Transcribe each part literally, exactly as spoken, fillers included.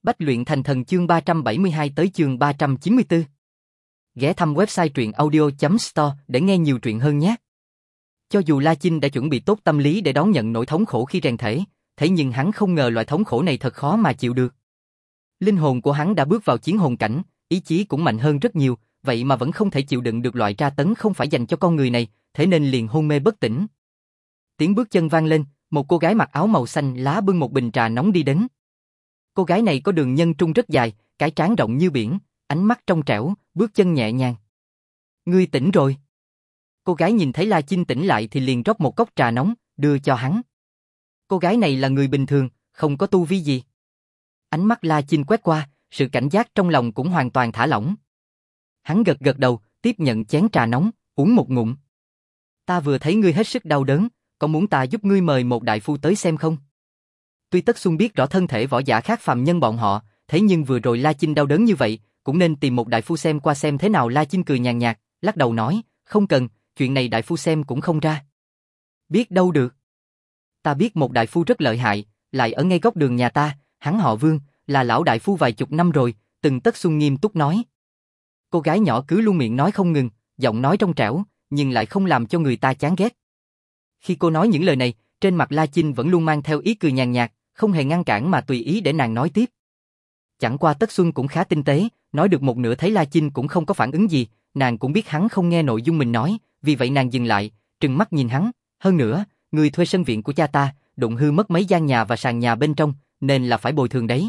Bách luyện thành thần chương ba trăm bảy mươi hai tới chương ba trăm chín mươi tư. Ghé thăm website truyện audio chấm store để nghe nhiều truyện hơn nhé. Cho dù La Chinh đã chuẩn bị tốt tâm lý để đón nhận nỗi thống khổ khi rèn thể, thế nhưng hắn không ngờ loại thống khổ này thật khó mà chịu được. Linh hồn của hắn đã bước vào chiến hồn cảnh, ý chí cũng mạnh hơn rất nhiều, vậy mà vẫn không thể chịu đựng được loại tra tấn không phải dành cho con người này, thế nên liền hôn mê bất tỉnh. Tiếng bước chân vang lên, một cô gái mặc áo màu xanh lá bưng một bình trà nóng đi đến. Cô gái này có đường nhân trung rất dài, cái trán rộng như biển, ánh mắt trong trẻo, bước chân nhẹ nhàng. Ngươi tỉnh rồi. Cô gái nhìn thấy La Chinh tỉnh lại thì liền rót một cốc trà nóng, đưa cho hắn. Cô gái này là người bình thường, không có tu vi gì. Ánh mắt La Chinh quét qua, sự cảnh giác trong lòng cũng hoàn toàn thả lỏng. Hắn gật gật đầu, tiếp nhận chén trà nóng, uống một ngụm. Ta vừa thấy ngươi hết sức đau đớn, có muốn ta giúp ngươi mời một đại phu tới xem không? Tuy Tất Xuân biết rõ thân thể võ giả khác phàm nhân bọn họ, thế nhưng vừa rồi La Chinh đau đớn như vậy, cũng nên tìm một đại phu xem qua xem thế nào. La Chinh cười nhàn nhạt, lắc đầu nói, không cần, chuyện này đại phu xem cũng không ra. Biết đâu được. Ta biết một đại phu rất lợi hại, lại ở ngay góc đường nhà ta, hắn họ Vương, là lão đại phu vài chục năm rồi, từng Tất Xuân nghiêm túc nói. Cô gái nhỏ cứ luôn miệng nói không ngừng, giọng nói trong trẻo, nhưng lại không làm cho người ta chán ghét. Khi cô nói những lời này, trên mặt La Chinh vẫn luôn mang theo ý cười nhàn nhạt, không hề ngăn cản mà tùy ý để nàng nói tiếp. Chẳng qua Tất Xuân cũng khá tinh tế, nói được một nửa thấy La Chinh cũng không có phản ứng gì, nàng cũng biết hắn không nghe nội dung mình nói, vì vậy nàng dừng lại, trừng mắt nhìn hắn, hơn nữa, người thuê sân viện của cha ta, đụng hư mất mấy gian nhà và sàn nhà bên trong, nên là phải bồi thường đấy.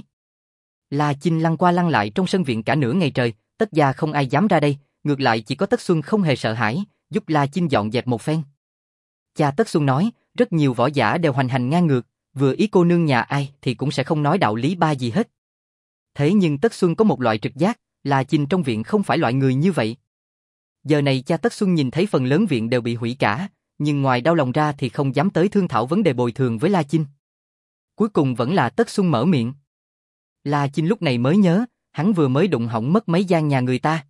La Chinh lăn qua lăn lại trong sân viện cả nửa ngày trời, Tất gia không ai dám ra đây, ngược lại chỉ có Tất Xuân không hề sợ hãi, giúp La Chinh dọn dẹp một phen. Cha Tất Xuân nói, rất nhiều võ giả đều hoành hành ngang ngược, vừa ý cô nương nhà ai thì cũng sẽ không nói đạo lý ba gì hết. Thế nhưng Tất Xuân có một loại trực giác, La Chinh trong viện không phải loại người như vậy. Giờ này cha Tất Xuân nhìn thấy phần lớn viện đều bị hủy cả, nhưng ngoài đau lòng ra thì không dám tới thương thảo vấn đề bồi thường với La Chinh. Cuối cùng vẫn là Tất Xuân mở miệng. La Chinh lúc này mới nhớ, hắn vừa mới đụng hỏng mất mấy gian nhà người ta.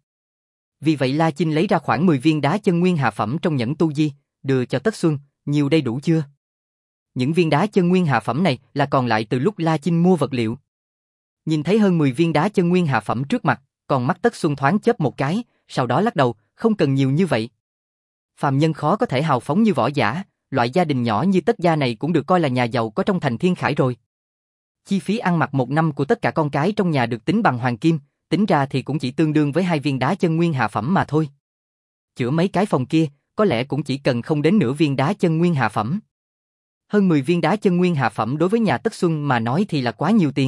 Vì vậy La Chinh lấy ra khoảng mười viên đá chân nguyên hạ phẩm trong nhẫn tu di, đưa cho Tất Xuân, nhiều đây đủ chưa? Những viên đá chân nguyên hạ phẩm này là còn lại từ lúc La Chinh mua vật liệu. Nhìn thấy hơn mười viên đá chân nguyên hạ phẩm trước mặt, còn mắt Tất Xuân thoáng chớp một cái, sau đó lắc đầu, không cần nhiều như vậy. Phàm nhân khó có thể hào phóng như võ giả, loại gia đình nhỏ như Tất gia này cũng được coi là nhà giàu có trong thành Thiên Khải rồi. Chi phí ăn mặc một năm của tất cả con cái trong nhà được tính bằng hoàng kim, tính ra thì cũng chỉ tương đương với hai viên đá chân nguyên hạ phẩm mà thôi. Chữa mấy cái phòng kia, có lẽ cũng chỉ cần không đến nửa viên đá chân nguyên hạ phẩm. Hơn mười viên đá chân nguyên hạ phẩm đối với nhà Tất Xuân mà nói thì là quá nhiều tiền.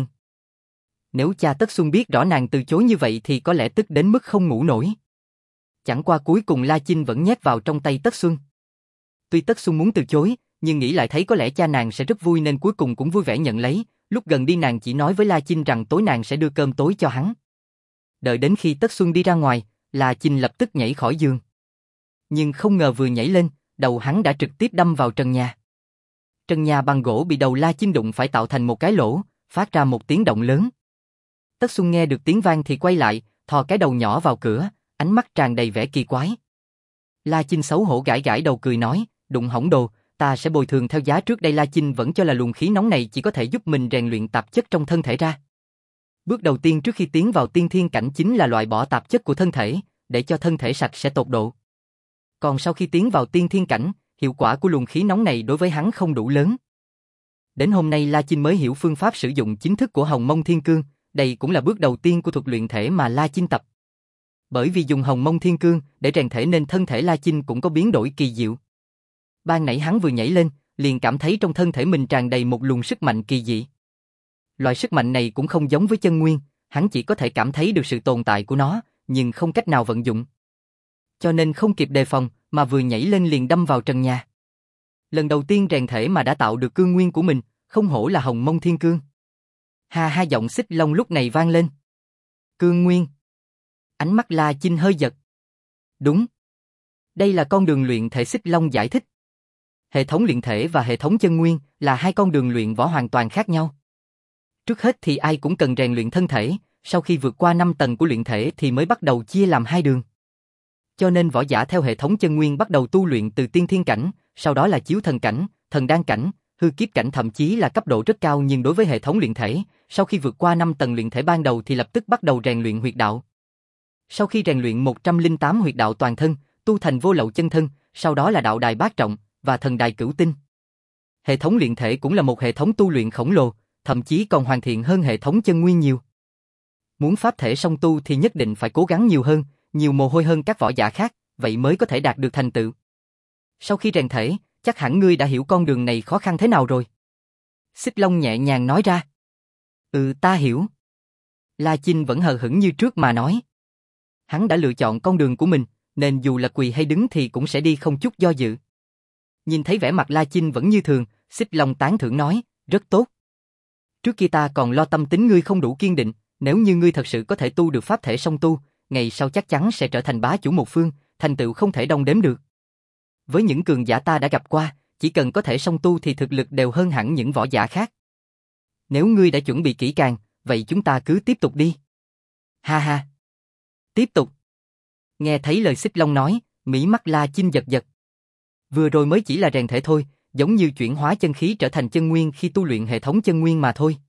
Nếu cha Tất Xuân biết rõ nàng từ chối như vậy thì có lẽ tức đến mức không ngủ nổi. Chẳng qua cuối cùng La Chinh vẫn nhét vào trong tay Tất Xuân. Tuy Tất Xuân muốn từ chối, nhưng nghĩ lại thấy có lẽ cha nàng sẽ rất vui nên cuối cùng cũng vui vẻ nhận lấy. Lúc gần đi nàng chỉ nói với La Chinh rằng tối nàng sẽ đưa cơm tối cho hắn. Đợi đến khi Tất Xuân đi ra ngoài, La Chinh lập tức nhảy khỏi giường. Nhưng không ngờ vừa nhảy lên, đầu hắn đã trực tiếp đâm vào trần nhà. Trần nhà bằng gỗ bị đầu La Chinh đụng phải tạo thành một cái lỗ, phát ra một tiếng động lớn. Tất Xuân nghe được tiếng vang thì quay lại, thò cái đầu nhỏ vào cửa, ánh mắt tràn đầy vẻ kỳ quái. La Chinh xấu hổ gãi gãi đầu cười nói, đụng hỏng đồ, ta sẽ bồi thường theo giá trước đây. La Chinh vẫn cho là luồng khí nóng này chỉ có thể giúp mình rèn luyện tạp chất trong thân thể ra. Bước đầu tiên trước khi tiến vào tiên thiên cảnh chính là loại bỏ tạp chất của thân thể, để cho thân thể sạch sẽ tột độ. Còn sau khi tiến vào tiên thiên cảnh, hiệu quả của luồng khí nóng này đối với hắn không đủ lớn. Đến hôm nay La Chinh mới hiểu phương pháp sử dụng chính thức của Hồng Mông Thiên Cương, đây cũng là bước đầu tiên của thuật luyện thể mà La Chinh tập. Bởi vì dùng Hồng Mông Thiên Cương để rèn thể nên thân thể La Chinh cũng có biến đổi kỳ diệu. Ban nãy hắn vừa nhảy lên, liền cảm thấy trong thân thể mình tràn đầy một luồng sức mạnh kỳ dị. Loại sức mạnh này cũng không giống với chân nguyên, hắn chỉ có thể cảm thấy được sự tồn tại của nó, nhưng không cách nào vận dụng. Cho nên không kịp đề phòng, mà vừa nhảy lên liền đâm vào trần nhà. Lần đầu tiên rèn thể mà đã tạo được cương nguyên của mình, không hổ là Hồng Mông Thiên Cương. Ha ha, giọng Xích Long lúc này vang lên. Cương nguyên. Ánh mắt La Chinh hơi giật. Đúng. Đây là con đường luyện thể. Xích Long giải thích. Hệ thống luyện thể và hệ thống chân nguyên là hai con đường luyện võ hoàn toàn khác nhau. Trước hết thì ai cũng cần rèn luyện thân thể, sau khi vượt qua năm tầng của luyện thể thì mới bắt đầu chia làm hai đường. Cho nên võ giả theo hệ thống chân nguyên bắt đầu tu luyện từ tiên thiên cảnh, sau đó là chiếu thần cảnh, thần đan cảnh, hư kiếp cảnh thậm chí là cấp độ rất cao, nhưng đối với hệ thống luyện thể, sau khi vượt qua năm tầng luyện thể ban đầu thì lập tức bắt đầu rèn luyện huyệt đạo. Sau khi rèn luyện một trăm lẻ tám huyệt đạo toàn thân, tu thành vô lậu chân thân, sau đó là đạo đài bát trọng và thần đài cửu tinh. Hệ thống luyện thể cũng là một hệ thống tu luyện khổng lồ, thậm chí còn hoàn thiện hơn hệ thống chân nguyên nhiều. Muốn pháp thể song tu thì nhất định phải cố gắng nhiều hơn, nhiều mồ hôi hơn các võ giả khác, vậy mới có thể đạt được thành tựu. Sau khi rèn thể, chắc hẳn ngươi đã hiểu con đường này khó khăn thế nào rồi. Xích Long nhẹ nhàng nói ra. Ừ, ta hiểu. La Chinh vẫn hờ hững như trước mà nói. Hắn đã lựa chọn con đường của mình, nên dù là quỳ hay đứng thì cũng sẽ đi không chút do dự. Nhìn thấy vẻ mặt La Chinh vẫn như thường, Xích Long tán thưởng nói, rất tốt. Trước kia ta còn lo tâm tính ngươi không đủ kiên định, nếu như ngươi thật sự có thể tu được pháp thể song tu, ngày sau chắc chắn sẽ trở thành bá chủ một phương, thành tựu không thể đong đếm được. Với những cường giả ta đã gặp qua, chỉ cần có thể song tu thì thực lực đều hơn hẳn những võ giả khác. Nếu ngươi đã chuẩn bị kỹ càng, vậy chúng ta cứ tiếp tục đi. Ha ha. Tiếp tục. Nghe thấy lời Xích Long nói, mí mắt La Chinh giật giật. Vừa rồi mới chỉ là rèn thể thôi, giống như chuyển hóa chân khí trở thành chân nguyên khi tu luyện hệ thống chân nguyên mà thôi.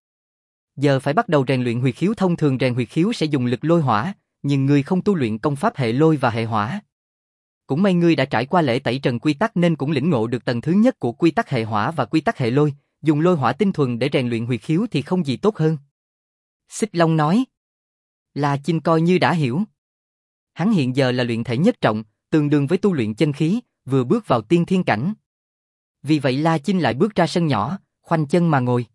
Giờ phải bắt đầu rèn luyện huyệt khiếu, thông thường rèn huyệt khiếu sẽ dùng lực lôi hỏa, nhưng ngươi không tu luyện công pháp hệ lôi và hệ hỏa. Cũng may ngươi đã trải qua lễ tẩy trần quy tắc nên cũng lĩnh ngộ được tầng thứ nhất của quy tắc hệ hỏa và quy tắc hệ lôi, dùng lôi hỏa tinh thuần để rèn luyện huyệt khiếu thì không gì tốt hơn. Xích Long nói. La Chinh coi như đã hiểu. Hắn hiện giờ là luyện thể nhất trọng, tương đương với tu luyện chân khí, vừa bước vào tiên thiên cảnh. Vì vậy La Chinh lại bước ra sân nhỏ, khoanh chân mà ngồi.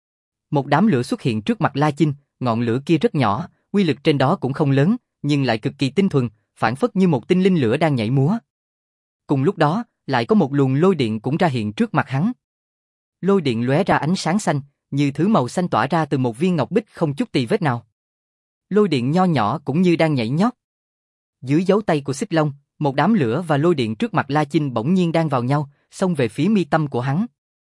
Một đám lửa xuất hiện trước mặt La Chinh, ngọn lửa kia rất nhỏ, uy lực trên đó cũng không lớn, nhưng lại cực kỳ tinh thuần, phản phất như một tinh linh lửa đang nhảy múa. Cùng lúc đó, lại có một luồng lôi điện cũng ra hiện trước mặt hắn. Lôi điện lóe ra ánh sáng xanh, như thứ màu xanh tỏa ra từ một viên ngọc bích không chút tì vết nào. Lôi điện nho nhỏ cũng như đang nhảy nhót. Dưới dấu tay của Xích Long, một đám lửa và lôi điện trước mặt La Chinh bỗng nhiên đang vào nhau, xông về phía mi tâm của hắn.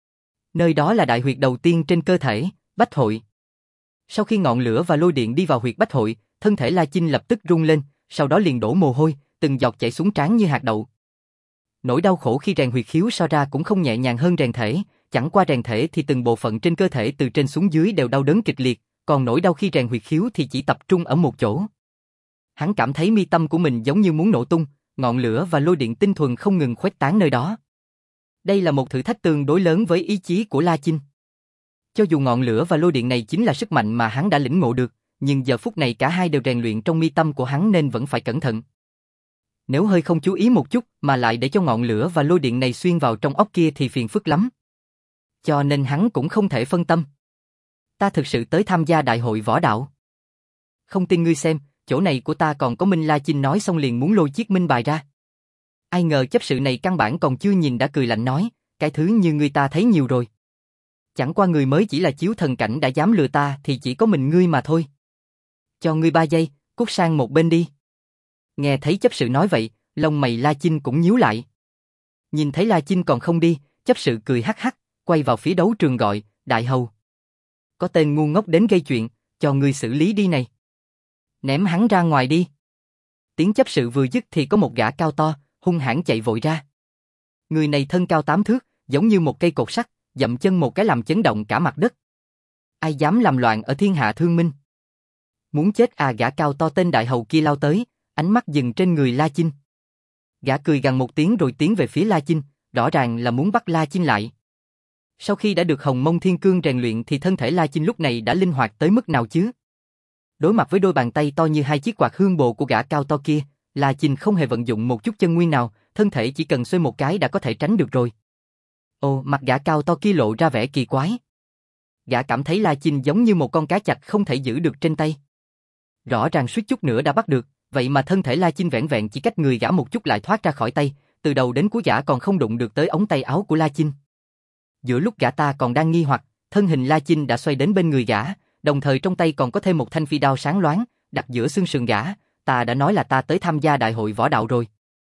Nơi đó là đại huyệt đầu tiên trên cơ thể, Bách Hội. Sau khi ngọn lửa và lôi điện đi vào huyệt Bách Hội, thân thể La Chinh lập tức rung lên, sau đó liền đổ mồ hôi, từng giọt chảy xuống trán như hạt đậu. Nỗi đau khổ khi rèn huyệt khiếu so ra cũng không nhẹ nhàng hơn rèn thể, chẳng qua rèn thể thì từng bộ phận trên cơ thể từ trên xuống dưới đều đau đớn kịch liệt, còn nỗi đau khi rèn huyệt khiếu thì chỉ tập trung ở một chỗ. Hắn cảm thấy mi tâm của mình giống như muốn nổ tung, ngọn lửa và lôi điện tinh thuần không ngừng khuếch tán nơi đó. Đây là một thử thách tương đối lớn với ý chí của La Chinh. Cho dù ngọn lửa và lôi điện này chính là sức mạnh mà hắn đã lĩnh ngộ được, nhưng giờ phút này cả hai đều rèn luyện trong mi tâm của hắn nên vẫn phải cẩn thận. Nếu hơi không chú ý một chút mà lại để cho ngọn lửa và lôi điện này xuyên vào trong óc kia thì phiền phức lắm. Cho nên hắn cũng không thể phân tâm. Ta thực sự tới tham gia đại hội võ đạo. Không tin ngươi xem, chỗ này của ta còn có minh. La Chinh nói xong liền muốn lôi chiếc minh bài ra. Ai ngờ chấp sự này căn bản còn chưa nhìn đã cười lạnh nói, cái thứ như ngươi ta thấy nhiều rồi. Chẳng qua người mới chỉ là chiếu thần cảnh đã dám lừa ta thì chỉ có mình ngươi mà thôi. Cho ngươi ba giây, cút sang một bên đi. Nghe thấy chấp sự nói vậy, lông mày La Chinh cũng nhíu lại. Nhìn thấy La Chinh còn không đi, chấp sự cười hắc hắc, quay vào phía đấu trường gọi, đại hầu. Có tên ngu ngốc đến gây chuyện, cho ngươi xử lý đi này. Ném hắn ra ngoài đi. Tiếng chấp sự vừa dứt thì có một gã cao to, hung hãn chạy vội ra. Người này thân cao tám thước, giống như một cây cột sắt, dậm chân một cái làm chấn động cả mặt đất. Ai dám làm loạn ở thiên hạ thương minh? Muốn chết à? Gã cao to tên đại hầu kia lao tới, ánh mắt dừng trên người La Chinh. Gã cười gằn một tiếng rồi tiến về phía La Chinh, rõ ràng là muốn bắt La Chinh lại. Sau khi đã được Hồng Mông Thiên Cương rèn luyện thì thân thể La Chinh lúc này đã linh hoạt tới mức nào chứ? Đối mặt với đôi bàn tay to như hai chiếc quạt hương bồ của gã cao to kia, La Chinh không hề vận dụng một chút chân nguyên nào, thân thể chỉ cần xoay một cái đã có thể tránh được rồi. Ồ, mặt gã cao to kia lộ ra vẻ kỳ quái. Gã cảm thấy La Chinh giống như một con cá chạch không thể giữ được trên tay. Rõ ràng suýt chút nữa đã bắt được, vậy mà thân thể La Chinh vẻn vẹn chỉ cách người gã một chút lại thoát ra khỏi tay, từ đầu đến cuối gã còn không đụng được tới ống tay áo của La Chinh. Giữa lúc gã ta còn đang nghi hoặc, thân hình La Chinh đã xoay đến bên người gã, đồng thời trong tay còn có thêm một thanh phi đao sáng loáng, đặt giữa xương sườn gã. Ta đã nói là ta tới tham gia đại hội võ đạo rồi.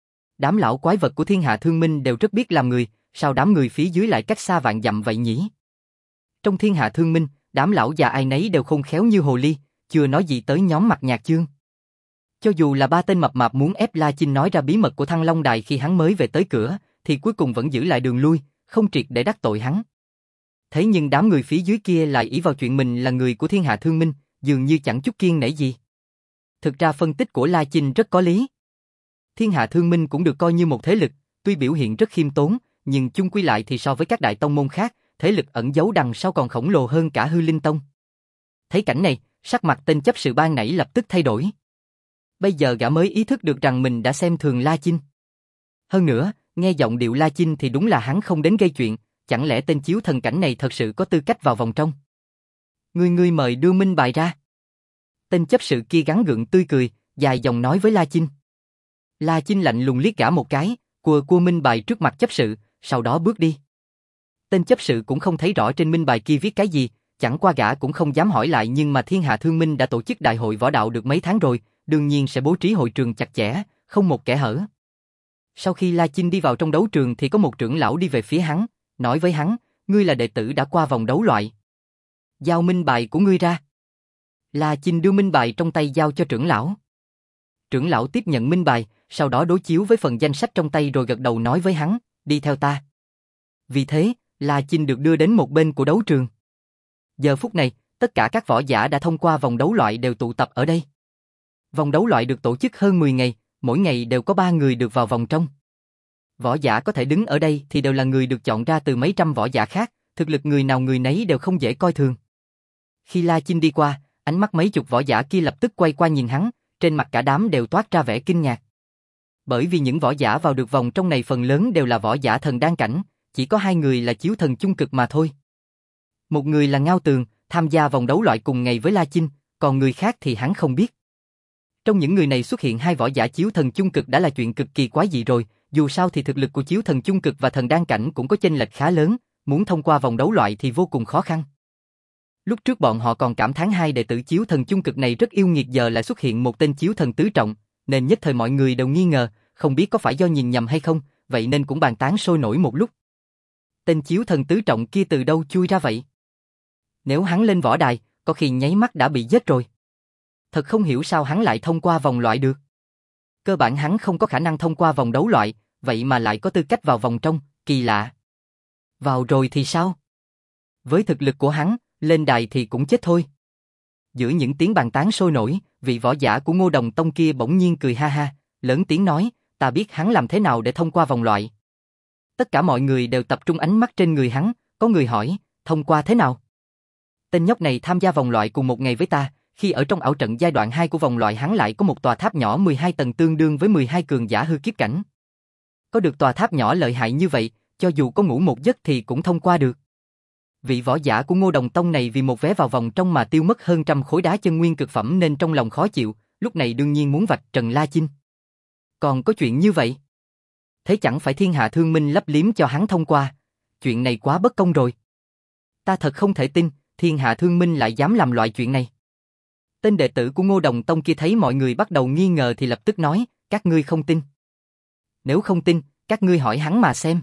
Đám lão quái vật của thiên hạ thương minh đều rất biết làm người, sao đám người phía dưới lại cách xa vạn dặm vậy nhỉ? Trong thiên hạ thương minh, đám lão già ai nấy đều khôn khéo như hồ ly, chưa nói gì tới nhóm Mặt Nhạc Chương. Cho dù là ba tên mập mạp muốn ép La Chinh nói ra bí mật của Thăng Long Đài khi hắn mới về tới cửa, thì cuối cùng vẫn giữ lại đường lui, không triệt để đắc tội hắn. Thế nhưng đám người phía dưới kia lại ỷ vào chuyện mình là người của Thiên Hạ Thương Minh, dường như chẳng chút kiêng nể gì. Thực ra phân tích của La Chinh rất có lý. Thiên Hạ Thương Minh cũng được coi như một thế lực, tuy biểu hiện rất khiêm tốn, nhưng chung quy lại thì so với các đại tông môn khác, thế lực ẩn giấu đằng sau còn khổng lồ hơn cả Hư Linh Tông. Thấy cảnh này, sắc mặt tên chấp sự ban nãy lập tức thay đổi. Bây giờ gã mới ý thức được rằng mình đã xem thường La Chinh. Hơn nữa, nghe giọng điệu La Chinh thì đúng là hắn không đến gây chuyện, chẳng lẽ tên chiếu thần cảnh này thật sự có tư cách vào vòng trong? Ngươi ngươi mời đưa minh bài ra. Tên chấp sự kia gắn gượng tươi cười, dài dòng nói với La Chinh. La Chinh lạnh lùng liếc gã một cái, cua cua minh bài trước mặt chấp sự, sau đó bước đi. Tên chấp sự cũng không thấy rõ trên minh bài kia viết cái gì, chẳng qua gã cũng không dám hỏi lại, nhưng mà Thiên Hạ Thương Minh đã tổ chức đại hội võ đạo được mấy tháng rồi, đương nhiên sẽ bố trí hội trường chặt chẽ, không một kẽ hở. Sau khi La Chinh đi vào trong đấu trường thì có một trưởng lão đi về phía hắn, nói với hắn, ngươi là đệ tử đã qua vòng đấu loại. Giao minh bài của ngươi ra. La Chinh đưa minh bài trong tay giao cho trưởng lão. Trưởng lão tiếp nhận minh bài, sau đó đối chiếu với phần danh sách trong tay rồi gật đầu nói với hắn, đi theo ta. Vì thế, La Chinh được đưa đến một bên của đấu trường. Giờ phút này, tất cả các võ giả đã thông qua vòng đấu loại đều tụ tập ở đây. Vòng đấu loại được tổ chức hơn mười ngày, mỗi ngày đều có ba người được vào vòng trong. Võ giả có thể đứng ở đây thì đều là người được chọn ra từ mấy trăm võ giả khác, thực lực người nào người nấy đều không dễ coi thường. Khi La Chinh đi qua, ánh mắt mấy chục võ giả kia lập tức quay qua nhìn hắn, trên mặt cả đám đều toát ra vẻ kinh ngạc. Bởi vì những võ giả vào được vòng trong này phần lớn đều là võ giả thần đan cảnh, chỉ có hai người là chiếu thần chung cực mà thôi. Một người là Ngao Tường, tham gia vòng đấu loại cùng ngày với La Chinh, còn người khác thì hắn không biết. Trong những người này xuất hiện hai võ giả chiếu thần chung cực đã là chuyện cực kỳ quái dị rồi, dù sao thì thực lực của chiếu thần chung cực và thần đan cảnh cũng có chênh lệch khá lớn, muốn thông qua vòng đấu loại thì vô cùng khó khăn. Lúc trước bọn họ còn cảm thán hai đệ tử chiếu thần chung cực này rất yêu nghiệt, giờ lại xuất hiện một tên chiếu thần tứ trọng, nên nhất thời mọi người đều nghi ngờ, không biết có phải do nhìn nhầm hay không, vậy nên cũng bàn tán sôi nổi một lúc. Tên chiếu thần tứ trọng kia từ đâu chui ra vậy? Nếu hắn lên võ đài, có khi nháy mắt đã bị giết rồi. Thật không hiểu sao hắn lại thông qua vòng loại được. Cơ bản hắn không có khả năng thông qua vòng đấu loại, vậy mà lại có tư cách vào vòng trong, kỳ lạ. Vào rồi thì sao? Với thực lực của hắn, lên đài thì cũng chết thôi. Giữa những tiếng bàn tán sôi nổi, vị võ giả của Ngô Đồng Tông kia bỗng nhiên cười ha ha, lớn tiếng nói, ta biết hắn làm thế nào để thông qua vòng loại. Tất cả mọi người đều tập trung ánh mắt trên người hắn, có người hỏi, thông qua thế nào? Tên nhóc này tham gia vòng loại cùng một ngày với ta, khi ở trong ảo trận giai đoạn hai của vòng loại hắn lại có một tòa tháp nhỏ mười hai tầng tương đương với mười hai cường giả hư kiếp cảnh. Có được tòa tháp nhỏ lợi hại như vậy, cho dù có ngủ một giấc thì cũng thông qua được. Vị võ giả của Ngô Đồng Tông này vì một vé vào vòng trong mà tiêu mất hơn trăm khối đá chân nguyên cực phẩm nên trong lòng khó chịu, lúc này đương nhiên muốn vạch trần La Chinh. Còn có chuyện như vậy? Thế chẳng phải Thiên Hạ Thương Minh lấp liếm cho hắn thông qua, chuyện này quá bất công rồi. Ta thật không thể tin, Thiên Hạ Thương Minh lại dám làm loại chuyện này. Tên đệ tử của Ngô Đồng Tông kia thấy mọi người bắt đầu nghi ngờ thì lập tức nói, các ngươi không tin. Nếu không tin, các ngươi hỏi hắn mà xem.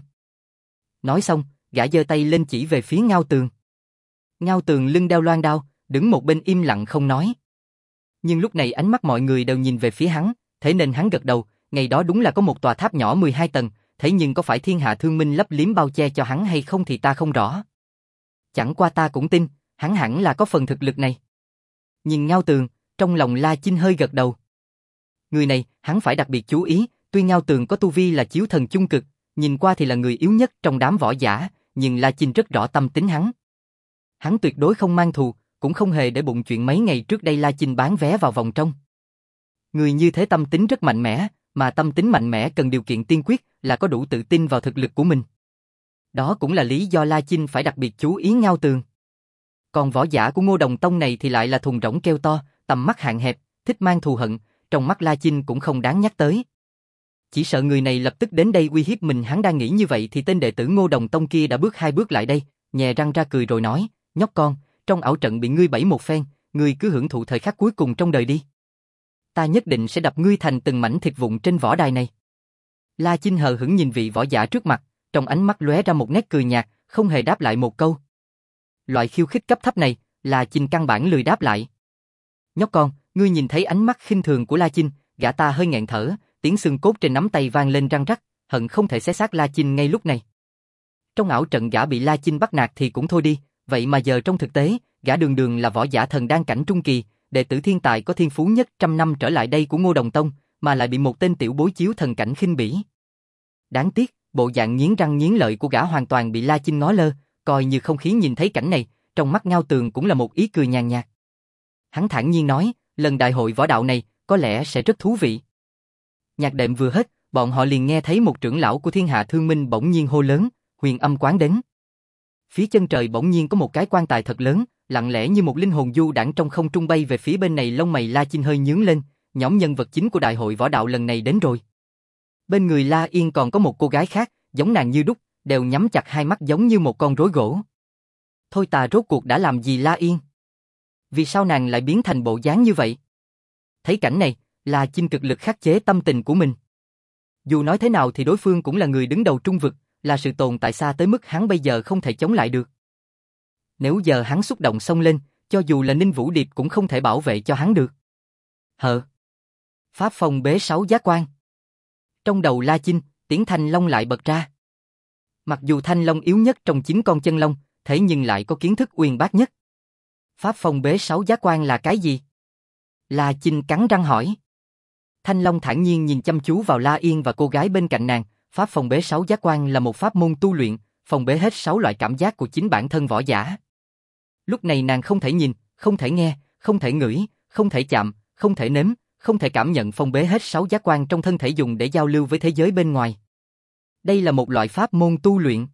Nói xong, gã giơ tay lên chỉ về phía Ngao Tường. Ngao Tường lưng đeo loan đao, đứng một bên im lặng không nói. Nhưng lúc này ánh mắt mọi người đều nhìn về phía hắn, thế nên hắn gật đầu, ngày đó đúng là có một tòa tháp nhỏ mười hai tầng, thế nhưng có phải Thiên Hạ Thương Minh lấp liếm bao che cho hắn hay không thì ta không rõ. Chẳng qua ta cũng tin, hắn hẳn là có phần thực lực này. Nhìn Ngao Tường, trong lòng La Chinh hơi gật đầu. Người này, hắn phải đặc biệt chú ý, tuy Ngao Tường có tu vi là chiếu thần chung cực, nhìn qua thì là người yếu nhất trong đám võ giả, nhưng La Chinh rất rõ tâm tính hắn. Hắn tuyệt đối không mang thù, cũng không hề để bụng chuyện mấy ngày trước đây La Chinh bán vé vào vòng trong. Người như thế tâm tính rất mạnh mẽ, mà tâm tính mạnh mẽ cần điều kiện tiên quyết là có đủ tự tin vào thực lực của mình. Đó cũng là lý do La Chinh phải đặc biệt chú ý Ngao Tường. Còn võ giả của Ngô Đồng Tông này thì lại là thùng rỗng kêu to, tầm mắt hạn hẹp, thích mang thù hận, trong mắt La Chinh cũng không đáng nhắc tới. Chỉ sợ người này lập tức đến đây uy hiếp mình, hắn đang nghĩ như vậy thì tên đệ tử Ngô Đồng Tông kia đã bước hai bước lại đây, nhè răng ra cười rồi nói, nhóc con, trong ảo trận bị ngươi bẫy một phen, ngươi cứ hưởng thụ thời khắc cuối cùng trong đời đi. Ta nhất định sẽ đập ngươi thành từng mảnh thịt vụn trên võ đài này. La Chinh hờ hững nhìn vị võ giả trước mặt, trong ánh mắt lóe ra một nét cười nhạt, không hề đáp lại một câu. Loại khiêu khích cấp thấp này, La Chinh căn bản lười đáp lại. Nhóc con, ngươi nhìn thấy ánh mắt khinh thường của La Chinh, gã ta hơi nghẹn thở, tiếng xương cốt trên nắm tay vang lên răng rắc, hận không thể xé xác La Chinh ngay lúc này. Trong ảo trận gã bị La Chinh bắt nạt thì cũng thôi đi, vậy mà giờ trong thực tế, gã đường đường là võ giả thần đan cảnh trung kỳ, đệ tử thiên tài có thiên phú nhất trăm năm trở lại đây của Ngô Đồng Tông, mà lại bị một tên tiểu bối chiếu thần cảnh khinh bỉ. Đáng tiếc, bộ dạng nghiến răng nghiến lợi của gã hoàn toàn bị La Chinh ngó lơ, coi như không khí nhìn thấy cảnh này, trong mắt Ngao Tường cũng là một ý cười nhàn nhạt. Hắn thản nhiên nói, lần đại hội võ đạo này, có lẽ sẽ rất thú vị. Nhạc đệm vừa hết, bọn họ liền nghe thấy một trưởng lão của Thiên Hạ Thương Minh bỗng nhiên hô lớn, huyền âm quán đến. Phía chân trời bỗng nhiên có một cái quan tài thật lớn, lặng lẽ như một linh hồn du đãng trong không trung bay về phía bên này. Lông mày La Chinh hơi nhướng lên, nhóm nhân vật chính của đại hội võ đạo lần này đến rồi. Bên người La Yên còn có một cô gái khác, giống nàng như đúc, đều nhắm chặt hai mắt giống như một con rối gỗ. Thôi Tà rốt cuộc đã làm gì La Yên? Vì sao nàng lại biến thành bộ dáng như vậy? Thấy cảnh này, La Chinh cực lực khắc chế tâm tình của mình. Dù nói thế nào thì đối phương cũng là người đứng đầu trung vực, là sự tồn tại xa tới mức hắn bây giờ không thể chống lại được. Nếu giờ hắn xúc động xông lên, cho dù là Ninh Vũ Điệp cũng không thể bảo vệ cho hắn được. Hờ. Pháp phong bế sáu giác quan. Trong đầu La Chinh, tiếng thanh long lại bật ra. Mặc dù thanh long yếu nhất trong chín con chân long, thế nhưng lại có kiến thức uyên bác nhất. Pháp phong bế sáu giác quan là cái gì? La Chinh cắn răng hỏi. Thanh long thản nhiên nhìn chăm chú vào La Yên và cô gái bên cạnh nàng. Pháp phong bế sáu giác quan là một pháp môn tu luyện, phong bế hết sáu loại cảm giác của chính bản thân võ giả. Lúc này nàng không thể nhìn, không thể nghe, không thể ngửi, không thể chạm, không thể nếm, không thể cảm nhận. Phong bế hết sáu giác quan trong thân thể dùng để giao lưu với thế giới bên ngoài. Đây là một loại pháp môn tu luyện.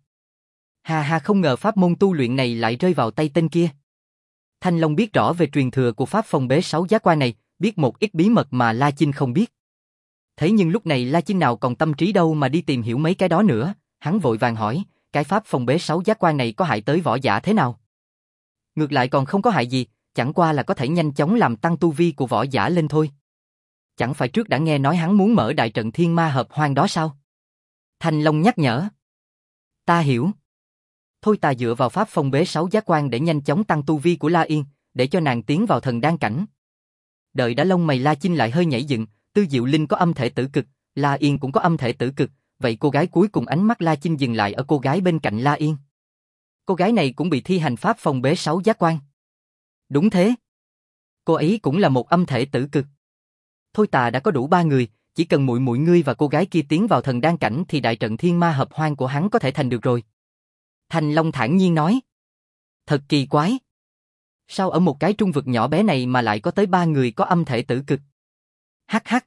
Hà hà, không ngờ pháp môn tu luyện này lại rơi vào tay tên kia. Thanh Long biết rõ về truyền thừa của pháp phong bế sáu giác quan này, biết một ít bí mật mà La Chinh không biết. Thế nhưng lúc này La Chinh nào còn tâm trí đâu mà đi tìm hiểu mấy cái đó nữa, hắn vội vàng hỏi, cái pháp phong bế sáu giác quan này có hại tới võ giả thế nào? Ngược lại còn không có hại gì, chẳng qua là có thể nhanh chóng làm tăng tu vi của võ giả lên thôi. Chẳng phải trước đã nghe nói hắn muốn mở đại trận thiên ma hợp hoang đó sao? Thanh Long nhắc nhở. Ta hiểu. Thôi Ta dựa vào pháp phong bế sáu giác quan để nhanh chóng tăng tu vi của La Yên, để cho nàng tiến vào thần đan cảnh. Đợi đã lông mày La Chinh lại hơi nhảy dựng, Tư Diệu Linh có âm thể tử cực, La Yên cũng có âm thể tử cực, vậy cô gái cuối cùng ánh mắt La Chinh dừng lại ở cô gái bên cạnh La Yên. Cô gái này cũng bị thi hành pháp phong bế sáu giác quan. Đúng thế. Cô ấy cũng là một âm thể tử cực. Thôi Ta đã có đủ ba người, chỉ cần muội muội ngươi và cô gái kia tiến vào thần đan cảnh thì đại trận thiên ma hợp hoang của hắn có thể thành được rồi. Thanh Long thản nhiên nói. Thật kỳ quái. Sao ở một cái trung vực nhỏ bé này mà lại có tới ba người có âm thể tử cực? Hắc hắc.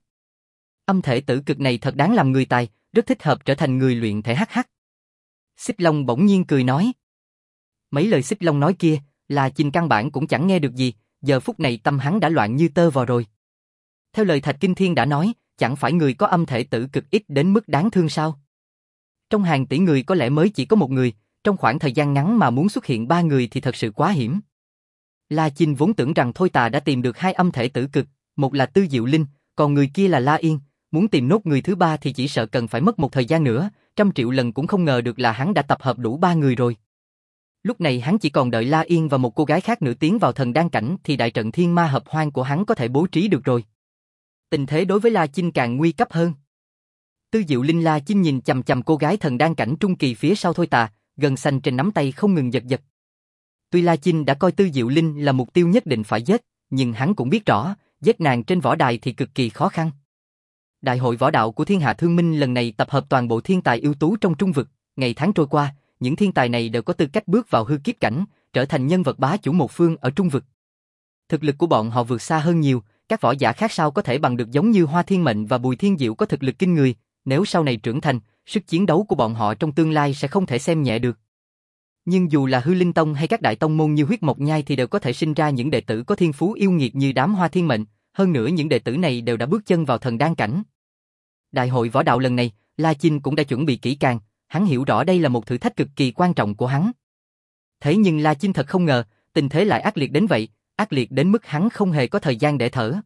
Âm thể tử cực này thật đáng làm người tài, rất thích hợp trở thành người luyện thể hắc hắc. Xích Long bỗng nhiên cười nói. Mấy lời Xích Long nói kia, La Chinh căn bản cũng chẳng nghe được gì, giờ phút này tâm hắn đã loạn như tơ vò rồi. Theo lời Thạch Kinh Thiên đã nói, chẳng phải người có âm thể tử cực ít đến mức đáng thương sao? Trong hàng tỷ người có lẽ mới chỉ có một người, trong khoảng thời gian ngắn mà muốn xuất hiện ba người thì thật sự quá hiểm. La Chinh vốn tưởng rằng Thôi Tà đã tìm được hai âm thể tử cực, một là Tư Diệu Linh, còn người kia là La Yên, muốn tìm nốt người thứ ba thì chỉ sợ cần phải mất một thời gian nữa, trăm triệu lần cũng không ngờ được là hắn đã tập hợp đủ ba người rồi. Lúc này hắn chỉ còn đợi La Yên và một cô gái khác nữa tiến vào thần đan cảnh thì đại trận thiên ma hợp hoang của hắn có thể bố trí được rồi. Tình thế đối với La Chinh càng nguy cấp hơn. Tư Diệu Linh La Chinh nhìn chằm chằm cô gái thần đan cảnh trung kỳ phía sau Thôi Tà, gân xanh trên nắm tay không ngừng giật giật. Tuy La Chinh đã coi Tư Diệu Linh là mục tiêu nhất định phải giết, nhưng hắn cũng biết rõ, giết nàng trên võ đài thì cực kỳ khó khăn. Đại hội võ đạo của Thiên Hạ Thương Minh lần này tập hợp toàn bộ thiên tài ưu tú trong trung vực, ngày tháng trôi qua, những thiên tài này đều có tư cách bước vào hư kiếp cảnh, trở thành nhân vật bá chủ một phương ở trung vực. Thực lực của bọn họ vượt xa hơn nhiều, các võ giả khác sao có thể bằng được giống như Hoa Thiên Mệnh và Bùi Thiên Diệu có thực lực kinh người, nếu sau này trưởng thành, sức chiến đấu của bọn họ trong tương lai sẽ không thể xem nhẹ được. Nhưng dù là Hư Linh Tông hay các đại tông môn như Huyết Mộc Nhai thì đều có thể sinh ra những đệ tử có thiên phú yêu nghiệt như đám Hoa Thiên Mệnh, hơn nữa những đệ tử này đều đã bước chân vào thần đan cảnh. Đại hội võ đạo lần này, La Chinh cũng đã chuẩn bị kỹ càng, hắn hiểu rõ đây là một thử thách cực kỳ quan trọng của hắn. Thế nhưng La Chinh thật không ngờ, tình thế lại ác liệt đến vậy, ác liệt đến mức hắn không hề có thời gian để thở.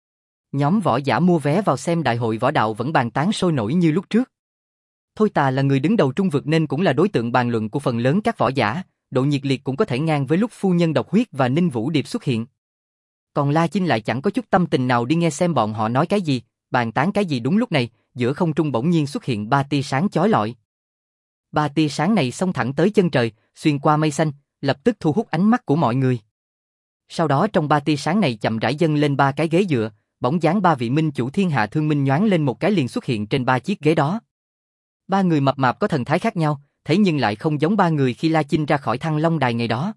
Nhóm võ giả mua vé vào xem đại hội võ đạo vẫn bàn tán sôi nổi như lúc trước. Thôi Tà là người đứng đầu trung vực nên cũng là đối tượng bàn luận của phần lớn các võ giả, độ nhiệt liệt cũng có thể ngang với lúc phu nhân Độc Huyết và Ninh Vũ Điệp xuất hiện. Còn La Chinh lại chẳng có chút tâm tình nào đi nghe xem bọn họ nói cái gì, bàn tán cái gì. Đúng lúc này, giữa không trung bỗng nhiên xuất hiện ba tia sáng chói lọi. Ba tia sáng này xông thẳng tới chân trời, xuyên qua mây xanh, lập tức thu hút ánh mắt của mọi người. Sau đó trong ba tia sáng này chậm rãi dâng lên ba cái ghế dựa, bóng dáng ba vị minh chủ thiên hạ thương minh nhoáng lên một cái liền xuất hiện trên ba chiếc ghế đó. Ba người mập mạp có thần thái khác nhau, thế nhưng lại không giống ba người khi La Chinh ra khỏi Thăng Long Đài ngày đó.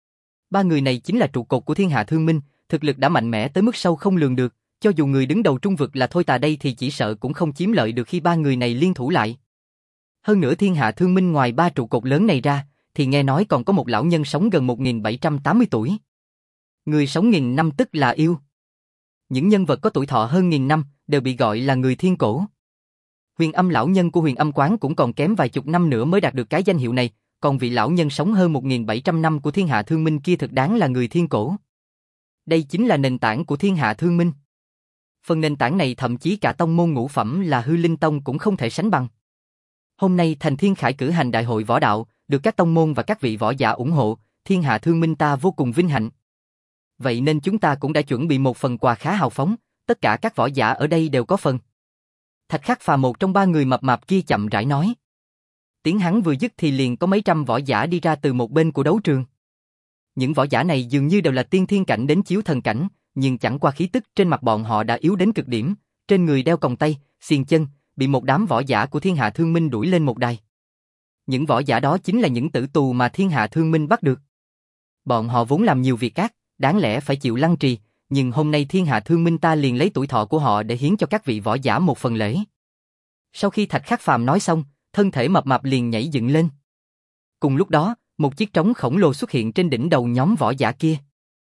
Ba người này chính là trụ cột của thiên hạ thương minh, thực lực đã mạnh mẽ tới mức sâu không lường được, cho dù người đứng đầu trung vực là Thôi Tà đây thì chỉ sợ cũng không chiếm lợi được khi ba người này liên thủ lại. Hơn nữa thiên hạ thương minh ngoài ba trụ cột lớn này ra, thì nghe nói còn có một lão nhân sống gần một nghìn bảy trăm tám mươi tuổi. Người sống nghìn năm tức là yêu. Những nhân vật có tuổi thọ hơn nghìn năm đều bị gọi là người thiên cổ. Huyền Âm lão nhân của Huyền Âm quán cũng còn kém vài chục năm nữa mới đạt được cái danh hiệu này, còn vị lão nhân sống hơn một nghìn bảy trăm năm của thiên hạ thương minh kia thực đáng là người thiên cổ. Đây chính là nền tảng của thiên hạ thương minh. Phần nền tảng này thậm chí cả tông môn ngũ phẩm là Hư Linh Tông cũng không thể sánh bằng. Hôm nay Thành Thiên Khải cử hành đại hội võ đạo, được các tông môn và các vị võ giả ủng hộ, thiên hạ thương minh ta vô cùng vinh hạnh. Vậy nên chúng ta cũng đã chuẩn bị một phần quà khá hào phóng, tất cả các võ giả ở đây đều có phần. Thạch Khắc Phàm một trong ba người mập mạp kia chậm rãi nói. Tiếng hắn vừa dứt thì liền có mấy trăm võ giả đi ra từ một bên của đấu trường. Những võ giả này dường như đều là tiên thiên cảnh đến chiếu thần cảnh, nhưng chẳng qua khí tức trên mặt bọn họ đã yếu đến cực điểm, trên người đeo còng tay, xiềng chân, bị một đám võ giả của thiên hạ thương minh đuổi lên một đài. Những võ giả đó chính là những tử tù mà thiên hạ thương minh bắt được. Bọn họ vốn làm nhiều việc ác, đáng lẽ phải chịu lăng trì, nhưng hôm nay thiên hạ thương minh ta liền lấy tuổi thọ của họ để hiến cho các vị võ giả một phần lễ. Sau khi Thạch Khắc Phàm nói xong, thân thể mập mạp liền nhảy dựng lên. Cùng lúc đó, một chiếc trống khổng lồ xuất hiện trên đỉnh đầu nhóm võ giả kia.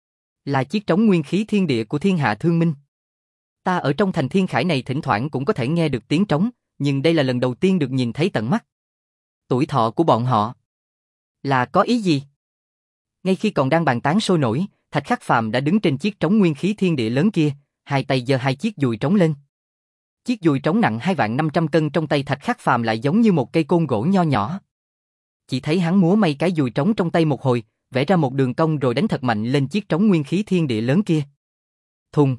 Là chiếc trống nguyên khí thiên địa của thiên hạ thương minh. Ta ở trong thành Thiên Khải này thỉnh thoảng cũng có thể nghe được tiếng trống, nhưng đây là lần đầu tiên được nhìn thấy tận mắt. Tuổi thọ của bọn họ là có ý gì? Ngay khi còn đang bàn tán sôi nổi, Thạch Khắc Phàm đã đứng trên chiếc trống nguyên khí thiên địa lớn kia, hai tay giơ hai chiếc dùi trống lên. Chiếc dùi trống nặng hai vạn năm trăm cân trong tay Thạch Khắc Phàm lại giống như một cây côn gỗ nho nhỏ. Chỉ thấy hắn múa may cái dùi trống trong tay một hồi, vẽ ra một đường cong rồi đánh thật mạnh lên chiếc trống nguyên khí thiên địa lớn kia. Thùng.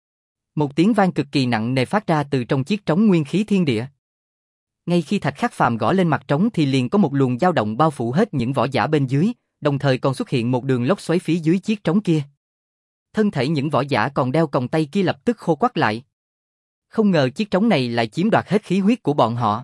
Một tiếng vang cực kỳ nặng nề phát ra từ trong chiếc trống nguyên khí thiên địa. Ngay khi Thạch Khắc Phàm gõ lên mặt trống thì liền có một luồng dao động bao phủ hết những võ giả bên dưới, đồng thời còn xuất hiện một đường lốc xoáy phía dưới chiếc trống kia. Thân thể những võ giả còn đeo còng tay kia lập tức khô quắt lại. Không ngờ chiếc trống này lại chiếm đoạt hết khí huyết của bọn họ.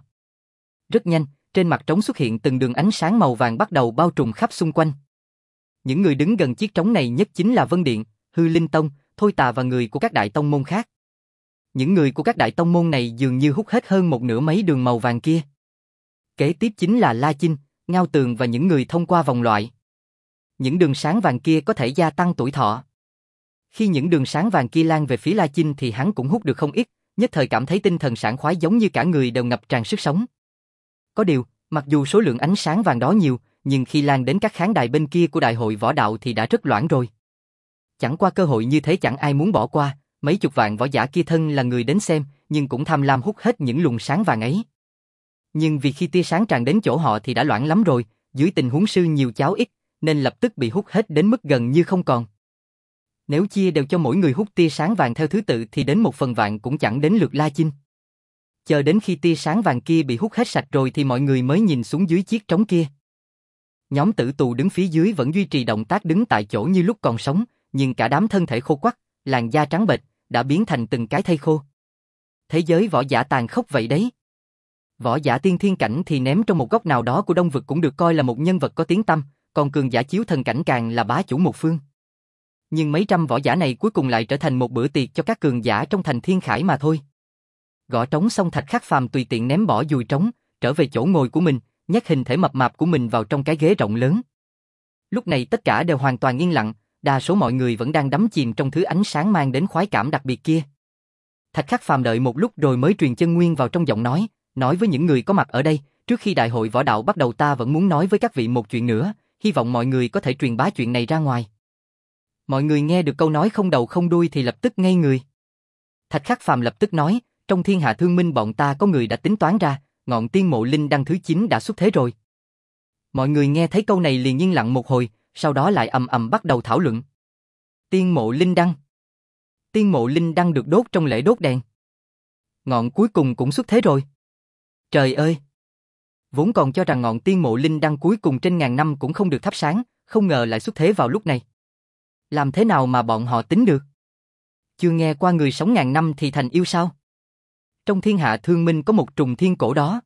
Rất nhanh, trên mặt trống xuất hiện từng đường ánh sáng màu vàng bắt đầu bao trùm khắp xung quanh. Những người đứng gần chiếc trống này nhất chính là Vân Điện, Hư Linh Tông, Thôi Tà và người của các đại tông môn khác. Những người của các đại tông môn này dường như hút hết hơn một nửa mấy đường màu vàng kia. Kế tiếp chính là La Chinh, Ngao Tường và những người thông qua vòng loại. Những đường sáng vàng kia có thể gia tăng tuổi thọ. Khi những đường sáng vàng kia lan về phía La Chinh thì hắn cũng hút được không ít, nhất thời cảm thấy tinh thần sảng khoái giống như cả người đều ngập tràn sức sống. Có điều, mặc dù số lượng ánh sáng vàng đó nhiều, nhưng khi lan đến các khán đài bên kia của đại hội võ đạo thì đã rất loãng rồi. Chẳng qua cơ hội như thế chẳng ai muốn bỏ qua, mấy chục vạn võ giả kia thân là người đến xem, nhưng cũng tham lam hút hết những luồng sáng vàng ấy. Nhưng vì khi tia sáng tràn đến chỗ họ thì đã loãng lắm rồi, dưới tình huống sư nhiều cháo ít, nên lập tức bị hút hết đến mức gần như không còn. Nếu chia đều cho mỗi người hút tia sáng vàng theo thứ tự thì đến một phần vạn cũng chẳng đến lượt La Chinh. Chờ đến khi tia sáng vàng kia bị hút hết sạch rồi thì mọi người mới nhìn xuống dưới chiếc trống kia. Nhóm tử tù đứng phía dưới vẫn duy trì động tác đứng tại chỗ như lúc còn sống, nhưng cả đám thân thể khô quắt, làn da trắng bệch, đã biến thành từng cái thây khô. Thế giới võ giả tàn khốc vậy đấy. Võ giả tiên thiên cảnh thì ném trong một góc nào đó của Đông vực cũng được coi là một nhân vật có tiếng tăm, còn cường giả chiếu thần cảnh càng là bá chủ một phương. Nhưng mấy trăm võ giả này cuối cùng lại trở thành một bữa tiệc cho các cường giả trong thành Thiên Khải mà thôi. Gõ trống xong Thạch Khắc Phàm tùy tiện ném bỏ dùi trống, trở về chỗ ngồi của mình, nhét hình thể mập mạp của mình vào trong cái ghế rộng lớn. Lúc này tất cả đều hoàn toàn yên lặng, đa số mọi người vẫn đang đắm chìm trong thứ ánh sáng mang đến khoái cảm đặc biệt kia. Thạch Khắc Phàm đợi một lúc rồi mới truyền chân nguyên vào trong giọng nói, nói với những người có mặt ở đây, trước khi đại hội võ đạo bắt đầu ta vẫn muốn nói với các vị một chuyện nữa, hy vọng mọi người có thể truyền bá chuyện này ra ngoài. Mọi người nghe được câu nói không đầu không đuôi thì lập tức ngây người. Thạch Khắc Phàm lập tức nói, trong thiên hạ thương minh bọn ta có người đã tính toán ra, ngọn tiên mộ linh đăng thứ chín đã xuất thế rồi. Mọi người nghe thấy câu này liền yên lặng một hồi, sau đó lại ầm ầm bắt đầu thảo luận. Tiên mộ linh đăng. Tiên mộ linh đăng được đốt trong lễ đốt đèn. Ngọn cuối cùng cũng xuất thế rồi. Trời ơi! Vốn còn cho rằng ngọn tiên mộ linh đăng cuối cùng trên ngàn năm cũng không được thắp sáng, không ngờ lại xuất thế vào lúc này. Làm thế nào mà bọn họ tính được? Chưa nghe qua người sống ngàn năm thì thành yêu sao? Trong thiên hạ thương minh có một trùng thiên cổ đó.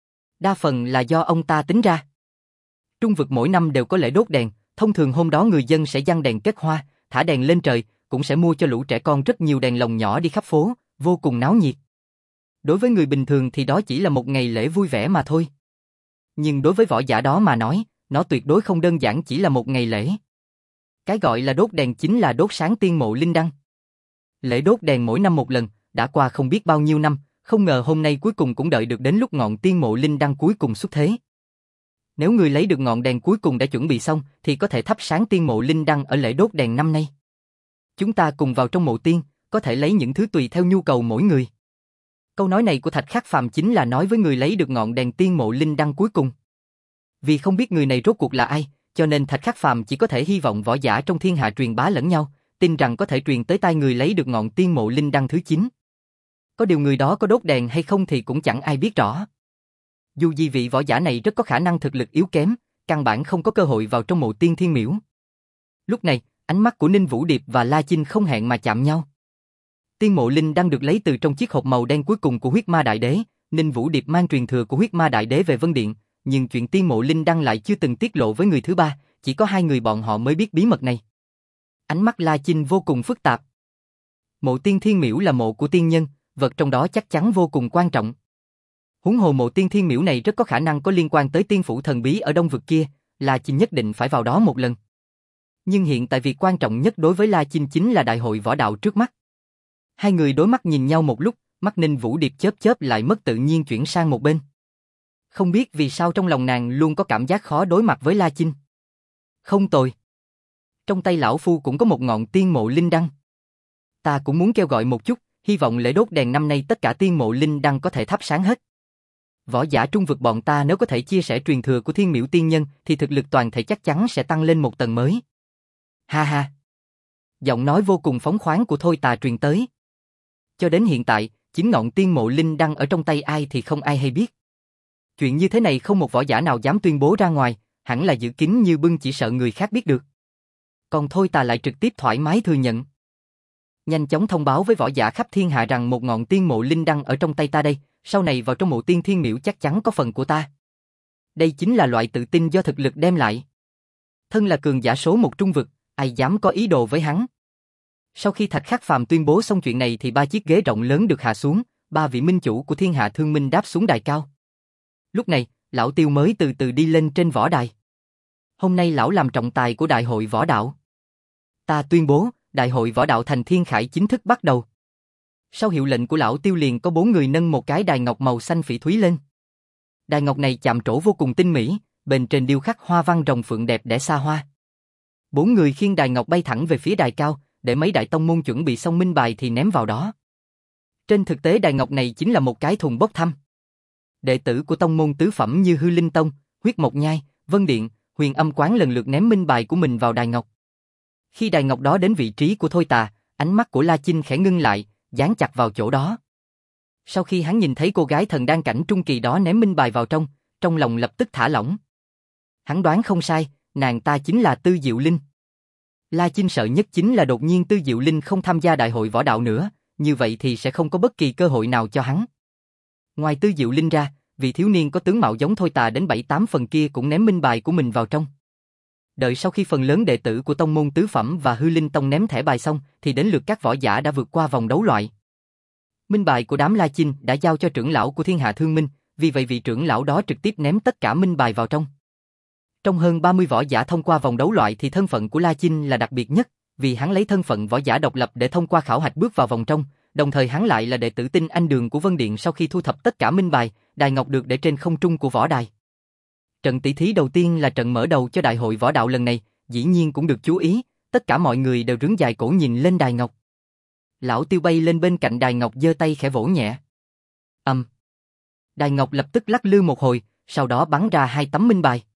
Đa phần là do ông ta tính ra. Trung vực mỗi năm đều có lễ đốt đèn, thông thường hôm đó người dân sẽ giăng đèn kết hoa, thả đèn lên trời, cũng sẽ mua cho lũ trẻ con rất nhiều đèn lồng nhỏ đi khắp phố, vô cùng náo nhiệt. Đối với người bình thường thì đó chỉ là một ngày lễ vui vẻ mà thôi. Nhưng đối với võ giả đó mà nói, nó tuyệt đối không đơn giản chỉ là một ngày lễ. Cái gọi là đốt đèn chính là đốt sáng tiên mộ linh đăng. Lễ đốt đèn mỗi năm một lần, đã qua không biết bao nhiêu năm, không ngờ hôm nay cuối cùng cũng đợi được đến lúc ngọn tiên mộ linh đăng cuối cùng xuất thế. Nếu người lấy được ngọn đèn cuối cùng đã chuẩn bị xong, thì có thể thắp sáng tiên mộ linh đăng ở lễ đốt đèn năm nay. Chúng ta cùng vào trong mộ tiên, có thể lấy những thứ tùy theo nhu cầu mỗi người. Câu nói này của Thạch Khắc Phàm chính là nói với người lấy được ngọn đèn tiên mộ linh đăng cuối cùng. Vì không biết người này rốt cuộc là ai, cho nên Thạch Khắc Phàm chỉ có thể hy vọng võ giả trong thiên hạ truyền bá lẫn nhau, tin rằng có thể truyền tới tai người lấy được ngọn tiên mộ linh đăng thứ chín. Có điều người đó có đốt đèn hay không thì cũng chẳng ai biết rõ. Dù gì vị võ giả này rất có khả năng thực lực yếu kém, căn bản không có cơ hội vào trong mộ tiên thiên miễu. Lúc này, ánh mắt của Ninh Vũ Điệp và La Chinh không hẹn mà chạm nhau. Tiên mộ linh đang được lấy từ trong chiếc hộp màu đen cuối cùng của huyết ma đại đế, Ninh Vũ Điệp mang truyền thừa của huyết ma đại đế về Vân Điện, nhưng chuyện tiên mộ linh đăng lại chưa từng tiết lộ với người thứ ba, chỉ có hai người bọn họ mới biết bí mật này. Ánh mắt La Chinh vô cùng phức tạp. Mộ tiên thiên miễu là mộ của tiên nhân, vật trong đó chắc chắn vô cùng quan trọng. Huống hồ mộ tiên thiên miễu này rất có khả năng có liên quan tới tiên phủ thần bí ở đông vực kia, La Chinh nhất định phải vào đó một lần. Nhưng hiện tại việc quan trọng nhất đối với La Chinh chính là đại hội võ đạo trước mắt. Hai người đối mắt nhìn nhau một lúc, mắt Ninh Vũ Điệp chớp chớp lại mất tự nhiên chuyển sang một bên. Không biết vì sao trong lòng nàng luôn có cảm giác khó đối mặt với La Chinh. Không tồi. Trong tay lão phu cũng có một ngọn tiên mộ linh đăng. Ta cũng muốn kêu gọi một chút, hy vọng lễ đốt đèn năm nay tất cả tiên mộ linh đăng có thể thắp sáng hết. Võ giả trung vực bọn ta nếu có thể chia sẻ truyền thừa của thiên miễu tiên nhân thì thực lực toàn thể chắc chắn sẽ tăng lên một tầng mới. Ha ha. Giọng nói vô cùng phóng khoáng của Thôi Tà truyền tới. Cho đến hiện tại, chính ngọn tiên mộ linh đăng ở trong tay ai thì không ai hay biết. Chuyện như thế này không một võ giả nào dám tuyên bố ra ngoài, hẳn là giữ kín như bưng chỉ sợ người khác biết được. Còn Thôi Tà lại trực tiếp thoải mái thừa nhận. Nhanh chóng thông báo với võ giả khắp thiên hạ rằng một ngọn tiên mộ linh đăng ở trong tay ta đây, sau này vào trong mộ tiên thiên miễu chắc chắn có phần của ta. Đây chính là loại tự tin do thực lực đem lại. Thân là cường giả số một trung vực, ai dám có ý đồ với hắn. Sau khi Thạch Khắc Phàm tuyên bố xong chuyện này thì ba chiếc ghế rộng lớn được hạ xuống, ba vị minh chủ của thiên hạ thương minh đáp xuống đài cao. Lúc này, lão Tiêu mới từ từ đi lên trên võ đài. Hôm nay lão làm trọng tài của đại hội võ đạo. Ta tuyên bố, đại hội võ đạo thành Thiên Khải chính thức bắt đầu. Sau hiệu lệnh của lão Tiêu liền có bốn người nâng một cái đài ngọc màu xanh phỉ thúy lên. Đài ngọc này chạm trổ vô cùng tinh mỹ, bên trên điêu khắc hoa văn rồng phượng đẹp đẽ xa hoa. Bốn người khiêng đài ngọc bay thẳng về phía đài cao, để mấy đại tông môn chuẩn bị xong minh bài thì ném vào đó. Trên thực tế đài ngọc này chính là một cái thùng bốc thăm. Đệ tử của tông môn tứ phẩm như Hư Linh Tông, Huyết Mộc Nhai, Vân Điện, Huyền Âm Quán lần lượt ném minh bài của mình vào đài ngọc. Khi đài ngọc đó đến vị trí của Thôi Tà, ánh mắt của La Chinh khẽ ngưng lại, dán chặt vào chỗ đó. Sau khi hắn nhìn thấy cô gái thần đan cảnh trung kỳ đó ném minh bài vào trong, trong lòng lập tức thả lỏng. Hắn đoán không sai, nàng ta chính là Tư Diệu Linh. La Chinh sợ nhất chính là đột nhiên Tư Diệu Linh không tham gia đại hội võ đạo nữa, như vậy thì sẽ không có bất kỳ cơ hội nào cho hắn. Ngoài Tư Diệu Linh ra, vị thiếu niên có tướng mạo giống Thôi Tà đến bảy tám phần kia cũng ném minh bài của mình vào trong. Đợi sau khi phần lớn đệ tử của tông môn tứ phẩm và Hư Linh Tông ném thẻ bài xong, thì đến lượt các võ giả đã vượt qua vòng đấu loại. Minh bài của đám La Chinh đã giao cho trưởng lão của Thiên Hạ Thương Minh, vì vậy vị trưởng lão đó trực tiếp ném tất cả minh bài vào trong. Trong hơn ba mươi võ giả thông qua vòng đấu loại thì thân phận của La Chinh là đặc biệt nhất, vì hắn lấy thân phận võ giả độc lập để thông qua khảo hạch bước vào vòng trong, đồng thời hắn lại là đệ tử tinh anh đường của Vân Điện sau khi thu thập tất cả minh bài, đài ngọc được để trên không trung của võ đài. Trận tỷ thí đầu tiên là trận mở đầu cho đại hội võ đạo lần này, dĩ nhiên cũng được chú ý, tất cả mọi người đều rướn dài cổ nhìn lên đài ngọc. Lão Tiêu bay lên bên cạnh đài ngọc giơ tay khẽ vỗ nhẹ. Ầm. Um. Đài ngọc lập tức lắc lư một hồi, sau đó bắn ra hai tấm minh bài.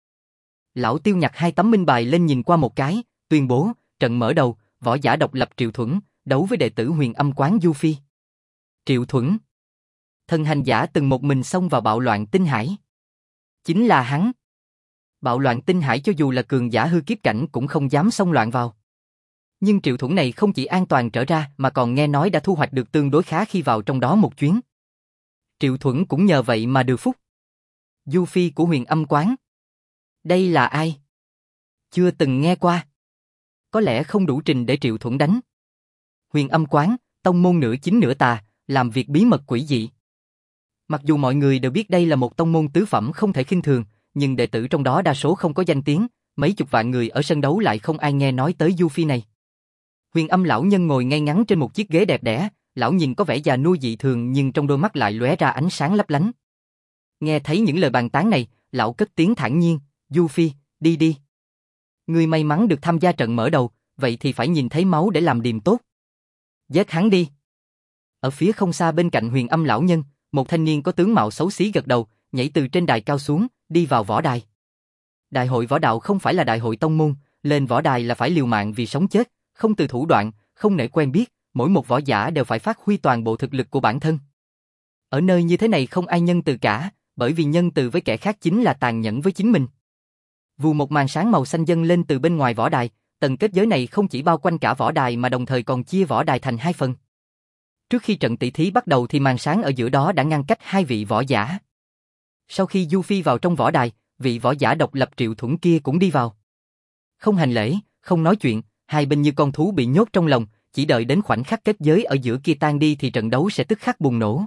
Lão Tiêu nhặt hai tấm minh bài lên nhìn qua một cái, tuyên bố, trận mở đầu, võ giả độc lập Triệu Thuẫn, đấu với đệ tử Huyền Âm Quán Du Phi. Triệu Thuẫn. Thần hành giả từng một mình xông vào bạo loạn tinh hải. Chính là hắn. Bạo loạn tinh hải cho dù là cường giả hư kiếp cảnh cũng không dám xông loạn vào. Nhưng Triệu Thuẫn này không chỉ an toàn trở ra mà còn nghe nói đã thu hoạch được tương đối khá khi vào trong đó một chuyến. Triệu Thuẫn cũng nhờ vậy mà được phúc. Du Phi của Huyền Âm Quán. Đây là ai? Chưa từng nghe qua. Có lẽ không đủ trình để Triệu Thuẫn đánh. Huyền Âm Quán, tông môn nửa chính nửa tà, làm việc bí mật quỷ dị. Mặc dù mọi người đều biết đây là một tông môn tứ phẩm không thể khinh thường, nhưng đệ tử trong đó đa số không có danh tiếng, mấy chục vạn người ở sân đấu lại không ai nghe nói tới Du Phi này. Huyền Âm lão nhân ngồi ngay ngắn trên một chiếc ghế đẹp đẽ, lão nhìn có vẻ già nua dị thường nhưng trong đôi mắt lại lóe ra ánh sáng lấp lánh. Nghe thấy những lời bàn tán này, lão cất tiếng thản nhiên, Du Phi, đi đi. Ngươi may mắn được tham gia trận mở đầu, vậy thì phải nhìn thấy máu để làm điềm tốt. Giết hắn đi. Ở phía không xa bên cạnh Huyền Âm lão nhân, một thanh niên có tướng mạo xấu xí gật đầu, nhảy từ trên đài cao xuống, đi vào võ đài. Đại hội võ đạo không phải là đại hội tông môn, lên võ đài là phải liều mạng vì sống chết, không từ thủ đoạn, không nể quen biết, mỗi một võ giả đều phải phát huy toàn bộ thực lực của bản thân. Ở nơi như thế này không ai nhân từ cả, bởi vì nhân từ với kẻ khác chính là tàn nhẫn với chính mình. Vù một màn sáng màu xanh dâng lên từ bên ngoài võ đài, tầng kết giới này không chỉ bao quanh cả võ đài mà đồng thời còn chia võ đài thành hai phần. Trước khi trận tỷ thí bắt đầu thì màn sáng ở giữa đó đã ngăn cách hai vị võ giả. Sau khi Du Phi vào trong võ đài, vị võ giả độc lập Triệu Thuẫn kia cũng đi vào. Không hành lễ, không nói chuyện, hai bên như con thú bị nhốt trong lòng, chỉ đợi đến khoảnh khắc kết giới ở giữa kia tan đi thì trận đấu sẽ tức khắc bùng nổ.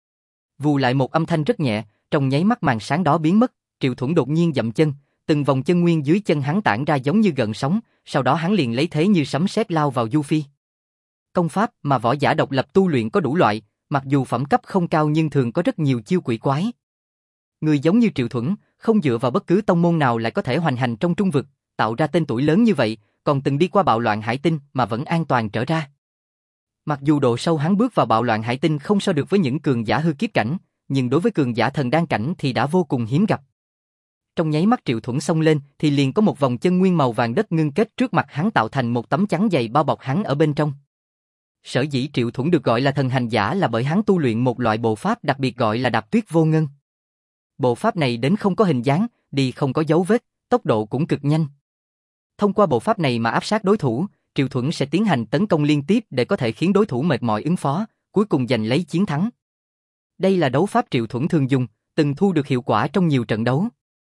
Vù lại một âm thanh rất nhẹ, trong nháy mắt màn sáng đó biến mất, Triệu Thuẫn đột nhiên dậm chân, từng vòng chân nguyên dưới chân hắn tản ra giống như gợn sóng, sau đó hắn liền lấy thế như sấm sét lao vào Du Phi. Công pháp mà võ giả độc lập tu luyện có đủ loại, mặc dù phẩm cấp không cao nhưng thường có rất nhiều chiêu quỷ quái. Người giống như Triệu Thuẫn, không dựa vào bất cứ tông môn nào lại có thể hoành hành trong trung vực, tạo ra tên tuổi lớn như vậy, còn từng đi qua bạo loạn hải tinh mà vẫn an toàn trở ra. Mặc dù độ sâu hắn bước vào bạo loạn hải tinh không so được với những cường giả hư kiếp cảnh, nhưng đối với cường giả thần đan cảnh thì đã vô cùng hiếm gặp. Trong nháy mắt Triệu Thuẫn xông lên thì liền có một vòng chân nguyên màu vàng đất ngưng kết trước mặt hắn tạo thành một tấm chắn dày bao bọc hắn ở bên trong. Sở dĩ Triệu Thuẫn được gọi là thần hành giả là bởi hắn tu luyện một loại bộ pháp đặc biệt gọi là Đạp Tuyết Vô Ngân. Bộ pháp này đến không có hình dáng, đi không có dấu vết, tốc độ cũng cực nhanh. Thông qua bộ pháp này mà áp sát đối thủ, Triệu Thuẫn sẽ tiến hành tấn công liên tiếp để có thể khiến đối thủ mệt mỏi ứng phó, cuối cùng giành lấy chiến thắng. Đây là đấu pháp Triệu Thuẫn thường dùng, từng thu được hiệu quả trong nhiều trận đấu.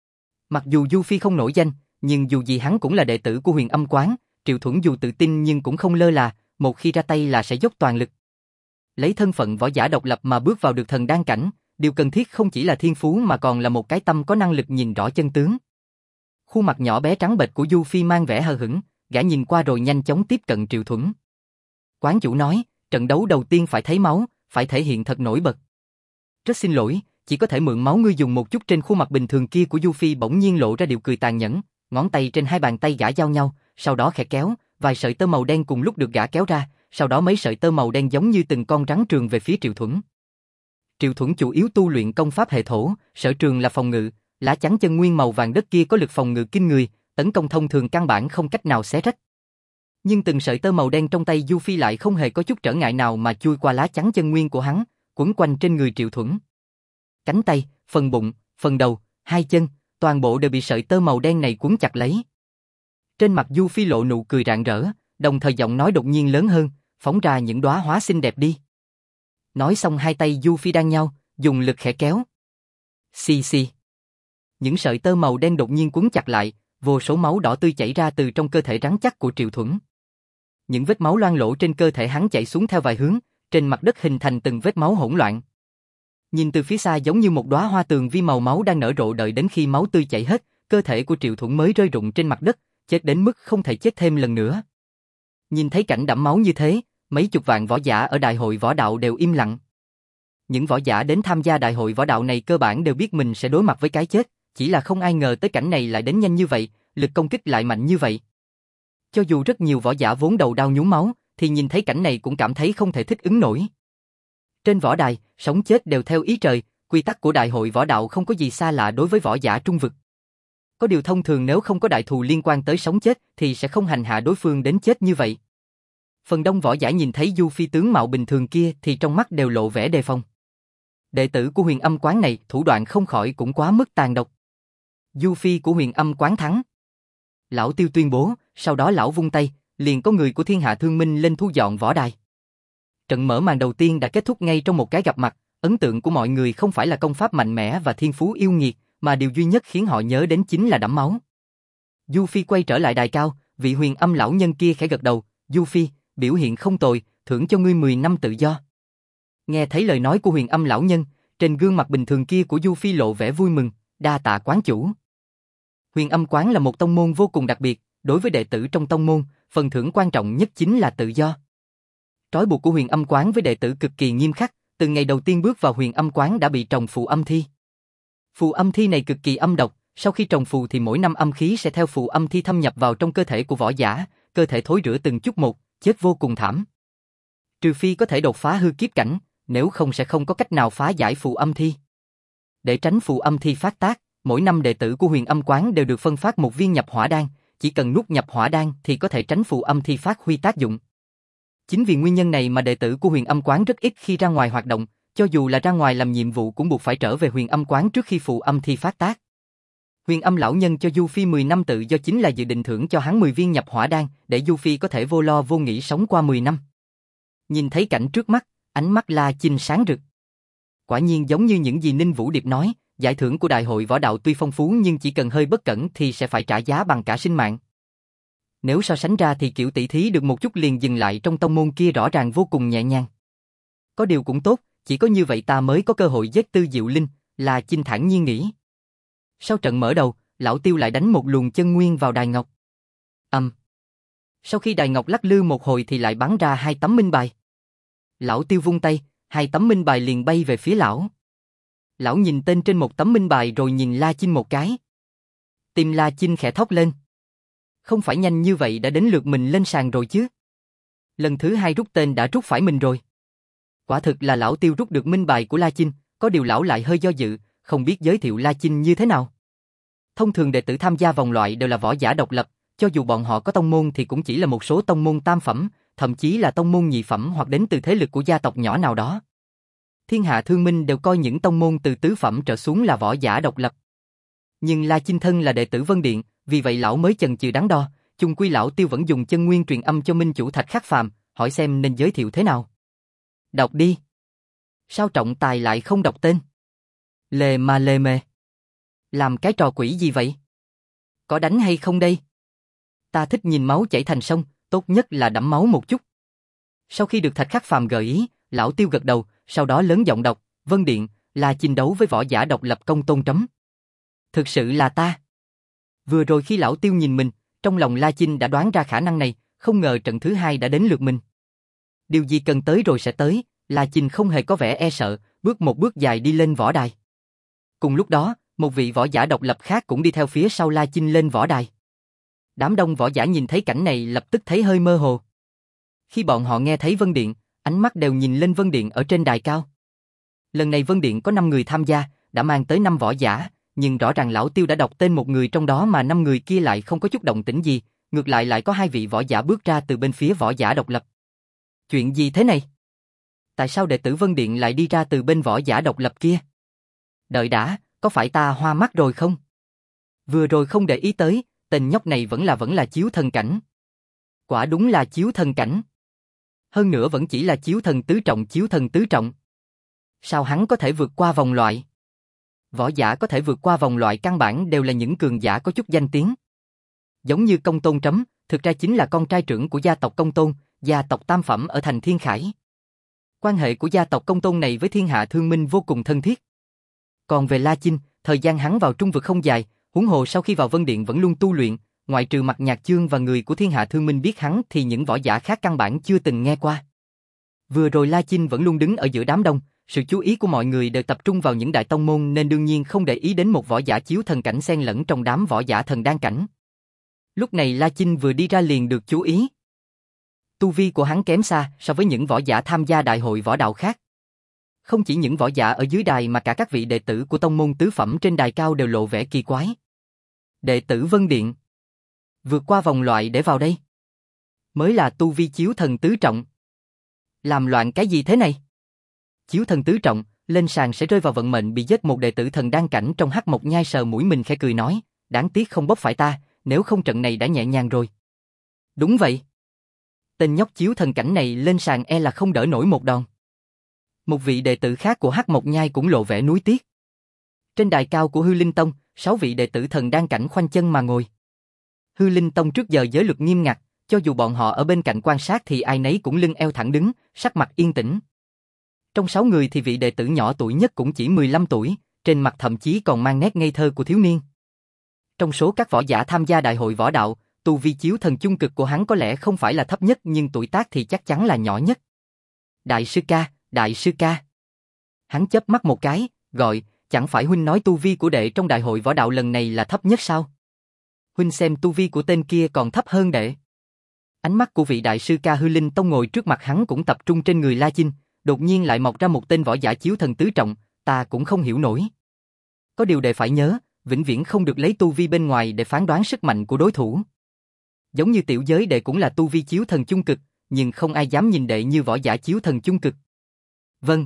Mặc dù Du Phi không nổi danh, nhưng dù gì hắn cũng là đệ tử của Huyền Âm Quán, Triệu Thuẫn dù tự tin nhưng cũng không lơ là, một khi ra tay là sẽ dốc toàn lực. Lấy thân phận võ giả độc lập mà bước vào được thần đan cảnh, điều cần thiết không chỉ là thiên phú mà còn là một cái tâm có năng lực nhìn rõ chân tướng. Khuôn mặt nhỏ bé trắng bệch của Du Phi mang vẻ hờ hững, gã nhìn qua rồi nhanh chóng tiếp cận Triệu Thuẫn. Quán chủ nói, trận đấu đầu tiên phải thấy máu, phải thể hiện thật nổi bật. Rất xin lỗi, chỉ có thể mượn máu ngươi dùng một chút. Trên khuôn mặt bình thường kia của Du Phi bỗng nhiên lộ ra điệu cười tàn nhẫn, ngón tay trên hai bàn tay gã giao nhau, sau đó khẽ kéo, vài sợi tơ màu đen cùng lúc được gã kéo ra, sau đó mấy sợi tơ màu đen giống như từng con rắn trườn về phía Triệu Thuẫn. Triệu Thuẫn chủ yếu tu luyện công pháp hệ thổ, sở trường là phòng ngự, lá chắn chân nguyên màu vàng đất kia có lực phòng ngự kinh người, tấn công thông thường căn bản không cách nào xé rách. Nhưng từng sợi tơ màu đen trong tay Du Phi lại không hề có chút trở ngại nào mà chui qua lá chắn chân nguyên của hắn, quấn quanh trên người Triệu Thuẫn. Cánh tay, phần bụng, phần đầu, hai chân, toàn bộ đều bị sợi tơ màu đen này quấn chặt lấy. Trên mặt Du Phi lộ nụ cười rạng rỡ, đồng thời giọng nói đột nhiên lớn hơn, phóng ra những đóa hoa xinh đẹp đi. Nói xong hai tay Du Phi đan nhau, dùng lực khẽ kéo. Xì xì. Những sợi tơ màu đen đột nhiên quấn chặt lại, vô số máu đỏ tươi chảy ra từ trong cơ thể rắn chắc của Triệu Thuẫn. Những vết máu loang lổ trên cơ thể hắn chảy xuống theo vài hướng, trên mặt đất hình thành từng vết máu hỗn loạn. Nhìn từ phía xa giống như một đóa hoa tường vi màu máu đang nở rộ, đợi đến khi máu tươi chảy hết, cơ thể của Triệu Thuẫn mới rơi rụng trên mặt đất, chết đến mức không thể chết thêm lần nữa. Nhìn thấy cảnh đẫm máu như thế, mấy chục vạn võ giả ở đại hội võ đạo đều im lặng. Những võ giả đến tham gia đại hội võ đạo này cơ bản đều biết mình sẽ đối mặt với cái chết, chỉ là không ai ngờ tới cảnh này lại đến nhanh như vậy, lực công kích lại mạnh như vậy. Cho dù rất nhiều võ giả vốn đầu đau nhúng máu, thì nhìn thấy cảnh này cũng cảm thấy không thể thích ứng nổi. Trên võ đài, sống chết đều theo ý trời, quy tắc của đại hội võ đạo không có gì xa lạ đối với võ giả trung vực. Có điều thông thường nếu không có đại thù liên quan tới sống chết thì sẽ không hành hạ đối phương đến chết như vậy. Phần đông võ giả nhìn thấy Du Phi tướng mạo bình thường kia thì trong mắt đều lộ vẻ đề phòng. Đệ tử của Huyền Âm Quán này thủ đoạn không khỏi cũng quá mức tàn độc. Du phi của Huyền Âm Quán thắng. Lão Tiêu tuyên bố, sau đó lão vung tay, liền có người của Thiên Hạ Thương Minh lên thu dọn võ đài. Trận mở màn đầu tiên đã kết thúc ngay trong một cái gặp mặt, ấn tượng của mọi người không phải là công pháp mạnh mẽ và thiên phú yêu nghiệt, mà điều duy nhất khiến họ nhớ đến chính là đẫm máu. Du Phi quay trở lại đài cao, vị Huyền Âm lão nhân kia khẽ gật đầu, Du Phi, biểu hiện không tồi, thưởng cho ngươi mười năm tự do. Nghe thấy lời nói của Huyền Âm lão nhân, trên gương mặt bình thường kia của Du Phi lộ vẻ vui mừng, đa tạ quán chủ. Huyền Âm Quán là một tông môn vô cùng đặc biệt, đối với đệ tử trong tông môn, phần thưởng quan trọng nhất chính là tự do. Trói buộc của Huyền Âm Quán với đệ tử cực kỳ nghiêm khắc, từ ngày đầu tiên bước vào Huyền Âm Quán đã bị trồng phù âm thi. Phù âm thi này cực kỳ âm độc, sau khi trồng phù thì mỗi năm âm khí sẽ theo phù âm thi thâm nhập vào trong cơ thể của võ giả, cơ thể thối rữa từng chút một, chết vô cùng thảm. Trừ phi có thể đột phá hư kiếp cảnh, nếu không sẽ không có cách nào phá giải phù âm thi. Để tránh phù âm thi phát tác, mỗi năm đệ tử của Huyền Âm Quán đều được phân phát một viên nhập hỏa đan, chỉ cần nuốt nhập hỏa đan thì có thể tránh phù âm thi phát huy tác dụng. Chính vì nguyên nhân này mà đệ tử của Huyền Âm Quán rất ít khi ra ngoài hoạt động, cho dù là ra ngoài làm nhiệm vụ cũng buộc phải trở về Huyền Âm Quán trước khi phù âm thi phát tác. Huyền Âm lão nhân cho Du Phi mười năm tự do chính là dự định thưởng cho hắn mười viên nhập hỏa đan, để Du Phi có thể vô lo vô nghĩ sống qua mười năm. Nhìn thấy cảnh trước mắt, ánh mắt La Chinh sáng rực. Quả nhiên giống như những gì Ninh Vũ Điệp nói, giải thưởng của đại hội võ đạo tuy phong phú nhưng chỉ cần hơi bất cẩn thì sẽ phải trả giá bằng cả sinh mạng. Nếu so sánh ra thì kiểu tỷ thí được một chút liền dừng lại trong tông môn kia rõ ràng vô cùng nhẹ nhàng. Có điều cũng tốt, chỉ có như vậy ta mới có cơ hội giết Tư Diệu Linh, là Chinh thản nhiên nghĩ. Sau trận mở đầu, lão Tiêu lại đánh một luồng chân nguyên vào đài ngọc. Ầm. Um. Sau khi đài ngọc lắc lư một hồi thì lại bắn ra hai tấm minh bài. Lão Tiêu vung tay, hai tấm minh bài liền bay về phía lão. Lão nhìn tên trên một tấm minh bài rồi nhìn La Chinh một cái. Tim La Chinh khẽ thốc lên. Không phải nhanh như vậy đã đến lượt mình lên sàn rồi chứ? Lần thứ hai rút tên đã rút phải mình rồi. Quả thực là lão Tiêu rút được minh bài của La Chinh, có điều lão lại hơi do dự, không biết giới thiệu La Chinh như thế nào. Thông thường đệ tử tham gia vòng loại đều là võ giả độc lập, cho dù bọn họ có tông môn thì cũng chỉ là một số tông môn tam phẩm, thậm chí là tông môn nhị phẩm hoặc đến từ thế lực của gia tộc nhỏ nào đó. Thiên Hạ Thương Minh đều coi những tông môn từ tứ phẩm trở xuống là võ giả độc lập. Nhưng La Chinh thân là đệ tử Vân Điện, vì vậy lão mới chần chừ đắn đo, chung quy lão Tiêu vẫn dùng chân nguyên truyền âm cho minh chủ Thạch Khắc Phàm, hỏi xem nên giới thiệu thế nào. Đọc đi. Sao trọng tài lại không đọc tên? Lề mà lề mề. Làm cái trò quỷ gì vậy? Có đánh hay không đây? Ta thích nhìn máu chảy thành sông, tốt nhất là đẫm máu một chút. Sau khi được Thạch Khắc Phàm gợi ý, lão Tiêu gật đầu, sau đó lớn giọng đọc, Vân Điện, là chiến đấu với võ giả độc lập Công Tôn Trấm. Thực sự là ta. Vừa rồi khi lão Tiêu nhìn mình, trong lòng La Chinh đã đoán ra khả năng này, không ngờ trận thứ hai đã đến lượt mình. Điều gì cần tới rồi sẽ tới, La Chinh không hề có vẻ e sợ, bước một bước dài đi lên võ đài. Cùng lúc đó, một vị võ giả độc lập khác cũng đi theo phía sau La Chinh lên võ đài. Đám đông võ giả nhìn thấy cảnh này lập tức thấy hơi mơ hồ. Khi bọn họ nghe thấy Vân Điện, ánh mắt đều nhìn lên Vân Điện ở trên đài cao. Lần này Vân Điện có năm người tham gia, đã mang tới năm võ giả, nhưng rõ ràng lão Tiêu đã đọc tên một người trong đó mà năm người kia lại không có chút động tĩnh gì, ngược lại lại có hai vị võ giả bước ra từ bên phía võ giả độc lập. Chuyện gì thế này? Tại sao đệ tử Vân Điện lại đi ra từ bên võ giả độc lập kia? Đợi đã, có phải ta hoa mắt rồi không? Vừa rồi không để ý tới, tên nhóc này vẫn là vẫn là chiếu thần cảnh. Quả đúng là chiếu thần cảnh. Hơn nữa vẫn chỉ là chiếu thần tứ trọng chiếu thần tứ trọng. Sao hắn có thể vượt qua vòng loại? Võ giả có thể vượt qua vòng loại căn bản đều là những cường giả có chút danh tiếng. Giống như Công Tôn Trấm, thực ra chính là con trai trưởng của gia tộc Công Tôn, gia tộc tam phẩm ở thành Thiên Khải. Quan hệ của gia tộc Công Tôn này với Thiên Hạ Thương Minh vô cùng thân thiết. Còn về La Chinh, thời gian hắn vào trung vực không dài, huống hồ sau khi vào Vân Điện vẫn luôn tu luyện, ngoại trừ Mặt Nhạc Chương và người của Thiên Hạ Thương Minh biết hắn thì những võ giả khác căn bản chưa từng nghe qua. Vừa rồi La Chinh vẫn luôn đứng ở giữa đám đông, sự chú ý của mọi người đều tập trung vào những đại tông môn nên đương nhiên không để ý đến một võ giả chiếu thần cảnh xen lẫn trong đám võ giả thần đan cảnh. Lúc này La Chinh vừa đi ra liền được chú ý. Tu vi của hắn kém xa so với những võ giả tham gia đại hội võ đạo khác. Không chỉ những võ giả ở dưới đài mà cả các vị đệ tử của tông môn tứ phẩm trên đài cao đều lộ vẻ kỳ quái. Đệ tử Vân Điện vượt qua vòng loại để vào đây. Mới là tu vi chiếu thần tứ trọng. Làm loạn cái gì thế này? Chiếu thần tứ trọng, lên sàn sẽ rơi vào vận mệnh bị giết. Một đệ tử thần đan cảnh trong Hắc Mộc Nhai sờ mũi mình khẽ cười nói, đáng tiếc không bốc phải ta, nếu không trận này đã nhẹ nhàng rồi. Đúng vậy. Tên nhóc chiếu thần cảnh này lên sàn e là không đỡ nổi một đòn. Một vị đệ tử khác của Hắc Mộc Nhai cũng lộ vẻ nuối tiếc. Trên đài cao của Hư Linh Tông, sáu vị đệ tử thần đan cảnh khoanh chân mà ngồi. Hư Linh Tông trước giờ giới luật nghiêm ngặt, cho dù bọn họ ở bên cạnh quan sát thì ai nấy cũng lưng eo thẳng đứng, sắc mặt yên tĩnh. Trong sáu người thì vị đệ tử nhỏ tuổi nhất cũng chỉ mười lăm tuổi, trên mặt thậm chí còn mang nét ngây thơ của thiếu niên. Trong số các võ giả tham gia đại hội võ đạo, tu vi chiếu thần chung cực của hắn có lẽ không phải là thấp nhất nhưng tuổi tác thì chắc chắn là nhỏ nhất. Đại sư ca, đại sư ca. Hắn chớp mắt một cái, gọi, chẳng phải huynh nói tu vi của đệ trong đại hội võ đạo lần này là thấp nhất sao? Huynh xem tu vi của tên kia còn thấp hơn đệ. Ánh mắt của vị đại sư ca Hư Linh Tông ngồi trước mặt hắn cũng tập trung trên người La Chinh, đột nhiên lại mọc ra một tên võ giả chiếu thần tứ trọng, ta cũng không hiểu nổi. Có điều đệ phải nhớ, vĩnh viễn không được lấy tu vi bên ngoài để phán đoán sức mạnh của đối thủ. Giống như tiểu giới đệ cũng là tu vi chiếu thần chung cực, nhưng không ai dám nhìn đệ như võ giả chiếu thần chung cực. Vâng.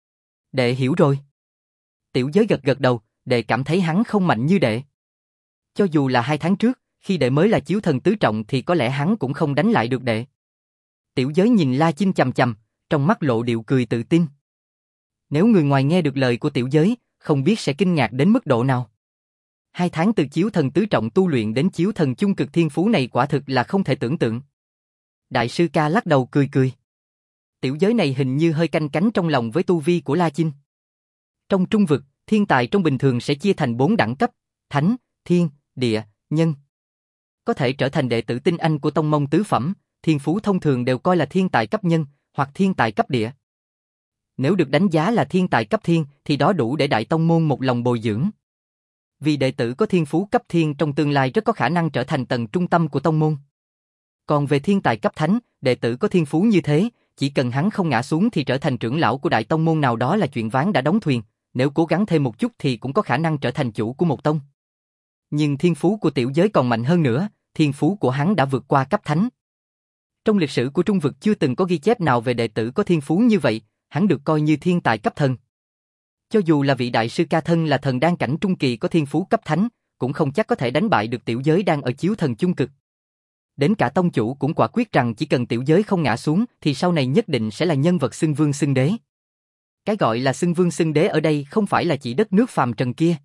Đệ hiểu rồi. Tiểu giới gật gật đầu, đệ cảm thấy hắn không mạnh như đệ. Cho dù là hai tháng trước, khi đệ mới là chiếu thần tứ trọng thì có lẽ hắn cũng không đánh lại được đệ. Tiểu giới nhìn La Chinh chằm chằm, trong mắt lộ điệu cười tự tin. Nếu người ngoài nghe được lời của tiểu giới, không biết sẽ kinh ngạc đến mức độ nào. Hai tháng từ chiếu thần tứ trọng tu luyện đến chiếu thần chung cực thiên phú này quả thực là không thể tưởng tượng. Đại sư ca lắc đầu cười cười. Tiểu giới này hình như hơi canh cánh trong lòng với tu vi của La Chinh. Trong trung vực, thiên tài trong bình thường sẽ chia thành bốn đẳng cấp, thánh, thiên, địa, nhân. Có thể trở thành đệ tử tinh anh của tông môn tứ phẩm, thiên phú thông thường đều coi là thiên tài cấp nhân, hoặc thiên tài cấp địa. Nếu được đánh giá là thiên tài cấp thiên, thì đó đủ để đại tông môn một lòng bồi dưỡng. Vì đệ tử có thiên phú cấp thiên trong tương lai rất có khả năng trở thành tầng trung tâm của tông môn. Còn về thiên tài cấp thánh, đệ tử có thiên phú như thế, chỉ cần hắn không ngã xuống thì trở thành trưởng lão của đại tông môn nào đó là chuyện ván đã đóng thuyền, nếu cố gắng thêm một chút thì cũng có khả năng trở thành chủ của một tông. Nhưng thiên phú của tiểu giới còn mạnh hơn nữa, thiên phú của hắn đã vượt qua cấp thánh. Trong lịch sử của trung vực chưa từng có ghi chép nào về đệ tử có thiên phú như vậy, hắn được coi như thiên tài cấp thần. Cho dù là vị đại sư ca thân là thần đan cảnh trung kỳ có thiên phú cấp thánh, cũng không chắc có thể đánh bại được tiểu giới đang ở chiếu thần chung cực. Đến cả tông chủ cũng quả quyết rằng chỉ cần tiểu giới không ngã xuống thì sau này nhất định sẽ là nhân vật xưng vương xưng đế. Cái gọi là xưng vương xưng đế ở đây không phải là chỉ đất nước phàm trần kia,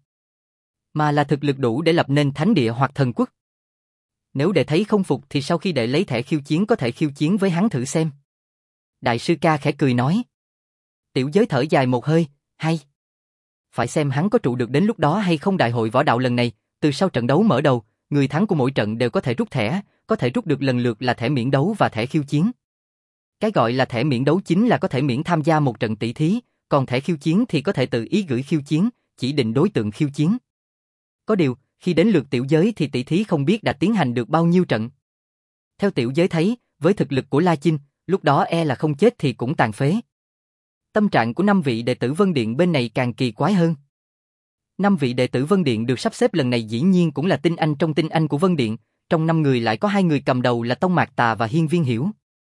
mà là thực lực đủ để lập nên thánh địa hoặc thần quốc. Nếu đệ thấy không phục thì sau khi đệ lấy thẻ khiêu chiến có thể khiêu chiến với hắn thử xem. Đại sư ca khẽ cười nói. Tiểu giới thở dài một hơi, hay. Phải xem hắn có trụ được đến lúc đó hay không. Đại hội võ đạo lần này, từ sau trận đấu mở đầu, người thắng của mỗi trận đều có thể rút thẻ, có thể rút được lần lượt là thẻ miễn đấu và thẻ khiêu chiến. Cái gọi là thẻ miễn đấu chính là có thể miễn tham gia một trận tỷ thí, còn thẻ khiêu chiến thì có thể tự ý gửi khiêu chiến, chỉ định đối tượng khiêu chiến. Có điều, khi đến lượt tiểu giới thì tỷ thí không biết đã tiến hành được bao nhiêu trận. Theo tiểu giới thấy, với thực lực của La Chinh, lúc đó e là không chết thì cũng tàn phế. Tâm trạng của năm vị đệ tử Vân Điện bên này càng kỳ quái hơn. Năm vị đệ tử Vân Điện được sắp xếp lần này dĩ nhiên cũng là tinh anh trong tinh anh của Vân Điện, trong năm người lại có hai người cầm đầu là Tông Mạc Tà và Hiên Viên Hiểu.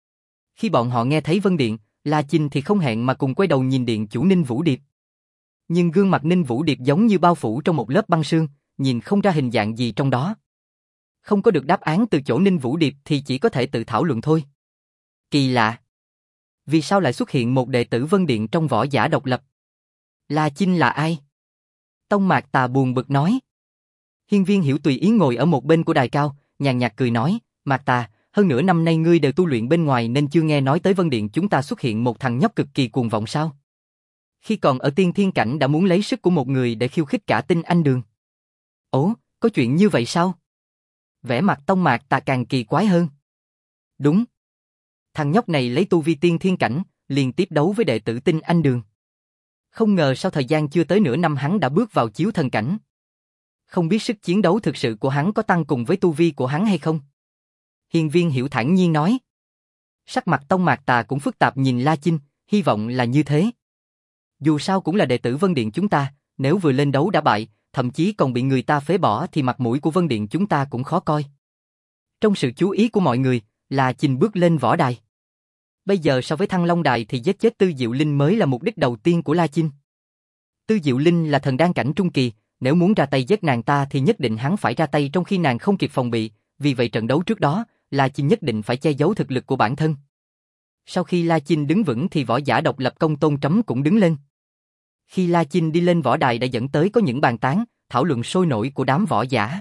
Khi bọn họ nghe thấy Vân Điện, La Chinh thì không hẹn mà cùng quay đầu nhìn điện chủ Ninh Vũ Điệp. Nhưng gương mặt Ninh Vũ Điệp giống như bao phủ trong một lớp băng sương, nhìn không ra hình dạng gì trong đó. Không có được đáp án từ chỗ Ninh Vũ Điệp thì chỉ có thể tự thảo luận thôi. Kỳ lạ. Vì sao lại xuất hiện một đệ tử Vân Điện trong võ giả độc lập? La Chinh là ai? Tông Mạc Tà buồn bực nói. Hiên Viên Hiểu tùy ý ngồi ở một bên của đài cao, nhàn nhạt cười nói, Mạc Tà, hơn nửa năm nay ngươi đều tu luyện bên ngoài nên chưa nghe nói tới Vân Điện chúng ta xuất hiện một thằng nhóc cực kỳ cuồng vọng sao? Khi còn ở tiên thiên cảnh đã muốn lấy sức của một người để khiêu khích cả tinh anh đường. Ồ, có chuyện như vậy sao? Vẻ mặt Tông Mạc Tà càng kỳ quái hơn. Đúng. Thằng nhóc này lấy tu vi tiên thiên cảnh, liền tiếp đấu với đệ tử tinh anh đường. Không ngờ sau thời gian chưa tới nửa năm hắn đã bước vào chiếu thần cảnh. Không biết sức chiến đấu thực sự của hắn có tăng cùng với tu vi của hắn hay không? Hiên Viên Hiểu thản nhiên nói. Sắc mặt Tông Mạc Tà cũng phức tạp nhìn La Chinh, hy vọng là như thế. Dù sao cũng là đệ tử Vân Điện chúng ta, nếu vừa lên đấu đã bại, thậm chí còn bị người ta phế bỏ thì mặt mũi của Vân Điện chúng ta cũng khó coi. Trong sự chú ý của mọi người, La Chinh bước lên võ đài. Bây giờ so với Thăng Long Đài thì giết chết Tư Diệu Linh mới là mục đích đầu tiên của La Chinh. Tư Diệu Linh là thần đan cảnh trung kỳ, nếu muốn ra tay giết nàng ta thì nhất định hắn phải ra tay trong khi nàng không kịp phòng bị, vì vậy trận đấu trước đó, La Chinh nhất định phải che giấu thực lực của bản thân. Sau khi La Chinh đứng vững thì võ giả độc lập Công Tôn Trấm cũng đứng lên. Khi La Chinh đi lên võ đài đã dẫn tới có những bàn tán, thảo luận sôi nổi của đám võ giả.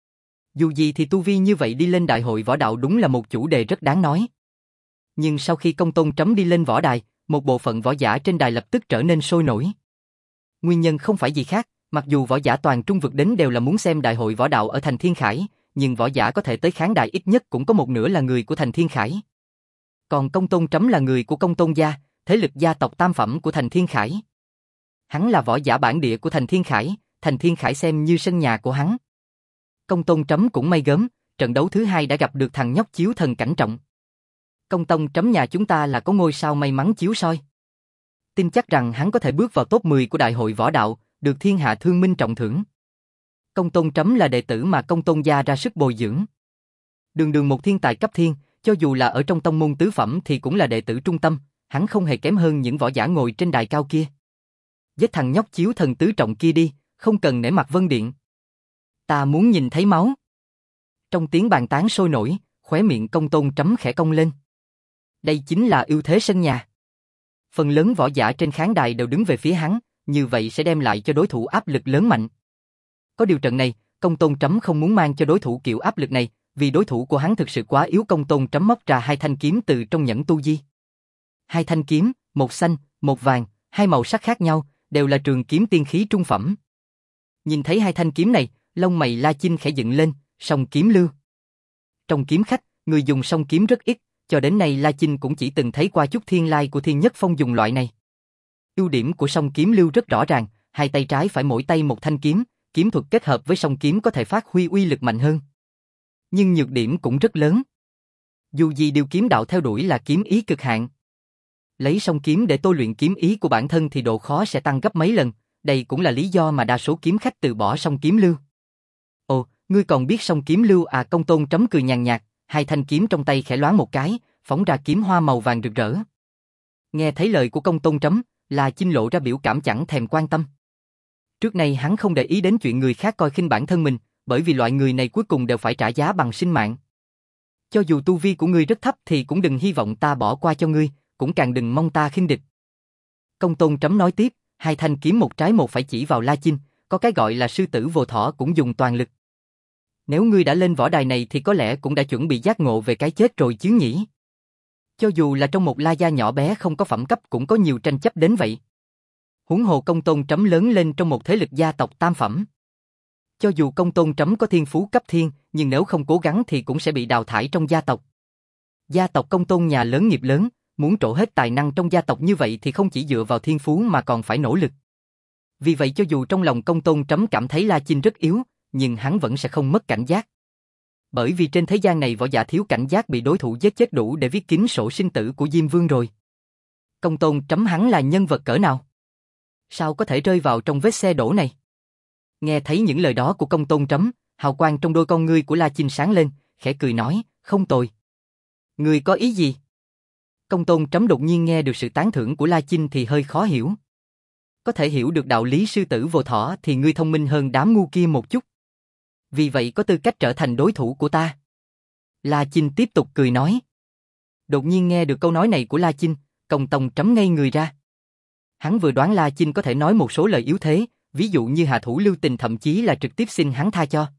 Dù gì thì tu vi như vậy đi lên đại hội võ đạo đúng là một chủ đề rất đáng nói. Nhưng sau khi Công Tôn Trấm đi lên võ đài, một bộ phận võ giả trên đài lập tức trở nên sôi nổi. Nguyên nhân không phải gì khác, mặc dù võ giả toàn trung vực đến đều là muốn xem đại hội võ đạo ở thành Thiên Khải, nhưng võ giả có thể tới khán đài ít nhất cũng có một nửa là người của thành Thiên Khải. Còn Công Tôn Trấm là người của Công Tôn gia, thế lực gia tộc tam phẩm của thành Thiên Khải. Hắn là võ giả bản địa của thành Thiên Khải, thành Thiên Khải xem như sân nhà của hắn. Công Tôn Trấm cũng may gớm, trận đấu thứ hai đã gặp được thằng nhóc chiếu thần cảnh trọng. Công Tôn Trấm nhà chúng ta là có ngôi sao may mắn chiếu soi. Tin chắc rằng hắn có thể bước vào top mười của đại hội võ đạo, được thiên hạ thương minh trọng thưởng. Công Tôn Trấm là đệ tử mà Công Tôn gia ra sức bồi dưỡng. Đường đường một thiên tài cấp thiên, cho dù là ở trong tông môn tứ phẩm thì cũng là đệ tử trung tâm, hắn không hề kém hơn những võ giả ngồi trên đài cao kia. Giết thằng nhóc chiếu thần tứ trọng kia đi, không cần nể mặt Vân Điện. Ta muốn nhìn thấy máu. Trong tiếng bàn tán sôi nổi, khóe miệng Công Tôn Trấm khẽ cong lên. Đây chính là ưu thế sân nhà. Phần lớn võ giả trên khán đài đều đứng về phía hắn, như vậy sẽ đem lại cho đối thủ áp lực lớn mạnh. Có điều trận này, Công Tôn Trấm không muốn mang cho đối thủ kiểu áp lực này, vì đối thủ của hắn thực sự quá yếu. Công Tôn Trấm móc ra hai thanh kiếm từ trong nhẫn tu di. Hai thanh kiếm, một xanh, một vàng, hai màu sắc khác nhau, đều là trường kiếm tiên khí trung phẩm. Nhìn thấy hai thanh kiếm này, lông mày La Chinh khẽ dựng lên, song kiếm lưu. Trong kiếm khách, người dùng song kiếm rất ít, cho đến nay La Chinh cũng chỉ từng thấy qua chút thiên lai của Thiên Nhất Phong dùng loại này. Ưu điểm của song kiếm lưu rất rõ ràng, hai tay trái phải mỗi tay một thanh kiếm, kiếm thuật kết hợp với song kiếm có thể phát huy uy lực mạnh hơn. Nhưng nhược điểm cũng rất lớn. Dù gì điều kiếm đạo theo đuổi là kiếm ý cực hạn. Lấy song kiếm để tôi luyện kiếm ý của bản thân thì độ khó sẽ tăng gấp mấy lần, đây cũng là lý do mà đa số kiếm khách từ bỏ song kiếm lưu. Ồ, ngươi còn biết song kiếm lưu à? Công Tôn Trấm cười nhàn nhạt, hai thanh kiếm trong tay khẽ loáng một cái, phóng ra kiếm hoa màu vàng rực rỡ. Nghe thấy lời của Công Tôn Trấm, La Chinh lộ ra biểu cảm chẳng thèm quan tâm. Trước nay hắn không để ý đến chuyện người khác coi khinh bản thân mình, bởi vì loại người này cuối cùng đều phải trả giá bằng sinh mạng. Cho dù tu vi của ngươi rất thấp thì cũng đừng hy vọng ta bỏ qua cho ngươi, cũng càng đừng mong ta khinh địch. Công Tôn Trấm nói tiếp, hai thanh kiếm một trái một phải chỉ vào La Chinh, có cái gọi là sư tử vô thỏ cũng dùng toàn lực. Nếu ngươi đã lên võ đài này thì có lẽ cũng đã chuẩn bị giác ngộ về cái chết rồi chứ nhỉ? Cho dù là trong một La gia nhỏ bé không có phẩm cấp cũng có nhiều tranh chấp đến vậy. Huống hồ Công Tôn Trấm lớn lên trong một thế lực gia tộc tam phẩm. Cho dù Công Tôn Trấm có thiên phú cấp thiên, nhưng nếu không cố gắng thì cũng sẽ bị đào thải trong gia tộc. Gia tộc Công Tôn nhà lớn nghiệp lớn, muốn trổ hết tài năng trong gia tộc như vậy thì không chỉ dựa vào thiên phú mà còn phải nỗ lực. Vì vậy cho dù trong lòng Công Tôn Trấm cảm thấy La Chinh rất yếu, nhưng hắn vẫn sẽ không mất cảnh giác. Bởi vì trên thế gian này võ giả thiếu cảnh giác bị đối thủ giết chết đủ để viết kín sổ sinh tử của Diêm Vương rồi. Công Tôn Trấm hắn là nhân vật cỡ nào? Sao có thể rơi vào trong vết xe đổ này? Nghe thấy những lời đó của Công Tôn Trấm, hào quang trong đôi con ngươi của La Chinh sáng lên, khẽ cười nói, không tồi. Ngươi có ý gì? Công Tôn Trấm đột nhiên nghe được sự tán thưởng của La Chinh thì hơi khó hiểu. Có thể hiểu được đạo lý sư tử vô thỏ thì ngươi thông minh hơn đám ngu kia một chút. Vì vậy có tư cách trở thành đối thủ của ta. La Chinh tiếp tục cười nói. Đột nhiên nghe được câu nói này của La Chinh, Công Tôn Trấm ngây người ra. Hắn vừa đoán La Chinh có thể nói một số lời yếu thế, ví dụ như hạ thủ lưu tình, thậm chí là trực tiếp xin hắn tha cho.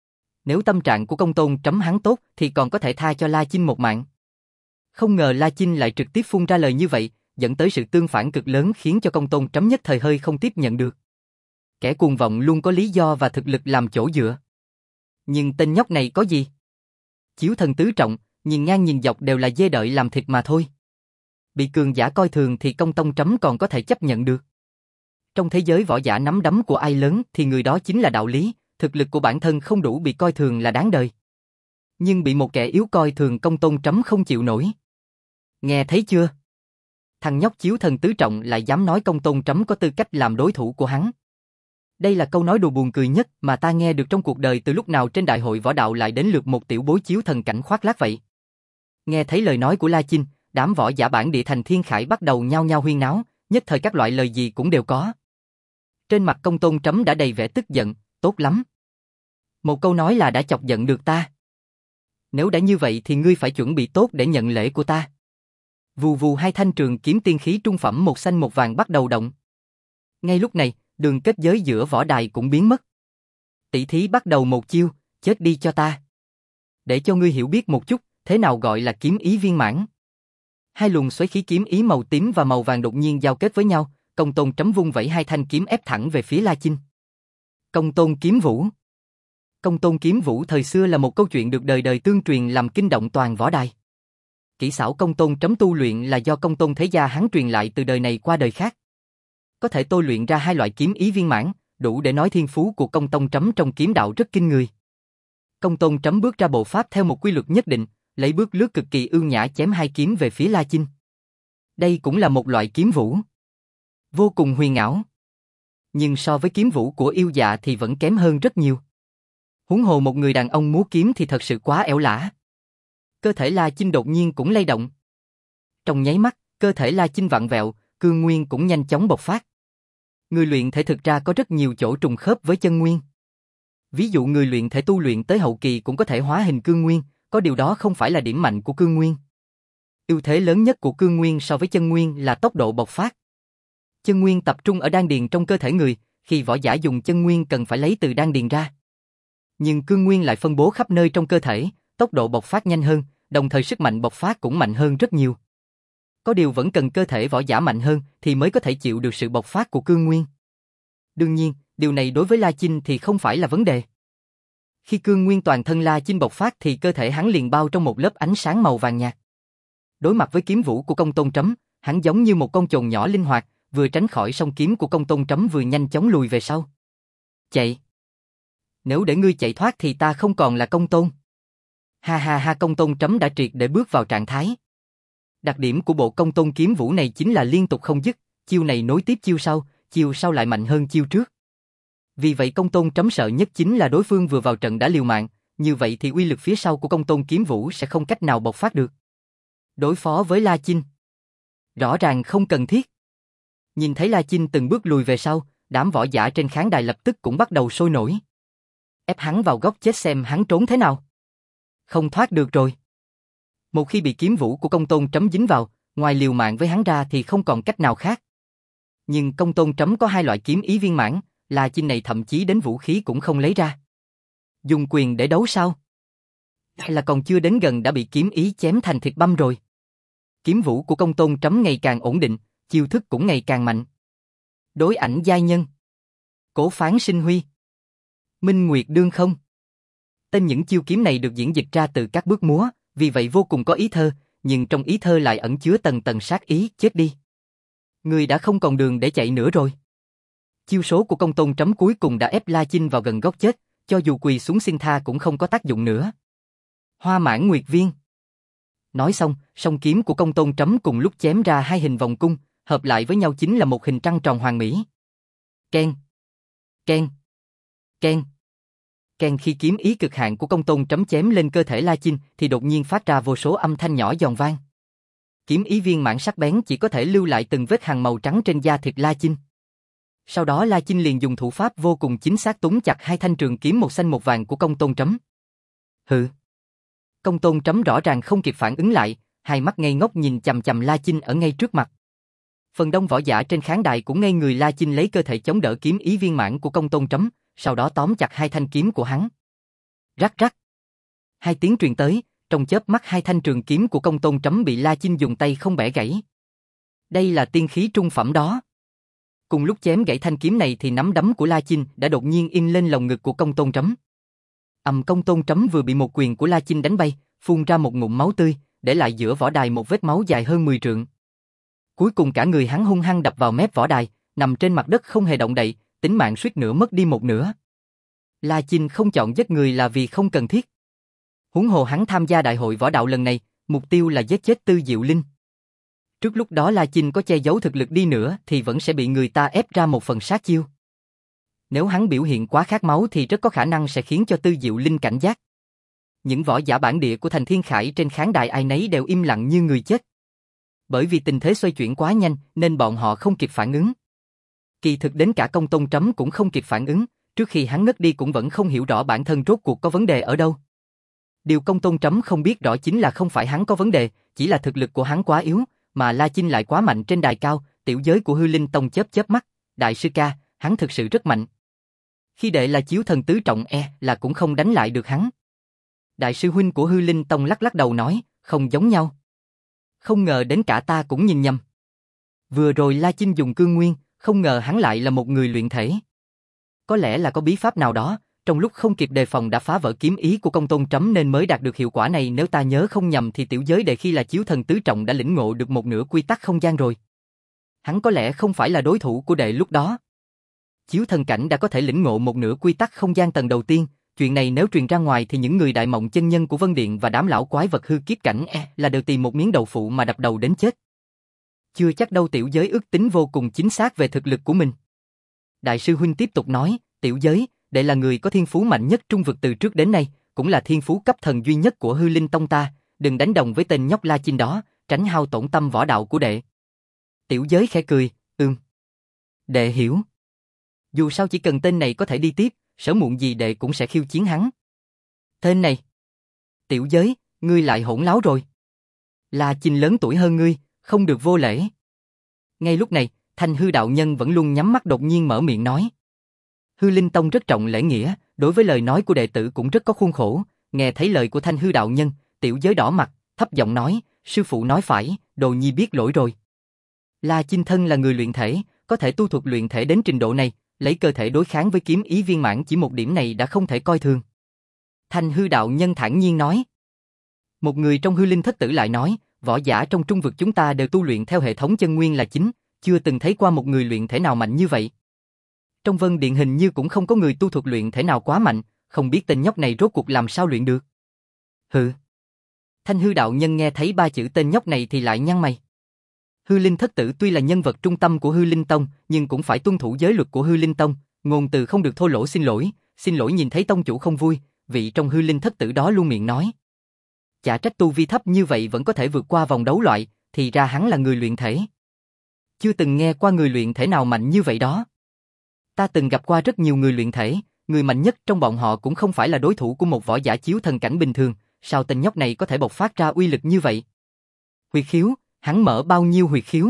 Nếu tâm trạng của Công Tôn Trấm hắn tốt thì còn có thể tha cho La Chinh một mạng. Không ngờ La Chinh lại trực tiếp phun ra lời như vậy, dẫn tới sự tương phản cực lớn khiến cho Công Tôn Trấm nhất thời hơi không tiếp nhận được. Kẻ cuồng vọng luôn có lý do và thực lực làm chỗ dựa. Nhưng tên nhóc này có gì? Chiếu thần tứ trọng, nhìn ngang nhìn dọc đều là dê đợi làm thịt mà thôi. Bị cường giả coi thường thì Công Tôn Trấm còn có thể chấp nhận được. Trong thế giới võ giả nắm đấm của ai lớn thì người đó chính là đạo lý, thực lực của bản thân không đủ bị coi thường là đáng đời. Nhưng bị một kẻ yếu coi thường Công Tôn Trấm không chịu nổi. Nghe thấy chưa? Thằng nhóc chiếu thần tứ trọng lại dám nói Công Tôn Trấm có tư cách làm đối thủ của hắn. Đây là câu nói đùa buồn cười nhất mà ta nghe được trong cuộc đời, từ lúc nào trên đại hội võ đạo lại đến lượt một tiểu bối chiếu thần cảnh khoác lác vậy. Nghe thấy lời nói của La Chinh, đám võ giả bản địa thành Thiên Khải bắt đầu nhao nhao huyên náo, nhất thời các loại lời gì cũng đều có. Trên mặt Công Tôn Trấm đã đầy vẻ tức giận, tốt lắm. Một câu nói là đã chọc giận được ta. Nếu đã như vậy thì ngươi phải chuẩn bị tốt để nhận lễ của ta. Vù vù hai thanh trường kiếm tiên khí trung phẩm một xanh một vàng bắt đầu động. Ngay lúc này, đường kết giới giữa võ đài cũng biến mất. Tỷ thí bắt đầu một chiêu, chết đi cho ta. Để cho ngươi hiểu biết một chút, thế nào gọi là kiếm ý viên mãn. Hai luồng xoáy khí kiếm ý màu tím và màu vàng đột nhiên giao kết với nhau, Công Tôn Trấm vung vẩy hai thanh kiếm ép thẳng về phía La Chinh. Công Tôn Kiếm Vũ. Công Tôn Kiếm Vũ thời xưa là một câu chuyện được đời đời tương truyền làm kinh động toàn võ đài. Kỹ xảo Công Tôn Trấm tu luyện là do Công Tôn Thế Gia hắn truyền lại từ đời này qua đời khác. Có thể tôi luyện ra hai loại kiếm ý viên mãn, đủ để nói thiên phú của Công Tôn Trấm trong kiếm đạo rất kinh người. Công Tôn Trấm bước ra bộ pháp theo một quy luật nhất định, lấy bước lướt cực kỳ ưu nhã chém hai kiếm về phía La Chinh. Đây cũng là một loại kiếm vũ. Vô cùng huyền ảo. Nhưng so với kiếm vũ của yêu dạ thì vẫn kém hơn rất nhiều. Huống hồ một người đàn ông múa kiếm thì thật sự quá ẻo lả. Cơ thể La Chinh đột nhiên cũng lay động. Trong nháy mắt, cơ thể La Chinh vặn vẹo, cương nguyên cũng nhanh chóng bộc phát. Người luyện thể thực ra có rất nhiều chỗ trùng khớp với chân nguyên. Ví dụ người luyện thể tu luyện tới hậu kỳ cũng có thể hóa hình cương nguyên, có điều đó không phải là điểm mạnh của cương nguyên. Ưu thế lớn nhất của cương nguyên so với chân nguyên là tốc độ bộc phát. Chân nguyên tập trung ở đan điền trong cơ thể người, khi võ giả dùng chân nguyên cần phải lấy từ đan điền ra. Nhưng cương nguyên lại phân bố khắp nơi trong cơ thể, tốc độ bộc phát nhanh hơn, đồng thời sức mạnh bộc phát cũng mạnh hơn rất nhiều. Có điều vẫn cần cơ thể võ giả mạnh hơn thì mới có thể chịu được sự bộc phát của cương nguyên. Đương nhiên, điều này đối với La Chinh thì không phải là vấn đề. Khi cương nguyên toàn thân La Chinh bộc phát thì cơ thể hắn liền bao trong một lớp ánh sáng màu vàng nhạt. Đối mặt với kiếm vũ của Công Tôn Trấm, hắn giống như một con chồn nhỏ linh hoạt, vừa tránh khỏi song kiếm của Công Tôn Trấm vừa nhanh chóng lùi về sau. Chạy! Nếu để ngươi chạy thoát thì ta không còn là Công Tôn. Ha ha ha, Công Tôn Trấm đã triệt để bước vào trạng thái. Đặc điểm của bộ Công Tôn kiếm vũ này chính là liên tục không dứt, chiêu này nối tiếp chiêu sau, chiêu sau lại mạnh hơn chiêu trước. Vì vậy Công Tôn Trấm sợ nhất chính là đối phương vừa vào trận đã liều mạng, như vậy thì uy lực phía sau của Công Tôn kiếm vũ sẽ không cách nào bộc phát được. Đối phó với La Chinh, rõ ràng không cần thiết. Nhìn thấy La Chinh từng bước lùi về sau, đám võ giả trên khán đài lập tức cũng bắt đầu sôi nổi. Ép hắn vào góc chết xem hắn trốn thế nào. Không thoát được rồi. Một khi bị kiếm vũ của Công Tôn Trấm dính vào, ngoài liều mạng với hắn ra thì không còn cách nào khác. Nhưng Công Tôn Trấm có hai loại kiếm ý viên mãn, La Chinh này thậm chí đến vũ khí cũng không lấy ra. Dùng quyền để đấu sao? Hay là còn chưa đến gần đã bị kiếm ý chém thành thịt băm rồi? Kiếm vũ của Công Tôn Trấm ngày càng ổn định, chiêu thức cũng ngày càng mạnh. Đối ảnh giai nhân, Cổ Phán Sinh Huy, Minh Nguyệt Đương Không. Tên những chiêu kiếm này được diễn dịch ra từ các bước múa, vì vậy vô cùng có ý thơ, nhưng trong ý thơ lại ẩn chứa tầng tầng sát ý, chết đi. Người đã không còn đường để chạy nữa rồi. Chiêu số của Công Tôn Trấm cuối cùng đã ép La Chinh vào gần góc chết, cho dù quỳ xuống xin tha cũng không có tác dụng nữa. Hoa Mãn Nguyệt Viên. Nói xong, song kiếm của Công Tôn Trấm cùng lúc chém ra hai hình vòng cung, hợp lại với nhau chính là một hình trăng tròn hoàn mỹ. Ken, ken, ken. Ken khi kiếm ý cực hạn của Công Tôn Trấm chém lên cơ thể La Chinh thì đột nhiên phát ra vô số âm thanh nhỏ giòn vang. Kiếm ý viên mãn sắc bén chỉ có thể lưu lại từng vết hằn màu trắng trên da thịt La Chinh. Sau đó La Chinh liền dùng thủ pháp vô cùng chính xác túm chặt hai thanh trường kiếm một xanh một vàng của Công Tôn Trấm. Hừ. Công Tôn Trấm rõ ràng không kịp phản ứng lại, hai mắt ngây ngốc nhìn chằm chằm La Chinh ở ngay trước mặt. Phần đông võ giả trên khán đài cũng ngây người. La Chinh lấy cơ thể chống đỡ kiếm ý viên mãn của Công Tôn Trấm, sau đó tóm chặt hai thanh kiếm của hắn. Rắc rắc. Hai tiếng truyền tới, trong chớp mắt hai thanh trường kiếm của Công Tôn Trấm bị La Chinh dùng tay không bẻ gãy. Đây là tiên khí trung phẩm đó. Cùng lúc chém gãy thanh kiếm này thì nắm đấm của La Chinh đã đột nhiên in lên lồng ngực của Công Tôn Trấm. Ầm, Công Tôn Trấm vừa bị một quyền của La Chinh đánh bay, phun ra một ngụm máu tươi, để lại giữa võ đài một vết máu dài hơn mười trượng. Cuối cùng cả người hắn hung hăng đập vào mép võ đài, nằm trên mặt đất không hề động đậy, tính mạng suýt nữa mất đi một nửa. La Chinh không chọn giết người là vì không cần thiết. Huống hồ hắn tham gia đại hội võ đạo lần này, mục tiêu là giết chết Tư Diệu Linh. Trước lúc đó La Chinh có che giấu thực lực đi nữa thì vẫn sẽ bị người ta ép ra một phần sát chiêu. Nếu hắn biểu hiện quá khát máu thì rất có khả năng sẽ khiến cho Tư Diệu Linh cảnh giác. Những võ giả bản địa của thành Thiên Khải trên khán đài ai nấy đều im lặng như người chết. Bởi vì tình thế xoay chuyển quá nhanh nên bọn họ không kịp phản ứng. Kỳ thực đến cả Công Tôn Trấm cũng không kịp phản ứng, trước khi hắn ngất đi cũng vẫn không hiểu rõ bản thân rốt cuộc có vấn đề ở đâu. Điều Công Tôn Trấm không biết rõ chính là không phải hắn có vấn đề, chỉ là thực lực của hắn quá yếu, mà La Chinh lại quá mạnh trên đài cao. Tiểu giới của Hư Linh Tông chớp chớp mắt, đại sư ca, hắn thực sự rất mạnh. Khi đệ là chiếu thần tứ trọng e là cũng không đánh lại được hắn. Đại sư huynh của Hư Linh Tông lắc lắc đầu nói, không giống nhau. Không ngờ đến cả ta cũng nhìn nhầm. Vừa rồi La Chinh dùng cương nguyên, không ngờ hắn lại là một người luyện thể. Có lẽ là có bí pháp nào đó, trong lúc không kịp đề phòng đã phá vỡ kiếm ý của Công Tôn Trấm nên mới đạt được hiệu quả này. Nếu ta nhớ không nhầm thì tiểu giới đệ khi là chiếu thần tứ trọng đã lĩnh ngộ được một nửa quy tắc không gian rồi. Hắn có lẽ không phải là đối thủ của đệ lúc đó. Chiếu thần cảnh đã có thể lĩnh ngộ một nửa quy tắc không gian tầng đầu tiên, chuyện này nếu truyền ra ngoài thì những người đại mộng chân nhân của Vân Điện và đám lão quái vật hư kiếp cảnh e là đều tìm một miếng đậu phụ mà đập đầu đến chết. Chưa chắc đâu, tiểu giới ước tính vô cùng chính xác về thực lực của mình. Đại sư huynh tiếp tục nói, tiểu giới, đệ là người có thiên phú mạnh nhất trung vực từ trước đến nay, cũng là thiên phú cấp thần duy nhất của Hư Linh Tông ta, đừng đánh đồng với tên nhóc La Chinh đó, tránh hao tổn tâm võ đạo của đệ. Tiểu giới khẽ cười, ừm. Đệ hiểu. Dù sao chỉ cần tên này có thể đi tiếp, sớm muộn gì đệ cũng sẽ khiêu chiến hắn. Tên này. Tiểu giới, ngươi lại hỗn láo rồi. La Chinh lớn tuổi hơn ngươi, không được vô lễ. Ngay lúc này, Thanh Hư đạo nhân vẫn luôn nhắm mắt đột nhiên mở miệng nói. Hư Linh Tông rất trọng lễ nghĩa, đối với lời nói của đệ tử cũng rất có khuôn khổ. Nghe thấy lời của Thanh Hư đạo nhân, tiểu giới đỏ mặt, thấp giọng nói, sư phụ nói phải, đồ nhi biết lỗi rồi. La Chinh thân là người luyện thể, có thể tu thuật luyện thể đến trình độ này, lấy cơ thể đối kháng với kiếm ý viên mãn chỉ một điểm này đã không thể coi thường. Thanh Hư đạo nhân thản nhiên nói. Một người trong Hư Linh thất tử lại nói, võ giả trong trung vực chúng ta đều tu luyện theo hệ thống chân nguyên là chính, chưa từng thấy qua một người luyện thể nào mạnh như vậy. Trong Vân Điện hình như cũng không có người tu thuật luyện thể nào quá mạnh, không biết tên nhóc này rốt cuộc làm sao luyện được. Hừ. Thanh Hư đạo nhân nghe thấy ba chữ tên nhóc này thì lại nhăn mày. Hư Linh thất tử tuy là nhân vật trung tâm của Hư Linh Tông, nhưng cũng phải tuân thủ giới luật của Hư Linh Tông, ngôn từ không được thô lỗ xin lỗi, xin lỗi nhìn thấy tông chủ không vui, vị trong Hư Linh thất tử đó luôn miệng nói. Chả trách tu vi thấp như vậy vẫn có thể vượt qua vòng đấu loại, thì ra hắn là người luyện thể. Chưa từng nghe qua người luyện thể nào mạnh như vậy đó. Ta từng gặp qua rất nhiều người luyện thể, người mạnh nhất trong bọn họ cũng không phải là đối thủ của một võ giả chiếu thần cảnh bình thường, sao tên nhóc này có thể bộc phát ra uy lực như vậy? Huyệt khiếu, hắn mở bao nhiêu huyệt khiếu?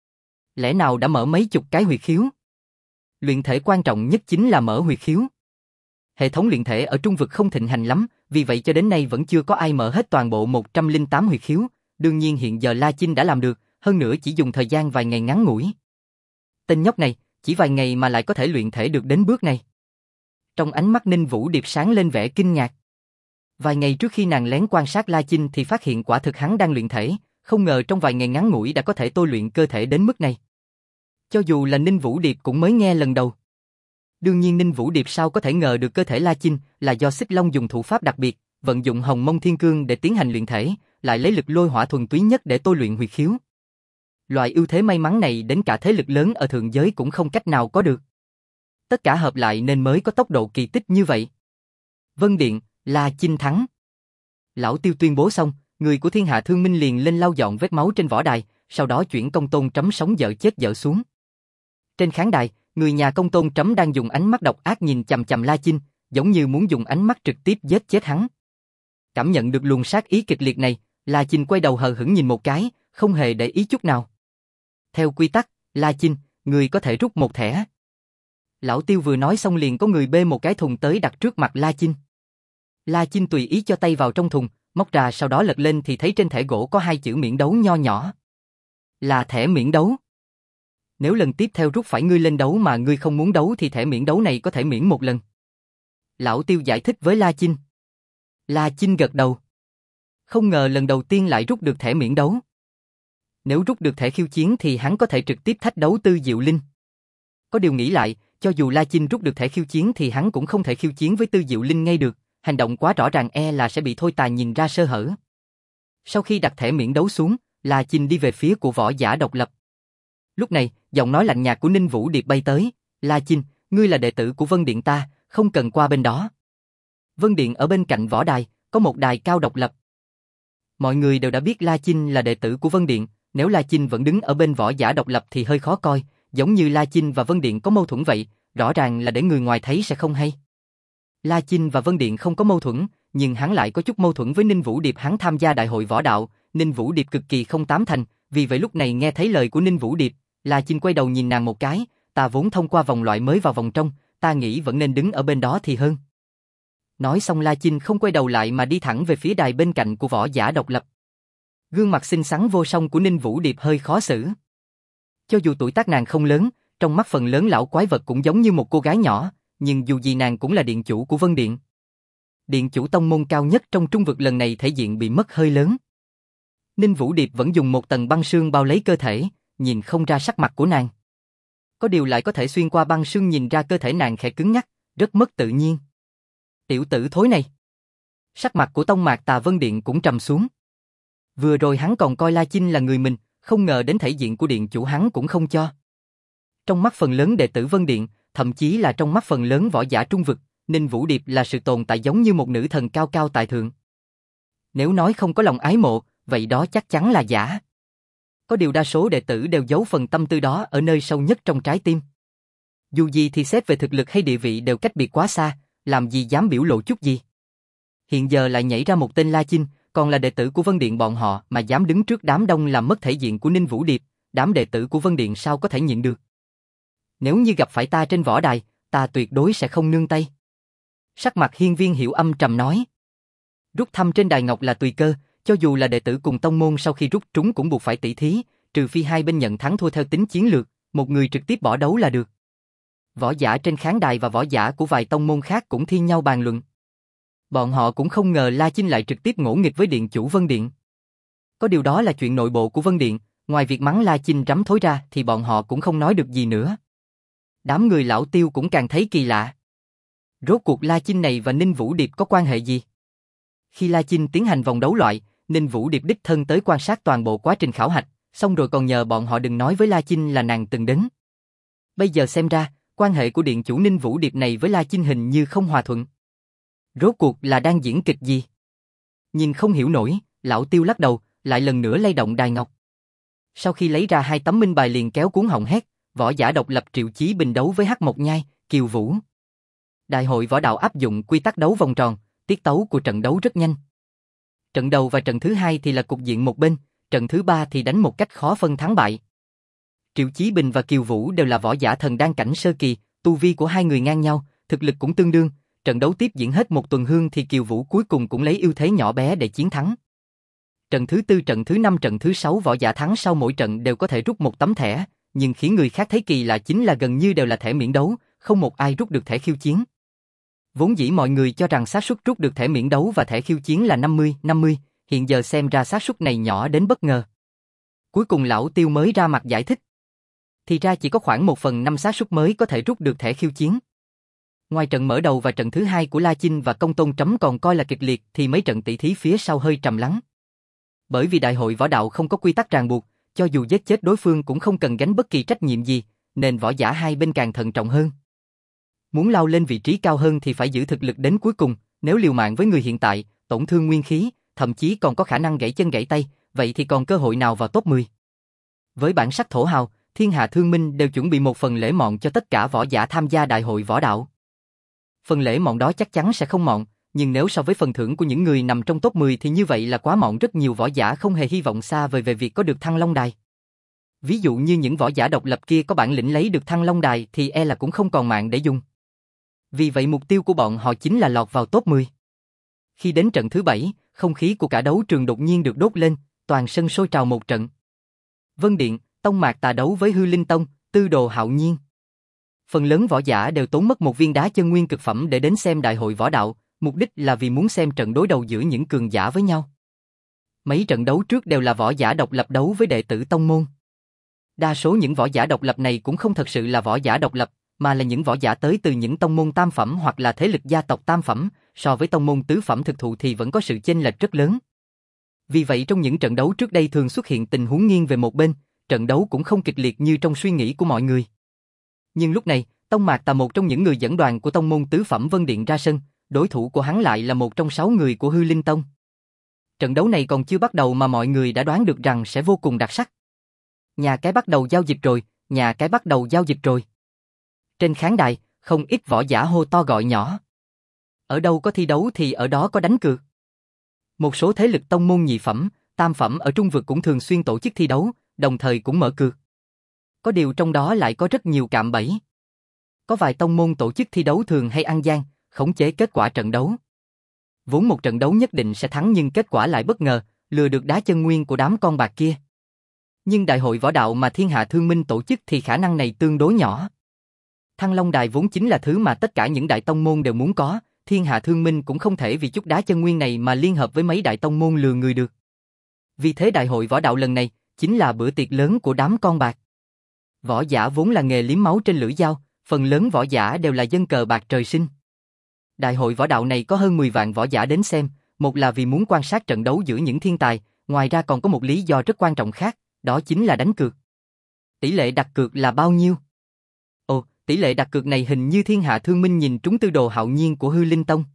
Lẽ nào đã mở mấy chục cái huyệt khiếu? Luyện thể quan trọng nhất chính là mở huyệt khiếu. Hệ thống luyện thể ở trung vực không thịnh hành lắm, vì vậy cho đến nay vẫn chưa có ai mở hết toàn bộ một trăm lẻ tám huyệt khiếu, đương nhiên hiện giờ La Chinh đã làm được, hơn nữa chỉ dùng thời gian vài ngày ngắn ngủi. Tên nhóc này, chỉ vài ngày mà lại có thể luyện thể được đến bước này. Trong ánh mắt Ninh Vũ Điệp sáng lên vẻ kinh ngạc. Vài ngày trước khi nàng lén quan sát La Chinh thì phát hiện quả thực hắn đang luyện thể, không ngờ trong vài ngày ngắn ngủi đã có thể tôi luyện cơ thể đến mức này. Cho dù là Ninh Vũ Điệp cũng mới nghe lần đầu. Đương nhiên Ninh Vũ Điệp sao có thể ngờ được cơ thể La Chinh là do Xích Long dùng thủ pháp đặc biệt, vận dụng Hồng Mông Thiên Cương để tiến hành luyện thể, lại lấy lực lôi hỏa thuần túy nhất để tôi luyện huyệt khiếu. Loại ưu thế may mắn này đến cả thế lực lớn ở thượng giới cũng không cách nào có được. Tất cả hợp lại nên mới có tốc độ kỳ tích như vậy. Vân Điện, La Chinh thắng. Lão Tiêu tuyên bố xong, người của Thiên Hạ Thương Minh liền lên lau dọn vết máu trên võ đài, sau đó chuyển Công Tôn Trấm sống dở chết dở xuống. Trên khán đài, người nhà Công Tôn Trấm đang dùng ánh mắt độc ác nhìn chằm chằm La Chinh, giống như muốn dùng ánh mắt trực tiếp giết chết hắn. Cảm nhận được luồng sát ý kịch liệt này, La Chinh quay đầu hờ hững nhìn một cái, không hề để ý chút nào. Theo quy tắc, La Chinh, người có thể rút một thẻ. Lão Tiêu vừa nói xong liền có người bê một cái thùng tới đặt trước mặt La Chinh. La Chinh tùy ý cho tay vào trong thùng, móc ra sau đó lật lên thì thấy trên thẻ gỗ có hai chữ miễn đấu nho nhỏ. Là thẻ miễn đấu. Nếu lần tiếp theo rút phải ngươi lên đấu mà ngươi không muốn đấu thì thẻ miễn đấu này có thể miễn một lần. Lão Tiêu giải thích với La Chinh. La Chinh gật đầu. Không ngờ lần đầu tiên lại rút được thẻ miễn đấu. Nếu rút được thẻ khiêu chiến thì hắn có thể trực tiếp thách đấu Tư Diệu Linh. Có điều nghĩ lại, cho dù La Chinh rút được thẻ khiêu chiến thì hắn cũng không thể khiêu chiến với Tư Diệu Linh ngay được, hành động quá rõ ràng e là sẽ bị Thôi Tà nhìn ra sơ hở. Sau khi đặt thẻ miễn đấu xuống, La Chinh đi về phía của võ giả độc lập. Lúc này, giọng nói lạnh nhạt của Ninh Vũ Điệp bay tới, La Chinh, ngươi là đệ tử của Vân Điện ta, không cần qua bên đó. Vân Điện ở bên cạnh võ đài, có một đài cao độc lập. Mọi người đều đã biết La Chinh là đệ tử của Vân Điện, nếu La Chinh vẫn đứng ở bên võ giả độc lập thì hơi khó coi, giống như La Chinh và Vân Điện có mâu thuẫn vậy, rõ ràng là để người ngoài thấy sẽ không hay. La Chinh và Vân Điện không có mâu thuẫn, nhưng hắn lại có chút mâu thuẫn với Ninh Vũ Điệp. Hắn tham gia đại hội võ đạo, Ninh Vũ Điệp cực kỳ không tán thành, vì vậy lúc này nghe thấy lời của Ninh Vũ Điệp, La Chinh quay đầu nhìn nàng một cái, ta vốn thông qua vòng loại mới vào vòng trong, ta nghĩ vẫn nên đứng ở bên đó thì hơn. Nói xong La Chinh không quay đầu lại mà đi thẳng về phía đài bên cạnh của võ giả độc lập. Gương mặt xinh xắn vô song của Ninh Vũ Điệp hơi khó xử. Cho dù tuổi tác nàng không lớn, trong mắt phần lớn lão quái vật cũng giống như một cô gái nhỏ, nhưng dù gì nàng cũng là điện chủ của Vân Điện. Điện chủ tông môn cao nhất trong trung vực lần này thể diện bị mất hơi lớn. Ninh Vũ Điệp vẫn dùng một tầng băng sương bao lấy cơ thể, nhìn không ra sắc mặt của nàng. Có điều lại có thể xuyên qua băng sương nhìn ra cơ thể nàng khẽ cứng ngắc, rất mất tự nhiên. Tiểu tử thối này. Sắc mặt của Tông Mạc Tà Vân Điện cũng trầm xuống. Vừa rồi hắn còn coi La Chinh là người mình, không ngờ đến thể diện của điện chủ hắn cũng không cho. Trong mắt phần lớn đệ tử Vân Điện, thậm chí là trong mắt phần lớn võ giả trung vực, Ninh Vũ Điệp là sự tồn tại giống như một nữ thần cao cao tại thượng. Nếu nói không có lòng ái mộ, vậy đó chắc chắn là giả. Có điều đa số đệ tử đều giấu phần tâm tư đó ở nơi sâu nhất trong trái tim. Dù gì thì xét về thực lực hay địa vị đều cách biệt quá xa, làm gì dám biểu lộ chút gì. Hiện giờ lại nhảy ra một tên La Chinh, còn là đệ tử của Vân Điện bọn họ mà dám đứng trước đám đông làm mất thể diện của Ninh Vũ Điệp, đám đệ tử của Vân Điện sao có thể nhịn được. Nếu như gặp phải ta trên võ đài, ta tuyệt đối sẽ không nương tay. Sắc mặt Hiên Viên Hiểu âm trầm nói. Rút thăm trên đài ngọc là tùy cơ, cho dù là đệ tử cùng tông môn sau khi rút trúng cũng buộc phải tỷ thí, trừ phi hai bên nhận thắng thua theo tính chiến lược, một người trực tiếp bỏ đấu là được. Võ giả trên khán đài và võ giả của vài tông môn khác cũng thi nhau bàn luận. Bọn họ cũng không ngờ La Chinh lại trực tiếp ngỗ nghịch với điện chủ Vân Điện. Có điều đó là chuyện nội bộ của Vân Điện, ngoài việc mắng La Chinh rắm thối ra thì bọn họ cũng không nói được gì nữa. Đám người lão Tiêu cũng càng thấy kỳ lạ. Rốt cuộc La Chinh này và Ninh Vũ Điệp có quan hệ gì? Khi La Chinh tiến hành vòng đấu loại, Ninh Vũ Điệp đích thân tới quan sát toàn bộ quá trình khảo hạch, xong rồi còn nhờ bọn họ đừng nói với La Chinh là nàng từng đến. Bây giờ xem ra, quan hệ của điện chủ Ninh Vũ Điệp này với La Chinh hình như không hòa thuận. Rốt cuộc là đang diễn kịch gì? Nhìn không hiểu nổi, lão Tiêu lắc đầu, lại lần nữa lay động đài ngọc. Sau khi lấy ra hai tấm minh bài liền kéo cuốn họng hét, võ giả độc lập Triệu Chí Bình đấu với Hắc Mộc Nhai, Kiều Vũ. Đại hội võ đạo áp dụng quy tắc đấu vòng tròn, tiết tấu của trận đấu rất nhanh. Trận đầu và trận thứ hai thì là cục diện một bên, trận thứ ba thì đánh một cách khó phân thắng bại. Triệu Chí Bình và Kiều Vũ đều là võ giả thần đan cảnh sơ kỳ, tu vi của hai người ngang nhau, thực lực cũng tương đương. Trận đấu tiếp diễn hết một tuần hương thì Kiều Vũ cuối cùng cũng lấy ưu thế nhỏ bé để chiến thắng. Trận thứ tư, trận thứ năm, trận thứ sáu võ giả thắng sau mỗi trận đều có thể rút một tấm thẻ, nhưng khiến người khác thấy kỳ lạ chính là gần như đều là thẻ miễn đấu, không một ai rút được thẻ khiêu chiến. Vốn dĩ mọi người cho rằng xác suất rút được thẻ miễn đấu và thẻ khiêu chiến là năm mươi năm mươi, hiện giờ xem ra xác suất này nhỏ đến bất ngờ. Cuối cùng lão Tiêu mới ra mặt giải thích. Thì ra chỉ có khoảng một phần năm xác suất mới có thể rút được thẻ khiêu chiến. Ngoài trận mở đầu và trận thứ hai của La Chinh và Công Tôn Trấm còn coi là kịch liệt thì mấy trận tỷ thí phía sau hơi trầm lắng. Bởi vì đại hội võ đạo không có quy tắc ràng buộc, cho dù giết chết đối phương cũng không cần gánh bất kỳ trách nhiệm gì, nên võ giả hai bên càng thận trọng hơn. Muốn lao lên vị trí cao hơn thì phải giữ thực lực đến cuối cùng, nếu liều mạng với người hiện tại, tổn thương nguyên khí, thậm chí còn có khả năng gãy chân gãy tay, vậy thì còn cơ hội nào vào top mười. Với bản sắc thổ hào, thiên hạ thương minh đều chuẩn bị một phần lễ mọn cho tất cả võ giả tham gia đại hội võ đạo. Phần lễ mọn đó chắc chắn sẽ không mọn, nhưng nếu so với phần thưởng của những người nằm trong top mười thì như vậy là quá mọn, rất nhiều võ giả không hề hy vọng xa vời về việc có được Thăng Long Đài. Ví dụ như những võ giả độc lập kia có bản lĩnh lấy được Thăng Long Đài thì e là cũng không còn mạng để dùng. Vì vậy mục tiêu của bọn họ chính là lọt vào top mười. Khi đến trận thứ bảy, không khí của cả đấu trường đột nhiên được đốt lên, toàn sân sôi trào một trận. Vân Điện, Tông Mạc Tà đấu với Hư Linh Tông, Tư Đồ Hạo Nhiên. Phần lớn võ giả đều tốn mất một viên đá chân nguyên cực phẩm để đến xem đại hội võ đạo, mục đích là vì muốn xem trận đối đầu giữa những cường giả với nhau. Mấy trận đấu trước đều là võ giả độc lập đấu với đệ tử tông môn. Đa số những võ giả độc lập này cũng không thật sự là võ giả độc lập, mà là những võ giả tới từ những tông môn tam phẩm hoặc là thế lực gia tộc tam phẩm, so với tông môn tứ phẩm thực thụ thì vẫn có sự chênh lệch rất lớn. Vì vậy trong những trận đấu trước đây thường xuất hiện tình huống nghiêng về một bên, trận đấu cũng không kịch liệt như trong suy nghĩ của mọi người. Nhưng lúc này, Tông Mạc Tà, một trong những người dẫn đoàn của tông môn tứ phẩm Vân Điện ra sân, đối thủ của hắn lại là một trong sáu người của Hư Linh Tông. Trận đấu này còn chưa bắt đầu mà mọi người đã đoán được rằng sẽ vô cùng đặc sắc. Nhà cái bắt đầu giao dịch rồi, nhà cái bắt đầu giao dịch rồi. Trên khán đài, không ít võ giả hô to gọi nhỏ. Ở đâu có thi đấu thì ở đó có đánh cược. Một số thế lực tông môn nhị phẩm, tam phẩm ở Trung Vực cũng thường xuyên tổ chức thi đấu, đồng thời cũng mở cược. Có điều trong đó lại có rất nhiều cạm bẫy. Có vài tông môn tổ chức thi đấu thường hay ăn gian, khống chế kết quả trận đấu. Vốn một trận đấu nhất định sẽ thắng nhưng kết quả lại bất ngờ, lừa được đá chân nguyên của đám con bạc kia. Nhưng đại hội võ đạo mà Thiên Hạ Thương Minh tổ chức thì khả năng này tương đối nhỏ. Thăng Long Đài vốn chính là thứ mà tất cả những đại tông môn đều muốn có, Thiên Hạ Thương Minh cũng không thể vì chút đá chân nguyên này mà liên hợp với mấy đại tông môn lừa người được. Vì thế đại hội võ đạo lần này chính là bữa tiệc lớn của đám con bạc. Võ giả vốn là nghề liếm máu trên lưỡi dao, phần lớn võ giả đều là dân cờ bạc trời sinh. Đại hội võ đạo này có hơn mười vạn võ giả đến xem, một là vì muốn quan sát trận đấu giữa những thiên tài, ngoài ra còn có một lý do rất quan trọng khác, đó chính là đánh cược. Tỷ lệ đặt cược là bao nhiêu? Ồ, tỷ lệ đặt cược này hình như Thiên Hạ Thương Minh nhìn trúng Tư Đồ Hạo Nhiên của Hư Linh Tông.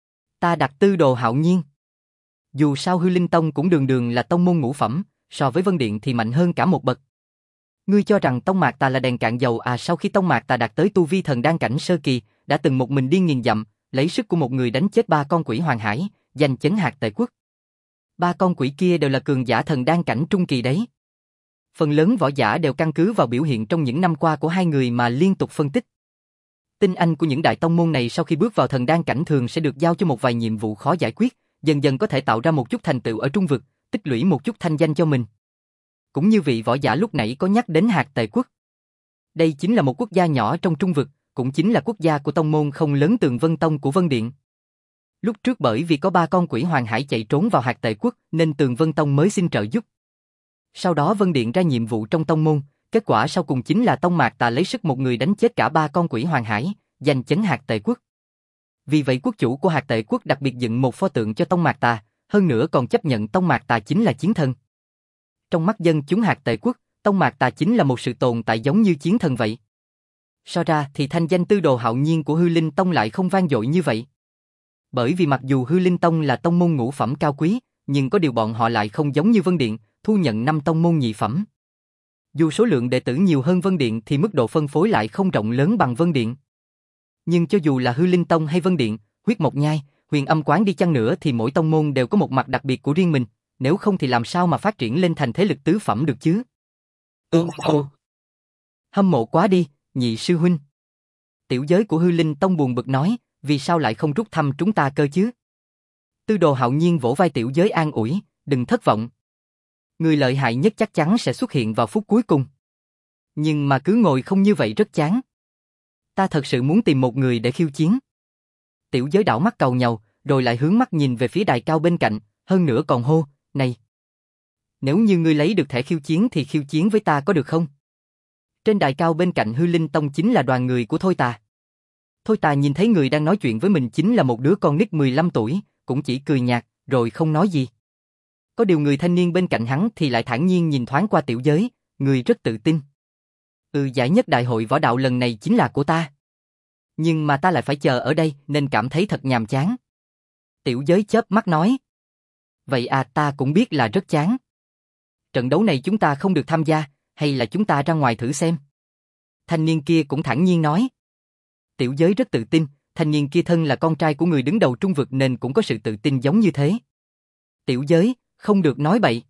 Ta đặt Tư Đồ Hạo Nhiên. Dù sao Hư Linh Tông cũng đường đường là tông môn ngũ phẩm, so với Vân Điện thì mạnh hơn cả một bậc. Ngươi cho rằng Tông Mạc Tà là đèn cạn dầu à? Sau khi Tông Mạc Tà đạt tới tu vi thần đan cảnh sơ kỳ, đã từng một mình đi nghìn dặm, lấy sức của một người đánh chết ba con quỷ hoàng hải, giành chấn hạt tệ quốc. Ba con quỷ kia đều là cường giả thần đan cảnh trung kỳ đấy. Phần lớn võ giả đều căn cứ vào biểu hiện trong những năm qua của hai người mà liên tục phân tích. Tinh anh của những đại tông môn này sau khi bước vào thần đan cảnh thường sẽ được giao cho một vài nhiệm vụ khó giải quyết, dần dần có thể tạo ra một chút thành tựu ở Trung Vực, tích lũy một chút thanh danh cho mình. Cũng như vị võ giả lúc nãy có nhắc đến hạt tệ quốc. Đây chính là một quốc gia nhỏ trong Trung Vực, cũng chính là quốc gia của tông môn không lớn Tường Vân Tông của Vân Điện. Lúc trước bởi vì có ba con quỷ hoàng hải chạy trốn vào hạt tệ quốc nên Tường Vân Tông mới xin trợ giúp. Sau đó Vân Điện ra nhiệm vụ trong tông môn, kết quả sau cùng chính là Tông Mạc Tà lấy sức một người đánh chết cả ba con quỷ hoàng hải, giành chấn hạt tệ quốc. Vì vậy quốc chủ của hạt tệ quốc đặc biệt dựng một pho tượng cho Tông Mạc Tà, hơn nữa còn chấp nhận Tông Mạc Tà chính là chiến thần. Trong mắt dân chúng hạt tệ quốc, Tông Mạc Tà chính là một sự tồn tại giống như chiến thần vậy. So ra thì thanh danh Tư Đồ Hạo Nhiên của Hư Linh Tông lại không vang dội như vậy. Bởi vì mặc dù Hư Linh Tông là tông môn ngũ phẩm cao quý, nhưng có điều bọn họ lại không giống như Vân Điện, thu nhận năm tông môn nhị phẩm. Dù số lượng đệ tử nhiều hơn Vân Điện thì mức độ phân phối lại không rộng lớn bằng Vân Điện. Nhưng cho dù là Hư Linh Tông hay Vân Điện, Huyết Mộc Nhai, Huyền Âm Quán đi chăng nữa thì mỗi tông môn đều có một mặt đặc biệt của riêng mình, nếu không thì làm sao mà phát triển lên thành thế lực tứ phẩm được chứ? Ừ, ừ. Hâm mộ quá đi, nhị sư huynh. Tiểu giới của Hư Linh Tông buồn bực nói, vì sao lại không rút thăm chúng ta cơ chứ? Tư Đồ Hạo Nhiên vỗ vai tiểu giới an ủi, đừng thất vọng. Người lợi hại nhất chắc chắn sẽ xuất hiện vào phút cuối cùng. Nhưng mà cứ ngồi không như vậy rất chán. Ta thật sự muốn tìm một người để khiêu chiến. Tiểu giới đảo mắt cầu nhàu, rồi lại hướng mắt nhìn về phía đài cao bên cạnh, hơn nữa còn hô, này. Nếu như ngươi lấy được thẻ khiêu chiến thì khiêu chiến với ta có được không? Trên đài cao bên cạnh Hư Linh Tông chính là đoàn người của Thôi Tà. Thôi Tà nhìn thấy người đang nói chuyện với mình chính là một đứa con nít mười lăm tuổi, cũng chỉ cười nhạt, rồi không nói gì. Có điều người thanh niên bên cạnh hắn thì lại thản nhiên nhìn thoáng qua tiểu giới, người rất tự tin. Ừ, giải nhất đại hội võ đạo lần này chính là của ta. Nhưng mà ta lại phải chờ ở đây nên cảm thấy thật nhàm chán. Tiểu giới chớp mắt nói. Vậy à, ta cũng biết là rất chán. Trận đấu này chúng ta không được tham gia, hay là chúng ta ra ngoài thử xem? Thanh niên kia cũng thản nhiên nói. Tiểu giới rất tự tin, thanh niên kia thân là con trai của người đứng đầu Trung Vực nên cũng có sự tự tin giống như thế. Tiểu giới, không được nói bậy.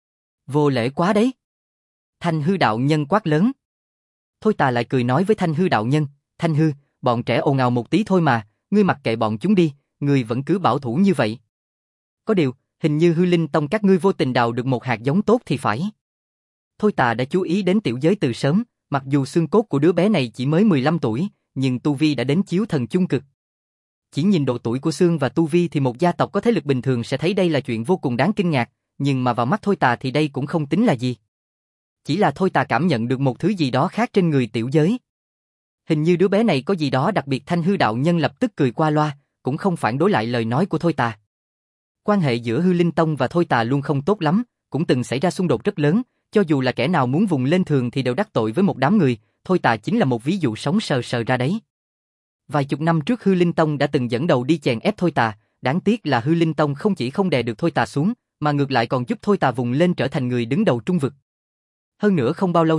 Vô lễ quá đấy. Thanh Hư đạo nhân quát lớn. Thôi Tà lại cười nói với Thanh Hư đạo nhân, Thanh Hư, bọn trẻ ồn ào một tí thôi mà, ngươi mặc kệ bọn chúng đi, ngươi vẫn cứ bảo thủ như vậy. Có điều, hình như Hư Linh Tông các ngươi vô tình đào được một hạt giống tốt thì phải. Thôi Tà đã chú ý đến tiểu giới từ sớm, mặc dù xương cốt của đứa bé này chỉ mới mười lăm tuổi, nhưng tu vi đã đến chiếu thần chung cực. Chỉ nhìn độ tuổi của xương và tu vi thì một gia tộc có thế lực bình thường sẽ thấy đây là chuyện vô cùng đáng kinh ngạc, nhưng mà vào mắt Thôi Tà thì đây cũng không tính là gì. Chỉ là Thôi Tà cảm nhận được một thứ gì đó khác trên người tiểu giới. Hình như đứa bé này có gì đó đặc biệt. Thanh Hư đạo nhân lập tức cười qua loa, cũng không phản đối lại lời nói của Thôi Tà. Quan hệ giữa Hư Linh Tông và Thôi Tà luôn không tốt lắm, cũng từng xảy ra xung đột rất lớn, cho dù là kẻ nào muốn vùng lên thường thì đều đắc tội với một đám người, Thôi Tà chính là một ví dụ sống sờ sờ ra đấy. Vài chục năm trước Hư Linh Tông đã từng dẫn đầu đi chèn ép Thôi Tà, đáng tiếc là Hư Linh Tông không chỉ không đè được Thôi Tà xuống, mà ngược lại còn giúp Thôi Tà vùng lên trở thành người đứng đầu Trung Vực. Hơn nữa không bao lâu sau,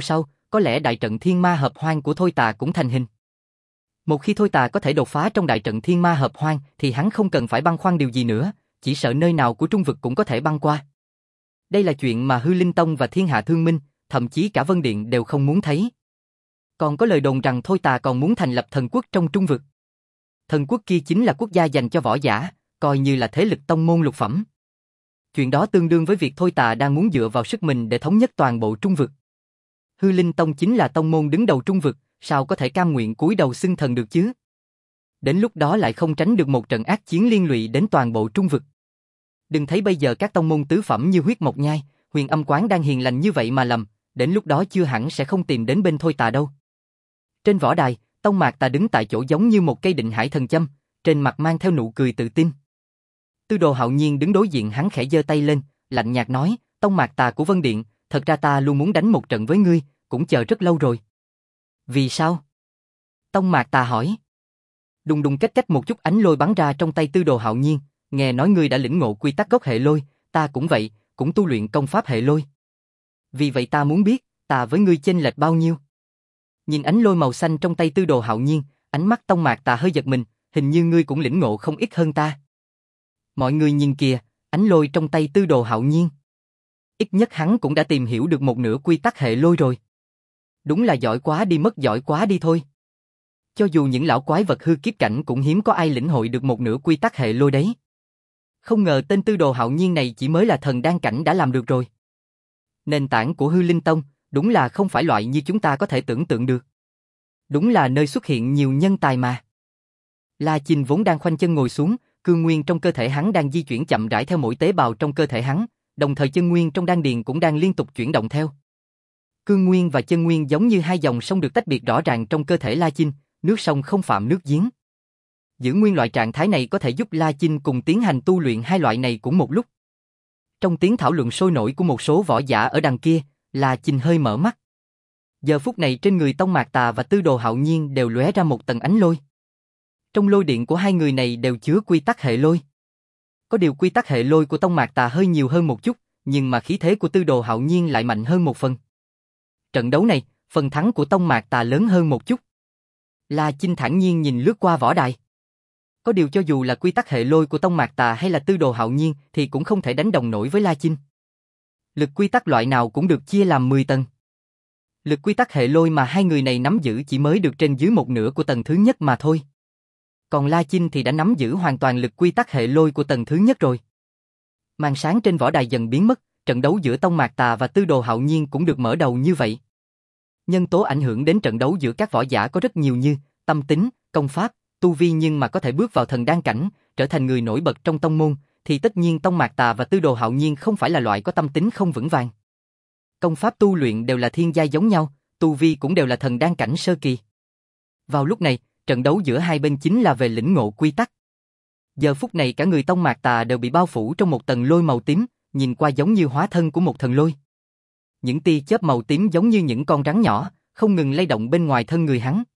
có lẽ đại trận thiên ma hợp hoang của Thôi Tà cũng thành hình. Một khi Thôi Tà có thể đột phá trong đại trận thiên ma hợp hoang thì hắn không cần phải băn khoăn điều gì nữa, chỉ sợ nơi nào của trung vực cũng có thể băng qua. Đây là chuyện mà Hư Linh Tông và Thiên Hạ Thương Minh, thậm chí cả Vân Điện đều không muốn thấy. Còn có lời đồn rằng Thôi Tà còn muốn thành lập thần quốc trong trung vực. Thần quốc kia chính là quốc gia dành cho võ giả, coi như là thế lực tông môn lục phẩm. Chuyện đó tương đương với việc Thôi Tà đang muốn dựa vào sức mình để thống nhất toàn bộ trung vực. Hư Linh Tông chính là tông môn đứng đầu trung vực, sao có thể cam nguyện cúi đầu xưng thần được chứ? Đến lúc đó lại không tránh được một trận ác chiến liên lụy đến toàn bộ trung vực. Đừng thấy bây giờ các tông môn tứ phẩm như Huyết Mộc Nhai, Huyền Âm Quán đang hiền lành như vậy mà lầm, đến lúc đó chưa hẳn sẽ không tìm đến bên Thôi Tà đâu. Trên võ đài, Tông Mạc Tà đứng tại chỗ giống như một cây định hải thần châm, trên mặt mang theo nụ cười tự tin. Tư Đồ Hạo Nhiên đứng đối diện hắn khẽ giơ tay lên, lạnh nhạt nói, Tông Mạc Tà của Vân Điện, thật ra ta luôn muốn đánh một trận với ngươi, cũng chờ rất lâu rồi. Vì sao? Tông Mạc Tà hỏi. Đùng đùng cách cách một chút ánh lôi bắn ra trong tay Tư Đồ Hạo Nhiên, nghe nói ngươi đã lĩnh ngộ quy tắc gốc hệ lôi, ta cũng vậy, cũng tu luyện công pháp hệ lôi. Vì vậy ta muốn biết, ta với ngươi chênh lệch bao nhiêu? Nhìn ánh lôi màu xanh trong tay Tư Đồ Hạo Nhiên, ánh mắt Tông Mạc Tà hơi giật mình, hình như ngươi cũng lĩnh ngộ không ít hơn ta. Mọi người nhìn kìa, ánh lôi trong tay Tư Đồ Hạo Nhiên. Ít nhất hắn cũng đã tìm hiểu được một nửa quy tắc hệ lôi rồi. Đúng là giỏi quá đi mất giỏi quá đi thôi. Cho dù những lão quái vật hư kiếp cảnh cũng hiếm có ai lĩnh hội được một nửa quy tắc hệ lôi đấy. Không ngờ tên Tư Đồ Hạo Nhiên này chỉ mới là thần đan cảnh đã làm được rồi. Nền tảng của Hư Linh Tông, đúng là không phải loại như chúng ta có thể tưởng tượng được. Đúng là nơi xuất hiện nhiều nhân tài mà. La Chinh vốn đang khoanh chân ngồi xuống, cương nguyên trong cơ thể hắn đang di chuyển chậm rãi theo mỗi tế bào trong cơ thể hắn, đồng thời chân nguyên trong đan điền cũng đang liên tục chuyển động theo. Cương nguyên và chân nguyên giống như hai dòng sông được tách biệt rõ ràng trong cơ thể La Chinh, nước sông không phạm nước giếng. Giữ nguyên loại trạng thái này có thể giúp La Chinh cùng tiến hành tu luyện hai loại này cũng một lúc. Trong tiếng thảo luận sôi nổi của một số võ giả ở đằng kia, La Chinh hơi mở mắt. Giờ phút này trên người Tông Mạc Tà và Tư Đồ Hạo Nhiên đều lóe ra một tầng ánh lôi. Trong lôi điện của hai người này đều chứa quy tắc hệ lôi. Có điều quy tắc hệ lôi của Tông Mạc Tà hơi nhiều hơn một chút, nhưng mà khí thế của Tư Đồ Hạo Nhiên lại mạnh hơn một phần. Trận đấu này, phần thắng của Tông Mạc Tà lớn hơn một chút. La Chinh thản nhiên nhìn lướt qua võ đài. Có điều cho dù là quy tắc hệ lôi của Tông Mạc Tà hay là Tư Đồ Hạo Nhiên thì cũng không thể đánh đồng nổi với La Chinh. Lực quy tắc loại nào cũng được chia làm mười tầng. Lực quy tắc hệ lôi mà hai người này nắm giữ chỉ mới được trên dưới một nửa của tầng thứ nhất mà thôi. Còn La Chinh thì đã nắm giữ hoàn toàn lực quy tắc hệ lôi của tầng thứ nhất rồi. Màn sáng trên võ đài dần biến mất, trận đấu giữa Tông Mạc Tà và Tư Đồ Hạo Nhiên cũng được mở đầu như vậy. Nhân tố ảnh hưởng đến trận đấu giữa các võ giả có rất nhiều như tâm tính, công pháp, tu vi, nhưng mà có thể bước vào thần đan cảnh, trở thành người nổi bật trong tông môn, thì tất nhiên Tông Mạc Tà và Tư Đồ Hạo Nhiên không phải là loại có tâm tính không vững vàng. Công pháp tu luyện đều là thiên giai giống nhau, tu vi cũng đều là thần đan cảnh sơ kỳ. Vào lúc này, trận đấu giữa hai bên chính là về lĩnh ngộ quy tắc. Giờ phút này cả người Tông Mạc Tà đều bị bao phủ trong một tầng lôi màu tím, nhìn qua giống như hóa thân của một thần lôi. Những tia chớp màu tím giống như những con rắn nhỏ, không ngừng lay động bên ngoài thân người hắn.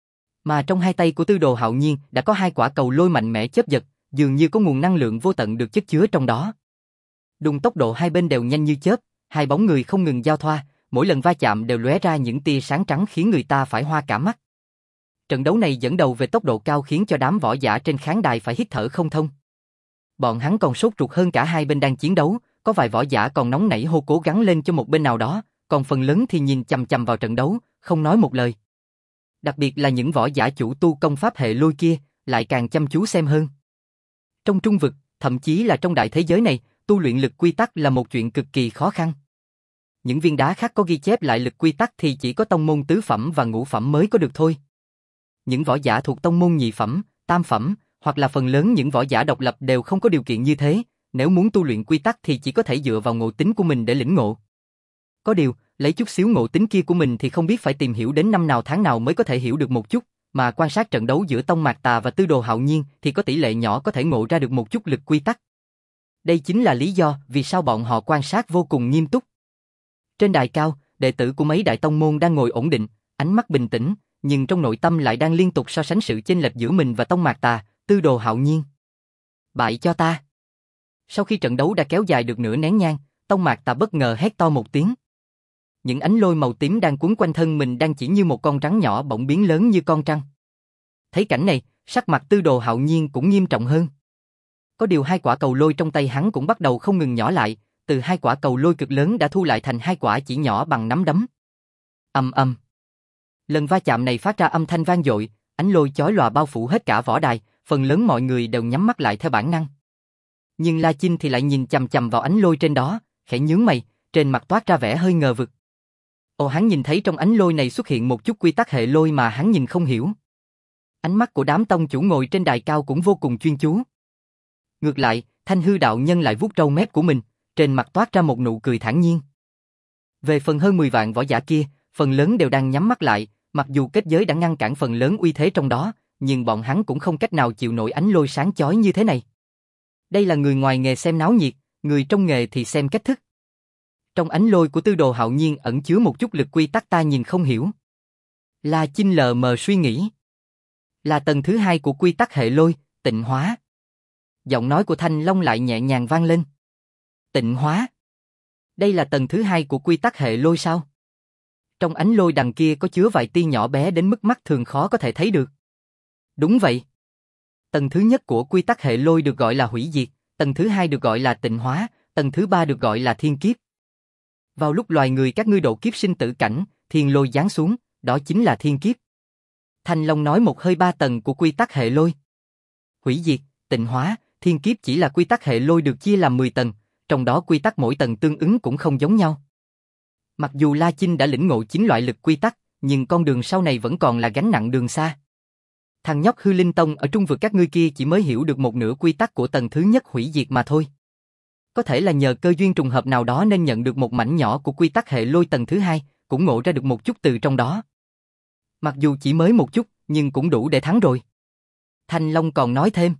Mà trong hai tay của Tư Đồ Hạo Nhiên đã có hai quả cầu lôi mạnh mẽ chớp giật, dường như có nguồn năng lượng vô tận được chất chứa trong đó. Đùng tốc độ hai bên đều nhanh như chớp, hai bóng người không ngừng giao thoa, mỗi lần va chạm đều lóe ra những tia sáng trắng khiến người ta phải hoa cả mắt. Trận đấu này dẫn đầu về tốc độ cao khiến cho đám võ giả trên khán đài phải hít thở không thông. Bọn hắn còn sốt ruột hơn cả hai bên đang chiến đấu, có vài võ giả còn nóng nảy hô cố gắng lên cho một bên nào đó, còn phần lớn thì nhìn chằm chằm vào trận đấu, không nói một lời. Đặc biệt là những võ giả chủ tu công pháp hệ lôi kia, lại càng chăm chú xem hơn. Trong trung vực, thậm chí là trong đại thế giới này, tu luyện lực quy tắc là một chuyện cực kỳ khó khăn. Những viên đá khác có ghi chép lại lực quy tắc thì chỉ có tông môn tứ phẩm và ngũ phẩm mới có được thôi. Những võ giả thuộc tông môn nhị phẩm, tam phẩm, hoặc là phần lớn những võ giả độc lập đều không có điều kiện như thế, nếu muốn tu luyện quy tắc thì chỉ có thể dựa vào ngộ tính của mình để lĩnh ngộ. Có điều, lấy chút xíu ngộ tính kia của mình thì không biết phải tìm hiểu đến năm nào tháng nào mới có thể hiểu được một chút, mà quan sát trận đấu giữa Tông Mạc Tà và Tư Đồ Hạo Nhiên thì có tỷ lệ nhỏ có thể ngộ ra được một chút lực quy tắc. Đây chính là lý do vì sao bọn họ quan sát vô cùng nghiêm túc. Trên đài cao, đệ tử của mấy đại tông môn đang ngồi ổn định, ánh mắt bình tĩnh, nhưng trong nội tâm lại đang liên tục so sánh sự chênh lệch giữa mình và Tông Mạc Tà, Tư Đồ Hạo Nhiên. Bại cho ta. Sau khi trận đấu đã kéo dài được nửa nén nhang, Tông Mạc Tà bất ngờ hét to một tiếng. những ánh lôi màu tím đang quấn quanh thân mình đang chỉ như một con rắn nhỏ bỗng biến lớn như con trăng. Thấy cảnh này, sắc mặt Tư Đồ Hạo Nhiên cũng nghiêm trọng hơn. Có điều hai quả cầu lôi trong tay hắn cũng bắt đầu không ngừng nhỏ lại, từ hai quả cầu lôi cực lớn đã thu lại thành hai quả chỉ nhỏ bằng nắm đấm. Ầm ầm. Lần va chạm này phát ra âm thanh vang dội, ánh lôi chói lòa bao phủ hết cả võ đài, phần lớn mọi người đều nhắm mắt lại theo bản năng. Nhưng La Chinh thì lại nhìn chằm chằm vào ánh lôi trên đó, khẽ nhướng mày, trên mặt toát ra vẻ hơi ngờ vực. Ồ, hắn nhìn thấy trong ánh lôi này xuất hiện một chút quy tắc hệ lôi mà hắn nhìn không hiểu. Ánh mắt của đám tông chủ ngồi trên đài cao cũng vô cùng chuyên chú. Ngược lại, Thanh Hư đạo nhân lại vuốt râu mép của mình, trên mặt toát ra một nụ cười thản nhiên. Về phần hơn mười vạn võ giả kia, phần lớn đều đang nhắm mắt lại, mặc dù kết giới đã ngăn cản phần lớn uy thế trong đó, nhưng bọn hắn cũng không cách nào chịu nổi ánh lôi sáng chói như thế này. Đây là người ngoài nghề xem náo nhiệt, người trong nghề thì xem cách thức. Trong ánh lôi của Tư Đồ Hạo Nhiên ẩn chứa một chút lực quy tắc ta nhìn không hiểu. La Chinh lờ mờ suy nghĩ. Là tầng thứ hai của quy tắc hệ lôi, tịnh hóa. Giọng nói của Thanh Long lại nhẹ nhàng vang lên. Tịnh hóa? Đây là tầng thứ hai của quy tắc hệ lôi sao? Trong ánh lôi đằng kia có chứa vài tia nhỏ bé đến mức mắt thường khó có thể thấy được. Đúng vậy. Tầng thứ nhất của quy tắc hệ lôi được gọi là hủy diệt, tầng thứ hai được gọi là tịnh hóa, tầng thứ ba được gọi là thiên kiếp. Vào lúc loài người các ngươi độ kiếp sinh tử cảnh, thiên lôi giáng xuống, đó chính là thiên kiếp. Thanh Long nói một hơi ba tầng của quy tắc hệ lôi. Hủy diệt, tịnh hóa, thiên kiếp chỉ là quy tắc hệ lôi được chia làm mười tầng, trong đó quy tắc mỗi tầng tương ứng cũng không giống nhau. Mặc dù La Chinh đã lĩnh ngộ chín loại lực quy tắc, nhưng con đường sau này vẫn còn là gánh nặng đường xa. Thằng nhóc Hư Linh Tông ở trung vực các ngươi kia chỉ mới hiểu được một nửa quy tắc của tầng thứ nhất hủy diệt mà thôi. Có thể là nhờ cơ duyên trùng hợp nào đó nên nhận được một mảnh nhỏ của quy tắc hệ lôi tầng thứ hai, cũng ngộ ra được một chút từ trong đó. Mặc dù chỉ mới một chút, nhưng cũng đủ để thắng rồi. Thanh Long còn nói thêm.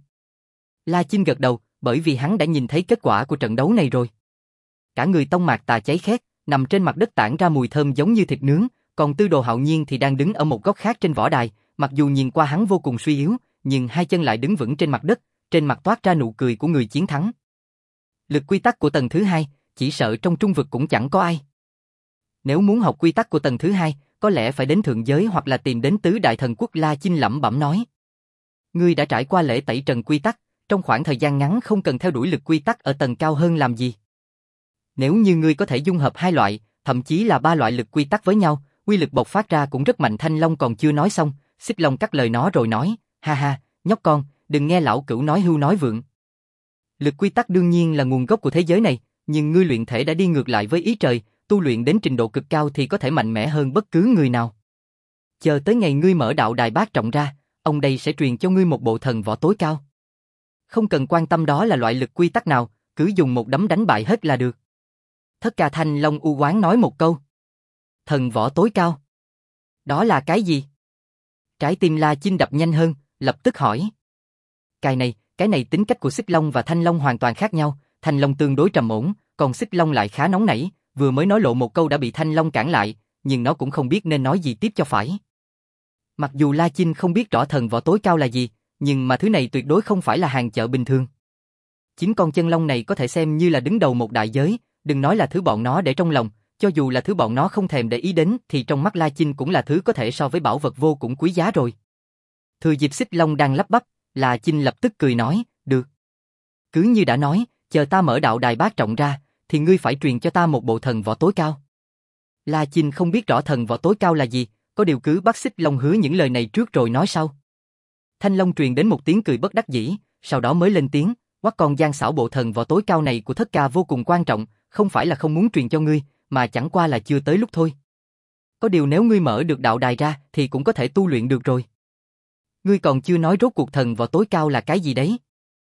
La Chinh gật đầu, bởi vì hắn đã nhìn thấy kết quả của trận đấu này rồi. Cả người Tông Mạc Tà cháy khét, nằm trên mặt đất tản ra mùi thơm giống như thịt nướng, còn Tư Đồ Hạo Nhiên thì đang đứng ở một góc khác trên võ đài, mặc dù nhìn qua hắn vô cùng suy yếu, nhưng hai chân lại đứng vững trên mặt đất, trên mặt toát ra nụ cười của người chiến thắng. Lực quy tắc của tầng thứ hai, chỉ sợ trong trung vực cũng chẳng có ai. Nếu muốn học quy tắc của tầng thứ hai, có lẽ phải đến thượng giới hoặc là tìm đến tứ đại thần quốc. La Chinh lẩm bẩm nói. Ngươi đã trải qua lễ tẩy trần quy tắc, trong khoảng thời gian ngắn không cần theo đuổi lực quy tắc ở tầng cao hơn làm gì. Nếu như ngươi có thể dung hợp hai loại, thậm chí là ba loại lực quy tắc với nhau, quy lực bộc phát ra cũng rất mạnh. Thanh Long còn chưa nói xong, Xích Long cắt lời nó rồi nói, ha ha, nhóc con, đừng nghe lão cửu nói hưu nói vượng. Lực quy tắc đương nhiên là nguồn gốc của thế giới này, nhưng ngươi luyện thể đã đi ngược lại với ý trời, tu luyện đến trình độ cực cao thì có thể mạnh mẽ hơn bất cứ người nào. Chờ tới ngày ngươi mở đạo đài bát trọng ra, ông đây sẽ truyền cho ngươi một bộ thần võ tối cao. Không cần quan tâm đó là loại lực quy tắc nào, cứ dùng một đấm đánh bại hết là được. Thất Ca Thanh Long u oán nói một câu. Thần võ tối cao? Đó là cái gì? Trái tim La Chinh đập nhanh hơn, lập tức hỏi. Cái này, cái này tính cách của Xích Long và Thanh Long hoàn toàn khác nhau, Thanh Long tương đối trầm ổn, còn Xích Long lại khá nóng nảy, vừa mới nói lộ một câu đã bị Thanh Long cản lại, nhưng nó cũng không biết nên nói gì tiếp cho phải. Mặc dù La Chinh không biết rõ thần võ tối cao là gì, nhưng mà thứ này tuyệt đối không phải là hàng chợ bình thường. Chính con chân long này có thể xem như là đứng đầu một đại giới, đừng nói là thứ bọn nó để trong lòng, cho dù là thứ bọn nó không thèm để ý đến thì trong mắt La Chinh cũng là thứ có thể so với bảo vật vô cùng quý giá rồi. Thừa dịp Xích Long đang lắp bắp, La Chinh lập tức cười nói, được. Cứ như đã nói, chờ ta mở đạo đài bát trọng ra, thì ngươi phải truyền cho ta một bộ thần võ tối cao. La Chinh không biết rõ thần võ tối cao là gì, có điều cứ bắt Xích Long hứa những lời này trước rồi nói sau. Thanh Long truyền đến một tiếng cười bất đắc dĩ, sau đó mới lên tiếng, quát con gian xảo bộ thần võ tối cao này của Thất Ca vô cùng quan trọng, không phải là không muốn truyền cho ngươi, mà chẳng qua là chưa tới lúc thôi. Có điều nếu ngươi mở được đạo đài ra thì cũng có thể tu luyện được rồi. Ngươi còn chưa nói rốt cuộc thần võ tối cao là cái gì đấy?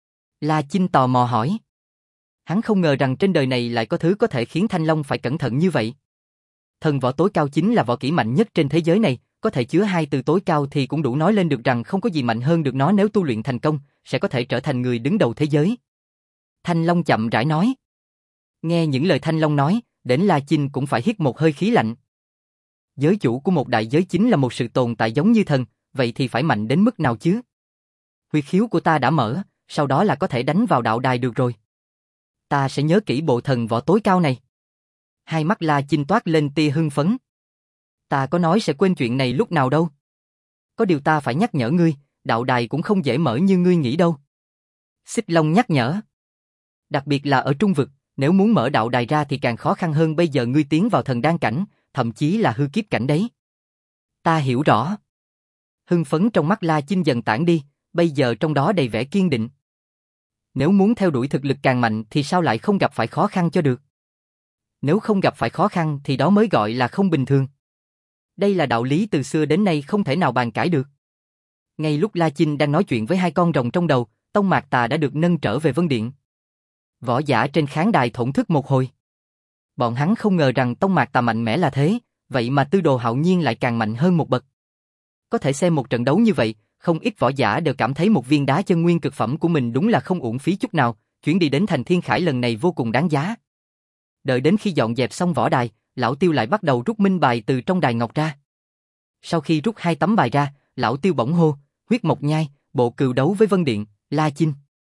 La Chinh tò mò hỏi. Hắn không ngờ rằng trên đời này lại có thứ có thể khiến Thanh Long phải cẩn thận như vậy. Thần võ tối cao chính là võ kỹ mạnh nhất trên thế giới này, có thể chứa hai từ tối cao thì cũng đủ nói lên được rằng không có gì mạnh hơn được nó, nếu tu luyện thành công, sẽ có thể trở thành người đứng đầu thế giới. Thanh Long chậm rãi nói. Nghe những lời Thanh Long nói, đến La Chinh cũng phải hít một hơi khí lạnh. Giới chủ của một đại giới chính là một sự tồn tại giống như thần, vậy thì phải mạnh đến mức nào chứ? Huyết khiếu của ta đã mở, sau đó là có thể đánh vào đạo đài được rồi. Ta sẽ nhớ kỹ bộ thần võ tối cao này. Hai mắt La Chinh toát lên tia hưng phấn. Ta có nói sẽ quên chuyện này lúc nào đâu. Có điều ta phải nhắc nhở ngươi, đạo đài cũng không dễ mở như ngươi nghĩ đâu. Xích Long nhắc nhở. Đặc biệt là ở trung vực, nếu muốn mở đạo đài ra thì càng khó khăn hơn, bây giờ ngươi tiến vào thần đan cảnh, thậm chí là hư kiếp cảnh đấy. Ta hiểu rõ. Hưng phấn trong mắt La Chinh dần tản đi, bây giờ trong đó đầy vẻ kiên định. Nếu muốn theo đuổi thực lực càng mạnh thì sao lại không gặp phải khó khăn cho được? Nếu không gặp phải khó khăn thì đó mới gọi là không bình thường. Đây là đạo lý từ xưa đến nay không thể nào bàn cãi được. Ngay lúc La Chinh đang nói chuyện với hai con rồng trong đầu, Tông Mạc Tà đã được nâng trở về Vân Điện. Võ giả trên khán đài thổn thức một hồi. Bọn hắn không ngờ rằng Tông Mạc Tà mạnh mẽ là thế, vậy mà Tư Đồ Hạo Nhiên lại càng mạnh hơn một bậc. Có thể xem một trận đấu như vậy, không ít võ giả đều cảm thấy một viên đá chân nguyên cực phẩm của mình đúng là không uổng phí chút nào, chuyến đi đến thành Thiên Khải lần này vô cùng đáng giá. Đợi đến khi dọn dẹp xong võ đài, Lão Tiêu lại bắt đầu rút minh bài từ trong đài ngọc ra. Sau khi rút hai tấm bài ra, Lão Tiêu bỗng hô, Huyết Mộc Nhai, Bộ Cừu đấu với Vân Điện, La Chinh.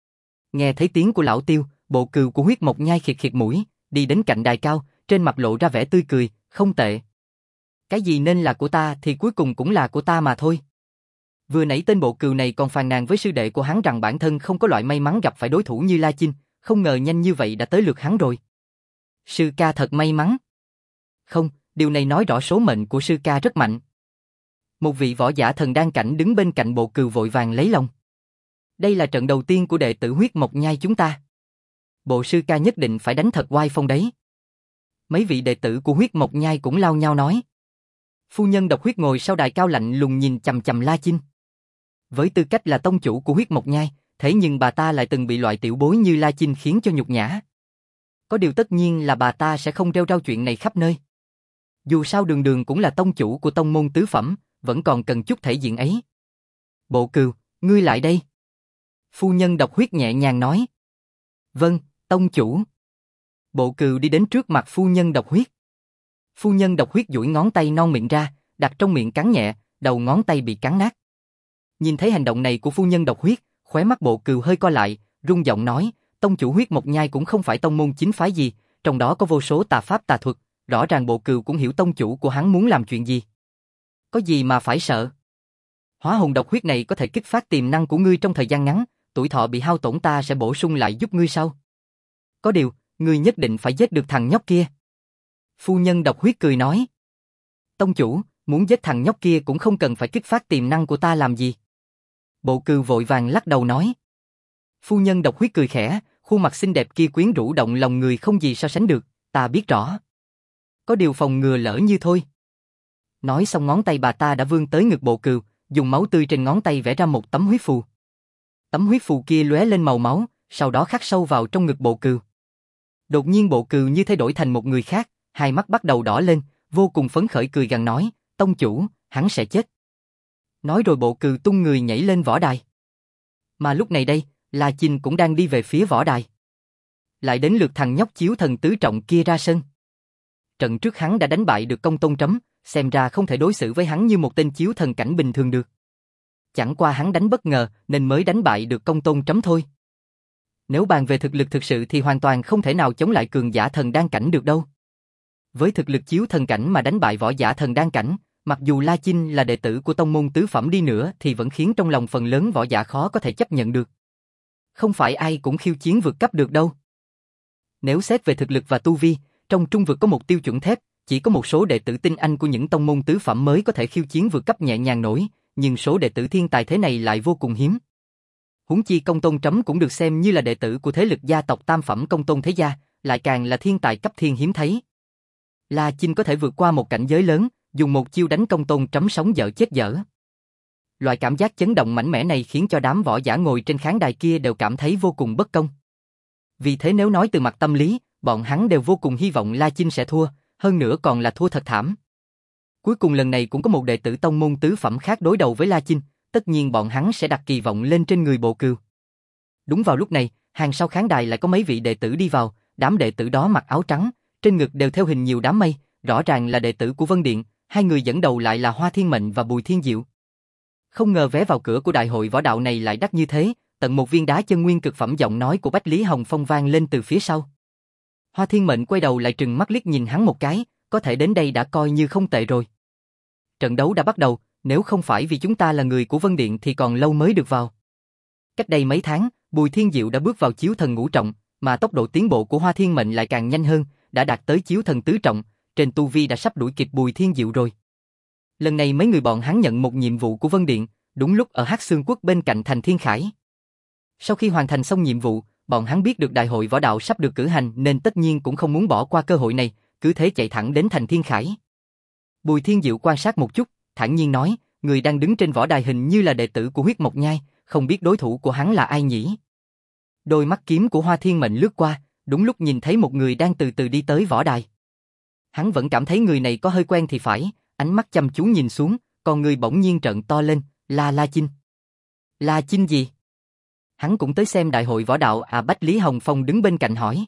Nghe thấy tiếng của Lão Tiêu, Bộ Cừu của Huyết Mộc Nhai khịt khịt mũi, đi đến cạnh đài cao, trên mặt lộ ra vẻ tươi cười, không tệ. Cái gì nên là của ta thì cuối cùng cũng là của ta mà thôi. Vừa nãy tên Bộ Cừu này còn phàn nàn với sư đệ của hắn rằng bản thân không có loại may mắn gặp phải đối thủ như La Chinh, không ngờ nhanh như vậy đã tới lượt hắn rồi. Sư ca thật may mắn. Không, điều này nói rõ số mệnh của sư ca rất mạnh. Một vị võ giả thần đan cảnh đứng bên cạnh Bộ Cừu vội vàng lấy lòng. Đây là trận đầu tiên của đệ tử Huyết Mộc Nhai chúng ta. Bộ sư ca nhất định phải đánh thật oai phong đấy. Mấy vị đệ tử của Huyết Mộc Nhai cũng lao nhau nói. Phu nhân Độc Huyết ngồi sau đài cao lạnh lùng nhìn chằm chằm La Chinh. Với tư cách là tông chủ của Huyết Mộc Nhai, thế nhưng bà ta lại từng bị loại tiểu bối như La Chinh khiến cho nhục nhã. Có điều tất nhiên là bà ta sẽ không rêu rao chuyện này khắp nơi. Dù sao đường đường cũng là tông chủ của tông môn tứ phẩm, vẫn còn cần chút thể diện ấy. Bộ Cừu, ngươi lại đây. Phu nhân Độc Huyết nhẹ nhàng nói. Vâng, tông chủ. Bộ Cừu đi đến trước mặt phu nhân Độc Huyết. Phu nhân Độc Huyết duỗi ngón tay non miệng ra, đặt trong miệng cắn nhẹ, đầu ngón tay bị cắn nát. Nhìn thấy hành động này của phu nhân Độc Huyết, khóe mắt Bộ Cừu hơi co lại, rung giọng nói, tông chủ Huyết Mộc Nhai cũng không phải tông môn chính phái gì, trong đó có vô số tà pháp tà thuật, rõ ràng Bộ Cừu cũng hiểu tông chủ của hắn muốn làm chuyện gì. Có gì mà phải sợ? Hóa hồn độc huyết này có thể kích phát tiềm năng của ngươi trong thời gian ngắn, tuổi thọ bị hao tổn ta sẽ bổ sung lại giúp ngươi sau. Có điều, ngươi nhất định phải giết được thằng nhóc kia. Phu nhân Độc Huyết cười nói. Tông chủ, muốn giết thằng nhóc kia cũng không cần phải kích phát tiềm năng của ta làm gì. Bộ Cừu vội vàng lắc đầu nói. Phu nhân Độc Huyết cười khẽ, khuôn mặt xinh đẹp kia quyến rũ động lòng người không gì so sánh được, ta biết rõ. Có điều phòng ngừa lỡ như thôi. Nói xong ngón tay bà ta đã vươn tới ngực Bộ Cừu, dùng máu tươi trên ngón tay vẽ ra một tấm huyết phù. Tấm huyết phù kia lóe lên màu máu, sau đó khắc sâu vào trong ngực Bộ Cừu. Đột nhiên Bộ Cừu như thay đổi thành một người khác, hai mắt bắt đầu đỏ lên, vô cùng phấn khởi cười gằn nói, tông chủ, hắn sẽ chết. Nói rồi Bộ Cừu tung người nhảy lên võ đài. Mà lúc này đây, La Chinh cũng đang đi về phía võ đài. Lại đến lượt thằng nhóc chiếu thần tứ trọng kia ra sân. Trận trước hắn đã đánh bại được Công Tôn Trấm, xem ra không thể đối xử với hắn như một tên chiếu thần cảnh bình thường được. Chẳng qua hắn đánh bất ngờ nên mới đánh bại được Công Tôn Trấm thôi. Nếu bàn về thực lực thực sự thì hoàn toàn không thể nào chống lại cường giả thần đan cảnh được đâu. Với thực lực chiếu thần cảnh mà đánh bại võ giả thần đan cảnh, mặc dù La Chinh là đệ tử của tông môn tứ phẩm đi nữa thì vẫn khiến trong lòng phần lớn võ giả khó có thể chấp nhận được. Không phải ai cũng khiêu chiến vượt cấp được đâu. Nếu xét về thực lực và tu vi, trong trung vực có một tiêu chuẩn thép, chỉ có một số đệ tử tinh anh của những tông môn tứ phẩm mới có thể khiêu chiến vượt cấp nhẹ nhàng nổi, nhưng số đệ tử thiên tài thế này lại vô cùng hiếm. Huống chi Công Tôn Trấm cũng được xem như là đệ tử của thế lực gia tộc tam phẩm Công Tôn Thế Gia, lại càng là thiên tài cấp thiên hiếm thấy. La Chinh có thể vượt qua một cảnh giới lớn, dùng một chiêu đánh Công Tôn Trấm sống dở chết dở. Loại cảm giác chấn động mạnh mẽ này khiến cho đám võ giả ngồi trên khán đài kia đều cảm thấy vô cùng bất công. Vì thế nếu nói từ mặt tâm lý, bọn hắn đều vô cùng hy vọng La Chinh sẽ thua, hơn nữa còn là thua thật thảm. Cuối cùng lần này cũng có một đệ tử tông môn tứ phẩm khác đối đầu với La Chinh, tất nhiên bọn hắn sẽ đặt kỳ vọng lên trên người Bộ Cừu. Đúng vào lúc này, hàng sau khán đài lại có mấy vị đệ tử đi vào, đám đệ tử đó mặc áo trắng, trên ngực đều theo hình nhiều đám mây, rõ ràng là đệ tử của Vân Điện, hai người dẫn đầu lại là Hoa Thiên Mệnh và Bùi Thiên Diệu. Không ngờ vé vào cửa của đại hội võ đạo này lại đắt như thế, tận một viên đá chân nguyên cực phẩm, giọng nói của Bách Lý Hồng Phong vang lên từ phía sau. Hoa Thiên Mệnh quay đầu lại trừng mắt liếc nhìn hắn một cái, có thể đến đây đã coi như không tệ rồi. Trận đấu đã bắt đầu, nếu không phải vì chúng ta là người của Vân Điện thì còn lâu mới được vào. Cách đây mấy tháng, Bùi Thiên Diệu đã bước vào chiếu thần ngũ trọng, mà tốc độ tiến bộ của Hoa Thiên Mệnh lại càng nhanh hơn, đã đạt tới chiếu thần tứ trọng, trên tu vi đã sắp đuổi kịp Bùi Thiên Diệu rồi. Lần này mấy người bọn hắn nhận một nhiệm vụ của Vân Điện, đúng lúc ở Hắc Xương Quốc bên cạnh thành Thiên Khải. Sau khi hoàn thành xong nhiệm vụ, bọn hắn biết được đại hội võ đạo sắp được cử hành nên tất nhiên cũng không muốn bỏ qua cơ hội này, cứ thế chạy thẳng đến thành Thiên Khải. Bùi Thiên Diệu quan sát một chút, thản nhiên nói, người đang đứng trên võ đài hình như là đệ tử của Huyết Mộc Nhai, không biết đối thủ của hắn là ai nhỉ? Đôi mắt kiếm của Hoa Thiên Mệnh lướt qua, đúng lúc nhìn thấy một người đang từ từ đi tới võ đài. Hắn vẫn cảm thấy người này có hơi quen thì phải, ánh mắt chăm chú nhìn xuống, còn người bỗng nhiên trợn to lên, là La Chinh. La Chinh gì? Hắn cũng tới xem đại hội võ đạo à? Bách Lý Hồng Phong đứng bên cạnh hỏi.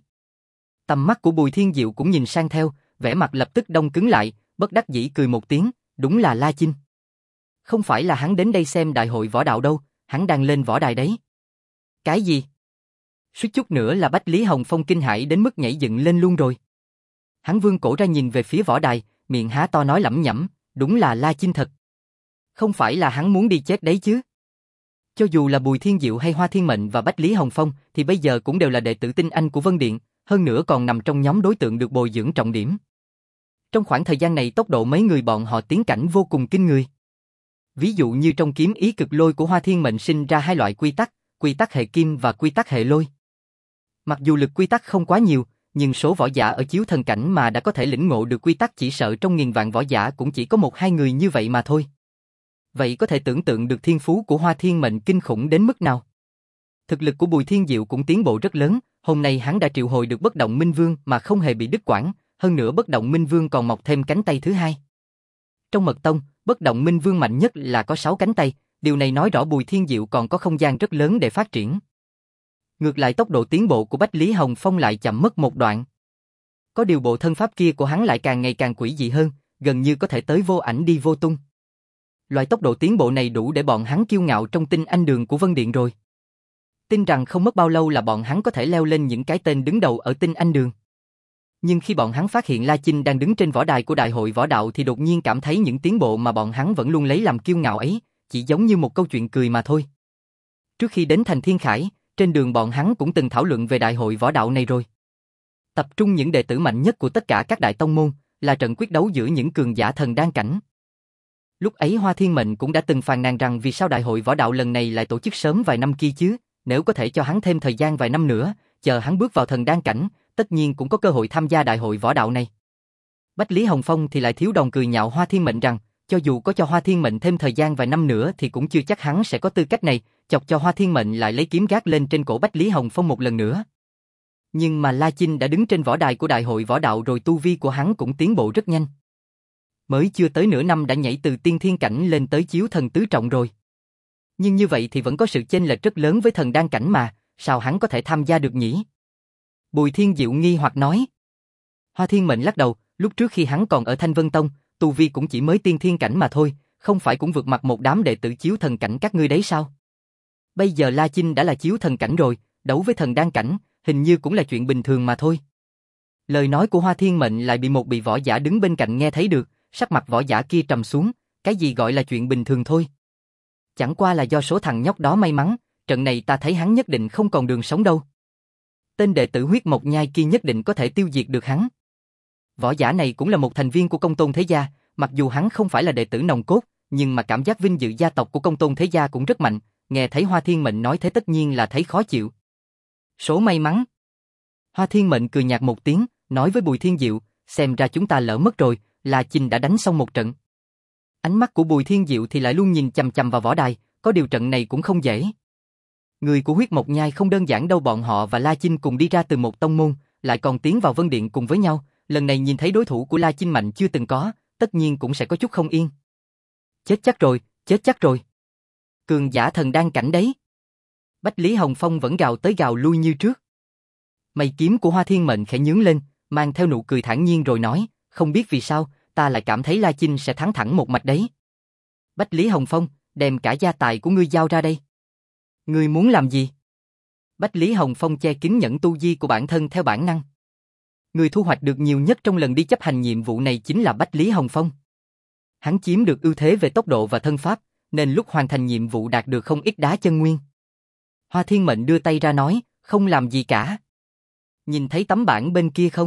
Tầm mắt của Bùi Thiên Diệu cũng nhìn sang theo, vẻ mặt lập tức đông cứng lại, bất đắc dĩ cười một tiếng, đúng là La Chinh. Không phải là hắn đến đây xem đại hội võ đạo đâu, hắn đang lên võ đài đấy. Cái gì? Suýt chút nữa là Bách Lý Hồng Phong kinh hãi đến mức nhảy dựng lên luôn rồi. Hắn vươn cổ ra nhìn về phía võ đài, miệng há to nói lẩm nhẩm, đúng là La Chinh thật. Không phải là hắn muốn đi chết đấy chứ? Cho dù là Bùi Thiên Diệu hay Hoa Thiên Mệnh và Bách Lý Hồng Phong thì bây giờ cũng đều là đệ tử tinh anh của Vân Điện, hơn nữa còn nằm trong nhóm đối tượng được bồi dưỡng trọng điểm. Trong khoảng thời gian này tốc độ mấy người bọn họ tiến cảnh vô cùng kinh người. Ví dụ như trong kiếm ý cực lôi của Hoa Thiên Mệnh sinh ra hai loại quy tắc, quy tắc hệ kim và quy tắc hệ lôi. Mặc dù lực quy tắc không quá nhiều, nhưng số võ giả ở chiếu thần cảnh mà đã có thể lĩnh ngộ được quy tắc chỉ sợ trong nghìn vạn võ giả cũng chỉ có một hai người như vậy mà thôi. Vậy có thể tưởng tượng được thiên phú của Hoa Thiên Mệnh kinh khủng đến mức nào. Thực lực của Bùi Thiên Diệu cũng tiến bộ rất lớn, hôm nay hắn đã triệu hồi được Bất Động Minh Vương mà không hề bị đứt quãng, hơn nữa Bất Động Minh Vương còn mọc thêm cánh tay thứ hai. Trong mật tông, Bất Động Minh Vương mạnh nhất là có sáu cánh tay, điều này nói rõ Bùi Thiên Diệu còn có không gian rất lớn để phát triển. Ngược lại tốc độ tiến bộ của Bách Lý Hồng Phong lại chậm mất một đoạn. Có điều bộ thân pháp kia của hắn lại càng ngày càng quỷ dị hơn, gần như có thể tới vô ảnh đi vô tung. Loại tốc độ tiến bộ này đủ để bọn hắn kiêu ngạo trong tinh anh đường của Vân Điện rồi. Tin rằng không mất bao lâu là bọn hắn có thể leo lên những cái tên đứng đầu ở tinh anh đường. Nhưng khi bọn hắn phát hiện La Chinh đang đứng trên võ đài của đại hội võ đạo thì đột nhiên cảm thấy những tiến bộ mà bọn hắn vẫn luôn lấy làm kiêu ngạo ấy, chỉ giống như một câu chuyện cười mà thôi. Trước khi đến thành Thiên Khải, trên đường bọn hắn cũng từng thảo luận về đại hội võ đạo này rồi. Tập trung những đệ tử mạnh nhất của tất cả các đại tông môn, là trận quyết đấu giữa những cường giả thần đan cảnh. Lúc ấy Hoa Thiên Mệnh cũng đã từng phàn nàn rằng vì sao đại hội võ đạo lần này lại tổ chức sớm vài năm kia chứ, nếu có thể cho hắn thêm thời gian vài năm nữa, chờ hắn bước vào thần đan cảnh, tất nhiên cũng có cơ hội tham gia đại hội võ đạo này. Bách Lý Hồng Phong thì lại thiếu đòn cười nhạo Hoa Thiên Mệnh rằng, cho dù có cho Hoa Thiên Mệnh thêm thời gian vài năm nữa thì cũng chưa chắc hắn sẽ có tư cách này, chọc cho Hoa Thiên Mệnh lại lấy kiếm gác lên trên cổ Bách Lý Hồng Phong một lần nữa. Nhưng mà La Chinh đã đứng trên võ đài của đại hội võ đạo rồi, tu vi của hắn cũng tiến bộ rất nhanh. Mới chưa tới nửa năm đã nhảy từ tiên thiên cảnh lên tới chiếu thần tứ trọng rồi. Nhưng như vậy thì vẫn có sự chênh lệch rất lớn với thần đan cảnh mà, sao hắn có thể tham gia được nhỉ? Bùi Thiên Diệu nghi hoặc nói. Hoa Thiên Mệnh lắc đầu, lúc trước khi hắn còn ở Thanh Vân Tông, tu vi cũng chỉ mới tiên thiên cảnh mà thôi, không phải cũng vượt mặt một đám đệ tử chiếu thần cảnh các ngươi đấy sao? Bây giờ La Chinh đã là chiếu thần cảnh rồi, đấu với thần đan cảnh, hình như cũng là chuyện bình thường mà thôi. Lời nói của Hoa Thiên Mệnh lại bị một vị võ giả đứng bên cạnh nghe thấy được, sắc mặt võ giả kia trầm xuống, cái gì gọi là chuyện bình thường thôi. Chẳng qua là do số thằng nhóc đó may mắn, trận này ta thấy hắn nhất định không còn đường sống đâu. Tên đệ tử Huyết Mộc Nhai kia nhất định có thể tiêu diệt được hắn. Võ giả này cũng là một thành viên của Công Tôn Thế Gia, mặc dù hắn không phải là đệ tử nòng cốt, nhưng mà cảm giác vinh dự gia tộc của Công Tôn Thế Gia cũng rất mạnh, nghe thấy Hoa Thiên Mệnh nói thế tất nhiên là thấy khó chịu. Số may mắn. Hoa Thiên Mệnh cười nhạt một tiếng, nói với Bùi Thiên Diệu, xem ra chúng ta lỡ mất rồi, La Chinh đã đánh xong một trận. Ánh mắt của Bùi Thiên Diệu thì lại luôn nhìn chằm chằm vào võ đài, có điều trận này cũng không dễ. Người của Huyết Mộc Nhai không đơn giản đâu, bọn họ và La Chinh cùng đi ra từ một tông môn, lại còn tiến vào Vân Điện cùng với nhau, lần này nhìn thấy đối thủ của La Chinh mạnh chưa từng có, tất nhiên cũng sẽ có chút không yên. Chết chắc rồi, chết chắc rồi. Cường giả thần đan cảnh đấy. Bách Lý Hồng Phong vẫn gào tới gào lui như trước. Mày kiếm của Hoa Thiên Mệnh khẽ nhướng lên, mang theo nụ cười thản nhiên rồi nói, không biết vì sao, ta lại cảm thấy La Chinh sẽ thắng thẳng một mạch đấy. Bách Lý Hồng Phong, đem cả gia tài của ngươi giao ra đây. Ngươi muốn làm gì? Bách Lý Hồng Phong che kín nhẫn tu vi của bản thân theo bản năng. Người thu hoạch được nhiều nhất trong lần đi chấp hành nhiệm vụ này chính là Bách Lý Hồng Phong. Hắn chiếm được ưu thế về tốc độ và thân pháp, nên lúc hoàn thành nhiệm vụ đạt được không ít đá chân nguyên. Hoa Thiên Mệnh đưa tay ra nói, không làm gì cả. Nhìn thấy tấm bảng bên kia không?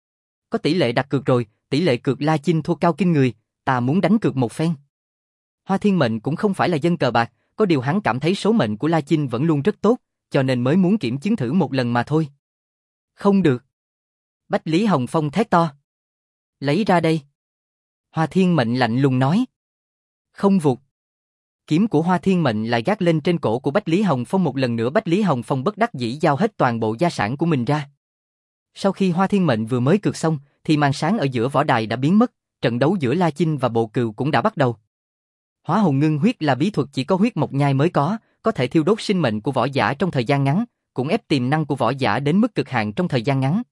Có tỷ lệ đặt cược rồi, tỷ lệ cược La Chinh thua cao kinh người, ta muốn đánh cược một phen. Hoa Thiên Mệnh cũng không phải là dân cờ bạc, có điều hắn cảm thấy số mệnh của La Chinh vẫn luôn rất tốt, cho nên mới muốn kiểm chứng thử một lần mà thôi. Không được. Bách Lý Hồng Phong thét to. Lấy ra đây. Hoa Thiên Mệnh lạnh lùng nói. Không vụt. Kiếm của Hoa Thiên Mệnh lại gác lên trên cổ của Bách Lý Hồng Phong một lần nữa. Bách Lý Hồng Phong bất đắc dĩ giao hết toàn bộ gia sản của mình ra. Sau khi Hoa Thiên Mệnh vừa mới cược xong, thì màn sáng ở giữa võ đài đã biến mất, trận đấu giữa La Chinh và Bộ Cừu cũng đã bắt đầu. Hóa hồn ngưng huyết là bí thuật chỉ có huyết mộc nhai mới có, có thể thiêu đốt sinh mệnh của võ giả trong thời gian ngắn, cũng ép tiềm năng của võ giả đến mức cực hạn trong thời gian ngắn.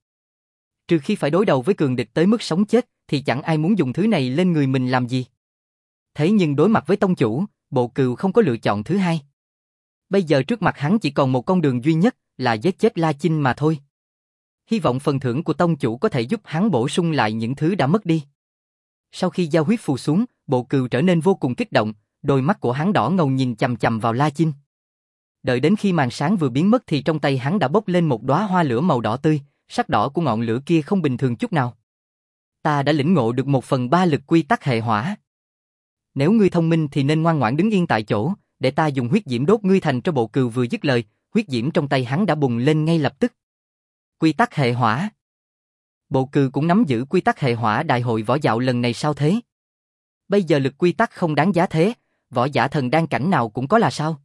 Trừ khi phải đối đầu với cường địch tới mức sống chết, thì chẳng ai muốn dùng thứ này lên người mình làm gì. Thế nhưng đối mặt với tông chủ, Bộ Cừu không có lựa chọn thứ hai. Bây giờ trước mặt hắn chỉ còn một con đường duy nhất, là giết chết La Chinh mà thôi. Hy vọng phần thưởng của tông chủ có thể giúp hắn bổ sung lại những thứ đã mất đi. Sau khi giao huyết phù xuống, Bộ Cừu trở nên vô cùng kích động, đôi mắt của hắn đỏ ngầu nhìn chằm chằm vào La Chinh. Đợi đến khi màn sáng vừa biến mất thì trong tay hắn đã bốc lên một đóa hoa lửa màu đỏ tươi, sắc đỏ của ngọn lửa kia không bình thường chút nào. Ta đã lĩnh ngộ được một phần ba lực quy tắc hệ hỏa. Nếu ngươi thông minh thì nên ngoan ngoãn đứng yên tại chỗ, để ta dùng huyết diễm đốt ngươi thành. Cho Bộ Cừu vừa dứt lời, huyết diễm trong tay hắn đã bùng lên ngay lập tức. Quy tắc hệ hỏa. Bộ Cừu cũng nắm giữ quy tắc hệ hỏa đại hội võ đạo lần này sao thế? Bây giờ lực quy tắc không đáng giá thế, võ giả thần đan cảnh nào cũng có là sao?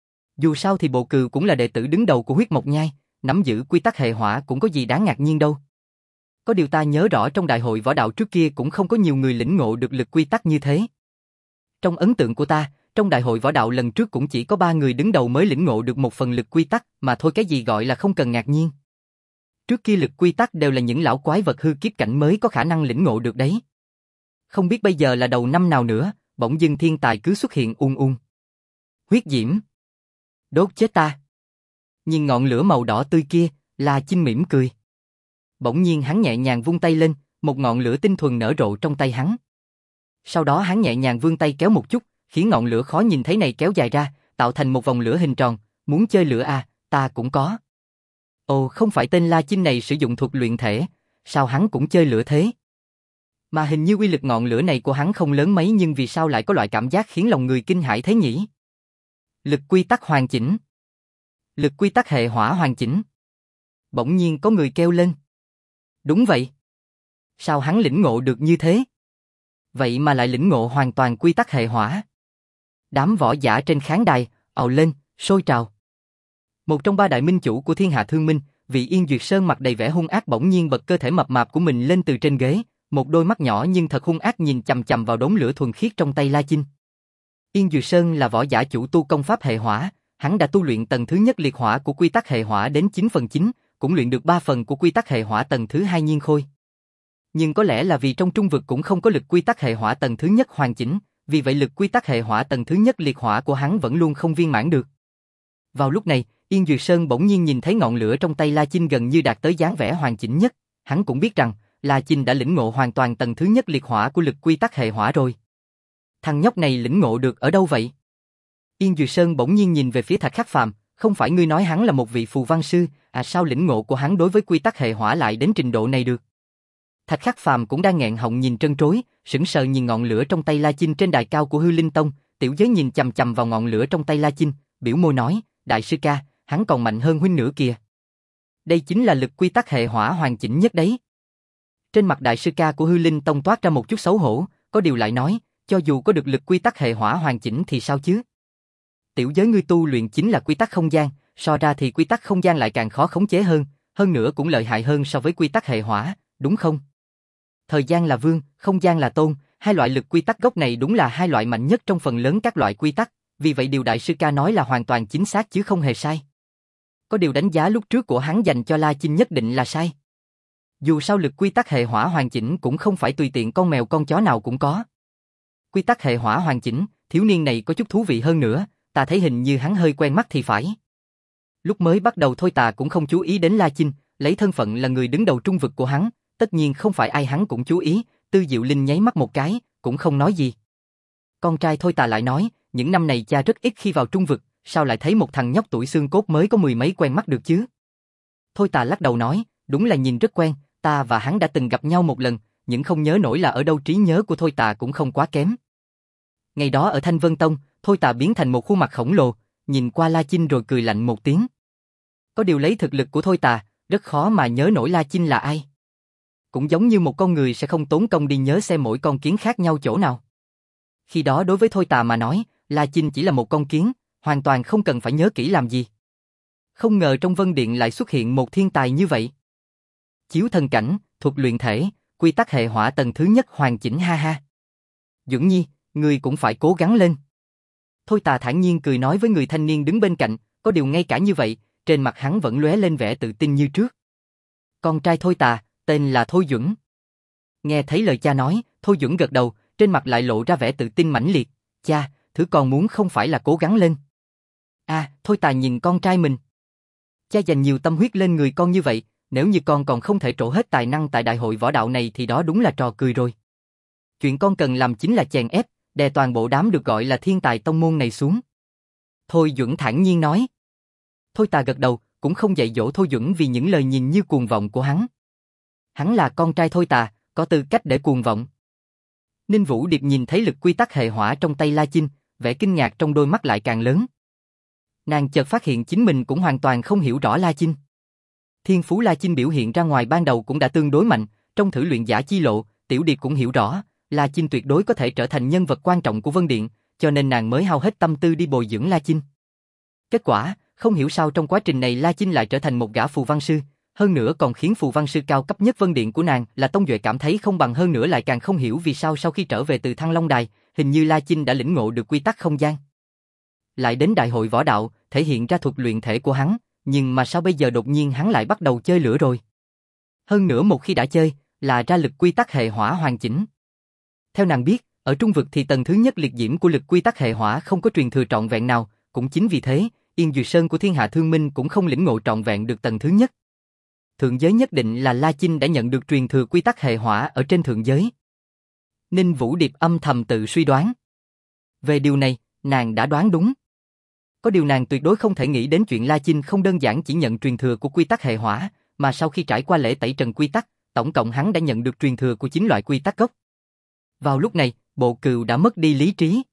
Dù sao thì Bộ Cừu cũng là đệ tử đứng đầu của huyết mộc nhai, nắm giữ quy tắc hệ hỏa cũng có gì đáng ngạc nhiên đâu. Có điều ta nhớ rõ trong đại hội võ đạo trước kia cũng không có nhiều người lĩnh ngộ được lực quy tắc như thế. Trong ấn tượng của ta, trong đại hội võ đạo lần trước cũng chỉ có ba người đứng đầu mới lĩnh ngộ được một phần lực quy tắc, mà thôi cái gì gọi là không cần ngạc nhiên. Trước kia lực quy tắc đều là những lão quái vật hư kiếp cảnh mới có khả năng lĩnh ngộ được đấy. Không biết bây giờ là đầu năm nào nữa, bỗng dưng thiên tài cứ xuất hiện ung ung. Huyết diễm. Đốt chết ta. Nhìn ngọn lửa màu đỏ tươi kia, La Chinh mỉm cười. Bỗng nhiên hắn nhẹ nhàng vung tay lên, một ngọn lửa tinh thuần nở rộ trong tay hắn. Sau đó hắn nhẹ nhàng vươn tay kéo một chút, khiến ngọn lửa khó nhìn thấy này kéo dài ra, tạo thành một vòng lửa hình tròn. Muốn chơi lửa à, ta cũng có. Ồ, không phải tên La Chinh này sử dụng thuật luyện thể, sao hắn cũng chơi lửa thế? Mà hình như uy lực ngọn lửa này của hắn không lớn mấy, nhưng vì sao lại có loại cảm giác khiến lòng người kinh hãi thế nhỉ? Lực quy tắc hoàn chỉnh. Lực quy tắc hệ hỏa hoàn chỉnh. Bỗng nhiên có người kêu lên. Đúng vậy. Sao hắn lĩnh ngộ được như thế? Vậy mà lại lĩnh ngộ hoàn toàn quy tắc hệ hỏa. Đám võ giả trên khán đài ào lên, sôi trào. Một trong ba đại minh chủ của Thiên Hạ Thương Minh, vị Yên Duyệt Sơn mặt đầy vẻ hung ác bỗng nhiên bật cơ thể mập mạp của mình lên từ trên ghế, một đôi mắt nhỏ nhưng thật hung ác nhìn chằm chằm vào đốm lửa thuần khiết trong tay La Chinh. Yên Duyệt Sơn là võ giả chủ tu công pháp hệ hỏa, hắn đã tu luyện tầng thứ nhất liệt hỏa của quy tắc hệ hỏa đến chín phần chín, cũng luyện được ba phần của quy tắc hệ hỏa tầng thứ hai nhiên khôi. Nhưng có lẽ là vì trong trung vực cũng không có lực quy tắc hệ hỏa tầng thứ nhất hoàn chỉnh, vì vậy lực quy tắc hệ hỏa tầng thứ nhất liệt hỏa của hắn vẫn luôn không viên mãn được. Vào lúc này, Yên Duyệt Sơn bỗng nhiên nhìn thấy ngọn lửa trong tay La Chinh gần như đạt tới dáng vẻ hoàn chỉnh nhất, hắn cũng biết rằng La Chinh đã lĩnh ngộ hoàn toàn tầng thứ nhất liệt hỏa của lực quy tắc hệ hỏa rồi. Thằng nhóc này lĩnh ngộ được ở đâu vậy? Yên Duyệt Sơn bỗng nhiên nhìn về phía Thạch Khắc Phàm, không phải ngươi nói hắn là một vị phù văn sư, à sao lĩnh ngộ của hắn đối với quy tắc hệ hỏa lại đến trình độ này được? Thạch Khắc Phàm cũng đang nghẹn họng nhìn trân trối, sững sờ nhìn ngọn lửa trong tay La Chinh trên đài cao của Hư Linh Tông, tiểu giới nhìn chằm chằm vào ngọn lửa trong tay La Chinh, biểu môi nói, đại sư ca, hắn còn mạnh hơn huynh nữa kìa. Đây chính là lực quy tắc hệ hỏa hoàn chỉnh nhất đấy. Trên mặt đại sư ca của Hư Linh Tông toát ra một chút xấu hổ, có điều lại nói, cho dù có được lực quy tắc hệ hỏa hoàn chỉnh thì sao chứ? Tiểu giới ngươi tu luyện chính là quy tắc không gian, so ra thì quy tắc không gian lại càng khó khống chế hơn, hơn nữa cũng lợi hại hơn so với quy tắc hệ hỏa, đúng không? Thời gian là vương, không gian là tôn, hai loại lực quy tắc gốc này đúng là hai loại mạnh nhất trong phần lớn các loại quy tắc, vì vậy điều đại sư ca nói là hoàn toàn chính xác chứ không hề sai. Có điều đánh giá lúc trước của hắn dành cho La Chinh nhất định là sai. Dù sao lực quy tắc hệ hỏa hoàn chỉnh cũng không phải tùy tiện con mèo con chó nào cũng có. Quy tắc hệ hỏa hoàn chỉnh, thiếu niên này có chút thú vị hơn nữa, ta thấy hình như hắn hơi quen mắt thì phải. Lúc mới bắt đầu thôi ta cũng không chú ý đến La Chinh, lấy thân phận là người đứng đầu trung vực của hắn, tất nhiên không phải ai hắn cũng chú ý, Tư Diệu Linh nháy mắt một cái, cũng không nói gì. Con trai Thôi Tà lại nói, những năm này cha rất ít khi vào trung vực, sao lại thấy một thằng nhóc tuổi xương cốt mới có mười mấy quen mắt được chứ? Thôi Tà lắc đầu nói, đúng là nhìn rất quen, ta và hắn đã từng gặp nhau một lần, nhưng không nhớ nổi là ở đâu, trí nhớ của Thôi Tà cũng không quá kém. Ngày đó ở Thanh Vân Tông, Thôi Tà biến thành một khuôn mặt khổng lồ, nhìn qua La Chinh rồi cười lạnh một tiếng. Có điều lấy thực lực của Thôi Tà, rất khó mà nhớ nổi La Chinh là ai. Cũng giống như một con người sẽ không tốn công đi nhớ xem mỗi con kiến khác nhau chỗ nào. Khi đó đối với Thôi Tà mà nói, La Chinh chỉ là một con kiến, hoàn toàn không cần phải nhớ kỹ làm gì. Không ngờ trong Vân Điện lại xuất hiện một thiên tài như vậy. Chiếu thần cảnh, thuật luyện thể, quy tắc hệ hỏa tầng thứ nhất hoàn chỉnh, ha ha. Duẩn Nhi, ngươi cũng phải cố gắng lên. Thôi Tà thản nhiên cười nói với người thanh niên đứng bên cạnh, có điều ngay cả như vậy, trên mặt hắn vẫn lóe lên vẻ tự tin như trước. Con trai Thôi Tà, tên là Thôi Duẩn. Nghe thấy lời cha nói, Thôi Duẩn gật đầu, trên mặt lại lộ ra vẻ tự tin mãnh liệt. Cha, thứ con muốn không phải là cố gắng lên. À, Thôi Tà nhìn con trai mình. Cha dành nhiều tâm huyết lên người con như vậy, nếu như con còn không thể trổ hết tài năng tại đại hội võ đạo này thì đó đúng là trò cười rồi. Chuyện con cần làm chính là chèn ép, đè toàn bộ đám được gọi là thiên tài tông môn này xuống. Thôi Duẩn thản nhiên nói. Thôi Tà gật đầu, cũng không dạy dỗ Thôi Duẩn vì những lời nhìn như cuồng vọng của hắn. Hắn là con trai Thôi Tà, có tư cách để cuồng vọng. Ninh Vũ Điệp nhìn thấy lực quy tắc hệ hỏa trong tay La Chinh, vẻ kinh ngạc trong đôi mắt lại càng lớn. Nàng chợt phát hiện chính mình cũng hoàn toàn không hiểu rõ La Chinh. Thiên phú La Chinh biểu hiện ra ngoài ban đầu cũng đã tương đối mạnh, trong thử luyện giả chi lộ, Tiểu Điệp cũng hiểu rõ, La Chinh tuyệt đối có thể trở thành nhân vật quan trọng của Vân Điện, cho nên nàng mới hao hết tâm tư đi bồi dưỡng La Chinh. Kết quả, không hiểu sao trong quá trình này La Chinh lại trở thành một gã phù văn sư, hơn nữa còn khiến phù văn sư cao cấp nhất Vân Điện của nàng là Tông Duệ cảm thấy không bằng, hơn nữa lại càng không hiểu vì sao sau khi trở về từ Thăng Long Đài, hình như La Chinh đã lĩnh ngộ được quy tắc không gian. Lại đến đại hội võ đạo, thể hiện ra thuật luyện thể của hắn, nhưng mà sao bây giờ đột nhiên hắn lại bắt đầu chơi lửa rồi? Hơn nữa một khi đã chơi, là ra lực quy tắc hệ hỏa hoàn chỉnh. Theo nàng biết, ở trung vực thì tầng thứ nhất liệt diễm của lực quy tắc hệ hỏa không có truyền thừa trọn vẹn nào, cũng chính vì thế, Yên Duyệt Sơn của Thiên Hạ Thương Minh cũng không lĩnh ngộ trọn vẹn được tầng thứ nhất. Thượng giới nhất định là La Chinh đã nhận được truyền thừa quy tắc hệ hỏa ở trên thượng giới. Ninh Vũ Điệp âm thầm tự suy đoán. Về điều này, nàng đã đoán đúng. Có điều nàng tuyệt đối không thể nghĩ đến chuyện La Chinh không đơn giản chỉ nhận truyền thừa của quy tắc hệ hỏa, mà sau khi trải qua lễ tẩy trần quy tắc, tổng cộng hắn đã nhận được truyền thừa của chín loại quy tắc gốc. Vào lúc này, Bộ Cừu đã mất đi lý trí.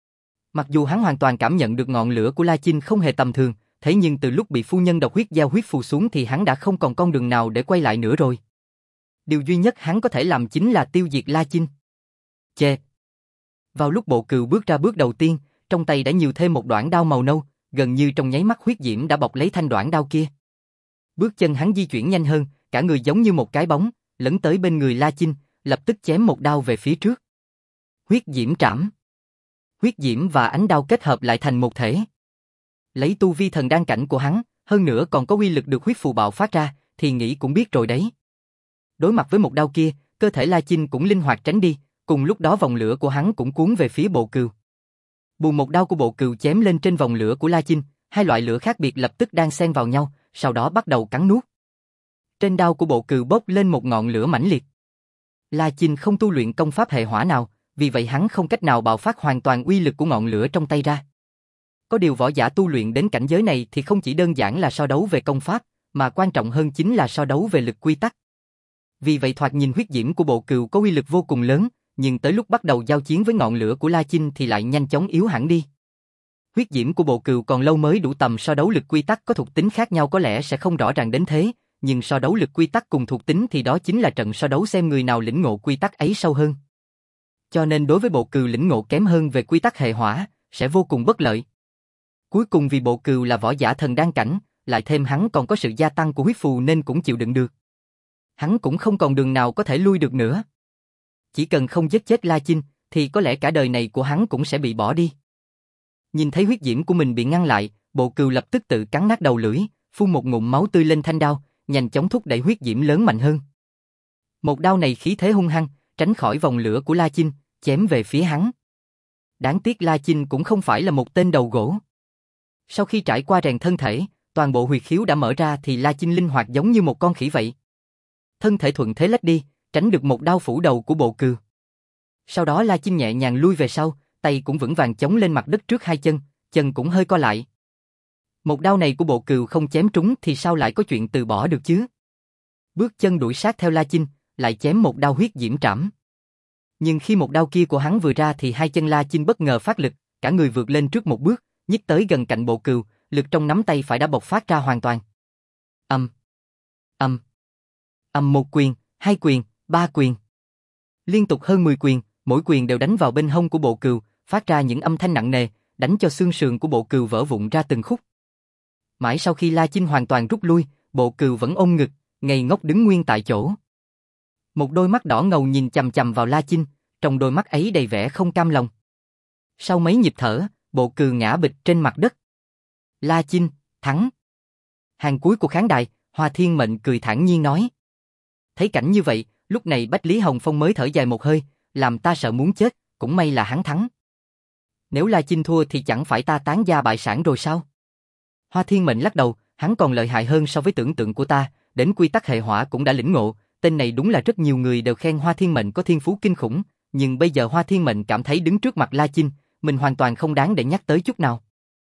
Mặc dù hắn hoàn toàn cảm nhận được ngọn lửa của La Chinh không hề tầm thường, thế nhưng từ lúc bị phu nhân độc huyết giao huyết phù xuống thì hắn đã không còn con đường nào để quay lại nữa rồi. Điều duy nhất hắn có thể làm chính là tiêu diệt La Chinh. Chê! Vào lúc Bộ Cừu bước ra bước đầu tiên, trong tay đã nhiều thêm một đoạn đao màu nâu, gần như trong nháy mắt huyết diễm đã bọc lấy thanh đoạn đao kia. Bước chân hắn di chuyển nhanh hơn, cả người giống như một cái bóng, lấn tới bên người La Chinh, lập tức chém một đao về phía trước. Huyết diễm trảm. Huyết diễm và ánh đao kết hợp lại thành một thể. Lấy tu vi thần đan cảnh của hắn, hơn nữa còn có uy lực được huyết phù bạo phát ra, thì nghĩ cũng biết rồi đấy. Đối mặt với một đao kia, cơ thể La Chinh cũng linh hoạt tránh đi, cùng lúc đó vòng lửa của hắn cũng cuốn về phía Bộ Cừu. Bùn một đao của Bộ Cừu chém lên trên vòng lửa của La Chinh, hai loại lửa khác biệt lập tức đan xen vào nhau, sau đó bắt đầu cắn nuốt. Trên đao của Bộ Cừu bốc lên một ngọn lửa mãnh liệt. La Chinh không tu luyện công pháp hệ hỏa nào, vì vậy hắn không cách nào bạo phát hoàn toàn uy lực của ngọn lửa trong tay ra. Có điều võ giả tu luyện đến cảnh giới này thì không chỉ đơn giản là so đấu về công pháp, mà quan trọng hơn chính là so đấu về lực quy tắc. Vì vậy thoạt nhìn huyết diễm của Bộ Cừu có uy lực vô cùng lớn, nhưng tới lúc bắt đầu giao chiến với ngọn lửa của La Chinh thì lại nhanh chóng yếu hẳn đi. Huyết diễm của Bộ Cừu còn lâu mới đủ tầm so đấu lực quy tắc, có thuộc tính khác nhau có lẽ sẽ không rõ ràng đến thế, nhưng so đấu lực quy tắc cùng thuộc tính thì đó chính là trận so đấu xem người nào lĩnh ngộ quy tắc ấy sâu hơn. Cho nên đối với Bộ Cừu lĩnh ngộ kém hơn về quy tắc hệ hỏa, sẽ vô cùng bất lợi. Cuối cùng vì Bộ Cừu là võ giả thần đan cảnh, lại thêm hắn còn có sự gia tăng của huyết phù nên cũng chịu đựng được. Hắn cũng không còn đường nào có thể lui được nữa. Chỉ cần không giết chết La Chinh, thì có lẽ cả đời này của hắn cũng sẽ bị bỏ đi. Nhìn thấy huyết diễm của mình bị ngăn lại, Bộ Cừu lập tức tự cắn nát đầu lưỡi, phun một ngụm máu tươi lên thanh đao, nhanh chóng thúc đẩy huyết diễm lớn mạnh hơn. Một đao này khí thế hung hăng, tránh khỏi vòng lửa của La Chinh, chém về phía hắn. Đáng tiếc La Chinh cũng không phải là một tên đầu gỗ. Sau khi trải qua rèn thân thể, toàn bộ huyệt khiếu đã mở ra thì La Chinh linh hoạt giống như một con khỉ vậy. Thân thể thuận thế lách đi, tránh được một đao phủ đầu của Bộ Cừu. Sau đó La Chinh nhẹ nhàng lui về sau, tay cũng vững vàng chống lên mặt đất trước hai chân, chân cũng hơi co lại. Một đao này của Bộ Cừu không chém trúng thì sao lại có chuyện từ bỏ được chứ? Bước chân đuổi sát theo La Chinh, lại chém một đao huyết diễm trảm. Nhưng khi một đao kia của hắn vừa ra thì hai chân La Chinh bất ngờ phát lực, cả người vượt lên trước một bước, nhích tới gần cạnh Bộ Cừu, lực trong nắm tay phải đã bộc phát ra hoàn toàn. Âm, âm, âm một quyền, hai quyền, ba quyền. Liên tục hơn mười quyền, mỗi quyền đều đánh vào bên hông của Bộ Cừu, phát ra những âm thanh nặng nề, đánh cho xương sườn của Bộ Cừu vỡ vụn ra từng khúc. Mãi sau khi La Chinh hoàn toàn rút lui, Bộ Cừu vẫn ôm ngực, ngây ngốc đứng nguyên tại chỗ. Một đôi mắt đỏ ngầu nhìn chằm chằm vào La Chinh, trong đôi mắt ấy đầy vẻ không cam lòng. Sau mấy nhịp thở, Bộ Cừu ngã bịch trên mặt đất. La Chinh, thắng. Hàng cuối của khán đài, Hoa Thiên Mệnh cười thản nhiên nói. Thấy cảnh như vậy, lúc này Bách Lý Hồng Phong mới thở dài một hơi, làm ta sợ muốn chết, cũng may là hắn thắng. Nếu La Chinh thua thì chẳng phải ta tán gia bại sản rồi sao? Hoa Thiên Mệnh lắc đầu, hắn còn lợi hại hơn so với tưởng tượng của ta, đến quy tắc hệ hỏa cũng đã lĩnh ngộ, tên này đúng là rất nhiều người đều khen Hoa Thiên Mệnh có thiên phú kinh khủng, nhưng bây giờ Hoa Thiên Mệnh cảm thấy đứng trước mặt La Chinh, mình hoàn toàn không đáng để nhắc tới chút nào.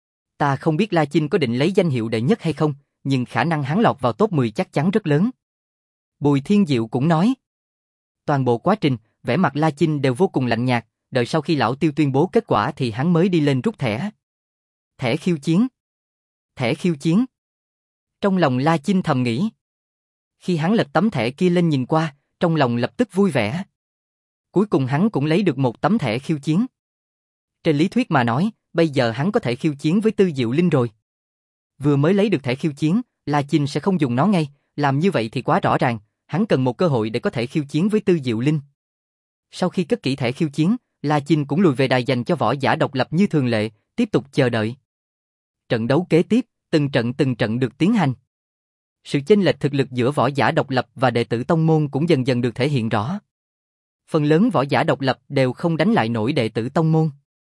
Ta không biết La Chinh có định lấy danh hiệu đệ nhất hay không, nhưng khả năng hắn lọt vào top mười chắc chắn rất lớn. Bùi Thiên Diệu cũng nói. Toàn bộ quá trình, vẻ mặt La Chinh đều vô cùng lạnh nhạt, đợi sau khi lão Tiêu tuyên bố kết quả thì hắn mới đi lên rút thẻ. Thẻ khiêu chiến. Thẻ khiêu chiến. Trong lòng La Chinh thầm nghĩ. Khi hắn lật tấm thẻ kia lên nhìn qua, trong lòng lập tức vui vẻ. Cuối cùng hắn cũng lấy được một tấm thẻ khiêu chiến. Trên lý thuyết mà nói, bây giờ hắn có thể khiêu chiến với Tư Diệu Linh rồi. Vừa mới lấy được thẻ khiêu chiến, La Chinh sẽ không dùng nó ngay, làm như vậy thì quá rõ ràng, hắn cần một cơ hội để có thể khiêu chiến với Tư Diệu Linh. Sau khi cất kỹ thẻ khiêu chiến, La Chinh cũng lùi về đài dành cho võ giả độc lập như thường lệ, tiếp tục chờ đợi. Trận đấu kế tiếp, từng trận từng trận được tiến hành. Sự chênh lệch thực lực giữa võ giả độc lập và đệ tử tông môn cũng dần dần được thể hiện rõ. Phần lớn võ giả độc lập đều không đánh lại nổi đệ tử tông môn.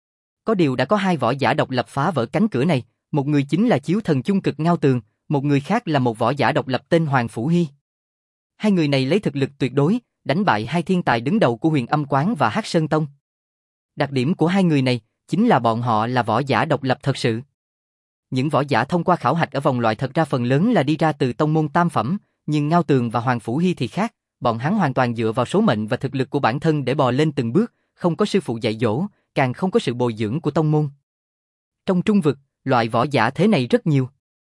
Có điều đã có hai võ giả độc lập phá vỡ cánh cửa này, một người chính là Chiếu Thần Chung Cực Ngao Tường, một người khác là một võ giả độc lập tên Hoàng Phủ Hy. Hai người này lấy thực lực tuyệt đối, đánh bại hai thiên tài đứng đầu của Huyền Âm Quán và Hắc Sơn Tông. Đặc điểm của hai người này chính là bọn họ là võ giả độc lập thật sự. Những võ giả thông qua khảo hạch ở vòng loại thật ra phần lớn là đi ra từ tông môn tam phẩm, nhưng Ngao Tường và Hoàng Phủ Hy thì khác, bọn hắn hoàn toàn dựa vào số mệnh và thực lực của bản thân để bò lên từng bước, không có sư phụ dạy dỗ, càng không có sự bồi dưỡng của tông môn. Trong trung vực, loại võ giả thế này rất nhiều.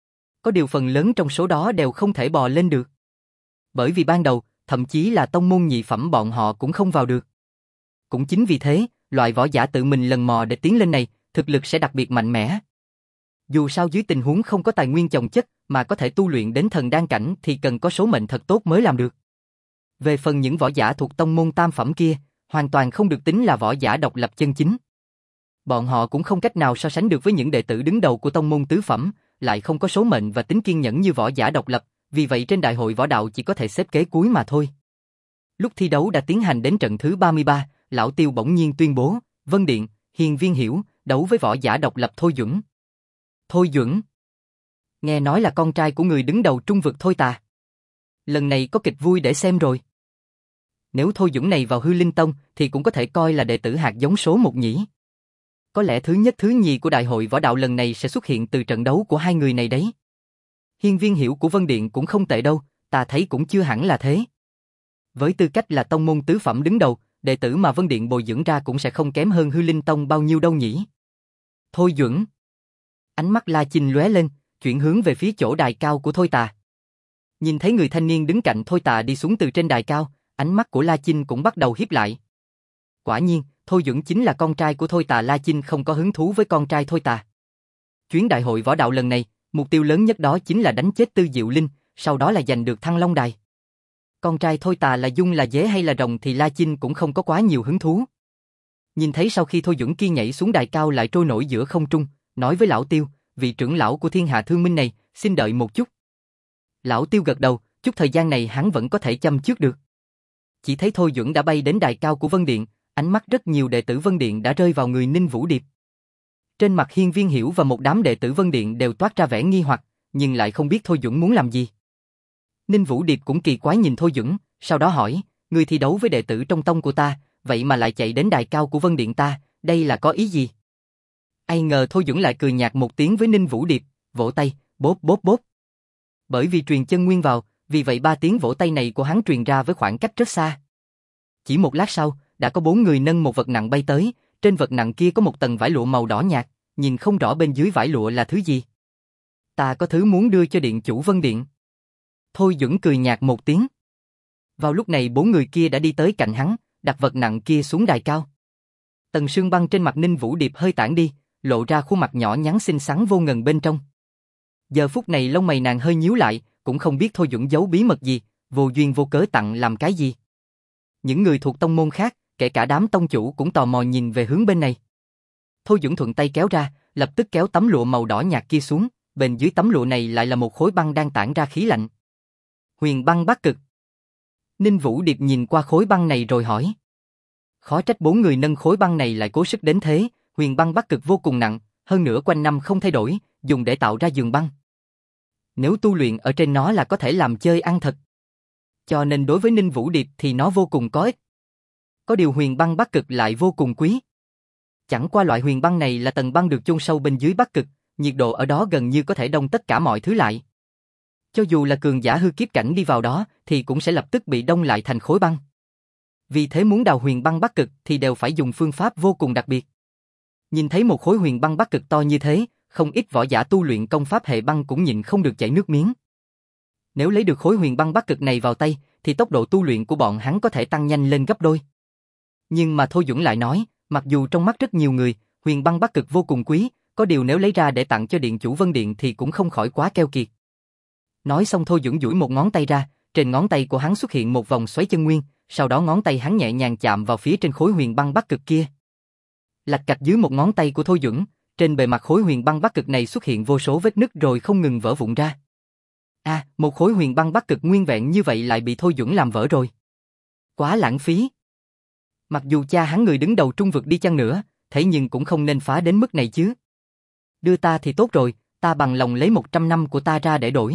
Có điều phần lớn trong số đó đều không thể bò lên được. Bởi vì ban đầu, thậm chí là tông môn nhị phẩm bọn họ cũng không vào được. Cũng chính vì thế, loại võ giả tự mình lần mò để tiến lên này, thực lực sẽ đặc biệt mạnh mẽ. Dù sao dưới tình huống không có tài nguyên chồng chất mà có thể tu luyện đến thần đan cảnh thì cần có số mệnh thật tốt mới làm được. Về phần những võ giả thuộc tông môn tam phẩm kia, hoàn toàn không được tính là võ giả độc lập chân chính. Bọn họ cũng không cách nào so sánh được với những đệ tử đứng đầu của tông môn tứ phẩm, lại không có số mệnh và tính kiên nhẫn như võ giả độc lập, vì vậy trên đại hội võ đạo chỉ có thể xếp kế cuối mà thôi. Lúc thi đấu đã tiến hành đến trận thứ ba mươi ba, lão Tiêu bỗng nhiên tuyên bố, Vân Điện, Hiền Viên Hiểu, đấu với võ giả độc lập Thôi Duẩn. Thôi Duẩn? Nghe nói là con trai của người đứng đầu trung vực Thôi Tà. Lần này có kịch vui để xem rồi. Nếu Thôi Duẩn này vào Hư Linh Tông thì cũng có thể coi là đệ tử hạt giống số một nhỉ. Có lẽ thứ nhất thứ nhì của đại hội võ đạo lần này sẽ xuất hiện từ trận đấu của hai người này đấy. Hiên Viên Hiểu của Vân Điện cũng không tệ đâu, ta thấy cũng chưa hẳn là thế. Với tư cách là tông môn tứ phẩm đứng đầu, đệ tử mà Vân Điện bồi dưỡng ra cũng sẽ không kém hơn Hư Linh Tông bao nhiêu đâu nhỉ. Thôi Duẩn. Ánh mắt La Chinh lóe lên, chuyển hướng về phía chỗ đài cao của Thôi Tà. Nhìn thấy người thanh niên đứng cạnh Thôi Tà đi xuống từ trên đài cao, ánh mắt của La Chinh cũng bắt đầu híp lại. Quả nhiên, Thôi Duẩn chính là con trai của Thôi Tà. La Chinh không có hứng thú với con trai Thôi Tà. Chuyến đại hội võ đạo lần này, mục tiêu lớn nhất đó chính là đánh chết Tư Diệu Linh, sau đó là giành được Thăng Long Đài. Con trai Thôi Tà là dung là dế hay là rồng thì La Chinh cũng không có quá nhiều hứng thú. Nhìn thấy sau khi Thôi Duẩn kia nhảy xuống đài cao lại trôi nổi giữa không trung, nói với lão Tiêu, vị trưởng lão của Thiên Hạ Thương Minh này, xin đợi một chút. Lão Tiêu gật đầu, chút thời gian này hắn vẫn có thể chăm trước được. Chỉ thấy Thôi Duẩn đã bay đến đài cao của Vân Điện, ánh mắt rất nhiều đệ tử Vân Điện đã rơi vào người Ninh Vũ Điệp. Trên mặt Hiên Viên Hiểu và một đám đệ tử Vân Điện đều toát ra vẻ nghi hoặc, nhưng lại không biết Thôi Duẩn muốn làm gì. Ninh Vũ Điệp cũng kỳ quái nhìn Thôi Duẩn, sau đó hỏi, ngươi thi đấu với đệ tử trong tông của ta, vậy mà lại chạy đến đài cao của Vân Điện ta, đây là có ý gì? Ai ngờ Thôi Duẩn lại cười nhạt một tiếng với Ninh Vũ Điệp, vỗ tay, bốp bốp bốp. Bởi vì truyền chân nguyên vào, vì vậy ba tiếng vỗ tay này của hắn truyền ra với khoảng cách rất xa. Chỉ một lát sau, đã có bốn người nâng một vật nặng bay tới, trên vật nặng kia có một tầng vải lụa màu đỏ nhạt, nhìn không rõ bên dưới vải lụa là thứ gì. Ta có thứ muốn đưa cho điện chủ Vân Điện. Thôi Duẩn cười nhạt một tiếng. Vào lúc này bốn người kia đã đi tới cạnh hắn, đặt vật nặng kia xuống đài cao. Tầng sương băng trên mặt Ninh Vũ Điệp hơi tản đi, lộ ra khuôn mặt nhỏ nhắn xinh xắn vô ngần bên trong. Giờ phút này lông mày nàng hơi nhíu lại, cũng không biết Thôi Duẩn giấu bí mật gì, vô duyên vô cớ tặng làm cái gì. Những người thuộc tông môn khác, kể cả đám tông chủ cũng tò mò nhìn về hướng bên này. Thôi Duẩn thuận tay kéo ra, lập tức kéo tấm lụa màu đỏ nhạt kia xuống, bên dưới tấm lụa này lại là một khối băng đang tản ra khí lạnh. Huyền băng Bắc Cực. Ninh Vũ Điệp nhìn qua khối băng này rồi hỏi. Khó trách bốn người nâng khối băng này lại cố sức đến thế, huyền băng Bắc Cực vô cùng nặng, hơn nữa quanh năm không thay đổi, dùng để tạo ra giường băng. Nếu tu luyện ở trên nó là có thể làm chơi ăn thật. Cho nên đối với Ninh Vũ Điệp thì nó vô cùng có ích. Có điều huyền băng Bắc Cực lại vô cùng quý. Chẳng qua loại huyền băng này là tầng băng được chôn sâu bên dưới Bắc Cực, nhiệt độ ở đó gần như có thể đông tất cả mọi thứ lại. Cho dù là cường giả hư kiếp cảnh đi vào đó thì cũng sẽ lập tức bị đông lại thành khối băng. Vì thế muốn đào huyền băng Bắc Cực thì đều phải dùng phương pháp vô cùng đặc biệt. Nhìn thấy một khối huyền băng Bắc Cực to như thế, không ít võ giả tu luyện công pháp hệ băng cũng nhịn không được chảy nước miếng. Nếu lấy được khối huyền băng Bắc Cực này vào tay, thì tốc độ tu luyện của bọn hắn có thể tăng nhanh lên gấp đôi. Nhưng mà Thôi Duẩn lại nói, mặc dù trong mắt rất nhiều người, huyền băng Bắc Cực vô cùng quý, có điều nếu lấy ra để tặng cho điện chủ Vân Điện thì cũng không khỏi quá keo kiệt. Nói xong Thôi Duẩn duỗi một ngón tay ra, trên ngón tay của hắn xuất hiện một vòng xoáy chân nguyên, sau đó ngón tay hắn nhẹ nhàng chạm vào phía trên khối huyền băng Bắc Cực kia. Lạch cạch dưới một ngón tay của Thôi Duẩn, trên bề mặt khối huyền băng Bắc Cực này xuất hiện vô số vết nứt rồi không ngừng vỡ vụn ra. À, một khối huyền băng Bắc Cực nguyên vẹn như vậy lại bị Thôi Duẩn làm vỡ rồi. Quá lãng phí. Mặc dù cha hắn người đứng đầu trung vực đi chăng nữa, thế nhưng cũng không nên phá đến mức này chứ. Đưa ta thì tốt rồi, ta bằng lòng lấy một trăm năm của ta ra để đổi.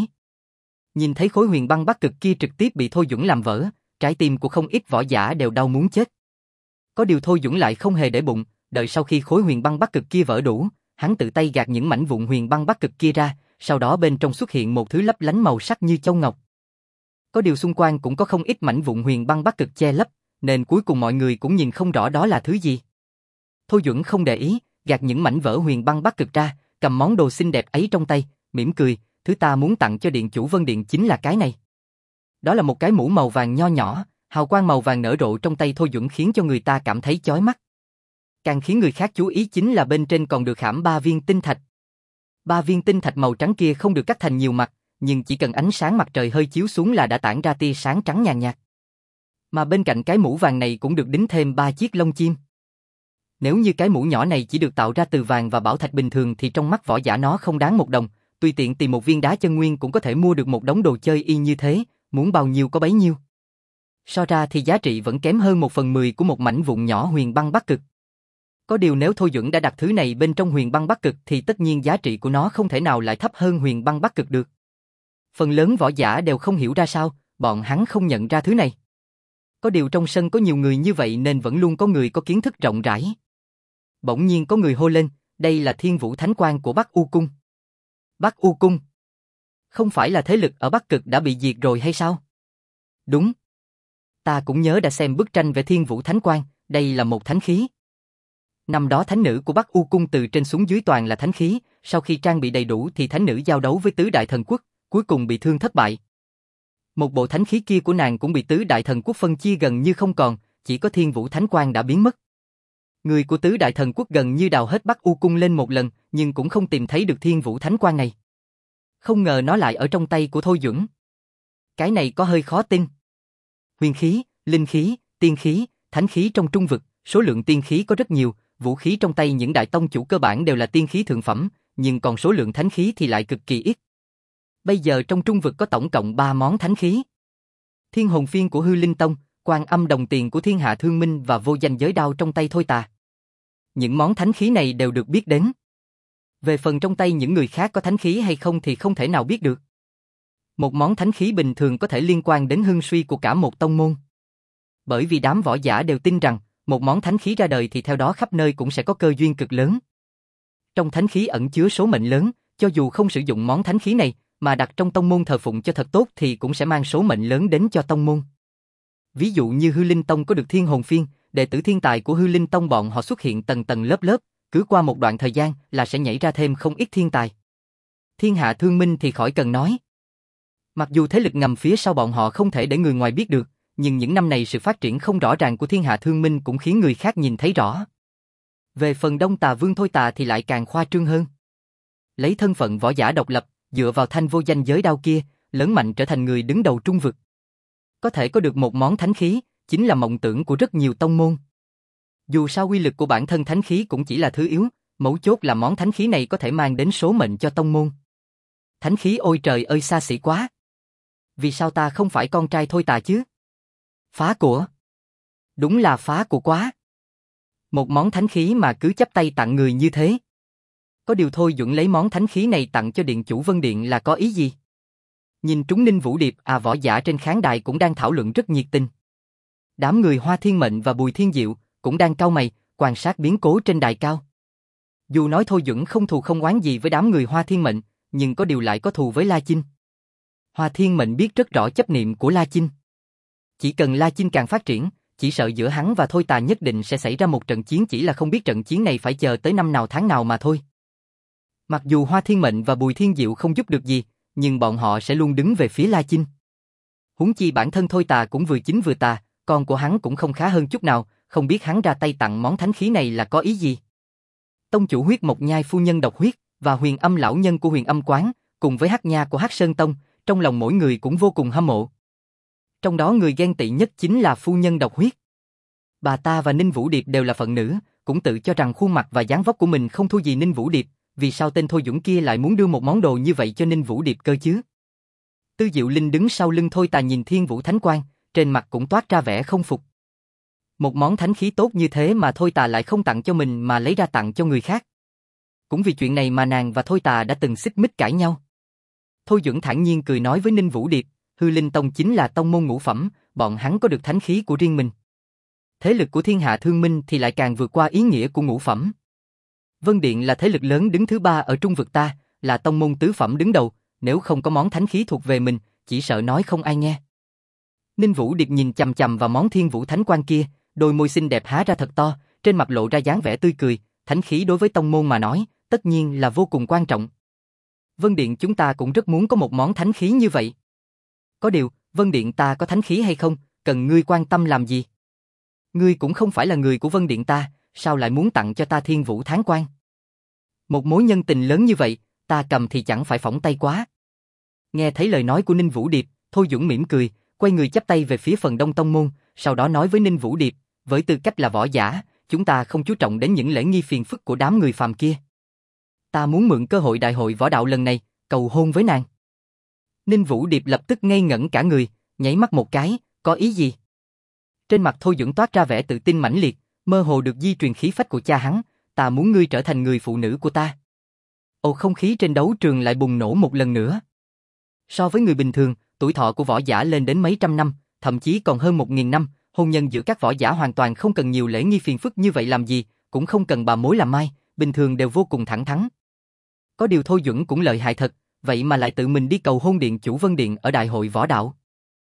Nhìn thấy khối huyền băng Bắc Cực kia trực tiếp bị Thôi Duẩn làm vỡ, trái tim của không ít võ giả đều đau muốn chết. Có điều Thôi Duẩn lại không hề để bụng, đợi sau khi khối huyền băng Bắc Cực kia vỡ đủ, hắn tự tay gạt những mảnh vụn huyền băng Bắc Cực kia ra, sau đó bên trong xuất hiện một thứ lấp lánh màu sắc như châu ngọc. Có điều xung quanh cũng có không ít mảnh vụn huyền băng Bắc Cực che lấp, nên cuối cùng mọi người cũng nhìn không rõ đó là thứ gì. Thôi Duẩn không để ý, gạt những mảnh vỡ huyền băng Bắc Cực ra, cầm món đồ xinh đẹp ấy trong tay, mỉm cười, thứ ta muốn tặng cho điện chủ Vân Điện chính là cái này. Đó là một cái mũ màu vàng nho nhỏ, hào quang màu vàng nở rộ trong tay Thôi Duẩn khiến cho người ta cảm thấy chói mắt. Càng khiến người khác chú ý chính là bên trên còn được khảm ba viên tinh thạch. Ba viên tinh thạch màu trắng kia không được cắt thành nhiều mặt, nhưng chỉ cần ánh sáng mặt trời hơi chiếu xuống là đã tản ra tia sáng trắng nhàn nhạt. Mà bên cạnh cái mũ vàng này cũng được đính thêm ba chiếc lông chim. Nếu như cái mũ nhỏ này chỉ được tạo ra từ vàng và bảo thạch bình thường thì trong mắt võ giả nó không đáng một đồng, tùy tiện tìm một viên đá chân nguyên cũng có thể mua được một đống đồ chơi y như thế, muốn bao nhiêu có bấy nhiêu. So ra thì giá trị vẫn kém hơn một phần mười của một mảnh vụn nhỏ huyền băng Bắc Cực. Có điều nếu Thôi Duẩn đã đặt thứ này bên trong huyền băng Bắc Cực thì tất nhiên giá trị của nó không thể nào lại thấp hơn huyền băng Bắc Cực được. Phần lớn võ giả đều không hiểu ra sao, bọn hắn không nhận ra thứ này. Có điều trong sân có nhiều người như vậy nên vẫn luôn có người có kiến thức rộng rãi. Bỗng nhiên có người hô lên, đây là Thiên Vũ Thánh Quang của Bắc U Cung. Bắc U Cung? Không phải là thế lực ở Bắc Cực đã bị diệt rồi hay sao? Đúng. Ta cũng nhớ đã xem bức tranh về Thiên Vũ Thánh Quang, đây là một thánh khí. Năm đó thánh nữ của Bắc U Cung từ trên xuống dưới toàn là thánh khí, sau khi trang bị đầy đủ thì thánh nữ giao đấu với tứ đại thần quốc, cuối cùng bị thương thất bại. Một bộ thánh khí kia của nàng cũng bị tứ đại thần quốc phân chia gần như không còn, chỉ có Thiên Vũ Thánh Quang đã biến mất. Người của tứ đại thần quốc gần như đào hết Bắc U Cung lên một lần, nhưng cũng không tìm thấy được Thiên Vũ Thánh Quang này. Không ngờ nó lại ở trong tay của Thôi Duẩn. Cái này có hơi khó tin. Huyền khí, linh khí, tiên khí, thánh khí trong trung vực, số lượng tiên khí có rất nhiều, vũ khí trong tay những đại tông chủ cơ bản đều là tiên khí thượng phẩm, nhưng còn số lượng thánh khí thì lại cực kỳ ít. Bây giờ trong trung vực có tổng cộng ba món thánh khí. Thiên Hồn Phiên của Hư Linh Tông, Quan Âm Đồng Tiền của Thiên Hạ Thương Minh và Vô Danh Giới Đao trong tay Thôi Tà. Những món thánh khí này đều được biết đến. Về phần trong tay những người khác có thánh khí hay không thì không thể nào biết được. Một món thánh khí bình thường có thể liên quan đến hưng suy của cả một tông môn. Bởi vì đám võ giả đều tin rằng, một món thánh khí ra đời thì theo đó khắp nơi cũng sẽ có cơ duyên cực lớn. Trong thánh khí ẩn chứa số mệnh lớn, cho dù không sử dụng món thánh khí này, mà đặt trong tông môn thờ phụng cho thật tốt thì cũng sẽ mang số mệnh lớn đến cho tông môn. Ví dụ như Hư Linh Tông có được Thiên Hồn Phiên, đệ tử thiên tài của Hư Linh Tông bọn họ xuất hiện tầng tầng lớp lớp, cứ qua một đoạn thời gian là sẽ nhảy ra thêm không ít thiên tài. Thiên Hạ Thương Minh thì khỏi cần nói. Mặc dù thế lực ngầm phía sau bọn họ không thể để người ngoài biết được, nhưng những năm này sự phát triển không rõ ràng của Thiên Hạ Thương Minh cũng khiến người khác nhìn thấy rõ. Về phần Đông Tà Vương Thôi Tà thì lại càng khoa trương hơn. Lấy thân phận võ giả độc lập, dựa vào thanh vô danh giới đao kia, lớn mạnh trở thành người đứng đầu trung vực. Có thể có được một món thánh khí, chính là mộng tưởng của rất nhiều tông môn. Dù sao uy lực của bản thân thánh khí cũng chỉ là thứ yếu, mấu chốt là món thánh khí này có thể mang đến số mệnh cho tông môn. Thánh khí ôi trời ơi xa xỉ quá. Vì sao ta không phải con trai Thôi Tà chứ? Phá của. Đúng là phá của quá. Một món thánh khí mà cứ chắp tay tặng người như thế. Có điều Thôi Duẩn lấy món thánh khí này tặng cho điện chủ Vân Điện là có ý gì? Nhìn trúng Ninh Vũ Điệp à võ giả trên khán đài cũng đang thảo luận rất nhiệt tình. Đám người Hoa Thiên Mệnh và Bùi Thiên Diệu cũng đang cau mày, quan sát biến cố trên đài cao. Dù nói Thôi Duẩn không thù không oán gì với đám người Hoa Thiên Mệnh, nhưng có điều lại có thù với La Chinh. Hoa Thiên Mệnh biết rất rõ chấp niệm của La Chinh. Chỉ cần La Chinh càng phát triển, chỉ sợ giữa hắn và Thôi Tà nhất định sẽ xảy ra một trận chiến, chỉ là không biết trận chiến này phải chờ tới năm nào tháng nào mà thôi. Mặc dù Hoa Thiên Mệnh và Bùi Thiên Diệu không giúp được gì, nhưng bọn họ sẽ luôn đứng về phía La Chinh. Huống chi bản thân Thôi Tà cũng vừa chính vừa tà, con của hắn cũng không khá hơn chút nào, không biết hắn ra tay tặng món thánh khí này là có ý gì. Tông chủ Huyết Mộc Nhai phu nhân Độc Huyết và Huyền Âm lão nhân của Huyền Âm quán, cùng với Hắc Nha của Hắc Sơn Tông, trong lòng mỗi người cũng vô cùng hâm mộ. Trong đó người ghen tị nhất chính là phu nhân Độc Huyết. Bà ta và Ninh Vũ Điệp đều là phận nữ, cũng tự cho rằng khuôn mặt và dáng vóc của mình không thua gì Ninh Vũ Điệp, vì sao tên Thôi Duẩn kia lại muốn đưa một món đồ như vậy cho Ninh Vũ Điệp cơ chứ? Tư Diệu Linh đứng sau lưng Thôi Tà nhìn Thiên Vũ Thánh Quang, trên mặt cũng toát ra vẻ không phục. Một món thánh khí tốt như thế mà Thôi Tà lại không tặng cho mình mà lấy ra tặng cho người khác. Cũng vì chuyện này mà nàng và Thôi Tà đã từng xích mích cãi nhau. Thôi Duẩn thản nhiên cười nói với Ninh Vũ Điệp, Hư Linh Tông chính là tông môn ngũ phẩm, bọn hắn có được thánh khí của riêng mình. Thế lực của Thiên Hạ Thương Minh thì lại càng vượt qua ý nghĩa của ngũ phẩm. Vân Điện là thế lực lớn đứng thứ ba ở trung vực ta, là tông môn tứ phẩm đứng đầu, nếu không có món thánh khí thuộc về mình, chỉ sợ nói không ai nghe. Ninh Vũ Điệp nhìn chằm chằm vào món Thiên Vũ Thánh Quang kia, đôi môi xinh đẹp há ra thật to, trên mặt lộ ra dáng vẻ tươi cười, thánh khí đối với tông môn mà nói, tất nhiên là vô cùng quan trọng. Vân Điện chúng ta cũng rất muốn có một món thánh khí như vậy. Có điều, Vân Điện ta có thánh khí hay không, cần ngươi quan tâm làm gì? Ngươi cũng không phải là người của Vân Điện ta, sao lại muốn tặng cho ta Thiên Vũ Thánh Quang? Một mối nhân tình lớn như vậy, ta cầm thì chẳng phải phỏng tay quá. Nghe thấy lời nói của Ninh Vũ Điệp, Thôi Duẩn mỉm cười, quay người chắp tay về phía phần đông tông môn, sau đó nói với Ninh Vũ Điệp, với tư cách là võ giả, chúng ta không chú trọng đến những lễ nghi phiền phức của đám người phàm kia. Ta muốn mượn cơ hội đại hội võ đạo lần này, cầu hôn với nàng. Ninh Vũ Điệp lập tức ngây ngẩn cả người, nháy mắt một cái, có ý gì? Trên mặt Thôi Duẩn toát ra vẻ tự tin mãnh liệt, mơ hồ được di truyền khí phách của cha hắn, ta muốn ngươi trở thành người phụ nữ của ta. Ồ, không khí trên đấu trường lại bùng nổ một lần nữa. So với người bình thường, tuổi thọ của võ giả lên đến mấy trăm năm, thậm chí còn hơn một nghìn năm, hôn nhân giữa các võ giả hoàn toàn không cần nhiều lễ nghi phiền phức như vậy làm gì, cũng không cần bà mối làm mai, bình thường đều vô cùng thẳng thắn. Có điều Thôi Duẩn cũng lợi hại thật, vậy mà lại tự mình đi cầu hôn điện chủ Vân Điện ở đại hội võ đạo.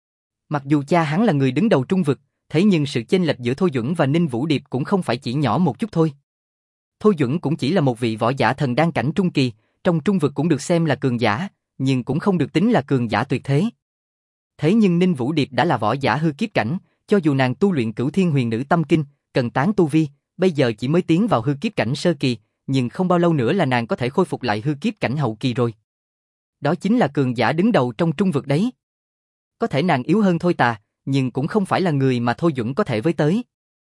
Mặc dù cha hắn là người đứng đầu trung vực, thế nhưng sự chênh lệch giữa Thôi Duẩn và Ninh Vũ Điệp cũng không phải chỉ nhỏ một chút thôi. Thôi Duẩn cũng chỉ là một vị võ giả thần đan cảnh trung kỳ, trong trung vực cũng được xem là cường giả, nhưng cũng không được tính là cường giả tuyệt thế. Thế nhưng Ninh Vũ Điệp đã là võ giả hư kiếp cảnh, cho dù nàng tu luyện Cửu Thiên Huyền Nữ Tâm Kinh, cần tán tu vi, bây giờ chỉ mới tiến vào hư kiếp cảnh sơ kỳ, nhưng không bao lâu nữa là nàng có thể khôi phục lại hư kiếp cảnh hậu kỳ rồi. Đó chính là cường giả đứng đầu trong trung vực đấy. Có thể nàng yếu hơn Thôi Tà, nhưng cũng không phải là người mà Thôi Duẩn có thể với tới.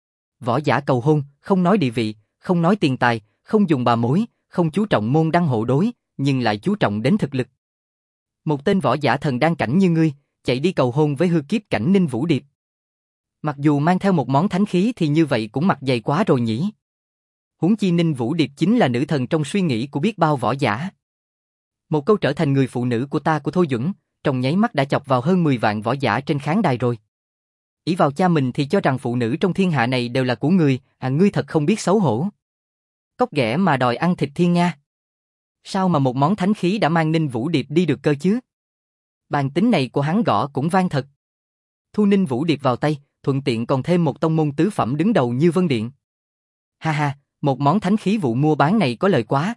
Võ giả cầu hôn, không nói địa vị, không nói tiền tài, không dùng bà mối, không chú trọng môn đăng hộ đối, nhưng lại chú trọng đến thực lực. Một tên võ giả thần đan cảnh như ngươi, chạy đi cầu hôn với hư kiếp cảnh Ninh Vũ Điệp. Mặc dù mang theo một món thánh khí thì như vậy cũng mặt dày quá rồi nhỉ. Huống chi Ninh Vũ Điệp chính là nữ thần trong suy nghĩ của biết bao võ giả. Một câu trở thành người phụ nữ của ta của Thôi Duẩn, trong nháy mắt đã chọc vào hơn mười vạn võ giả trên khán đài rồi. Ỷ vào cha mình thì cho rằng phụ nữ trong thiên hạ này đều là của ngươi, à ngươi thật không biết xấu hổ. Cóc ghẻ mà đòi ăn thịt thiên nga. Sao mà một món thánh khí đã mang Ninh Vũ Điệp đi được cơ chứ? Bàn tính này của hắn gõ cũng vang thật. Thu Ninh Vũ Điệp vào tay, thuận tiện còn thêm một tông môn tứ phẩm đứng đầu như Vân Điện. Ha ha, một món thánh khí vụ mua bán này có lời quá.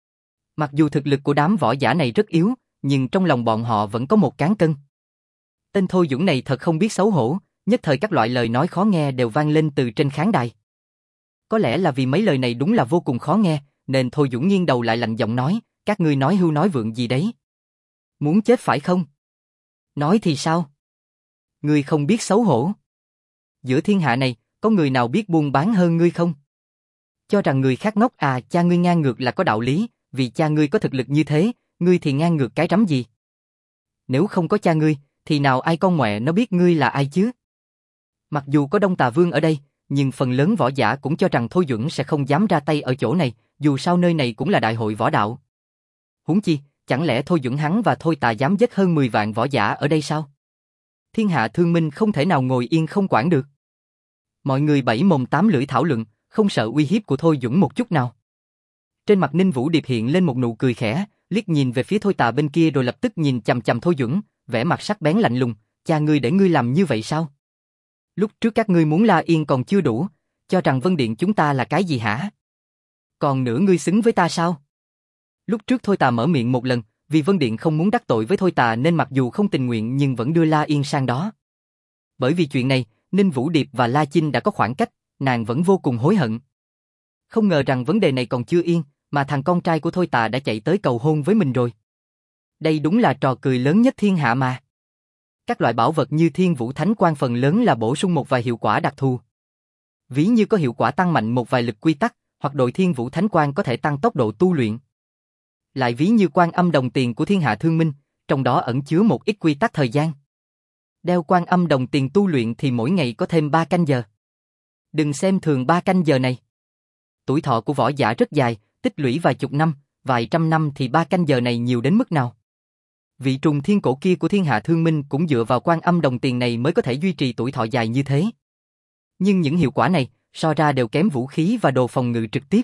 Mặc dù thực lực của đám võ giả này rất yếu, nhưng trong lòng bọn họ vẫn có một cán cân. Tên Thôi Duẩn này thật không biết xấu hổ, nhất thời các loại lời nói khó nghe đều vang lên từ trên khán đài. Có lẽ là vì mấy lời này đúng là vô cùng khó nghe, nên Thôi Duẩn nghiêng đầu lại lạnh giọng nói, các ngươi nói hưu nói vượng gì đấy? Muốn chết phải không? Nói thì sao? Ngươi không biết xấu hổ. Giữa thiên hạ này, có người nào biết buôn bán hơn ngươi không? Cho rằng người khác ngốc à, cha ngươi ngang ngược là có đạo lý, vì cha ngươi có thực lực như thế, ngươi thì ngang ngược cái rắm gì? Nếu không có cha ngươi, thì nào ai con mẹ nó biết ngươi là ai chứ? Mặc dù có Đông Tà Vương ở đây, nhưng phần lớn võ giả cũng cho rằng Thôi Duẩn sẽ không dám ra tay ở chỗ này, dù sao nơi này cũng là đại hội võ đạo. Huống chi, chẳng lẽ Thôi Duẩn hắn và Thôi Tà dám giết hơn mười vạn võ giả ở đây sao? Thiên hạ thương minh không thể nào ngồi yên không quản được. Mọi người bảy mồm tám lưỡi thảo luận, không sợ uy hiếp của Thôi Duẩn một chút nào. Trên mặt Ninh Vũ Điệp hiện lên một nụ cười khẽ, liếc nhìn về phía Thôi Tà bên kia rồi lập tức nhìn chằm chằm Thôi Duẩn, vẻ mặt sắc bén lạnh lùng, cha ngươi để ngươi làm như vậy sao? Lúc trước các ngươi muốn la yên còn chưa đủ, cho rằng Vân Điện chúng ta là cái gì hả? Còn nữa ngươi xứng với ta sao? Lúc trước Thôi Tà mở miệng một lần, vì Vân Điện không muốn đắc tội với Thôi Tà nên mặc dù không tình nguyện nhưng vẫn đưa La Yên sang đó. Bởi vì chuyện này, Ninh Vũ Điệp và La Chinh đã có khoảng cách, nàng vẫn vô cùng hối hận. Không ngờ rằng vấn đề này còn chưa yên, mà thằng con trai của Thôi Tà đã chạy tới cầu hôn với mình rồi. Đây đúng là trò cười lớn nhất thiên hạ mà. Các loại bảo vật như Thiên Vũ Thánh Quan phần lớn là bổ sung một vài hiệu quả đặc thù. Ví như có hiệu quả tăng mạnh một vài lực quy tắc, hoặc đội Thiên Vũ Thánh Quan có thể tăng tốc độ tu luyện. Lại ví như Quan Âm Đồng Tiền của thiên hạ thương minh, trong đó ẩn chứa một ít quy tắc thời gian. Đeo Quan Âm Đồng Tiền tu luyện thì mỗi ngày có thêm ba canh giờ. Đừng xem thường ba canh giờ này. Tuổi thọ của võ giả rất dài, tích lũy vài chục năm, vài trăm năm thì ba canh giờ này nhiều đến mức nào. Vị trùng thiên cổ kia của thiên hạ thương minh cũng dựa vào Quan Âm Đồng Tiền này mới có thể duy trì tuổi thọ dài như thế. Nhưng những hiệu quả này, so ra đều kém vũ khí và đồ phòng ngự trực tiếp.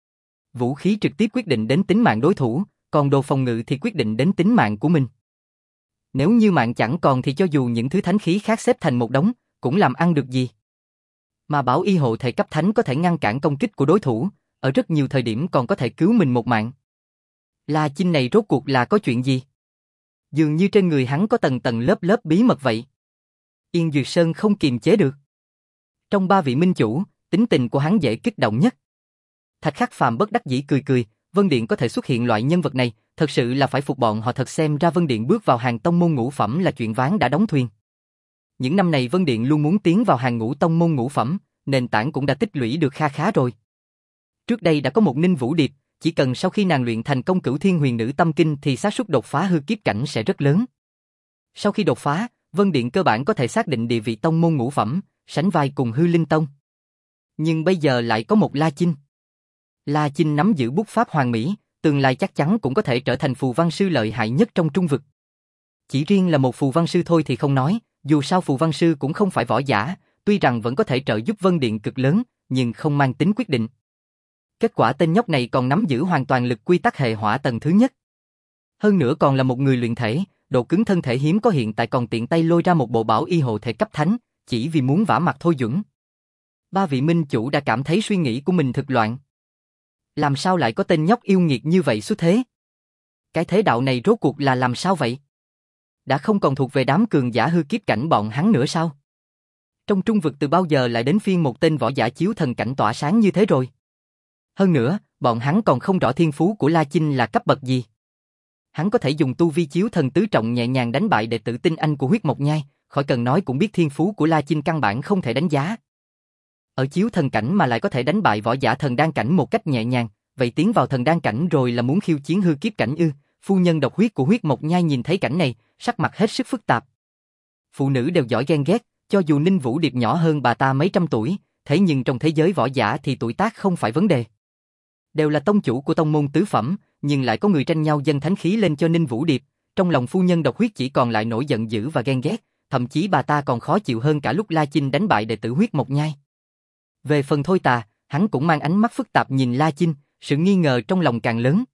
Vũ khí trực tiếp quyết định đến tính mạng đối thủ, còn đồ phòng ngự thì quyết định đến tính mạng của mình. Nếu như mạng chẳng còn thì cho dù những thứ thánh khí khác xếp thành một đống, cũng làm ăn được gì. Mà bảo y hộ thể cấp thánh có thể ngăn cản công kích của đối thủ, ở rất nhiều thời điểm còn có thể cứu mình một mạng. La Chinh này rốt cuộc là có chuyện gì? Dường như trên người hắn có tầng tầng lớp lớp bí mật vậy. Yên Duyệt Sơn không kiềm chế được. Trong ba vị minh chủ, tính tình của hắn dễ kích động nhất. Thạch Khắc Phàm bất đắc dĩ cười cười, Vân Điện có thể xuất hiện loại nhân vật này, thật sự là phải phục bọn họ thật, xem ra Vân Điện bước vào hàng tông môn ngũ phẩm là chuyện ván đã đóng thuyền. Những năm này Vân Điện luôn muốn tiến vào hàng ngũ tông môn ngũ phẩm, nền tảng cũng đã tích lũy được kha khá rồi. Trước đây đã có một Ninh Vũ Điệp, chỉ cần sau khi nàng luyện thành công Cửu Thiên Huyền Nữ Tâm Kinh thì xác suất đột phá hư kiếp cảnh sẽ rất lớn. Sau khi đột phá, Vân Điện cơ bản có thể xác định địa vị tông môn ngũ phẩm, sánh vai cùng Hư Linh Tông. Nhưng bây giờ lại có một La Chinh. La Chinh nắm giữ bút pháp hoàn mỹ, tương lai chắc chắn cũng có thể trở thành phù văn sư lợi hại nhất trong trung vực. Chỉ riêng là một phù văn sư thôi thì không nói, dù sao phù văn sư cũng không phải võ giả, tuy rằng vẫn có thể trợ giúp Vân Điện cực lớn, nhưng không mang tính quyết định. Kết quả tên nhóc này còn nắm giữ hoàn toàn lực quy tắc hệ hỏa tầng thứ nhất. Hơn nữa còn là một người luyện thể, độ cứng thân thể hiếm có hiện tại, còn tiện tay lôi ra một bộ bảo y hộ thể cấp thánh, chỉ vì muốn vả mặt Thôi Duẩn. Ba vị minh chủ đã cảm thấy suy nghĩ của mình thực loạn. Làm sao lại có tên nhóc yêu nghiệt như vậy xuất thế? Cái thế đạo này rốt cuộc là làm sao vậy? Đã không còn thuộc về đám cường giả hư kiếp cảnh bọn hắn nữa sao? Trong trung vực từ bao giờ lại đến phiên một tên võ giả chiếu thần cảnh tỏa sáng như thế rồi? Hơn nữa, bọn hắn còn không rõ thiên phú của La Chinh là cấp bậc gì. Hắn có thể dùng tu vi chiếu thần tứ trọng nhẹ nhàng đánh bại đệ tử tinh anh của Huyết Mộc Nhai, khỏi cần nói cũng biết thiên phú của La Chinh căn bản không thể đánh giá. Ở chiếu thần cảnh mà lại có thể đánh bại võ giả thần đan cảnh một cách nhẹ nhàng, vậy tiến vào thần đan cảnh rồi là muốn khiêu chiến hư kiếp cảnh ư? Phu nhân độc huyết của Huyết Mộc Nhai nhìn thấy cảnh này, sắc mặt hết sức phức tạp. Phụ nữ đều giỏi ghen ghét, cho dù Ninh Vũ Điệp nhỏ hơn bà ta mấy trăm tuổi, thế nhưng trong thế giới võ giả thì tuổi tác không phải vấn đề. Đều là tông chủ của tông môn tứ phẩm, nhưng lại có người tranh nhau dâng thánh khí lên cho Ninh Vũ Điệp, trong lòng phu nhân độc huyết chỉ còn lại nỗi giận dữ và ghen ghét, thậm chí bà ta còn khó chịu hơn cả lúc La Chinh đánh bại đệ tử Huyết Mộc Nhai. Về phần Thôi Tà, hắn cũng mang ánh mắt phức tạp nhìn La Chinh, sự nghi ngờ trong lòng càng lớn.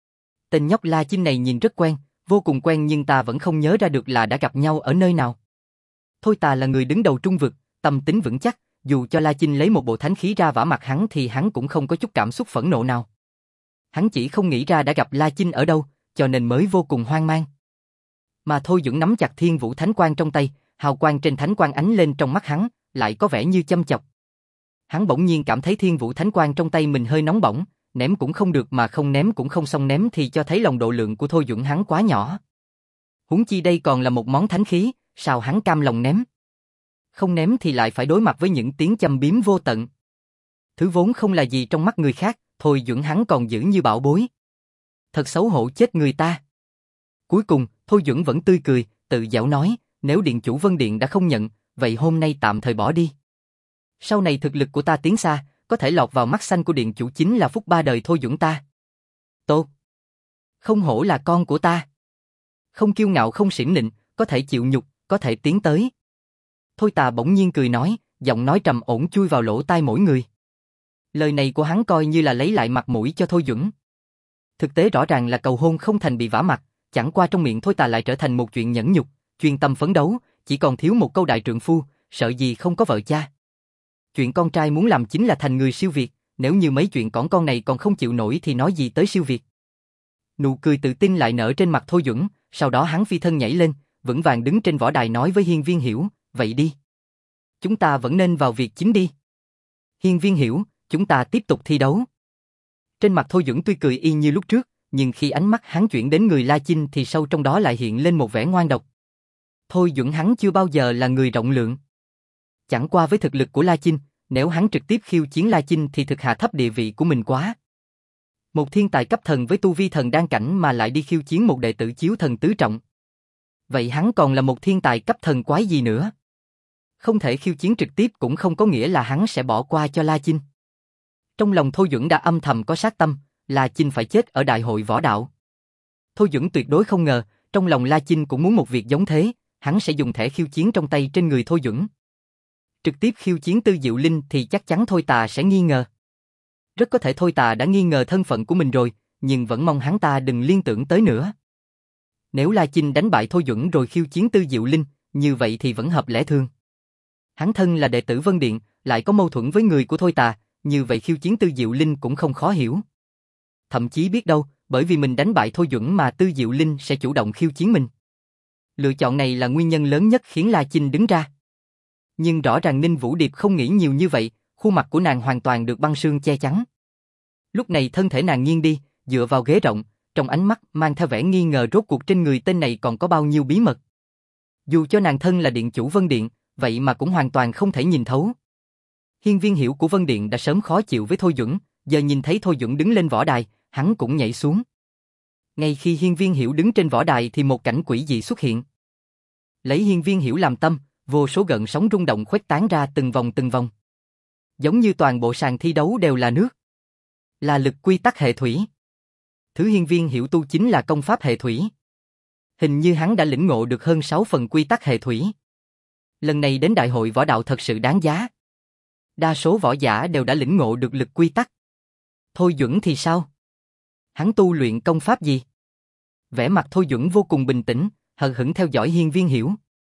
Tên nhóc La Chinh này nhìn rất quen, vô cùng quen nhưng ta vẫn không nhớ ra được là đã gặp nhau ở nơi nào. Thôi Tà là người đứng đầu trung vực, tâm tính vững chắc, dù cho La Chinh lấy một bộ thánh khí ra vả mặt hắn thì hắn cũng không có chút cảm xúc phẫn nộ nào. Hắn chỉ không nghĩ ra đã gặp La Chinh ở đâu, cho nên mới vô cùng hoang mang. Mà Thôi Duẩn nắm chặt Thiên Vũ Thánh Quang trong tay, hào quang trên thánh quang ánh lên trong mắt hắn, lại có vẻ như châm chọc. Hắn bỗng nhiên cảm thấy Thiên Vũ Thánh Quang trong tay mình hơi nóng bỏng, ném cũng không được mà không ném cũng không xong, ném thì cho thấy lòng độ lượng của Thôi Duẩn hắn quá nhỏ. Huống chi đây còn là một món thánh khí, sao hắn cam lòng ném? Không ném thì lại phải đối mặt với những tiếng châm biếm vô tận. Thứ vốn không là gì trong mắt người khác, Thôi Duẩn hắn còn giữ như bảo bối. Thật xấu hổ chết người ta. Cuối cùng, Thôi Duẩn vẫn tươi cười, tự giễu nói, nếu điện chủ Vân Điện đã không nhận, vậy hôm nay tạm thời bỏ đi. Sau này thực lực của ta tiến xa, có thể lọt vào mắt xanh của điện chủ chính là phúc ba đời Thôi Duẩn ta. Tốt. Không hổ là con của ta. Không kiêu ngạo không xỉn nịnh, có thể chịu nhục, có thể tiến tới. Thôi Tà bỗng nhiên cười nói, giọng nói trầm ổn chui vào lỗ tai mỗi người. Lời này của hắn coi như là lấy lại mặt mũi cho Thôi Duẩn. Thực tế rõ ràng là cầu hôn không thành bị vả mặt, chẳng qua trong miệng Thôi Tà lại trở thành một chuyện nhẫn nhục, chuyên tâm phấn đấu, chỉ còn thiếu một câu đại trượng phu, sợ gì không có vợ cha. Chuyện con trai muốn làm chính là thành người siêu việt, nếu như mấy chuyện cỏn con này còn không chịu nổi thì nói gì tới siêu việt. Nụ cười tự tin lại nở trên mặt Thôi Duẩn, sau đó hắn phi thân nhảy lên, vững vàng đứng trên võ đài nói với Hiên Viên Hiểu, vậy đi. Chúng ta vẫn nên vào việc chính đi. Hiên Viên Hiểu, chúng ta tiếp tục thi đấu. Trên mặt Thôi Duẩn tuy cười y như lúc trước, nhưng khi ánh mắt hắn chuyển đến người La Chinh thì sâu trong đó lại hiện lên một vẻ ngoan độc. Thôi Duẩn hắn chưa bao giờ là người rộng lượng. Chẳng qua với thực lực của La Chinh, nếu hắn trực tiếp khiêu chiến La Chinh thì thực hạ thấp địa vị của mình quá. Một thiên tài cấp thần với tu vi thần đan cảnh mà lại đi khiêu chiến một đệ tử chiếu thần tứ trọng. Vậy hắn còn là một thiên tài cấp thần quái gì nữa? Không thể khiêu chiến trực tiếp cũng không có nghĩa là hắn sẽ bỏ qua cho La Chinh. Trong lòng Thôi Duẩn đã âm thầm có sát tâm, La Chinh phải chết ở đại hội võ đạo. Thôi Duẩn tuyệt đối không ngờ, trong lòng La Chinh cũng muốn một việc giống thế, hắn sẽ dùng thẻ khiêu chiến trong tay trên người Thôi Duẩn. Trực tiếp khiêu chiến Tư Diệu Linh thì chắc chắn Thôi Tà sẽ nghi ngờ. Rất có thể Thôi Tà đã nghi ngờ thân phận của mình rồi, nhưng vẫn mong hắn ta đừng liên tưởng tới nữa. Nếu La Chinh đánh bại Thôi Duẩn rồi khiêu chiến Tư Diệu Linh, như vậy thì vẫn hợp lẽ thường. Hắn thân là đệ tử Vân Điện, lại có mâu thuẫn với người của Thôi Tà, như vậy khiêu chiến Tư Diệu Linh cũng không khó hiểu. Thậm chí biết đâu, bởi vì mình đánh bại Thôi Duẩn mà Tư Diệu Linh sẽ chủ động khiêu chiến mình. Lựa chọn này là nguyên nhân lớn nhất khiến La Chinh đứng ra. Nhưng rõ ràng Ninh Vũ Điệp không nghĩ nhiều như vậy, khuôn mặt của nàng hoàn toàn được băng sương che chắn. Lúc này thân thể nàng nghiêng đi, dựa vào ghế rộng, trong ánh mắt mang theo vẻ nghi ngờ rốt cuộc trên người tên này còn có bao nhiêu bí mật. Dù cho nàng thân là điện chủ Vân Điện, vậy mà cũng hoàn toàn không thể nhìn thấu. Hiên Viên Hiểu của Vân Điện đã sớm khó chịu với Thôi Duẩn, giờ nhìn thấy Thôi Duẩn đứng lên võ đài, hắn cũng nhảy xuống. Ngay khi Hiên Viên Hiểu đứng trên võ đài thì một cảnh quỷ dị xuất hiện. Lấy Hiên Viên Hiểu làm tâm, vô số gợn sóng rung động khuếch tán ra từng vòng từng vòng. Giống như toàn bộ sàn thi đấu đều là nước. Là lực quy tắc hệ thủy. Thứ Hiên Viên Hiểu tu chính là công pháp hệ thủy. Hình như hắn đã lĩnh ngộ được hơn sáu phần quy tắc hệ thủy. Lần này đến đại hội võ đạo thật sự đáng giá. Đa số võ giả đều đã lĩnh ngộ được lực quy tắc. Thôi Duẩn thì sao? Hắn tu luyện công pháp gì? Vẻ mặt Thôi Duẩn vô cùng bình tĩnh, hờ hững theo dõi Hiên Viên Hiểu.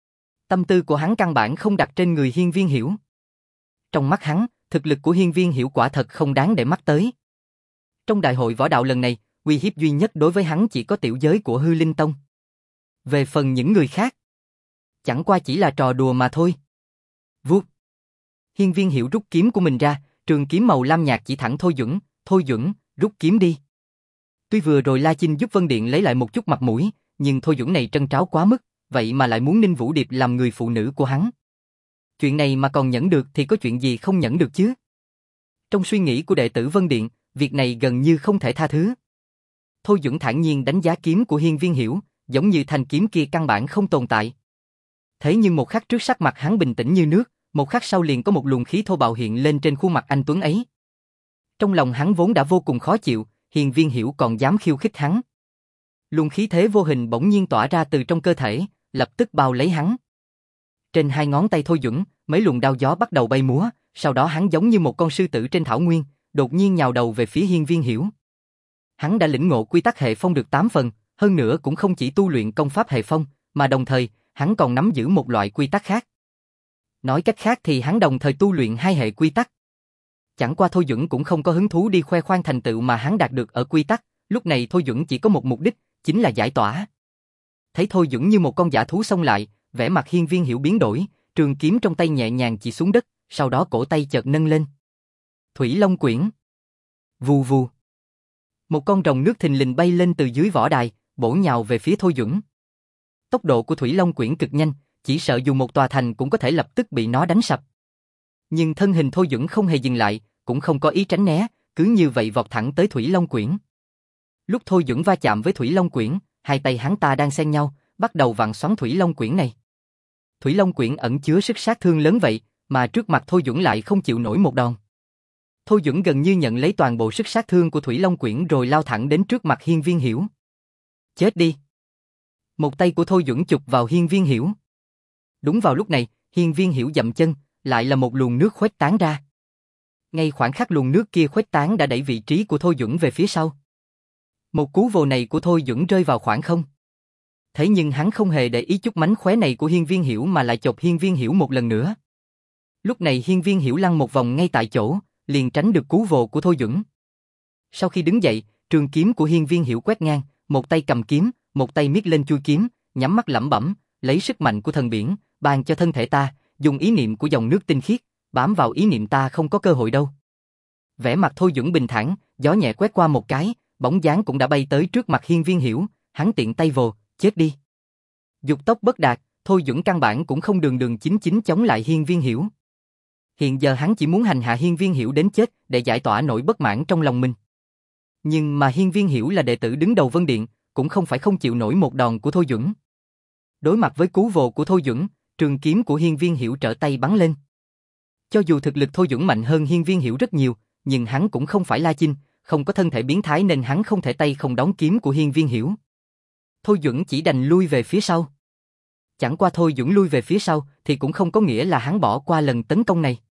Tâm tư của hắn căn bản không đặt trên người Hiên Viên Hiểu. Trong mắt hắn, thực lực của Hiên Viên Hiểu quả thật không đáng để mắt tới. Trong đại hội võ đạo lần này, uy hiếp duy nhất đối với hắn chỉ có tiểu giới của Hư Linh Tông. Về phần những người khác, chẳng qua chỉ là trò đùa mà thôi. Vuốt. Hiên Viên Hiểu rút kiếm của mình ra, trường kiếm màu lam nhạt chỉ thẳng Thôi Duẩn, Thôi Duẩn, rút kiếm đi. Tuy vừa rồi La Chinh giúp Vân Điện lấy lại một chút mặt mũi, nhưng Thôi Duẩn này trân tráo quá mức, vậy mà lại muốn Ninh Vũ Điệp làm người phụ nữ của hắn. Chuyện này mà còn nhẫn được thì có chuyện gì không nhẫn được chứ? Trong suy nghĩ của đệ tử Vân Điện, việc này gần như không thể tha thứ. Thôi Duẩn thản nhiên đánh giá kiếm của Hiên Viên Hiểu, giống như thanh kiếm kia căn bản không tồn tại. Thế nhưng một khắc trước sắc mặt hắn bình tĩnh như nước, một khắc sau liền có một luồng khí thô bạo hiện lên trên khuôn mặt anh tuấn ấy. Trong lòng hắn vốn đã vô cùng khó chịu, Hiên Viên Hiểu còn dám khiêu khích hắn. Luồng khí thế vô hình bỗng nhiên tỏa ra từ trong cơ thể, lập tức bao lấy hắn. Trên hai ngón tay Thôi Duẩn, mấy luồng đao gió bắt đầu bay múa, sau đó hắn giống như một con sư tử trên thảo nguyên, đột nhiên nhào đầu về phía Hiên Viên Hiểu. Hắn đã lĩnh ngộ quy tắc hệ phong được tám phần, hơn nữa cũng không chỉ tu luyện công pháp hệ phong, mà đồng thời, hắn còn nắm giữ một loại quy tắc khác. Nói cách khác thì hắn đồng thời tu luyện hai hệ quy tắc. Chẳng qua Thôi Duẩn cũng không có hứng thú đi khoe khoang thành tựu mà hắn đạt được ở quy tắc, lúc này Thôi Duẩn chỉ có một mục đích, chính là giải tỏa. Thấy Thôi Duẩn như một con dã thú xông lại, vẻ mặt Hiên Viên Hiểu biến đổi, trường kiếm trong tay nhẹ nhàng chỉ xuống đất, sau đó cổ tay chợt nâng lên. Thủy Long Quyển. Vù vù. Một con rồng nước thình lình bay lên từ dưới võ đài, bổ nhào về phía Thôi Duẩn. Tốc độ của Thủy Long Quyển cực nhanh, chỉ sợ dù một tòa thành cũng có thể lập tức bị nó đánh sập. Nhưng thân hình Thôi Duẩn không hề dừng lại, cũng không có ý tránh né, cứ như vậy vọt thẳng tới Thủy Long Quyển. Lúc Thôi Duẩn va chạm với Thủy Long Quyển, hai tay hắn ta đang xen nhau, bắt đầu vặn xoắn Thủy Long Quyển này. Thủy Long Quyển ẩn chứa sức sát thương lớn vậy, mà trước mặt Thôi Duẩn lại không chịu nổi một đòn. Thôi Duẩn gần như nhận lấy toàn bộ sức sát thương của Thủy Long Quyển rồi lao thẳng đến trước mặt Hiên Viên Hiểu. Chết đi! Một tay của Thôi Duẩn chụp vào Hiên Viên Hiểu. Đúng vào lúc này, Hiên Viên Hiểu dậm chân, lại là một luồng nước khuếch tán ra. Ngay khoảnh khắc luồng nước kia khuếch tán đã đẩy vị trí của Thôi Duẩn về phía sau. Một cú vồ này của Thôi Duẩn rơi vào khoảng không. Thế nhưng hắn không hề để ý chút mánh khóe này của Hiên Viên Hiểu mà lại chộp Hiên Viên Hiểu một lần nữa. Lúc này Hiên Viên Hiểu lăn một vòng ngay tại chỗ, liền tránh được cú vồ của Thôi Duẩn. Sau khi đứng dậy, trường kiếm của Hiên Viên Hiểu quét ngang, một tay cầm kiếm, một tay miết lên chuôi kiếm, nhắm mắt lẩm bẩm, lấy sức mạnh của thần biển, ban cho thân thể ta, dùng ý niệm của dòng nước tinh khiết, bám vào ý niệm ta không có cơ hội đâu. Vẻ mặt Thôi Duẩn bình thản, gió nhẹ quét qua một cái, bóng dáng cũng đã bay tới trước mặt Hiên Viên Hiểu, hắn tiện tay vồ, chết đi. Dục tốc bất đạt, Thôi Duẩn căn bản cũng không đường đường chính chính chống lại Hiên Viên Hiểu. Hiện giờ hắn chỉ muốn hành hạ Hiên Viên Hiểu đến chết để giải tỏa nỗi bất mãn trong lòng mình. Nhưng mà Hiên Viên Hiểu là đệ tử đứng đầu Vân Điện, cũng không phải không chịu nổi một đòn của Thôi Duẩn. Đối mặt với cú vồ của Thôi Duẩn, trường kiếm của Hiên Viên Hiểu trở tay bắn lên. Cho dù thực lực Thôi Duẩn mạnh hơn Hiên Viên Hiểu rất nhiều, nhưng hắn cũng không phải La Chinh, không có thân thể biến thái nên hắn không thể tay không đón kiếm của Hiên Viên Hiểu. Thôi Duẩn chỉ đành lui về phía sau. Chẳng qua Thôi Duẩn lui về phía sau thì cũng không có nghĩa là hắn bỏ qua lần tấn công này.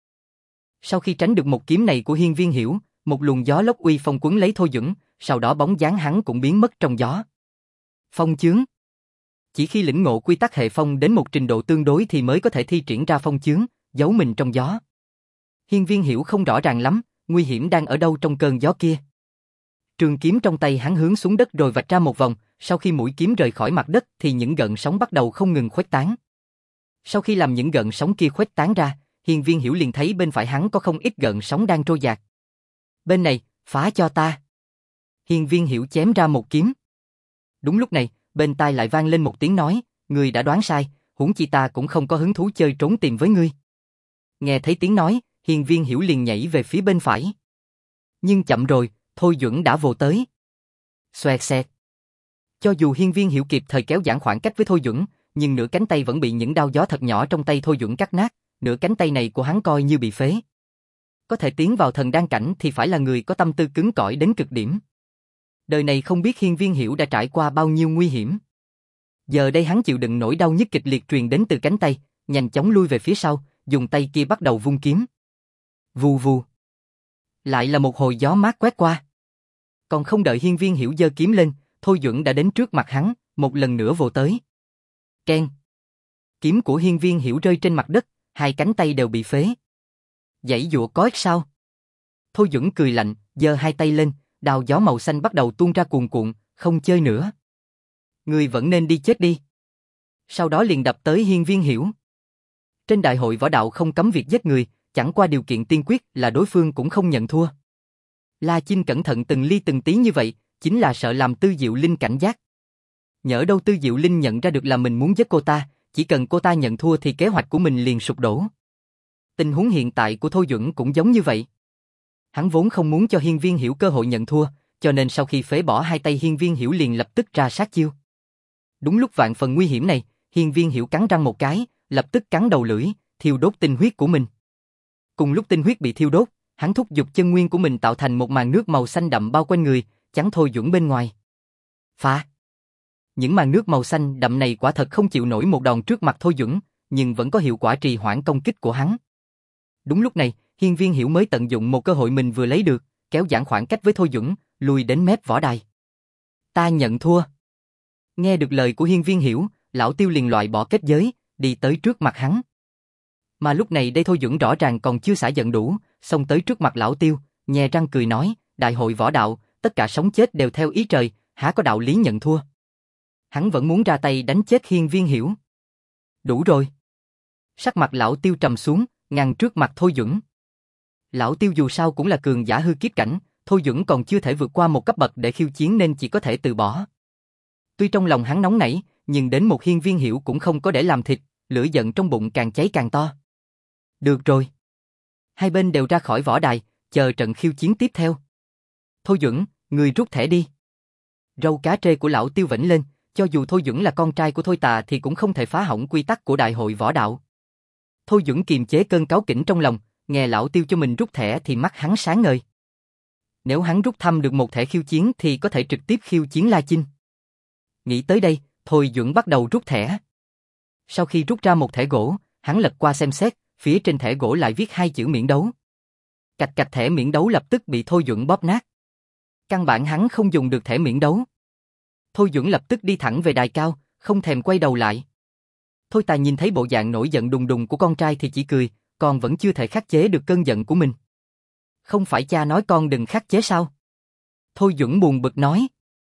Sau khi tránh được một kiếm này của Hiên Viên Hiểu, một luồng gió lốc uy phong quấn lấy Thôi Duẩn, sau đó bóng dáng hắn cũng biến mất trong gió. Phong chướng. Chỉ khi lĩnh ngộ quy tắc hệ phong đến một trình độ tương đối thì mới có thể thi triển ra phong chướng, giấu mình trong gió. Hiên Viên Hiểu không rõ ràng lắm, nguy hiểm đang ở đâu trong cơn gió kia. Trường kiếm trong tay hắn hướng xuống đất rồi vạch ra một vòng, sau khi mũi kiếm rời khỏi mặt đất thì những gợn sóng bắt đầu không ngừng khuếch tán. Sau khi làm những gợn sóng kia khuếch tán ra, Hiên Viên Hiểu liền thấy bên phải hắn có không ít gợn sóng đang trôi dạt. Bên này, phá cho ta. Hiên Viên Hiểu chém ra một kiếm. Đúng lúc này, bên tai lại vang lên một tiếng nói, ngươi đã đoán sai, huống chi ta cũng không có hứng thú chơi trốn tìm với ngươi. Nghe thấy tiếng nói, Hiên Viên Hiểu liền nhảy về phía bên phải. Nhưng chậm rồi, Thôi Duẩn đã vồ tới. Xoẹt xẹt. Cho dù Hiên Viên Hiểu kịp thời kéo giãn khoảng cách với Thôi Duẩn, nhưng nửa cánh tay vẫn bị những đao gió thật nhỏ trong tay Thôi Duẩn cắt nát, nửa cánh tay này của hắn coi như bị phế. Có thể tiến vào thần đan cảnh thì phải là người có tâm tư cứng cỏi đến cực điểm. Đời này không biết Hiên Viên Hiểu đã trải qua bao nhiêu nguy hiểm. Giờ đây hắn chịu đựng nỗi đau nhức kịch liệt truyền đến từ cánh tay, nhanh chóng lui về phía sau, dùng tay kia bắt đầu vung kiếm. Vù vù. Lại là một hồi gió mát quét qua. Còn không đợi Hiên Viên Hiểu giơ kiếm lên, Thôi Duẩn đã đến trước mặt hắn, một lần nữa vồ tới. Keng. Kiếm của Hiên Viên Hiểu rơi trên mặt đất, hai cánh tay đều bị phế. Giãy giụa có ích sao? Thôi Duẩn cười lạnh, giơ hai tay lên, đao gió màu xanh bắt đầu tuôn ra cuồn cuộn, không chơi nữa. Ngươi vẫn nên đi chết đi. Sau đó liền đập tới Hiên Viên Hiểu. Trên đại hội võ đạo không cấm việc giết người, chẳng qua điều kiện tiên quyết là đối phương cũng không nhận thua. La Chinh cẩn thận từng ly từng tí như vậy, chính là sợ làm Tư Diệu Linh cảnh giác. Nhỡ đâu Tư Diệu Linh nhận ra được là mình muốn giết cô ta, chỉ cần cô ta nhận thua thì kế hoạch của mình liền sụp đổ. Tình huống hiện tại của Thôi Duẩn cũng giống như vậy. Hắn vốn không muốn cho Hiên Viên Hiểu cơ hội nhận thua, cho nên sau khi phế bỏ hai tay Hiên Viên Hiểu liền lập tức ra sát chiêu. Đúng lúc vạn phần nguy hiểm này, Hiên Viên Hiểu cắn răng một cái, lập tức cắn đầu lưỡi, thiêu đốt tinh huyết của mình. Cùng lúc tinh huyết bị thiêu đốt, Hắn thúc giục chân nguyên của mình tạo thành một màn nước màu xanh đậm bao quanh người, chắn Thôi Duẩn bên ngoài. Phá! Những màn nước màu xanh đậm này quả thật không chịu nổi một đòn trước mặt Thôi Duẩn, nhưng vẫn có hiệu quả trì hoãn công kích của hắn. Đúng lúc này, Hiên Viên Hiểu mới tận dụng một cơ hội mình vừa lấy được, kéo giãn khoảng cách với Thôi Duẩn, lùi đến mép võ đài. Ta nhận thua. Nghe được lời của Hiên Viên Hiểu, lão Tiêu liền loại bỏ kết giới, đi tới trước mặt hắn. Mà lúc này đây Thôi Duẩn rõ ràng còn chưa xả giận đủ, xông tới trước mặt lão Tiêu, nhè răng cười nói, đại hội võ đạo, tất cả sống chết đều theo ý trời, há có đạo lý nhận thua. Hắn vẫn muốn ra tay đánh chết Hiên Viên Hiểu. Đủ rồi. Sắc mặt lão Tiêu trầm xuống, ngăn trước mặt Thôi Duẩn. Lão Tiêu dù sao cũng là cường giả hư kiếp cảnh, Thôi Duẩn còn chưa thể vượt qua một cấp bậc để khiêu chiến nên chỉ có thể từ bỏ. Tuy trong lòng hắn nóng nảy, nhưng đến một Hiên Viên Hiểu cũng không có để làm thịt, lửa giận trong bụng càng cháy càng to. Được rồi. Hai bên đều ra khỏi võ đài, chờ trận khiêu chiến tiếp theo. Thôi Duẩn, người rút thẻ đi. Râu cá trê của lão Tiêu vểnh lên, cho dù Thôi Duẩn là con trai của Thôi Tà thì cũng không thể phá hỏng quy tắc của đại hội võ đạo. Thôi Duẩn kiềm chế cơn cáu kỉnh trong lòng, nghe lão Tiêu cho mình rút thẻ thì mắt hắn sáng ngời. Nếu hắn rút thăm được một thẻ khiêu chiến thì có thể trực tiếp khiêu chiến La Chinh. Nghĩ tới đây, Thôi Duẩn bắt đầu rút thẻ. Sau khi rút ra một thẻ gỗ, hắn lật qua xem xét, phía trên thẻ gỗ lại viết hai chữ miễn đấu. Cạch cạch thẻ miễn đấu lập tức bị Thôi Duẩn bóp nát. Căn bản hắn không dùng được thẻ miễn đấu. Thôi Duẩn lập tức đi thẳng về đài cao, không thèm quay đầu lại. Thôi Tà nhìn thấy bộ dạng nổi giận đùng đùng của con trai thì chỉ cười, con vẫn chưa thể khắc chế được cơn giận của mình. Không phải cha nói con đừng khắc chế sao? Thôi Duẩn buồn bực nói.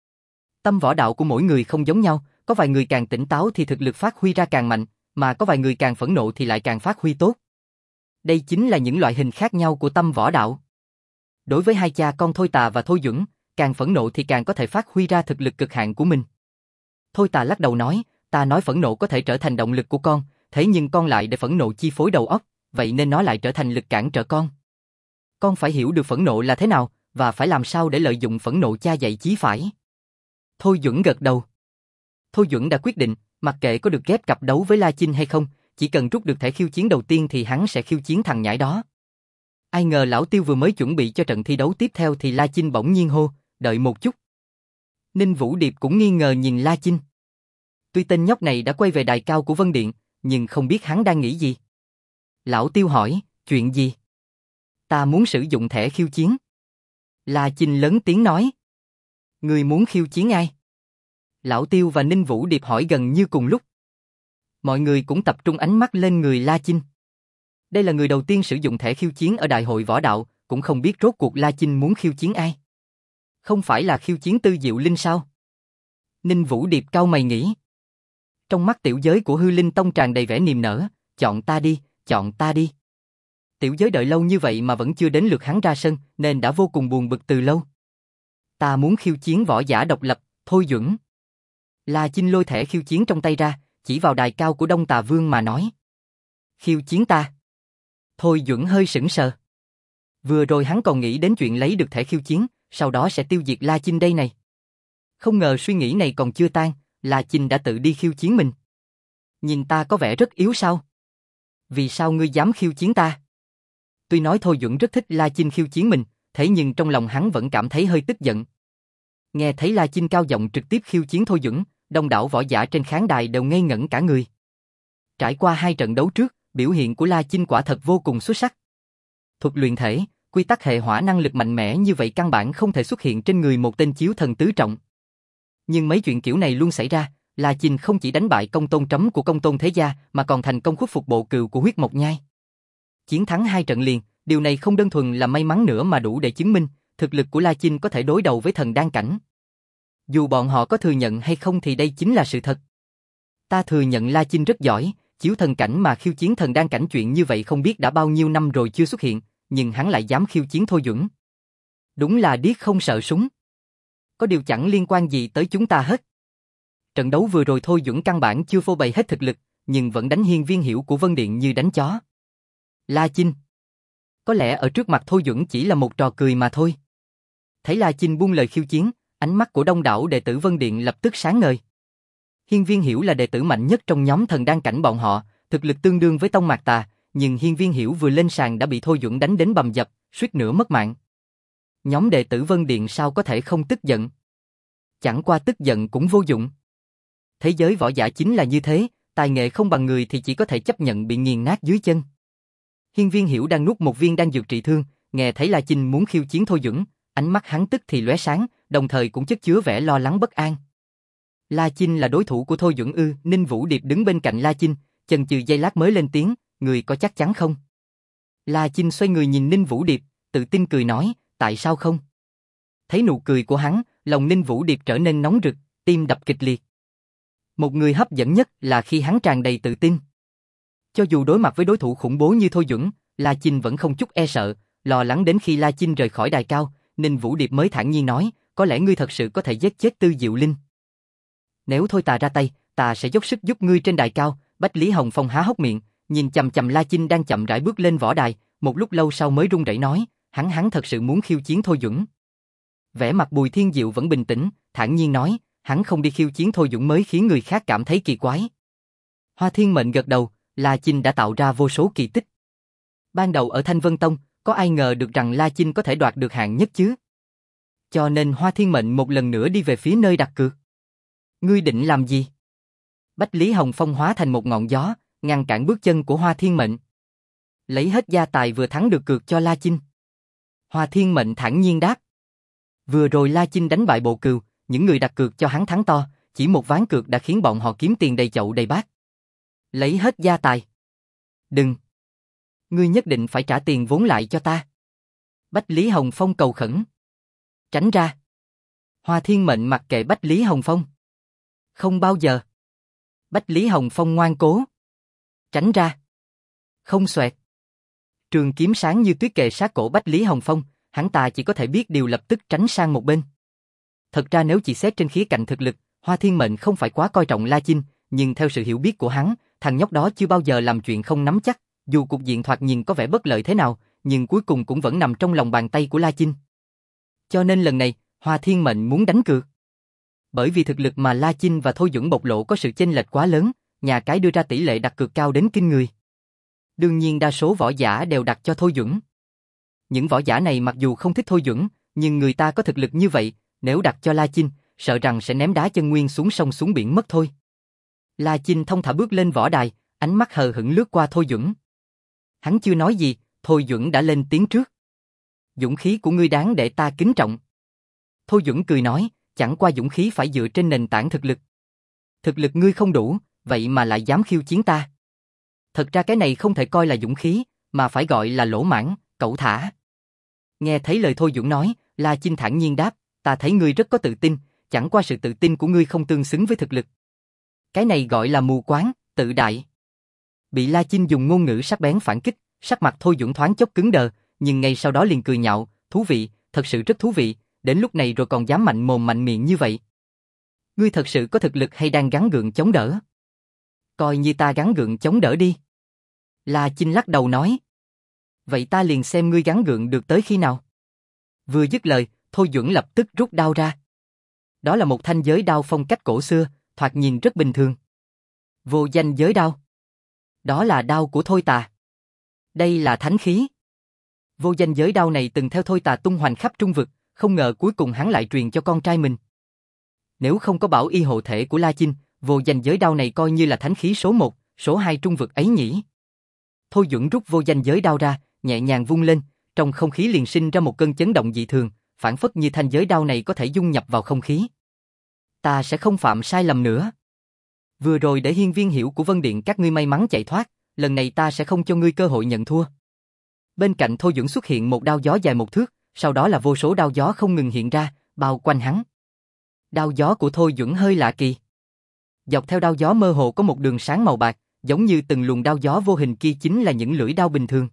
Tâm võ đạo của mỗi người không giống nhau, có vài người càng tỉnh táo thì thực lực phát huy ra càng mạnh, mà có vài người càng phẫn nộ thì lại càng phát huy tốt. Đây chính là những loại hình khác nhau của tâm võ đạo. Đối với hai cha con Thôi Tà và Thôi Duẩn, càng phẫn nộ thì càng có thể phát huy ra thực lực cực hạn của mình. Thôi Tà lắc đầu nói, ta nói phẫn nộ có thể trở thành động lực của con, thế nhưng con lại để phẫn nộ chi phối đầu óc, vậy nên nó lại trở thành lực cản trở con. Con phải hiểu được phẫn nộ là thế nào, và phải làm sao để lợi dụng phẫn nộ cha dạy chí phải. Thôi Duẩn gật đầu. Thôi Duẩn đã quyết định, mặc kệ có được ghép cặp đấu với La Chinh hay không, chỉ cần rút được thẻ khiêu chiến đầu tiên thì hắn sẽ khiêu chiến thằng nhãi đó. Ai ngờ lão Tiêu vừa mới chuẩn bị cho trận thi đấu tiếp theo thì La Chinh bỗng nhiên hô, đợi một chút. Ninh Vũ Điệp cũng nghi ngờ nhìn La Chinh. Tuy tên nhóc này đã quay về đài cao của Vân Điện, nhưng không biết hắn đang nghĩ gì. Lão Tiêu hỏi, chuyện gì? Ta muốn sử dụng thẻ khiêu chiến. La Chinh lớn tiếng nói. Người muốn khiêu chiến ai? Lão Tiêu và Ninh Vũ Điệp hỏi gần như cùng lúc. Mọi người cũng tập trung ánh mắt lên người La Chinh. Đây là người đầu tiên sử dụng thẻ khiêu chiến ở đại hội võ đạo, cũng không biết rốt cuộc La Chinh muốn khiêu chiến ai. Không phải là khiêu chiến Tư Diệu Linh sao? Ninh Vũ Điệp cau mày nghĩ. Trong mắt tiểu giới của Hư Linh Tông tràn đầy vẻ niềm nở, chọn ta đi, chọn ta đi. Tiểu giới đợi lâu như vậy mà vẫn chưa đến lượt hắn ra sân, nên đã vô cùng buồn bực từ lâu. Ta muốn khiêu chiến võ giả độc lập, Thôi Duẩn. La Chinh lôi thẻ khiêu chiến trong tay ra, chỉ vào đài cao của Đông Tà Vương mà nói. Khiêu chiến ta. Thôi Duẩn hơi sững sờ. Vừa rồi hắn còn nghĩ đến chuyện lấy được thẻ khiêu chiến, sau đó sẽ tiêu diệt La Chinh đây này. Không ngờ suy nghĩ này còn chưa tan, La Chinh đã tự đi khiêu chiến mình. Nhìn ta có vẻ rất yếu sao? Vì sao ngươi dám khiêu chiến ta? Tuy nói Thôi Duẩn rất thích La Chinh khiêu chiến mình, thế nhưng trong lòng hắn vẫn cảm thấy hơi tức giận. Nghe thấy La Chinh cao giọng trực tiếp khiêu chiến Thôi Duẩn, đông đảo võ giả trên khán đài đều ngây ngẩn cả người. Trải qua hai trận đấu trước, biểu hiện của La Chinh quả thật vô cùng xuất sắc. Thuật luyện thể, quy tắc hệ hỏa năng lực mạnh mẽ như vậy căn bản không thể xuất hiện trên người một tên chiếu thần tứ trọng. Nhưng mấy chuyện kiểu này luôn xảy ra, La Chinh không chỉ đánh bại Công Tôn Trấm của Công Tôn Thế Gia mà còn thành công khuất phục bộ cừu của Huyết Mộc Nhai. Chiến thắng hai trận liền, điều này không đơn thuần là may mắn nữa mà đủ để chứng minh thực lực của La Chinh có thể đối đầu với thần đan cảnh. Dù bọn họ có thừa nhận hay không thì đây chính là sự thật. Ta thừa nhận La Chinh rất giỏi, chiếu thần cảnh mà khiêu chiến thần đan cảnh chuyện như vậy không biết đã bao nhiêu năm rồi chưa xuất hiện, nhưng hắn lại dám khiêu chiến Thôi Duẩn. Đúng là điếc không sợ súng. Có điều chẳng liên quan gì tới chúng ta hết. Trận đấu vừa rồi Thôi Duẩn căn bản chưa phô bày hết thực lực, nhưng vẫn đánh Hiên Viên Hiểu của Vân Điện như đánh chó. La Chinh. Có lẽ ở trước mặt Thôi Duẩn chỉ là một trò cười mà thôi. Thấy La Chinh buông lời khiêu chiến, ánh mắt của đông đảo đệ tử Vân Điện lập tức sáng ngời. Hiên Viên Hiểu là đệ tử mạnh nhất trong nhóm thần đan cảnh bọn họ, thực lực tương đương với Tông Mạc Tà, nhưng Hiên Viên Hiểu vừa lên sàn đã bị Thôi Duẩn đánh đến bầm dập, suýt nữa mất mạng. Nhóm đệ tử Vân Điện sao có thể không tức giận? Chẳng qua tức giận cũng vô dụng. Thế giới võ giả chính là như thế, tài nghệ không bằng người thì chỉ có thể chấp nhận bị nghiền nát dưới chân. Hiên Viên Hiểu đang nuốt một viên đan dược trị thương, nghe thấy La Chinh muốn khiêu chiến Thôi Duẩn, ánh mắt hắn tức thì lóe sáng, đồng thời cũng chất chứa vẻ lo lắng bất an. La Chinh là đối thủ của Thôi Duẩn ư? Ninh Vũ Điệp đứng bên cạnh La Chinh, chần chừ giây lát mới lên tiếng, người có chắc chắn không? La Chinh xoay người nhìn Ninh Vũ Điệp, tự tin cười nói, tại sao không? Thấy nụ cười của hắn, lòng Ninh Vũ Điệp trở nên nóng rực, tim đập kịch liệt. Một người hấp dẫn nhất là khi hắn tràn đầy tự tin. Cho dù đối mặt với đối thủ khủng bố như Thôi Duẩn, La Chinh vẫn không chút e sợ, lo lắng đến khi La Chinh rời khỏi đài cao, Ninh Vũ Điệp mới thản nhiên nói, có lẽ ngươi thật sự có thể giết chết Tư Diệu Linh. Nếu Thôi ta ra tay, ta sẽ dốc sức giúp ngươi trên đài cao. Bách Lý Hồng Phong há hốc miệng, nhìn chằm chằm La Chinh đang chậm rãi bước lên võ đài, một lúc lâu sau mới run rẩy nói, hắn hắn thật sự muốn khiêu chiến Thôi Duẩn. Vẻ mặt Bùi Thiên Diệu vẫn bình tĩnh, thản nhiên nói, hắn không đi khiêu chiến Thôi Duẩn mới khiến người khác cảm thấy kỳ quái. Hoa Thiên Mệnh gật đầu, La Chinh đã tạo ra vô số kỳ tích. Ban đầu ở Thanh Vân Tông, có ai ngờ được rằng La Chinh có thể đoạt được hạng nhất chứ? Cho nên Hoa Thiên Mệnh một lần nữa đi về phía nơi đặt cược. Ngươi định làm gì? Bách Lý Hồng Phong hóa thành một ngọn gió, ngăn cản bước chân của Hoa Thiên Mệnh. Lấy hết gia tài vừa thắng được cược cho La Chinh. Hoa Thiên Mệnh thản nhiên đáp. Vừa rồi La Chinh đánh bại Bộ Cừu, những người đặt cược cho hắn thắng to, chỉ một ván cược đã khiến bọn họ kiếm tiền đầy chậu đầy bát. Lấy hết gia tài. Đừng. Ngươi nhất định phải trả tiền vốn lại cho ta. Bách Lý Hồng Phong cầu khẩn. Tránh ra. Hoa Thiên Mệnh mặc kệ Bách Lý Hồng Phong. Không bao giờ. Bách Lý Hồng Phong ngoan cố. Tránh ra. Không xoẹt. Trường kiếm sáng như tuyết kề sát cổ Bách Lý Hồng Phong, hắn ta chỉ có thể biết điều lập tức tránh sang một bên. Thật ra nếu chỉ xét trên khía cạnh thực lực, Hoa Thiên Mệnh không phải quá coi trọng La Chinh, nhưng theo sự hiểu biết của hắn, thằng nhóc đó chưa bao giờ làm chuyện không nắm chắc, dù cục diện thoạt nhìn có vẻ bất lợi thế nào, nhưng cuối cùng cũng vẫn nằm trong lòng bàn tay của La Chinh. Cho nên lần này, Hoa Thiên Mệnh muốn đánh cược. Bởi vì thực lực mà La Chinh và Thôi Duẩn bộc lộ có sự chênh lệch quá lớn, nhà cái đưa ra tỷ lệ đặt cược cao đến kinh người. Đương nhiên đa số võ giả đều đặt cho Thôi Duẩn. Những võ giả này mặc dù không thích Thôi Duẩn, nhưng người ta có thực lực như vậy, nếu đặt cho La Chinh, sợ rằng sẽ ném đá chân nguyên xuống sông xuống biển mất thôi. La Chinh thông thả bước lên võ đài, ánh mắt hờ hững lướt qua Thôi Duẩn. Hắn chưa nói gì, Thôi Duẩn đã lên tiếng trước. Dũng khí của ngươi đáng để ta kính trọng. Thôi Duẩn cười nói, chẳng qua dũng khí phải dựa trên nền tảng thực lực. Thực lực ngươi không đủ, vậy mà lại dám khiêu chiến ta. Thật ra cái này không thể coi là dũng khí, mà phải gọi là lỗ mãng, cẩu thả. Nghe thấy lời Thôi Duẩn nói, La Chinh thản nhiên đáp, ta thấy ngươi rất có tự tin, chẳng qua sự tự tin của ngươi không tương xứng với thực lực. Cái này gọi là mù quáng, tự đại. Bị La Chinh dùng ngôn ngữ sắc bén phản kích, sắc mặt Thôi Duẩn thoáng chốc cứng đờ, nhưng ngay sau đó liền cười nhạo, thú vị, thật sự rất thú vị, đến lúc này rồi còn dám mạnh mồm mạnh miệng như vậy. Ngươi thật sự có thực lực hay đang gắng gượng chống đỡ? Coi như ta gắng gượng chống đỡ đi. La Chinh lắc đầu nói. Vậy ta liền xem ngươi gắng gượng được tới khi nào. Vừa dứt lời, Thôi Duẩn lập tức rút đao ra. Đó là một thanh giới đao phong cách cổ xưa, thoạt nhìn rất bình thường. Vô danh giới đao. Đó là đao của Thôi Tà. Đây là thánh khí. Vô danh giới đao này từng theo Thôi Tà tung hoành khắp Trung Vực, không ngờ cuối cùng hắn lại truyền cho con trai mình. Nếu không có bảo y hộ thể của La Chinh, vô danh giới đao này coi như là thánh khí số một, số hai Trung Vực ấy nhỉ. Thôi Duẩn rút vô danh giới đao ra, nhẹ nhàng vung lên, trong không khí liền sinh ra một cơn chấn động dị thường, phản phất như thanh giới đao này có thể dung nhập vào không khí. Ta sẽ không phạm sai lầm nữa. Vừa rồi để Hiên Viên Hiểu của Vân Điện các ngươi may mắn chạy thoát, lần này ta sẽ không cho ngươi cơ hội nhận thua. Bên cạnh Thôi Duẩn xuất hiện một đao gió dài một thước, sau đó là vô số đao gió không ngừng hiện ra, bao quanh hắn. Đao gió của Thôi Duẩn hơi lạ kỳ. Dọc theo đao gió mơ hồ có một đường sáng màu bạc, giống như từng luồng đao gió vô hình kia chính là những lưỡi đao bình thường.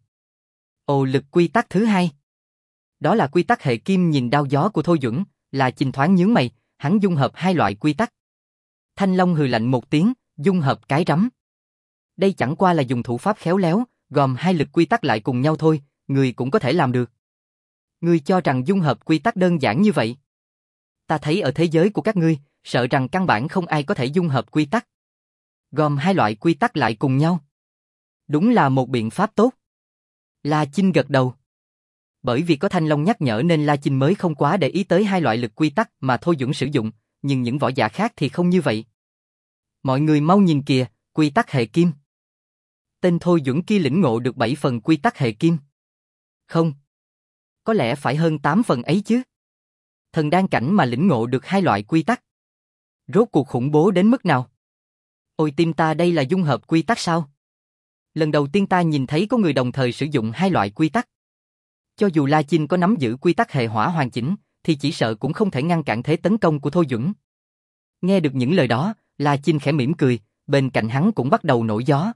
Ồ lực quy tắc thứ hai. Đó là quy tắc hệ kim. Nhìn đao gió của Thôi Duẩn, là Chinh thoáng nhướng mày, hắn dung hợp hai loại quy tắc. Thanh Long hừ lạnh một tiếng, dung hợp cái rắm. Đây chẳng qua là dùng thủ pháp khéo léo, gom hai lực quy tắc lại cùng nhau thôi, người cũng có thể làm được. Ngươi cho rằng dung hợp quy tắc đơn giản như vậy? Ta thấy ở thế giới của các ngươi, sợ rằng căn bản không ai có thể dung hợp quy tắc. Gom hai loại quy tắc lại cùng nhau. Đúng là một biện pháp tốt. La Chinh gật đầu. Bởi vì có Thanh Long nhắc nhở nên La Chinh mới không quá để ý tới hai loại lực quy tắc mà Thôi Duẩn sử dụng, nhưng những võ giả khác thì không như vậy. Mọi người mau nhìn kìa, quy tắc hệ kim. Tên Thôi Duẩn kia lĩnh ngộ được bảy phần quy tắc hệ kim. Không. Có lẽ phải hơn tám phần ấy chứ. Thần đan cảnh mà lĩnh ngộ được hai loại quy tắc. Rốt cuộc khủng bố đến mức nào? Ôi tim ta, đây là dung hợp quy tắc sao? Lần đầu tiên ta nhìn thấy có người đồng thời sử dụng hai loại quy tắc. Cho dù La Chinh có nắm giữ quy tắc hệ hỏa hoàn chỉnh, thì chỉ sợ cũng không thể ngăn cản thế tấn công của Thôi Duẩn. Nghe được những lời đó, La Chinh khẽ mỉm cười, bên cạnh hắn cũng bắt đầu nổi gió.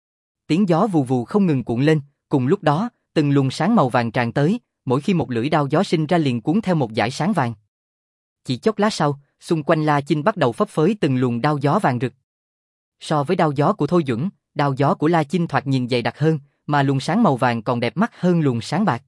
Tiếng gió vù vù không ngừng cuộn lên, cùng lúc đó, từng luồng sáng màu vàng tràn tới, mỗi khi một lưỡi đao gió sinh ra liền cuốn theo một dải sáng vàng. Chỉ chốc lát sau, xung quanh La Chinh bắt đầu phấp phới từng luồng đao gió vàng rực. So với đao gió của Thôi Duẩn, đao gió của La Chinh thoạt nhìn dày đặc hơn, mà luồng sáng màu vàng còn đẹp mắt hơn luồng sáng bạc.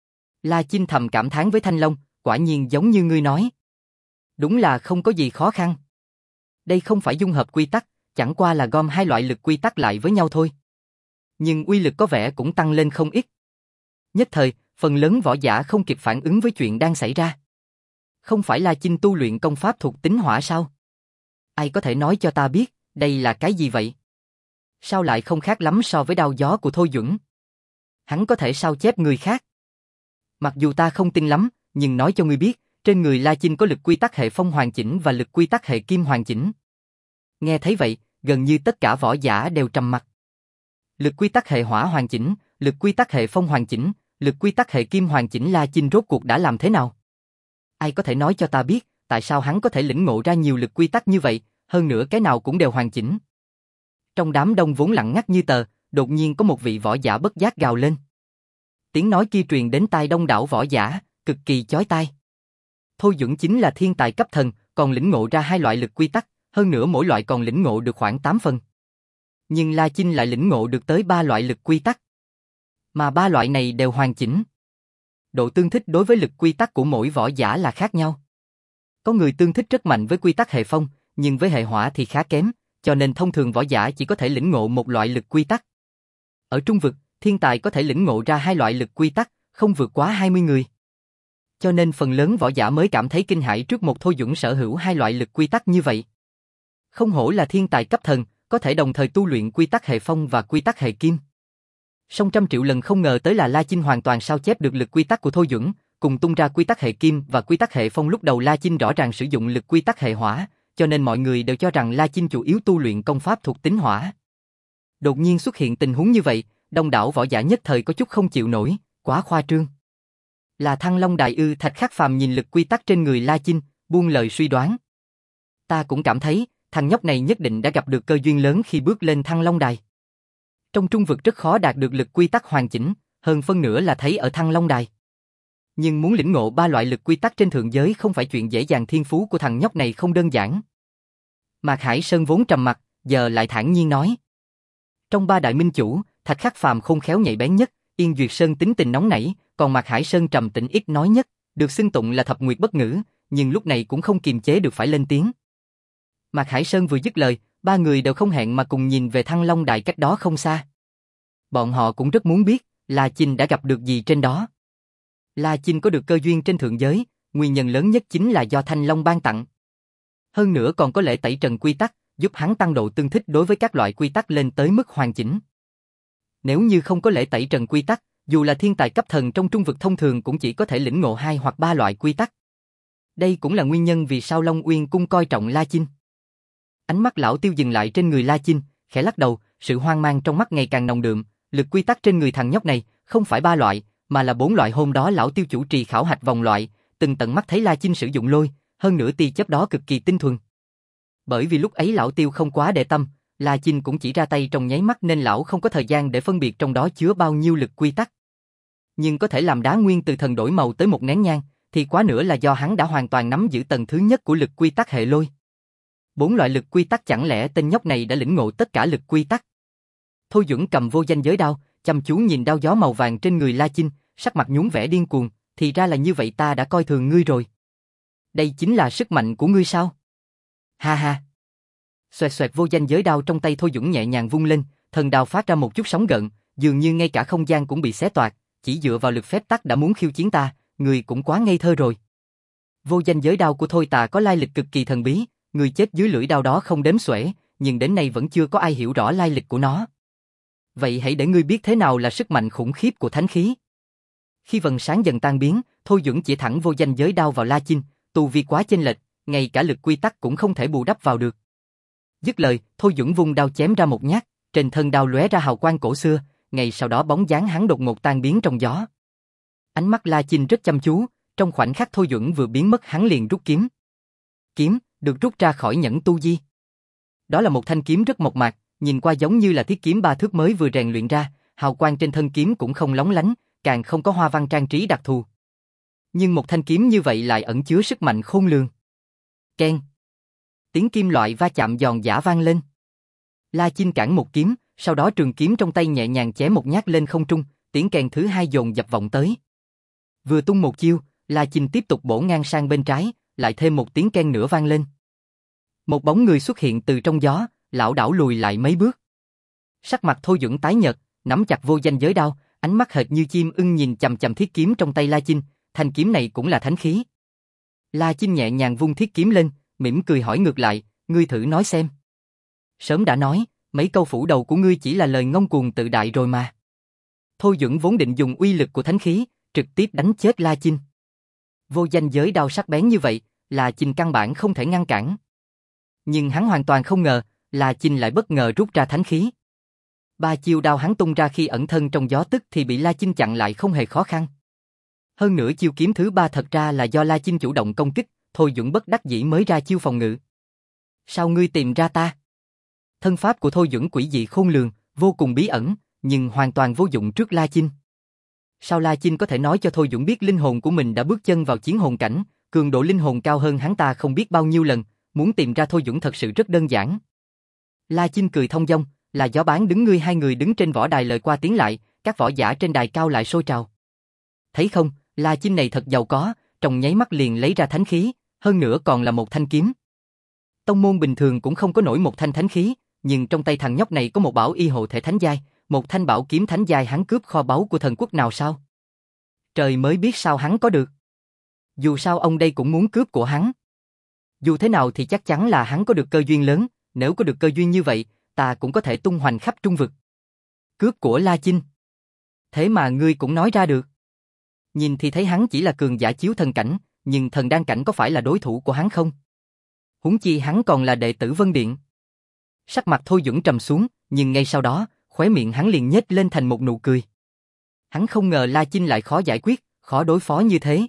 La Chinh thầm cảm thán với Thanh Long, quả nhiên giống như ngươi nói. Đúng là không có gì khó khăn. Đây không phải dung hợp quy tắc, chẳng qua là gom hai loại lực quy tắc lại với nhau thôi. Nhưng uy lực có vẻ cũng tăng lên không ít. Nhất thời, phần lớn võ giả không kịp phản ứng với chuyện đang xảy ra. Không phải La Chinh tu luyện công pháp thuộc tính hỏa sao? Ai có thể nói cho ta biết, đây là cái gì vậy? Sao lại không khác lắm so với đao gió của Thôi Duẩn? Hắn có thể sao chép người khác? Mặc dù ta không tin lắm, nhưng nói cho ngươi biết, trên người La Chinh có lực quy tắc hệ phong hoàn chỉnh và lực quy tắc hệ kim hoàn chỉnh. Nghe thấy vậy, gần như tất cả võ giả đều trầm mặc. Lực quy tắc hệ hỏa hoàn chỉnh, lực quy tắc hệ phong hoàn chỉnh, lực quy tắc hệ kim hoàn chỉnh, La Chinh rốt cuộc đã làm thế nào? Ai có thể nói cho ta biết, tại sao hắn có thể lĩnh ngộ ra nhiều lực quy tắc như vậy, hơn nữa cái nào cũng đều hoàn chỉnh? Trong đám đông vốn lặng ngắt như tờ, đột nhiên có một vị võ giả bất giác gào lên. Tiếng nói kia truyền đến tai đông đảo võ giả, cực kỳ chói tai. Thôi Duẩn chính là thiên tài cấp thần, còn lĩnh ngộ ra hai loại lực quy tắc, hơn nữa mỗi loại còn lĩnh ngộ được khoảng tám phần. Nhưng La Chinh lại lĩnh ngộ được tới ba loại lực quy tắc. Mà ba loại này đều hoàn chỉnh. Độ tương thích đối với lực quy tắc của mỗi võ giả là khác nhau. Có người tương thích rất mạnh với quy tắc hệ phong, nhưng với hệ hỏa thì khá kém, cho nên thông thường võ giả chỉ có thể lĩnh ngộ một loại lực quy tắc. Ở trung vực, thiên tài có thể lĩnh ngộ ra hai loại lực quy tắc, không vượt quá hai mươi người. Cho nên phần lớn võ giả mới cảm thấy kinh hãi trước một Thôi Duẩn sở hữu hai loại lực quy tắc như vậy. Không hổ là thiên tài cấp thần, có thể đồng thời tu luyện quy tắc hệ phong và quy tắc hệ kim. Song trăm triệu lần không ngờ tới là La Chinh hoàn toàn sao chép được lực quy tắc của Thôi Duẩn, cùng tung ra quy tắc hệ kim và quy tắc hệ phong. Lúc đầu La Chinh rõ ràng sử dụng lực quy tắc hệ hỏa, cho nên mọi người đều cho rằng La Chinh chủ yếu tu luyện công pháp thuộc tính hỏa. Đột nhiên xuất hiện tình huống như vậy, đông đảo võ giả nhất thời có chút không chịu nổi, quá khoa trương. Là Thăng Long Đài ư? Thạch Khắc Phàm nhìn lực quy tắc trên người La Chinh, buông lời suy đoán. Ta cũng cảm thấy, thằng nhóc này nhất định đã gặp được cơ duyên lớn khi bước lên Thăng Long Đài. Trong trung vực rất khó đạt được lực quy tắc hoàn chỉnh, hơn phân nửa là thấy ở Thăng Long Đài. Nhưng muốn lĩnh ngộ ba loại lực quy tắc trên thượng giới không phải chuyện dễ dàng, thiên phú của thằng nhóc này không đơn giản. Mạc Hải Sơn vốn trầm mặc, giờ lại thản nhiên nói. Trong ba đại minh chủ, Thạch Khắc Phàm khôn khéo nhạy bén nhất, Yên Duyệt Sơn tính tình nóng nảy, còn Mạc Hải Sơn trầm tĩnh ít nói nhất, được xưng tụng là thập nguyệt bất ngữ, nhưng lúc này cũng không kiềm chế được phải lên tiếng. Mạc Hải Sơn vừa dứt lời, ba người đều không hẹn mà cùng nhìn về Thăng Long Đài cách đó không xa. Bọn họ cũng rất muốn biết, La Chinh đã gặp được gì trên đó. La Chinh có được cơ duyên trên thượng giới, nguyên nhân lớn nhất chính là do Thanh Long ban tặng. Hơn nữa còn có lễ tẩy trần quy tắc, giúp hắn tăng độ tương thích đối với các loại quy tắc lên tới mức hoàn chỉnh. Nếu như không có lễ tẩy trần quy tắc, dù là thiên tài cấp thần trong trung vực thông thường cũng chỉ có thể lĩnh ngộ hai hoặc ba loại quy tắc. Đây cũng là nguyên nhân vì sao Long Uyên Cung coi trọng La Chinh. Ánh mắt lão Tiêu dừng lại trên người La Chinh, khẽ lắc đầu, sự hoang mang trong mắt ngày càng nồng đượm. Lực quy tắc trên người thằng nhóc này không phải ba loại, mà là bốn loại. Hôm đó lão Tiêu chủ trì khảo hạch vòng loại, từng tận mắt thấy La Chinh sử dụng lôi, hơn nữa tia chớp đó cực kỳ tinh thuần. Bởi vì lúc ấy lão Tiêu không quá để tâm, La Chinh cũng chỉ ra tay trong nháy mắt nên lão không có thời gian để phân biệt trong đó chứa bao nhiêu lực quy tắc. Nhưng có thể làm đá nguyên từ thần đổi màu tới một nén nhang, thì quá nữa là do hắn đã hoàn toàn nắm giữ tầng thứ nhất của lực quy tắc hệ lôi. Bốn loại lực quy tắc, chẳng lẽ tên nhóc này đã lĩnh ngộ tất cả lực quy tắc? Thôi Duẩn cầm vô danh giới đao, chăm chú nhìn đao gió màu vàng trên người La Chinh, sắc mặt nhún vẻ điên cuồng, thì ra là như vậy, ta đã coi thường ngươi rồi. Đây chính là sức mạnh của ngươi sao? Ha ha. Xoẹt xoẹt, vô danh giới đao trong tay Thôi Duẩn nhẹ nhàng vung lên, thần đao phát ra một chút sóng gợn, dường như ngay cả không gian cũng bị xé toạc, chỉ dựa vào lực phép tắc đã muốn khiêu chiến ta, người cũng quá ngây thơ rồi. Vô danh giới đao của Thôi Tà có lai lịch cực kỳ thần bí, người chết dưới lưỡi đao đó không đếm xuể, nhưng đến nay vẫn chưa có ai hiểu rõ lai lịch của nó. Vậy hãy để ngươi biết thế nào là sức mạnh khủng khiếp của thánh khí. Khi vầng sáng dần tan biến, Thôi Duẩn chỉ thẳng vô danh giới đao vào La Chinh, tu vi quá chênh lệch, ngay cả lực quy tắc cũng không thể bù đắp vào được. Dứt lời, Thôi Duẩn vung đao chém ra một nhát, trên thân đao lóe ra hào quang cổ xưa, ngay sau đó bóng dáng hắn đột ngột tan biến trong gió. Ánh mắt La Chinh rất chăm chú, trong khoảnh khắc Thôi Duẩn vừa biến mất hắn liền rút kiếm. Kiếm được rút ra khỏi nhẫn tu di. Đó là một thanh kiếm rất mộc mạc, nhìn qua giống như là thiết kiếm ba thước mới vừa rèn luyện ra, hào quang trên thân kiếm cũng không lóng lánh, càng không có hoa văn trang trí đặc thù. Nhưng một thanh kiếm như vậy lại ẩn chứa sức mạnh khôn lường. Keng. Tiếng kim loại va chạm giòn giã vang lên. La Chinh cản một kiếm, sau đó trường kiếm trong tay nhẹ nhàng chém một nhát lên không trung, tiếng kèn thứ hai dồn dập vọng tới. Vừa tung một chiêu, La Chinh tiếp tục bổ ngang sang bên trái, lại thêm một tiếng keng nữa vang lên. Một bóng người xuất hiện từ trong gió, lảo đảo lùi lại mấy bước. Sắc mặt Thôi Duẩn tái nhợt, nắm chặt vô danh giới đao, ánh mắt hệt như chim ưng nhìn chằm chằm thiết kiếm trong tay La Chinh, thanh kiếm này cũng là thánh khí. La Chinh nhẹ nhàng vung thiết kiếm lên, mỉm cười hỏi ngược lại, ngươi thử nói xem. Sớm đã nói, mấy câu phủ đầu của ngươi chỉ là lời ngông cuồng tự đại rồi mà. Thôi Duẩn vốn định dùng uy lực của thánh khí, trực tiếp đánh chết La Chinh. Vô danh giới đao sắc bén như vậy, La Chinh căn bản không thể ngăn cản. Nhưng hắn hoàn toàn không ngờ, La Chinh lại bất ngờ rút ra thánh khí. Ba chiêu đao hắn tung ra khi ẩn thân trong gió tức thì bị La Chinh chặn lại không hề khó khăn. Hơn nữa chiêu kiếm thứ ba thật ra là do La Chinh chủ động công kích, Thôi Duẩn bất đắc dĩ mới ra chiêu phòng ngự. Sao ngươi tìm ra ta? Thân pháp của Thôi Duẩn quỷ dị khôn lường, vô cùng bí ẩn, nhưng hoàn toàn vô dụng trước La Chinh. Sao La Chinh có thể nói cho Thôi Duẩn biết linh hồn của mình đã bước chân vào chiến hồn cảnh, cường độ linh hồn cao hơn hắn ta không biết bao nhiêu lần, muốn tìm ra Thôi Duẩn thật sự rất đơn giản. La Chinh cười thông dong, là gió bán đứng ngươi hai người đứng trên võ đài lời qua tiếng lại, các võ giả trên đài cao lại sôi trào. Thấy không, La Chinh này thật giàu có, trong nháy mắt liền lấy ra thánh khí, hơn nữa còn là một thanh kiếm. Tông môn bình thường cũng không có nổi một thanh thánh khí, nhưng trong tay thằng nhóc này có một bảo y hộ thể thánh giai, một thanh bảo kiếm thánh giai hắn cướp kho báu của thần quốc nào sao? Trời mới biết sao hắn có được. Dù sao ông đây cũng muốn cướp của hắn. Dù thế nào thì chắc chắn là hắn có được cơ duyên lớn, nếu có được cơ duyên như vậy, ta cũng có thể tung hoành khắp trung vực. Cướp của La Chinh. Thế mà ngươi cũng nói ra được. Nhìn thì thấy hắn chỉ là cường giả chiếu thần cảnh, nhưng thần đan cảnh có phải là đối thủ của hắn không? Huống chi hắn còn là đệ tử Vân Điện. Sắc mặt Thôi Duẩn trầm xuống, nhưng ngay sau đó, khóe miệng hắn liền nhếch lên thành một nụ cười. Hắn không ngờ La Chinh lại khó giải quyết, khó đối phó như thế.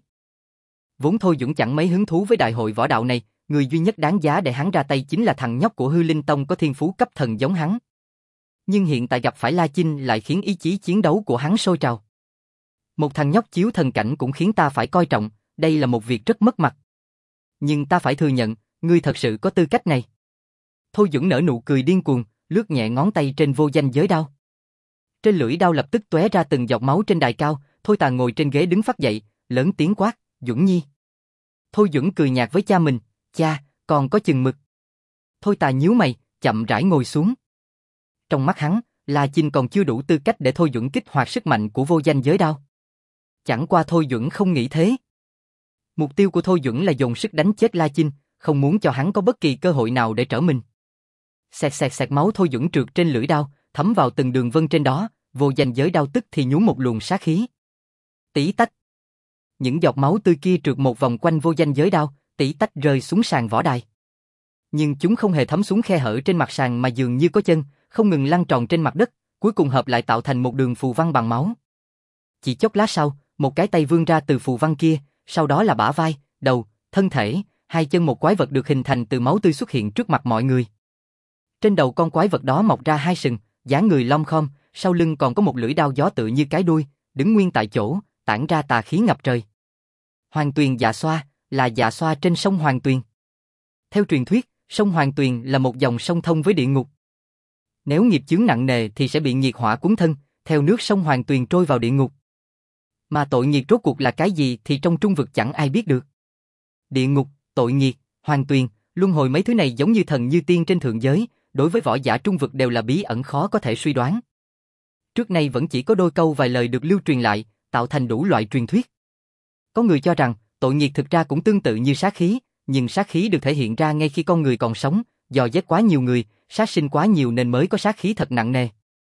Vốn Thôi Duẩn chẳng mấy hứng thú với đại hội võ đạo này, người duy nhất đáng giá để hắn ra tay chính là thằng nhóc của Hư Linh Tông có thiên phú cấp thần giống hắn. Nhưng hiện tại gặp phải La Chinh lại khiến ý chí chiến đấu của hắn sôi trào. Một thằng nhóc chiếu thần cảnh cũng khiến ta phải coi trọng, đây là một việc rất mất mặt. Nhưng ta phải thừa nhận, ngươi thật sự có tư cách này. Thôi Duẩn nở nụ cười điên cuồng, lướt nhẹ ngón tay trên vô danh giới đao. Trên lưỡi đao lập tức tóe ra từng giọt máu trên đài cao, Thôi Tà ngồi trên ghế đứng phát dậy, lớn tiếng quát, Duẩn Nhi. Thôi Duẩn cười nhạt với cha mình, cha, còn có chừng mực. Thôi Tà nhíu mày, chậm rãi ngồi xuống. Trong mắt hắn, La Chinh còn chưa đủ tư cách để Thôi Duẩn kích hoạt sức mạnh của vô danh giới đao. Chẳng qua Thôi Duẩn không nghĩ thế. Mục tiêu của Thôi Duẩn là dồn sức đánh chết La Chinh, không muốn cho hắn có bất kỳ cơ hội nào để trở mình. Xẹt xẹt xẹt máu Thôi Duẩn trượt trên lưỡi đao, thấm vào từng đường vân trên đó, vô danh giới đao tức thì nhuốm một luồng sát khí. Tí tách. Những giọt máu tươi kia trượt một vòng quanh vô danh giới đao, tí tách rơi xuống sàn võ đài. Nhưng chúng không hề thấm xuống khe hở trên mặt sàn mà dường như có chân, không ngừng lăn tròn trên mặt đất, cuối cùng hợp lại tạo thành một đường phù văn bằng máu. Chỉ chốc lát sau, một cái tay vươn ra từ phù văn kia, sau đó là bả vai, đầu, thân thể, hai chân một quái vật được hình thành từ máu tươi xuất hiện trước mặt mọi người. Trên đầu con quái vật đó mọc ra hai sừng, dáng người lom khom, sau lưng còn có một lưỡi đao gió tựa như cái đuôi, đứng nguyên tại chỗ, tản ra tà khí ngập trời. Hoàng Tuyền Dạ Xoa là dạ xoa trên sông Hoàng Tuyền. Theo truyền thuyết, sông Hoàng Tuyền là một dòng sông thông với địa ngục. Nếu nghiệp chướng nặng nề thì sẽ bị nhiệt hỏa cuốn thân, theo nước sông Hoàng Tuyền trôi vào địa ngục. Mà tội nghiệt rốt cuộc là cái gì thì trong trung vực chẳng ai biết được. Địa ngục, tội nghiệt, Hoàng Tuyền, luân hồi mấy thứ này giống như thần như tiên trên thượng giới, đối với võ giả trung vực đều là bí ẩn khó có thể suy đoán. Trước nay vẫn chỉ có đôi câu vài lời được lưu truyền lại, tạo thành đủ loại truyền thuyết. Có người cho rằng, tội nghiệt thực ra cũng tương tự như sát khí, nhưng sát khí được thể hiện ra ngay khi con người còn sống, do giết quá nhiều người, sát sinh quá nhiều nên mới có sát khí thật nặng nề.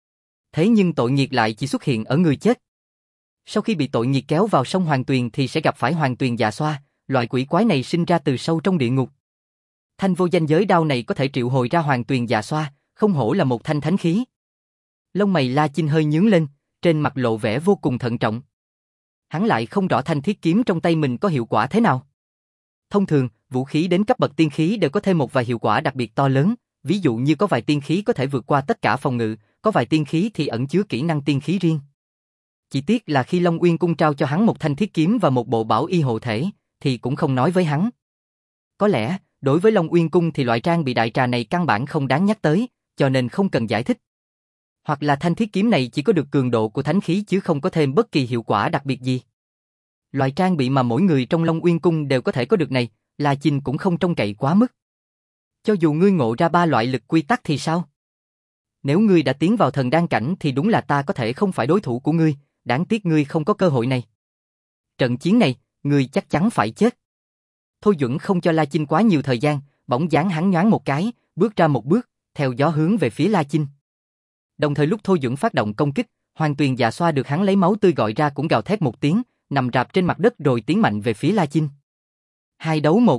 Thế nhưng tội nghiệt lại chỉ xuất hiện ở người chết. Sau khi bị tội nghiệt kéo vào sông Hoàng Tuyền thì sẽ gặp phải Hoàng Tuyền Dạ Xoa, loại quỷ quái này sinh ra từ sâu trong địa ngục. Thanh vô danh giới đao này có thể triệu hồi ra Hoàng Tuyền Dạ Xoa, không hổ là một thanh thánh khí. Lông mày La Chinh hơi nhướng lên, trên mặt lộ vẻ vô cùng thận trọng. Hắn lại không rõ thanh thiết kiếm trong tay mình có hiệu quả thế nào. Thông thường, vũ khí đến cấp bậc tiên khí đều có thêm một vài hiệu quả đặc biệt to lớn, ví dụ như có vài tiên khí có thể vượt qua tất cả phòng ngự, có vài tiên khí thì ẩn chứa kỹ năng tiên khí riêng. Chỉ tiếc là khi Long Uyên Cung trao cho hắn một thanh thiết kiếm và một bộ bảo y hộ thể, thì cũng không nói với hắn. Có lẽ, đối với Long Uyên Cung thì loại trang bị đại trà này căn bản không đáng nhắc tới, cho nên không cần giải thích. Hoặc là thanh thiết kiếm này chỉ có được cường độ của thánh khí chứ không có thêm bất kỳ hiệu quả đặc biệt gì. Loại trang bị mà mỗi người trong Long Uyên Cung đều có thể có được này, La Chinh cũng không trông cậy quá mức. Cho dù ngươi ngộ ra ba loại lực quy tắc thì sao? Nếu ngươi đã tiến vào thần đan cảnh thì đúng là ta có thể không phải đối thủ của ngươi, đáng tiếc ngươi không có cơ hội này. Trận chiến này, ngươi chắc chắn phải chết. Thôi Duẩn không cho La Chinh quá nhiều thời gian, bỗng dáng hắn nhoáng một cái, bước ra một bước, theo gió hướng về phía La Chinh. Đồng thời lúc Thôi Duẩn phát động công kích, Hoàng Tuyền Dạ Xoa được hắn lấy máu tươi gọi ra cũng gào thét một tiếng, nằm rạp trên mặt đất rồi tiến mạnh về phía La Chinh. Hai đấu một.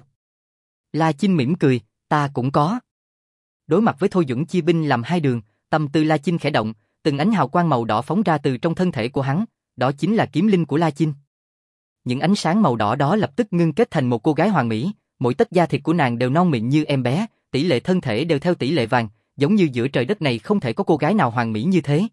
La Chinh mỉm cười, ta cũng có. Đối mặt với Thôi Duẩn chia binh làm hai đường, tâm tư La Chinh khẽ động, từng ánh hào quang màu đỏ phóng ra từ trong thân thể của hắn, đó chính là kiếm linh của La Chinh. Những ánh sáng màu đỏ đó lập tức ngưng kết thành một cô gái hoàn mỹ, mỗi tấc da thịt của nàng đều non mịn như em bé, tỷ lệ thân thể đều theo tỷ lệ vàng, giống như giữa trời đất này không thể có cô gái nào hoàn mỹ như thế.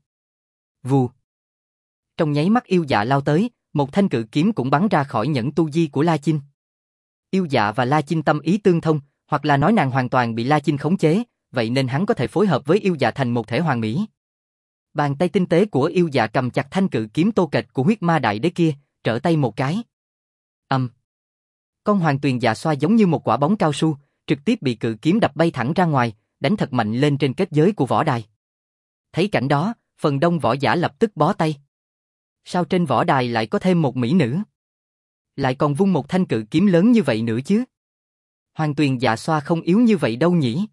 Vù. Trong nháy mắt Yêu Dạ lao tới, một thanh cự kiếm cũng bắn ra khỏi nhẫn tu di của La Chinh. Yêu Dạ và La Chinh tâm ý tương thông, hoặc là nói nàng hoàn toàn bị La Chinh khống chế, vậy nên hắn có thể phối hợp với Yêu Dạ thành một thể hoàn mỹ. Bàn tay tinh tế của Yêu Dạ cầm chặt thanh cự kiếm tô kệch của huyết ma đại đế kia, trở tay một cái. Ầm. Um. Con Hoàng Tuyền Dạ Xoa giống như một quả bóng cao su, trực tiếp bị cự kiếm đập bay thẳng ra ngoài, đánh thật mạnh lên trên kết giới của võ đài. Thấy cảnh đó, phần đông võ giả lập tức bó tay. Sao trên võ đài lại có thêm một mỹ nữ? Lại còn vung một thanh cự kiếm lớn như vậy nữa chứ? Hoàng Tuyền Dạ Xoa không yếu như vậy đâu nhỉ?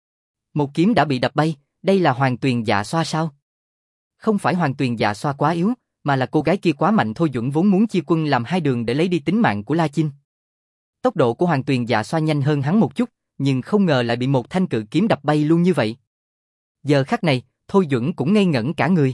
Một kiếm đã bị đập bay, đây là Hoàng Tuyền Dạ Xoa sao? Không phải Hoàng Tuyền Dạ Xoa quá yếu, mà là cô gái kia quá mạnh. Thôi Duẩn vốn muốn chia quân làm hai đường để lấy đi tính mạng của La Chinh. Tốc độ của Hoàng Tuyền Dạ Xoa nhanh hơn hắn một chút, nhưng không ngờ lại bị một thanh cự kiếm đập bay luôn như vậy. Giờ khắc này, Thôi Duẩn cũng ngây ngẩn cả người.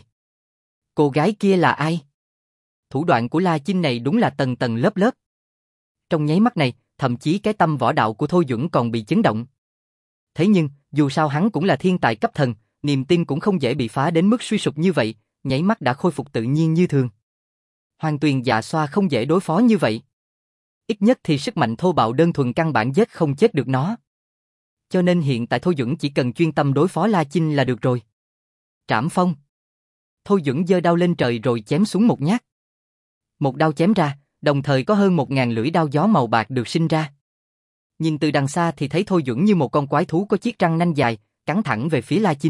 Cô gái kia là ai? Thủ đoạn của La Chinh này đúng là tầng tầng lớp lớp. Trong nháy mắt này, thậm chí cái tâm võ đạo của Thôi Duẩn còn bị chấn động. Thế nhưng, dù sao hắn cũng là thiên tài cấp thần, niềm tin cũng không dễ bị phá đến mức suy sụp như vậy, nháy mắt đã khôi phục tự nhiên như thường. Hoàng Tuyền Dạ Xoa không dễ đối phó như vậy. Ít nhất thì sức mạnh thô bạo đơn thuần căn bản giết không chết được nó. Cho nên hiện tại Thôi Duẩn chỉ cần chuyên tâm đối phó La Chinh là được rồi. Trảm phong. Thôi Duẩn giơ đao lên trời rồi chém xuống một nhát. Một đao chém ra, đồng thời có hơn một ngàn lưỡi đao gió màu bạc được sinh ra. Nhìn từ đằng xa thì thấy Thôi Duẩn như một con quái thú có chiếc răng nanh dài, cắn thẳng về phía La Chinh.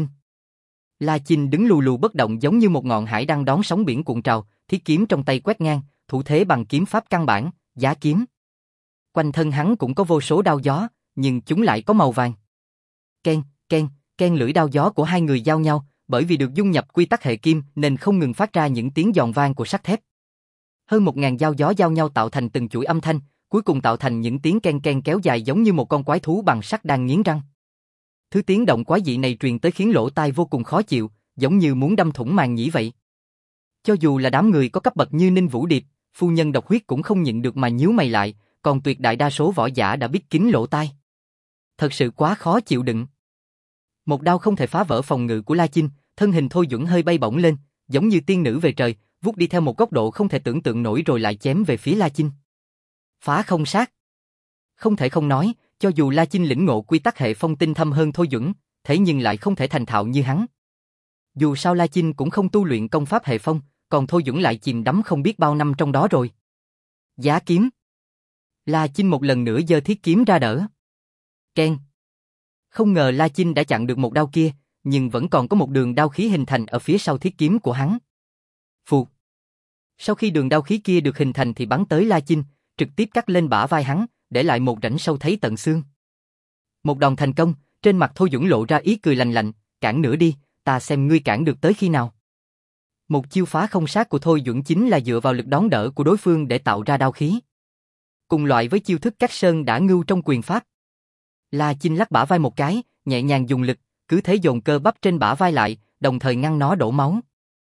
La Chinh đứng lù lù bất động giống như một ngọn hải đang đón sóng biển cuộn trào, thiết kiếm trong tay quét ngang, thủ thế bằng kiếm pháp căn bản, giá kiếm. Quanh thân hắn cũng có vô số đao gió, nhưng chúng lại có màu vàng. Ken, ken, ken lưỡi đao gió của hai người giao nhau, bởi vì được dung nhập quy tắc hệ kim nên không ngừng phát ra những tiếng giòn vang của sắt thép. Hơn một ngàn dao gió giao nhau tạo thành từng chuỗi âm thanh, cuối cùng tạo thành những tiếng ken ken kéo dài giống như một con quái thú bằng sắt đang nghiến răng. Thứ tiếng động quái dị này truyền tới khiến lỗ tai vô cùng khó chịu, giống như muốn đâm thủng màng nhĩ vậy. Cho dù là đám người có cấp bậc như Ninh Vũ Điệp, phu nhân độc huyết cũng không nhịn được mà nhíu mày lại, còn tuyệt đại đa số võ giả đã bít kín lỗ tai. Thật sự quá khó chịu đựng. Một đao không thể phá vỡ phòng ngự của La Chinh, thân hình Thôi Duẩn hơi bay bổng lên, giống như tiên nữ về trời, vút đi theo một góc độ không thể tưởng tượng nổi rồi lại chém về phía La Chinh. Phá không sát. Không thể không nói, cho dù La Chinh lĩnh ngộ quy tắc hệ phong tinh thâm hơn Thôi Duẩn, thế nhưng lại không thể thành thạo như hắn. Dù sao La Chinh cũng không tu luyện công pháp hệ phong, còn Thôi Duẩn lại chìm đắm không biết bao năm trong đó rồi. Giá kiếm. La Chinh một lần nữa giơ thiết kiếm ra đỡ. Ken. Không ngờ La Chinh đã chặn được một đao kia, nhưng vẫn còn có một đường đao khí hình thành ở phía sau thiết kiếm của hắn. Phụt. Sau khi đường đao khí kia được hình thành thì bắn tới La Chinh, trực tiếp cắt lên bả vai hắn, để lại một rãnh sâu thấy tận xương. Một đòn thành công, trên mặt Thôi Duẩn lộ ra ý cười lạnh lạnh, cản nữa đi, ta xem ngươi cản được tới khi nào. Một chiêu phá không sát của Thôi Duẩn chính là dựa vào lực đón đỡ của đối phương để tạo ra đao khí. Cùng loại với chiêu thức cắt sơn đã ngưu trong quyền pháp. La Chinh lắc bả vai một cái, nhẹ nhàng dùng lực, cứ thế dồn cơ bắp trên bả vai lại, đồng thời ngăn nó đổ máu.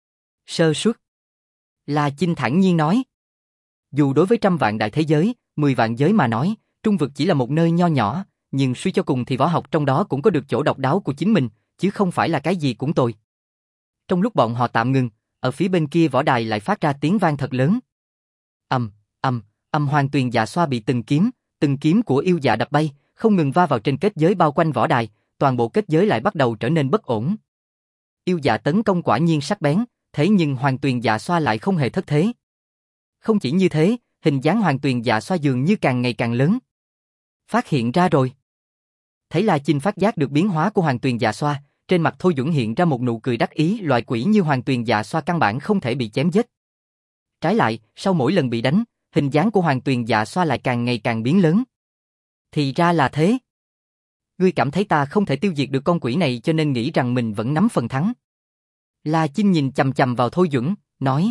Sơ suất. La Chinh thản nhiên nói. Dù đối với trăm vạn đại thế giới, mười vạn giới mà nói, trung vực chỉ là một nơi nho nhỏ, nhưng suy cho cùng thì võ học trong đó cũng có được chỗ độc đáo của chính mình, chứ không phải là cái gì cũng tồi. Trong lúc bọn họ tạm ngừng, ở phía bên kia võ đài lại phát ra tiếng vang thật lớn. Ầm, ầm, ầm, Hoàng Tuyền Dạ Xoa bị từng kiếm, từng kiếm của yêu dạ đập bay, không ngừng va vào trên kết giới bao quanh võ đài, toàn bộ kết giới lại bắt đầu trở nên bất ổn. Yêu dạ tấn công quả nhiên sắc bén, thế nhưng Hoàng Tuyền Dạ Xoa lại không hề thất thế. Không chỉ như thế, hình dáng Hoàng Tuyền Dạ Xoa dường như càng ngày càng lớn. Phát hiện ra rồi. Thấy La Chinh phát giác được biến hóa của Hoàng Tuyền Dạ Xoa, trên mặt Thôi Duẩn hiện ra một nụ cười đắc ý, loại quỷ như Hoàng Tuyền Dạ Xoa căn bản không thể bị chém giết. Trái lại, sau mỗi lần bị đánh, hình dáng của Hoàng Tuyền Dạ Xoa lại càng ngày càng biến lớn. Thì ra là thế. Ngươi cảm thấy ta không thể tiêu diệt được con quỷ này cho nên nghĩ rằng mình vẫn nắm phần thắng. La Chinh nhìn chằm chằm vào Thôi Duẩn, nói.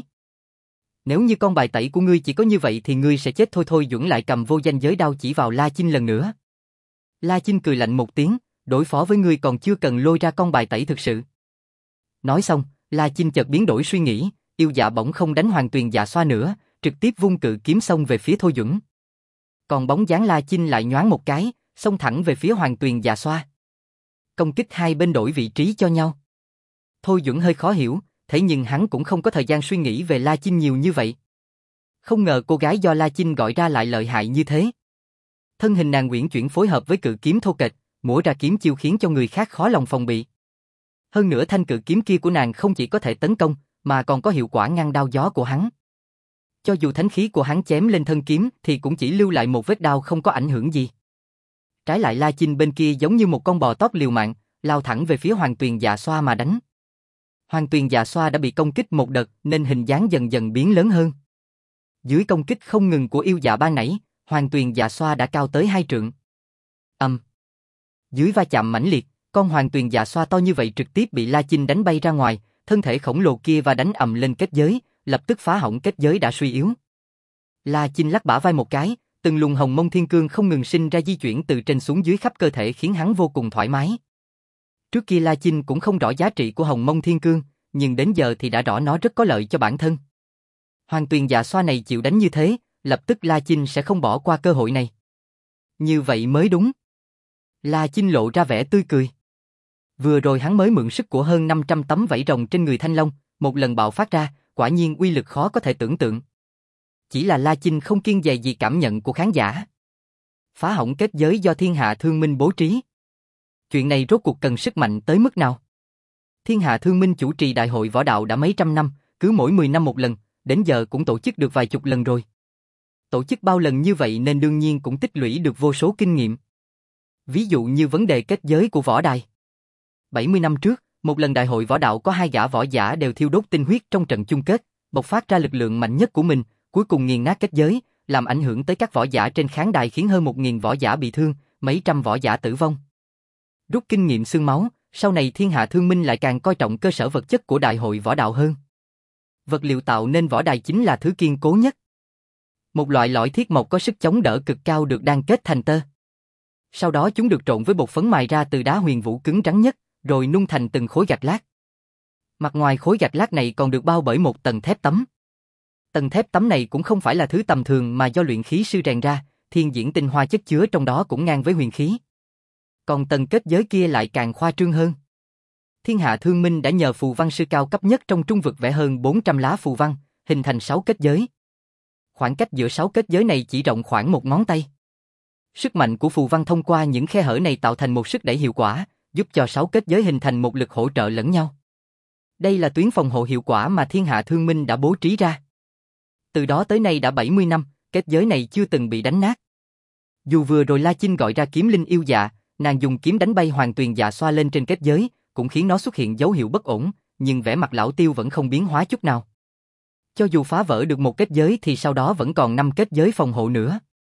Nếu như con bài tẩy của ngươi chỉ có như vậy thì ngươi sẽ chết thôi. Thôi Duẩn lại cầm vô danh giới đao chỉ vào La Chinh lần nữa. La Chinh cười lạnh một tiếng, đối phó với ngươi còn chưa cần lôi ra con bài tẩy thực sự. Nói xong, La Chinh chợt biến đổi suy nghĩ, yêu dạ bỗng không đánh Hoàng Tuyền Dạ Xoa nữa, trực tiếp vung cự kiếm xông về phía Thôi Duẩn. Còn bóng dáng La Chinh lại nhoáng một cái, xông thẳng về phía Hoàng Tuyền Dạ Xoa. Công kích hai bên đổi vị trí cho nhau. Thôi Duẩn hơi khó hiểu, thế nhưng hắn cũng không có thời gian suy nghĩ về La Chinh nhiều như vậy. Không ngờ cô gái do La Chinh gọi ra lại lợi hại như thế. Thân hình nàng uyển chuyển phối hợp với cự kiếm thô kệch, múa ra kiếm chiêu khiến cho người khác khó lòng phòng bị. Hơn nữa thanh cự kiếm kia của nàng không chỉ có thể tấn công, mà còn có hiệu quả ngăn đao gió của hắn. Cho dù thánh khí của hắn chém lên thân kiếm thì cũng chỉ lưu lại một vết đao không có ảnh hưởng gì. Trái lại La Chinh bên kia giống như một con bò tóp liều mạng, lao thẳng về phía Hoàng Tuyền Dạ Xoa mà đánh. Hoàng Tuyền Dạ Xoa đã bị công kích một đợt nên hình dáng dần dần biến lớn hơn. Dưới công kích không ngừng của yêu dạ ban nãy, Hoàng Tuyền Dạ Xoa đã cao tới hai trượng. Ầm. Dưới va chạm mãnh liệt, con Hoàng Tuyền Dạ Xoa to như vậy trực tiếp bị La Chinh đánh bay ra ngoài, thân thể khổng lồ kia và đánh ầm lên kết giới, lập tức phá hỏng kết giới đã suy yếu. La Chinh lắc bả vai một cái, từng luồng hồng mông thiên cương không ngừng sinh ra di chuyển từ trên xuống dưới khắp cơ thể khiến hắn vô cùng thoải mái. Trước kia La Chinh cũng không rõ giá trị của hồng mông thiên cương, nhưng đến giờ thì đã rõ nó rất có lợi cho bản thân. Hoàng Tuyền Dạ Xoa này chịu đánh như thế, lập tức La Chinh sẽ không bỏ qua cơ hội này. Như vậy mới đúng. La Chinh lộ ra vẻ tươi cười. Vừa rồi hắn mới mượn sức của hơn năm trăm tấm vảy rồng trên người Thanh Long, một lần bạo phát ra, quả nhiên uy lực khó có thể tưởng tượng. Chỉ là La Chinh không kiêng dè gì cảm nhận của khán giả. Phá hỏng kết giới do Thiên Hạ Thương Minh bố trí. Chuyện này rốt cuộc cần sức mạnh tới mức nào? Thiên Hạ Thương Minh chủ trì đại hội võ đạo đã mấy trăm năm, cứ mỗi mười năm một lần, đến giờ cũng tổ chức được vài chục lần rồi. Tổ chức bao lần như vậy nên đương nhiên cũng tích lũy được vô số kinh nghiệm. Ví dụ như vấn đề kết giới của võ đài. bảy mươi năm trước, một lần đại hội võ đạo có hai gã võ giả đều thiêu đốt tinh huyết trong trận chung kết, bộc phát ra lực lượng mạnh nhất của mình, cuối cùng nghiền nát kết giới, làm ảnh hưởng tới các võ giả trên khán đài khiến hơn một nghìn võ giả bị thương, mấy trăm võ giả tử vong. Rút kinh nghiệm xương máu, sau này Thiên Hạ Thương Minh lại càng coi trọng cơ sở vật chất của đại hội võ đạo hơn. Vật liệu tạo nên võ đài chính là thứ kiên cố nhất. Một loại lõi thiết mộc có sức chống đỡ cực cao được đan kết thành tơ. Sau đó chúng được trộn với bột phấn mài ra từ đá huyền vũ cứng rắn nhất, rồi nung thành từng khối gạch lát. Mặt ngoài khối gạch lát này còn được bao bởi một tầng thép tấm. Tầng thép tấm này cũng không phải là thứ tầm thường mà do luyện khí sư rèn ra, thiên diễn tinh hoa chất chứa trong đó cũng ngang với huyền khí. Còn tầng kết giới kia lại càng khoa trương hơn. Thiên Hạ Thương Minh đã nhờ phù văn sư cao cấp nhất trong trung vực vẽ hơn bốn trăm lá phù văn, hình thành sáu kết giới. Khoảng cách giữa sáu kết giới này chỉ rộng khoảng một ngón tay. Sức mạnh của phù văn thông qua những khe hở này tạo thành một sức đẩy hiệu quả, giúp cho sáu kết giới hình thành một lực hỗ trợ lẫn nhau. Đây là tuyến phòng hộ hiệu quả mà Thiên Hạ Thương Minh đã bố trí ra. Từ đó tới nay đã bảy mươi năm, kết giới này chưa từng bị đánh nát. Dù vừa rồi La Chinh gọi ra kiếm linh yêu dạ, nàng dùng kiếm đánh bay Hoàng Tuyền Dạ Xoa lên trên kết giới, cũng khiến nó xuất hiện dấu hiệu bất ổn, nhưng vẻ mặt lão Tiêu vẫn không biến hóa chút nào. Cho dù phá vỡ được một kết giới thì sau đó vẫn còn năm kết giới phòng hộ nữa.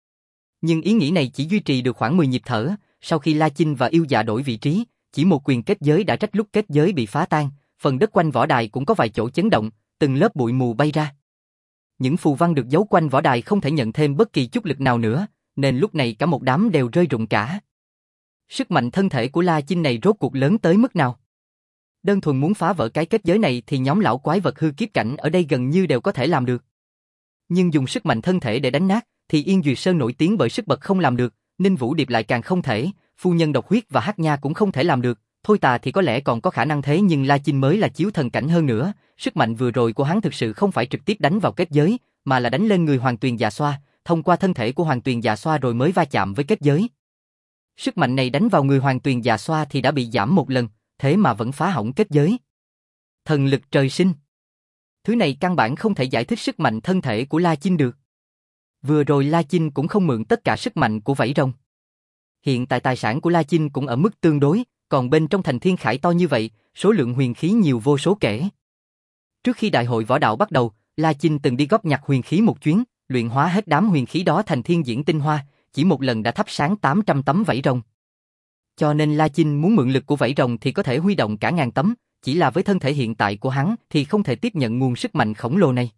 Nhưng ý nghĩ này chỉ duy trì được khoảng mười nhịp thở, sau khi La Chinh và Yêu Dạ đổi vị trí, chỉ một quyền kết giới đã trách lúc kết giới bị phá tan, phần đất quanh võ đài cũng có vài chỗ chấn động, từng lớp bụi mù bay ra. Những phù văn được giấu quanh võ đài không thể nhận thêm bất kỳ chút lực nào nữa, nên lúc này cả một đám đều rơi rụng cả. Sức mạnh thân thể của La Chinh này rốt cuộc lớn tới mức nào? Đơn thuần muốn phá vỡ cái kết giới này thì nhóm lão quái vật hư kiếp cảnh ở đây gần như đều có thể làm được. Nhưng dùng sức mạnh thân thể để đánh nát, thì Yên Duyệt Sơn nổi tiếng bởi sức bật không làm được, Ninh Vũ Điệp lại càng không thể, phu nhân độc huyết và Hắc Nha cũng không thể làm được, Thôi Tà thì có lẽ còn có khả năng thế nhưng La Chinh mới là chiếu thần cảnh hơn nữa, sức mạnh vừa rồi của hắn thực sự không phải trực tiếp đánh vào kết giới, mà là đánh lên người Hoàng Tuyền Dạ Xoa, thông qua thân thể của Hoàng Tuyền Dạ Xoa rồi mới va chạm với kết giới. Sức mạnh này đánh vào người Hoàng Tuyền Dạ Xoa thì đã bị giảm một lần, thế mà vẫn phá hỏng kết giới. Thần lực trời sinh. Thứ này căn bản không thể giải thích sức mạnh thân thể của La Chinh được. Vừa rồi La Chinh cũng không mượn tất cả sức mạnh của vảy rồng. Hiện tại tài sản của La Chinh cũng ở mức tương đối, còn bên trong thành thiên khải to như vậy, số lượng huyền khí nhiều vô số kể. Trước khi đại hội võ đạo bắt đầu, La Chinh từng đi góp nhặt huyền khí một chuyến, luyện hóa hết đám huyền khí đó thành thiên diễn tinh hoa, chỉ một lần đã thắp sáng tám trăm tấm vảy rồng. Cho nên La Chinh muốn mượn lực của vảy rồng thì có thể huy động cả ngàn tấm, chỉ là với thân thể hiện tại của hắn thì không thể tiếp nhận nguồn sức mạnh khổng lồ này.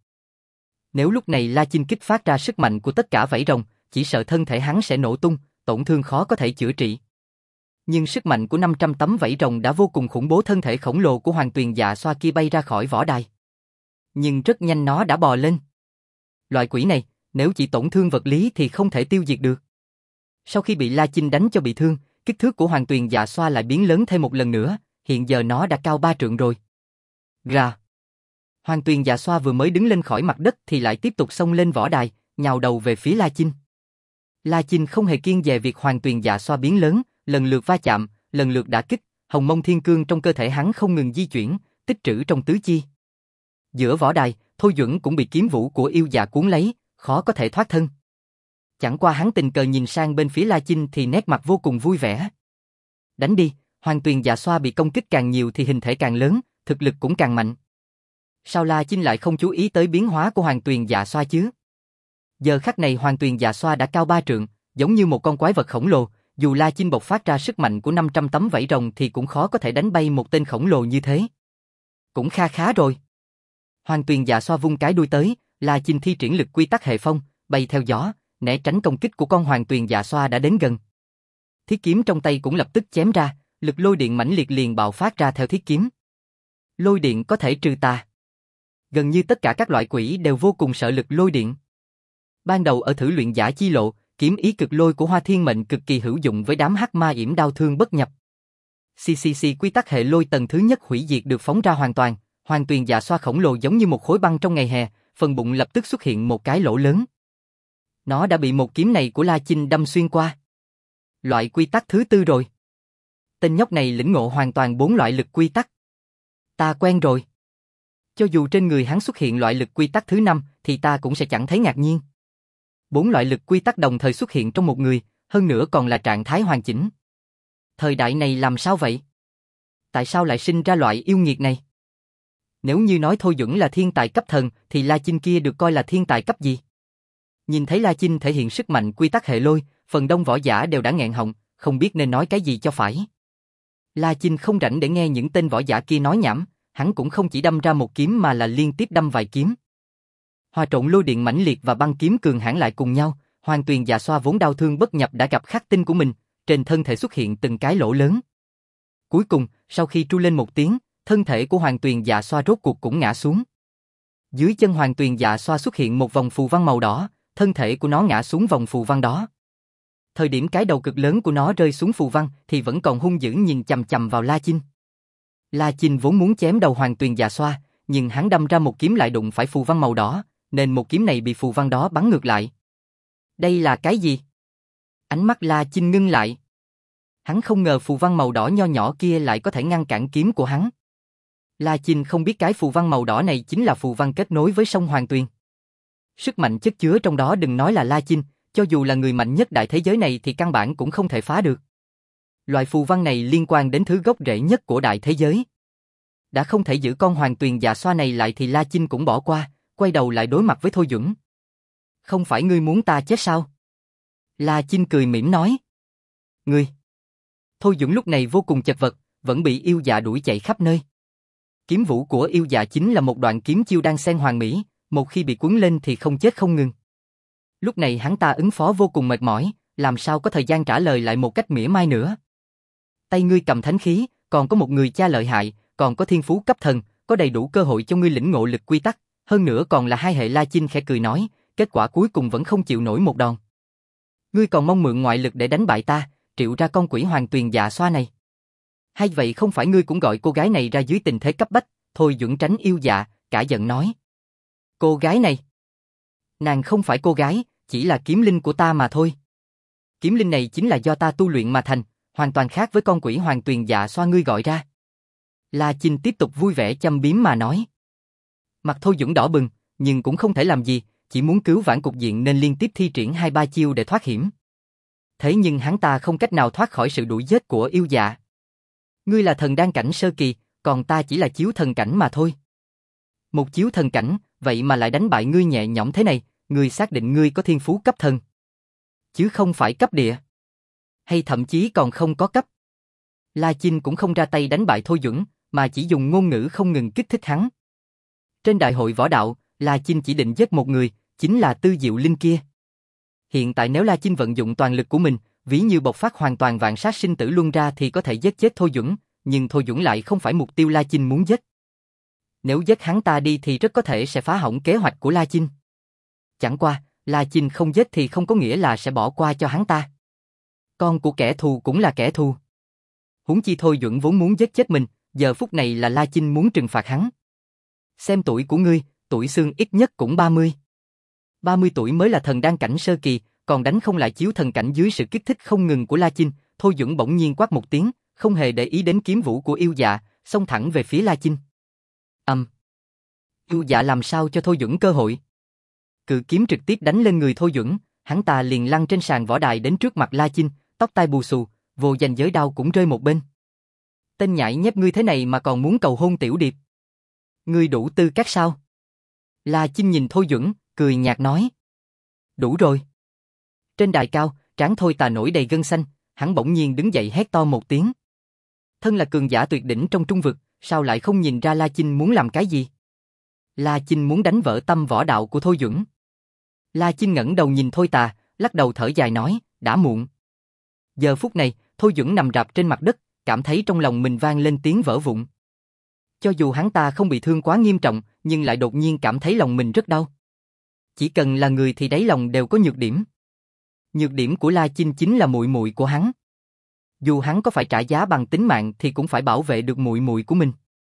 Nếu lúc này La Chinh kích phát ra sức mạnh của tất cả vảy rồng, chỉ sợ thân thể hắn sẽ nổ tung, tổn thương khó có thể chữa trị. Nhưng sức mạnh của năm trăm tấm vảy rồng đã vô cùng khủng bố, thân thể khổng lồ của Hoàng Tuyền Dạ Xoa kia bay ra khỏi võ đài. Nhưng rất nhanh nó đã bò lên. Loại quỷ này, nếu chỉ tổn thương vật lý thì không thể tiêu diệt được. Sau khi bị La Chinh đánh cho bị thương, kích thước của Hoàng Tuyền Dạ Xoa lại biến lớn thêm một lần nữa, hiện giờ nó đã cao ba trượng rồi. Rà. Hoàng Tuyền Dạ Xoa vừa mới đứng lên khỏi mặt đất thì lại tiếp tục xông lên võ đài, nhào đầu về phía La Chinh. La Chinh không hề kiêng dè việc Hoàng Tuyền Dạ Xoa biến lớn, lần lượt va chạm, lần lượt đả kích, hồng mông thiên cương trong cơ thể hắn không ngừng di chuyển, tích trữ trong tứ chi. Giữa võ đài, Thôi Duẩn cũng bị kiếm vũ của Yêu Dạ cuốn lấy, khó có thể thoát thân. Chẳng qua hắn tình cờ nhìn sang bên phía La Chinh thì nét mặt vô cùng vui vẻ. Đánh đi, Hoàng Tuyền Dạ Xoa bị công kích càng nhiều thì hình thể càng lớn, thực lực cũng càng mạnh. Sao La Chinh lại không chú ý tới biến hóa của Hoàng Tuyền Dạ Xoa chứ? Giờ khắc này Hoàng Tuyền Dạ Xoa đã cao ba trượng, giống như một con quái vật khổng lồ, dù La Chinh bộc phát ra sức mạnh của năm trăm tấm vảy rồng thì cũng khó có thể đánh bay một tên khổng lồ như thế. Cũng kha khá rồi. Hoàng Tuyền Dạ Xoa vung cái đuôi tới, La Chinh thi triển lực quy tắc hệ phong, bay theo gió, né tránh công kích của con Hoàng Tuyền Dạ Xoa đã đến gần. Thiết kiếm trong tay cũng lập tức chém ra, lực lôi điện mãnh liệt liền bạo phát ra theo thiết kiếm. Lôi điện có thể trừ tà. Gần như tất cả các loại quỷ đều vô cùng sợ lực lôi điện. Ban đầu ở thử luyện giả chi lộ, kiếm ý cực lôi của Hoa Thiên Mệnh cực kỳ hữu dụng với đám hắc ma yểm đao thương bất nhập. xê xê xê quy tắc hệ lôi tầng thứ nhất hủy diệt được phóng ra hoàn toàn, Hoàng Tuyền Dạ Xoa khổng lồ giống như một khối băng trong ngày hè, phần bụng lập tức xuất hiện một cái lỗ lớn. Nó đã bị một kiếm này của La Chinh đâm xuyên qua. Loại quy tắc thứ tư rồi. Tên nhóc này lĩnh ngộ hoàn toàn bốn loại lực quy tắc. Ta quen rồi. Cho dù trên người hắn xuất hiện loại lực quy tắc thứ năm thì ta cũng sẽ chẳng thấy ngạc nhiên. Bốn loại lực quy tắc đồng thời xuất hiện trong một người, hơn nữa còn là trạng thái hoàn chỉnh. Thời đại này làm sao vậy? Tại sao lại sinh ra loại yêu nghiệt này? Nếu như nói Thôi Duẩn là thiên tài cấp thần thì La Chinh kia được coi là thiên tài cấp gì? Nhìn thấy La Chinh thể hiện sức mạnh quy tắc hệ lôi, phần đông võ giả đều đã nghẹn họng, không biết nên nói cái gì cho phải. La Chinh không rảnh để nghe những tên võ giả kia nói nhảm, hắn cũng không chỉ đâm ra một kiếm mà là liên tiếp đâm vài kiếm. Hòa trộn lôi điện mãnh liệt và băng kiếm cường hãn lại cùng nhau, Hoàng Tuyền Dạ Xoa vốn đau thương bất nhập đã gặp khắc tinh của mình, trên thân thể xuất hiện từng cái lỗ lớn. Cuối cùng, sau khi tru lên một tiếng, thân thể của Hoàng Tuyền Dạ Xoa rốt cuộc cũng ngã xuống. Dưới chân Hoàng Tuyền Dạ Xoa xuất hiện một vòng phù văn màu đỏ, thân thể của nó ngã xuống vòng phù văn đó. Thời điểm cái đầu cực lớn của nó rơi xuống phù văn thì vẫn còn hung dữ nhìn chằm chằm vào La Chinh. La Chinh vốn muốn chém đầu Hoàng Tuyền Dạ Xoa, nhưng hắn đâm ra một kiếm lại đụng phải phù văn màu đỏ, nên một kiếm này bị phù văn đó bắn ngược lại. Đây là cái gì? Ánh mắt La Chinh ngưng lại. Hắn không ngờ phù văn màu đỏ nho nhỏ kia lại có thể ngăn cản kiếm của hắn. La Chinh không biết cái phù văn màu đỏ này chính là phù văn kết nối với sông Hoàng Tuyền. Sức mạnh chất chứa trong đó đừng nói là La Chinh, cho dù là người mạnh nhất đại thế giới này thì căn bản cũng không thể phá được. Loại phù văn này liên quan đến thứ gốc rễ nhất của đại thế giới. Đã không thể giữ con Hoàng Tuyền Dạ Xoa này lại thì La Chinh cũng bỏ qua, quay đầu lại đối mặt với Thôi Duẩn. Không phải ngươi muốn ta chết sao? La Chinh cười mỉm nói. Ngươi. Thôi Duẩn lúc này vô cùng chật vật, vẫn bị yêu dạ đuổi chạy khắp nơi. Kiếm vũ của yêu dạ chính là một đoạn kiếm chiêu đan sen hoàn mỹ, một khi bị cuốn lên thì không chết không ngừng. Lúc này hắn ta ứng phó vô cùng mệt mỏi, làm sao có thời gian trả lời lại một cách mỉa mai nữa. Tay ngươi cầm thánh khí, còn có một người cha lợi hại, còn có thiên phú cấp thần, có đầy đủ cơ hội cho ngươi lĩnh ngộ lực quy tắc, hơn nữa còn là hai hệ. La Chinh khẽ cười nói, kết quả cuối cùng vẫn không chịu nổi một đòn. Ngươi còn mong mượn ngoại lực để đánh bại ta, triệu ra con quỷ hoàng tuyền dạ xoa này. Hay vậy không phải ngươi cũng gọi cô gái này ra dưới tình thế cấp bách? Thôi Duẩn tránh yêu dạ, cả giận nói. Cô gái này? Nàng không phải cô gái, chỉ là kiếm linh của ta mà thôi. Kiếm linh này chính là do ta tu luyện mà thành, hoàn toàn khác với con quỷ hoàng tuyền dạ xoa ngươi gọi ra. La Chinh tiếp tục vui vẻ châm biếm mà nói. Mặt Thôi Duẩn đỏ bừng, nhưng cũng không thể làm gì, chỉ muốn cứu vãn cục diện nên liên tiếp thi triển hai ba chiêu để thoát hiểm. Thế nhưng hắn ta không cách nào thoát khỏi sự đuổi giết của yêu dạ. Ngươi là thần đan cảnh sơ kỳ, còn ta chỉ là chiếu thần cảnh mà thôi. Một chiếu thần cảnh, vậy mà lại đánh bại ngươi nhẹ nhõm thế này, ngươi xác định ngươi có thiên phú cấp thần, chứ không phải cấp địa, hay thậm chí còn không có cấp. La Chinh cũng không ra tay đánh bại Thôi Duẩn, mà chỉ dùng ngôn ngữ không ngừng kích thích hắn. Trên đại hội võ đạo, La Chinh chỉ định giết một người, chính là Tư Diệu Linh kia. Hiện tại nếu La Chinh vận dụng toàn lực của mình, ví như bộc phát hoàn toàn vạn sát sinh tử luân ra thì có thể giết chết Thôi Duẩn, nhưng Thôi Duẩn lại không phải mục tiêu La Chinh muốn giết. Nếu giết hắn ta đi thì rất có thể sẽ phá hỏng kế hoạch của La Chinh. Chẳng qua, La Chinh không giết thì không có nghĩa là sẽ bỏ qua cho hắn ta. Con của kẻ thù cũng là kẻ thù. Huống chi Thôi Duẩn vốn muốn giết chết mình, giờ phút này là La Chinh muốn trừng phạt hắn. Xem tuổi của ngươi, tuổi xương ít nhất cũng ba mươi. ba mươi tuổi mới là thần đan cảnh sơ kỳ, còn đánh không lại chiếu thần cảnh dưới sự kích thích không ngừng của La Chinh. Thôi Duẩn bỗng nhiên quát một tiếng, không hề để ý đến kiếm vũ của yêu dạ, xông thẳng về phía La Chinh. Ầm. Um. Yêu dạ làm sao cho Thôi Duẩn cơ hội. Cự kiếm trực tiếp đánh lên người Thôi Duẩn, hắn ta liền lăn trên sàn võ đài đến trước mặt La Chinh, tóc tai bù xù, vô danh giới đao cũng rơi một bên. Tên nhãi nhép ngươi thế này mà còn muốn cầu hôn tiểu điệp. Ngươi đủ tư cách sao? La Chinh nhìn Thôi Duẩn, cười nhạt nói. Đủ rồi. Trên đài cao, trán Thôi Tà nổi đầy gân xanh, hắn bỗng nhiên đứng dậy hét to một tiếng. Thân là cường giả tuyệt đỉnh trong trung vực, sao lại không nhìn ra La Chinh muốn làm cái gì? La Chinh muốn đánh vỡ tâm võ đạo của Thôi Duẩn. La Chinh ngẩng đầu nhìn Thôi Tà, lắc đầu thở dài nói, đã muộn. Giờ phút này, Thôi Duẩn nằm rạp trên mặt đất, cảm thấy trong lòng mình vang lên tiếng vỡ vụn. Cho dù hắn ta không bị thương quá nghiêm trọng, nhưng lại đột nhiên cảm thấy lòng mình rất đau. Chỉ cần là người thì đáy lòng đều có nhược điểm. Nhược điểm của La Chinh chính là muội muội của hắn. Dù hắn có phải trả giá bằng tính mạng thì cũng phải bảo vệ được muội muội của mình.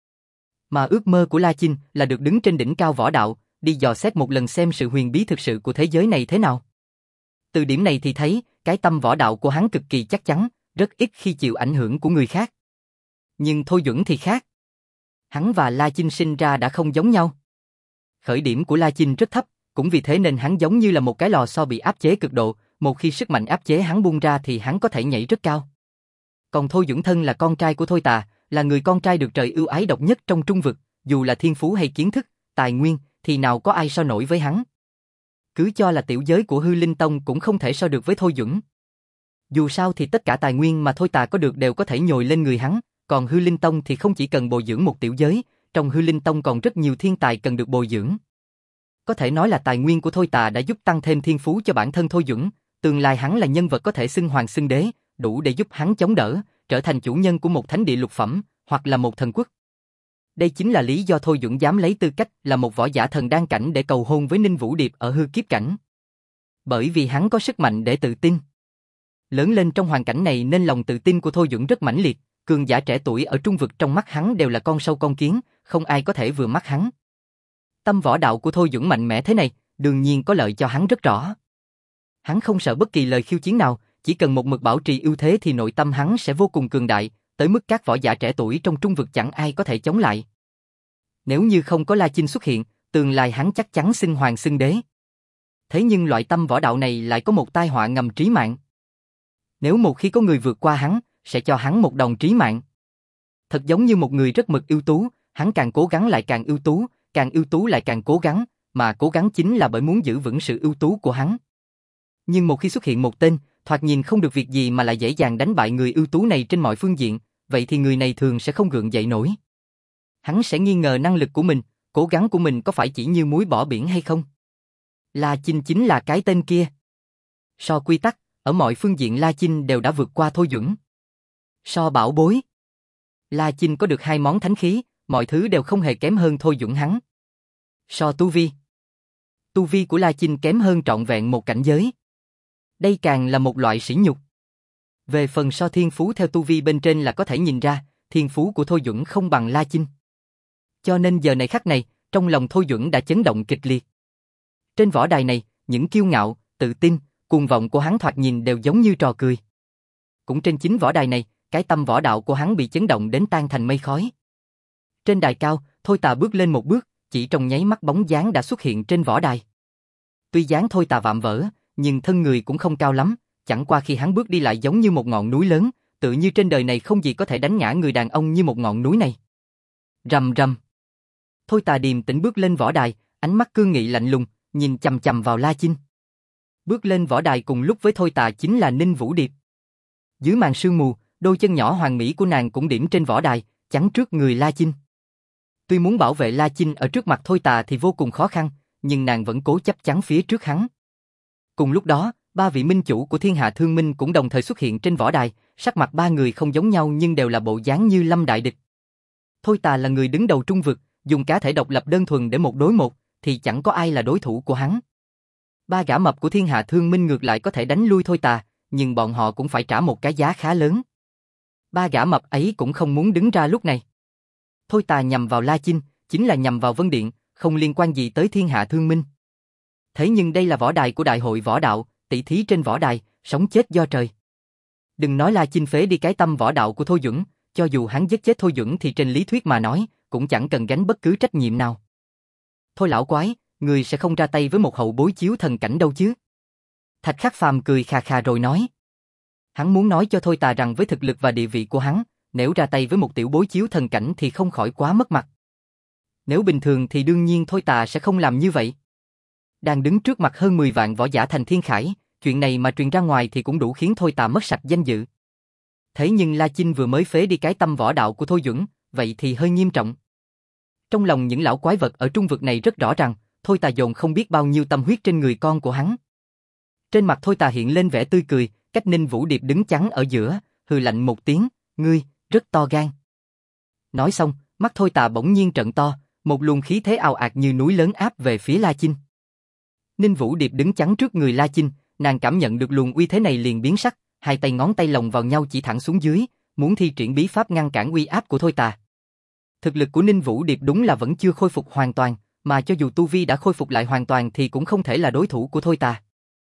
Mà ước mơ của La Chinh là được đứng trên đỉnh cao võ đạo, đi dò xét một lần xem sự huyền bí thực sự của thế giới này thế nào. Từ điểm này thì thấy, cái tâm võ đạo của hắn cực kỳ chắc chắn, rất ít khi chịu ảnh hưởng của người khác. Nhưng Thôi Duẩn thì khác. Hắn và La Chinh sinh ra đã không giống nhau. Khởi điểm của La Chinh rất thấp, cũng vì thế nên hắn giống như là một cái lò xo bị áp chế cực độ, một khi sức mạnh áp chế hắn buông ra thì hắn có thể nhảy rất cao. Còn Thôi Duẩn thân là con trai của Thôi Tà, là người con trai được trời ưu ái độc nhất trong trung vực, dù là thiên phú hay kiến thức, tài nguyên, thì nào có ai so nổi với hắn. Cứ cho là tiểu giới của Hư Linh Tông cũng không thể so được với Thôi Duẩn. Dù sao thì tất cả tài nguyên mà Thôi Tà có được đều có thể nhồi lên người hắn, còn Hư Linh Tông thì không chỉ cần bồi dưỡng một tiểu giới, trong Hư Linh Tông còn rất nhiều thiên tài cần được bồi dưỡng. Có thể nói là tài nguyên của Thôi Tà đã giúp tăng thêm thiên phú cho bản thân Thôi Duẩn, tương lai hắn là nhân vật có thể xưng hoàng xưng đế, đủ để giúp hắn chống đỡ, trở thành chủ nhân của một thánh địa lục phẩm, hoặc là một thần quốc. Đây chính là lý do Thôi Duẩn dám lấy tư cách là một võ giả thần đan cảnh để cầu hôn với Ninh Vũ Điệp ở hư kiếp cảnh. Bởi vì hắn có sức mạnh để tự tin. Lớn lên trong hoàn cảnh này nên lòng tự tin của Thôi Duẩn rất mãnh liệt, cường giả trẻ tuổi ở trung vực trong mắt hắn đều là con sâu con kiến, không ai có thể vừa mắt hắn. Tâm võ đạo của Thôi Duẩn mạnh mẽ thế này, đương nhiên có lợi cho hắn rất rõ. Hắn không sợ bất kỳ lời khiêu chiến nào, chỉ cần một mực bảo trì ưu thế thì nội tâm hắn sẽ vô cùng cường đại, tới mức các võ giả trẻ tuổi trong trung vực chẳng ai có thể chống lại. Nếu như không có La Chinh xuất hiện, tương lai hắn chắc chắn xưng hoàng xưng đế. Thế nhưng loại tâm võ đạo này lại có một tai họa ngầm trí mạng. Nếu một khi có người vượt qua hắn, sẽ cho hắn một đòn trí mạng. Thật giống như một người rất mực ưu tú, hắn càng cố gắng lại càng ưu tú, càng ưu tú lại càng cố gắng, mà cố gắng chính là bởi muốn giữ vững sự ưu tú của hắn. Nhưng một khi xuất hiện một tên, thoạt nhìn không được việc gì mà lại dễ dàng đánh bại người ưu tú này trên mọi phương diện, vậy thì người này thường sẽ không gượng dậy nổi. Hắn sẽ nghi ngờ năng lực của mình, cố gắng của mình có phải chỉ như muối bỏ biển hay không. La Chinh chính là cái tên kia. So quy tắc, ở mọi phương diện La Chinh đều đã vượt qua Thôi Duẩn. So bảo bối, La Chinh có được hai món thánh khí, mọi thứ đều không hề kém hơn Thôi Duẩn hắn. So tu vi, tu vi của La Chinh kém hơn trọn vẹn một cảnh giới. Đây càng là một loại sỉ nhục. Về phần so thiên phú theo tu vi bên trên là có thể nhìn ra, thiên phú của Thôi Duẩn không bằng La Chinh. Cho nên giờ này khắc này, trong lòng Thôi Duẩn đã chấn động kịch liệt. Trên võ đài này, những kiêu ngạo, tự tin, cuồng vọng của hắn thoạt nhìn đều giống như trò cười. Cũng trên chính võ đài này, cái tâm võ đạo của hắn bị chấn động đến tan thành mây khói. Trên đài cao, Thôi Tà bước lên một bước, chỉ trong nháy mắt bóng dáng đã xuất hiện trên võ đài. Tuy dáng Thôi Tà vạm vỡ, nhưng thân người cũng không cao lắm, chẳng qua khi hắn bước đi lại giống như một ngọn núi lớn, tự như trên đời này không gì có thể đánh ngã người đàn ông như một ngọn núi này. Rầm rầm. Thôi Tà điềm tĩnh bước lên võ đài, ánh mắt cương nghị lạnh lùng, nhìn chằm chằm vào La Chinh. Bước lên võ đài cùng lúc với Thôi Tà chính là Ninh Vũ Điệp. Dưới màn sương mù, đôi chân nhỏ hoàn mỹ của nàng cũng điểm trên võ đài, chắn trước người La Chinh. Tuy muốn bảo vệ La Chinh ở trước mặt Thôi Tà thì vô cùng khó khăn, nhưng nàng vẫn cố chấp chắn phía trước hắn. Cùng lúc đó, ba vị minh chủ của Thiên Hạ Thương Minh cũng đồng thời xuất hiện trên võ đài, sắc mặt ba người không giống nhau nhưng đều là bộ dáng như lâm đại địch. Thôi Tà là người đứng đầu trung vực, dùng cá thể độc lập đơn thuần để một đối một, thì chẳng có ai là đối thủ của hắn. Ba gã mập của Thiên Hạ Thương Minh ngược lại có thể đánh lui Thôi Tà, nhưng bọn họ cũng phải trả một cái giá khá lớn. Ba gã mập ấy cũng không muốn đứng ra lúc này. Thôi Tà nhằm vào La Chinh, chính là nhằm vào Vân Điện, không liên quan gì tới Thiên Hạ Thương Minh. Thế nhưng đây là võ đài của Đại hội võ đạo, tỷ thí trên võ đài, sống chết do trời. Đừng nói La Chinh phế đi cái tâm võ đạo của Thôi Duẩn, cho dù hắn giết chết Thôi Duẩn thì trên lý thuyết mà nói, cũng chẳng cần gánh bất cứ trách nhiệm nào. Thôi lão quái, người sẽ không ra tay với một hậu bối chiếu thần cảnh đâu chứ? Thạch Khắc Phàm cười khà khà rồi nói. Hắn muốn nói cho Thôi Tà rằng với thực lực và địa vị của hắn, nếu ra tay với một tiểu bối chiếu thần cảnh thì không khỏi quá mất mặt. Nếu bình thường thì đương nhiên Thôi Tà sẽ không làm như vậy. Đang đứng trước mặt hơn mười vạn võ giả thành thiên khải, chuyện này mà truyền ra ngoài thì cũng đủ khiến Thôi Tà mất sạch danh dự. Thế nhưng La Chinh vừa mới phế đi cái tâm võ đạo của Thôi Duẩn, vậy thì hơi nghiêm trọng. Trong lòng những lão quái vật ở trung vực này rất rõ ràng, Thôi Tà dồn không biết bao nhiêu tâm huyết trên người con của hắn. Trên mặt Thôi Tà hiện lên vẻ tươi cười, cách Ninh Vũ Điệp đứng chắn ở giữa, hừ lạnh một tiếng, ngươi, rất to gan. Nói xong, mắt Thôi Tà bỗng nhiên trợn to, một luồng khí thế ào ạt như núi lớn áp về phía La Chinh. Ninh Vũ Điệp đứng chắn trước người La Chinh, nàng cảm nhận được luồng uy thế này liền biến sắc, hai tay ngón tay lồng vào nhau chỉ thẳng xuống dưới, muốn thi triển bí pháp ngăn cản uy áp của Thôi Tà. Thực lực của Ninh Vũ Điệp đúng là vẫn chưa khôi phục hoàn toàn, mà cho dù tu vi đã khôi phục lại hoàn toàn thì cũng không thể là đối thủ của Thôi Tà.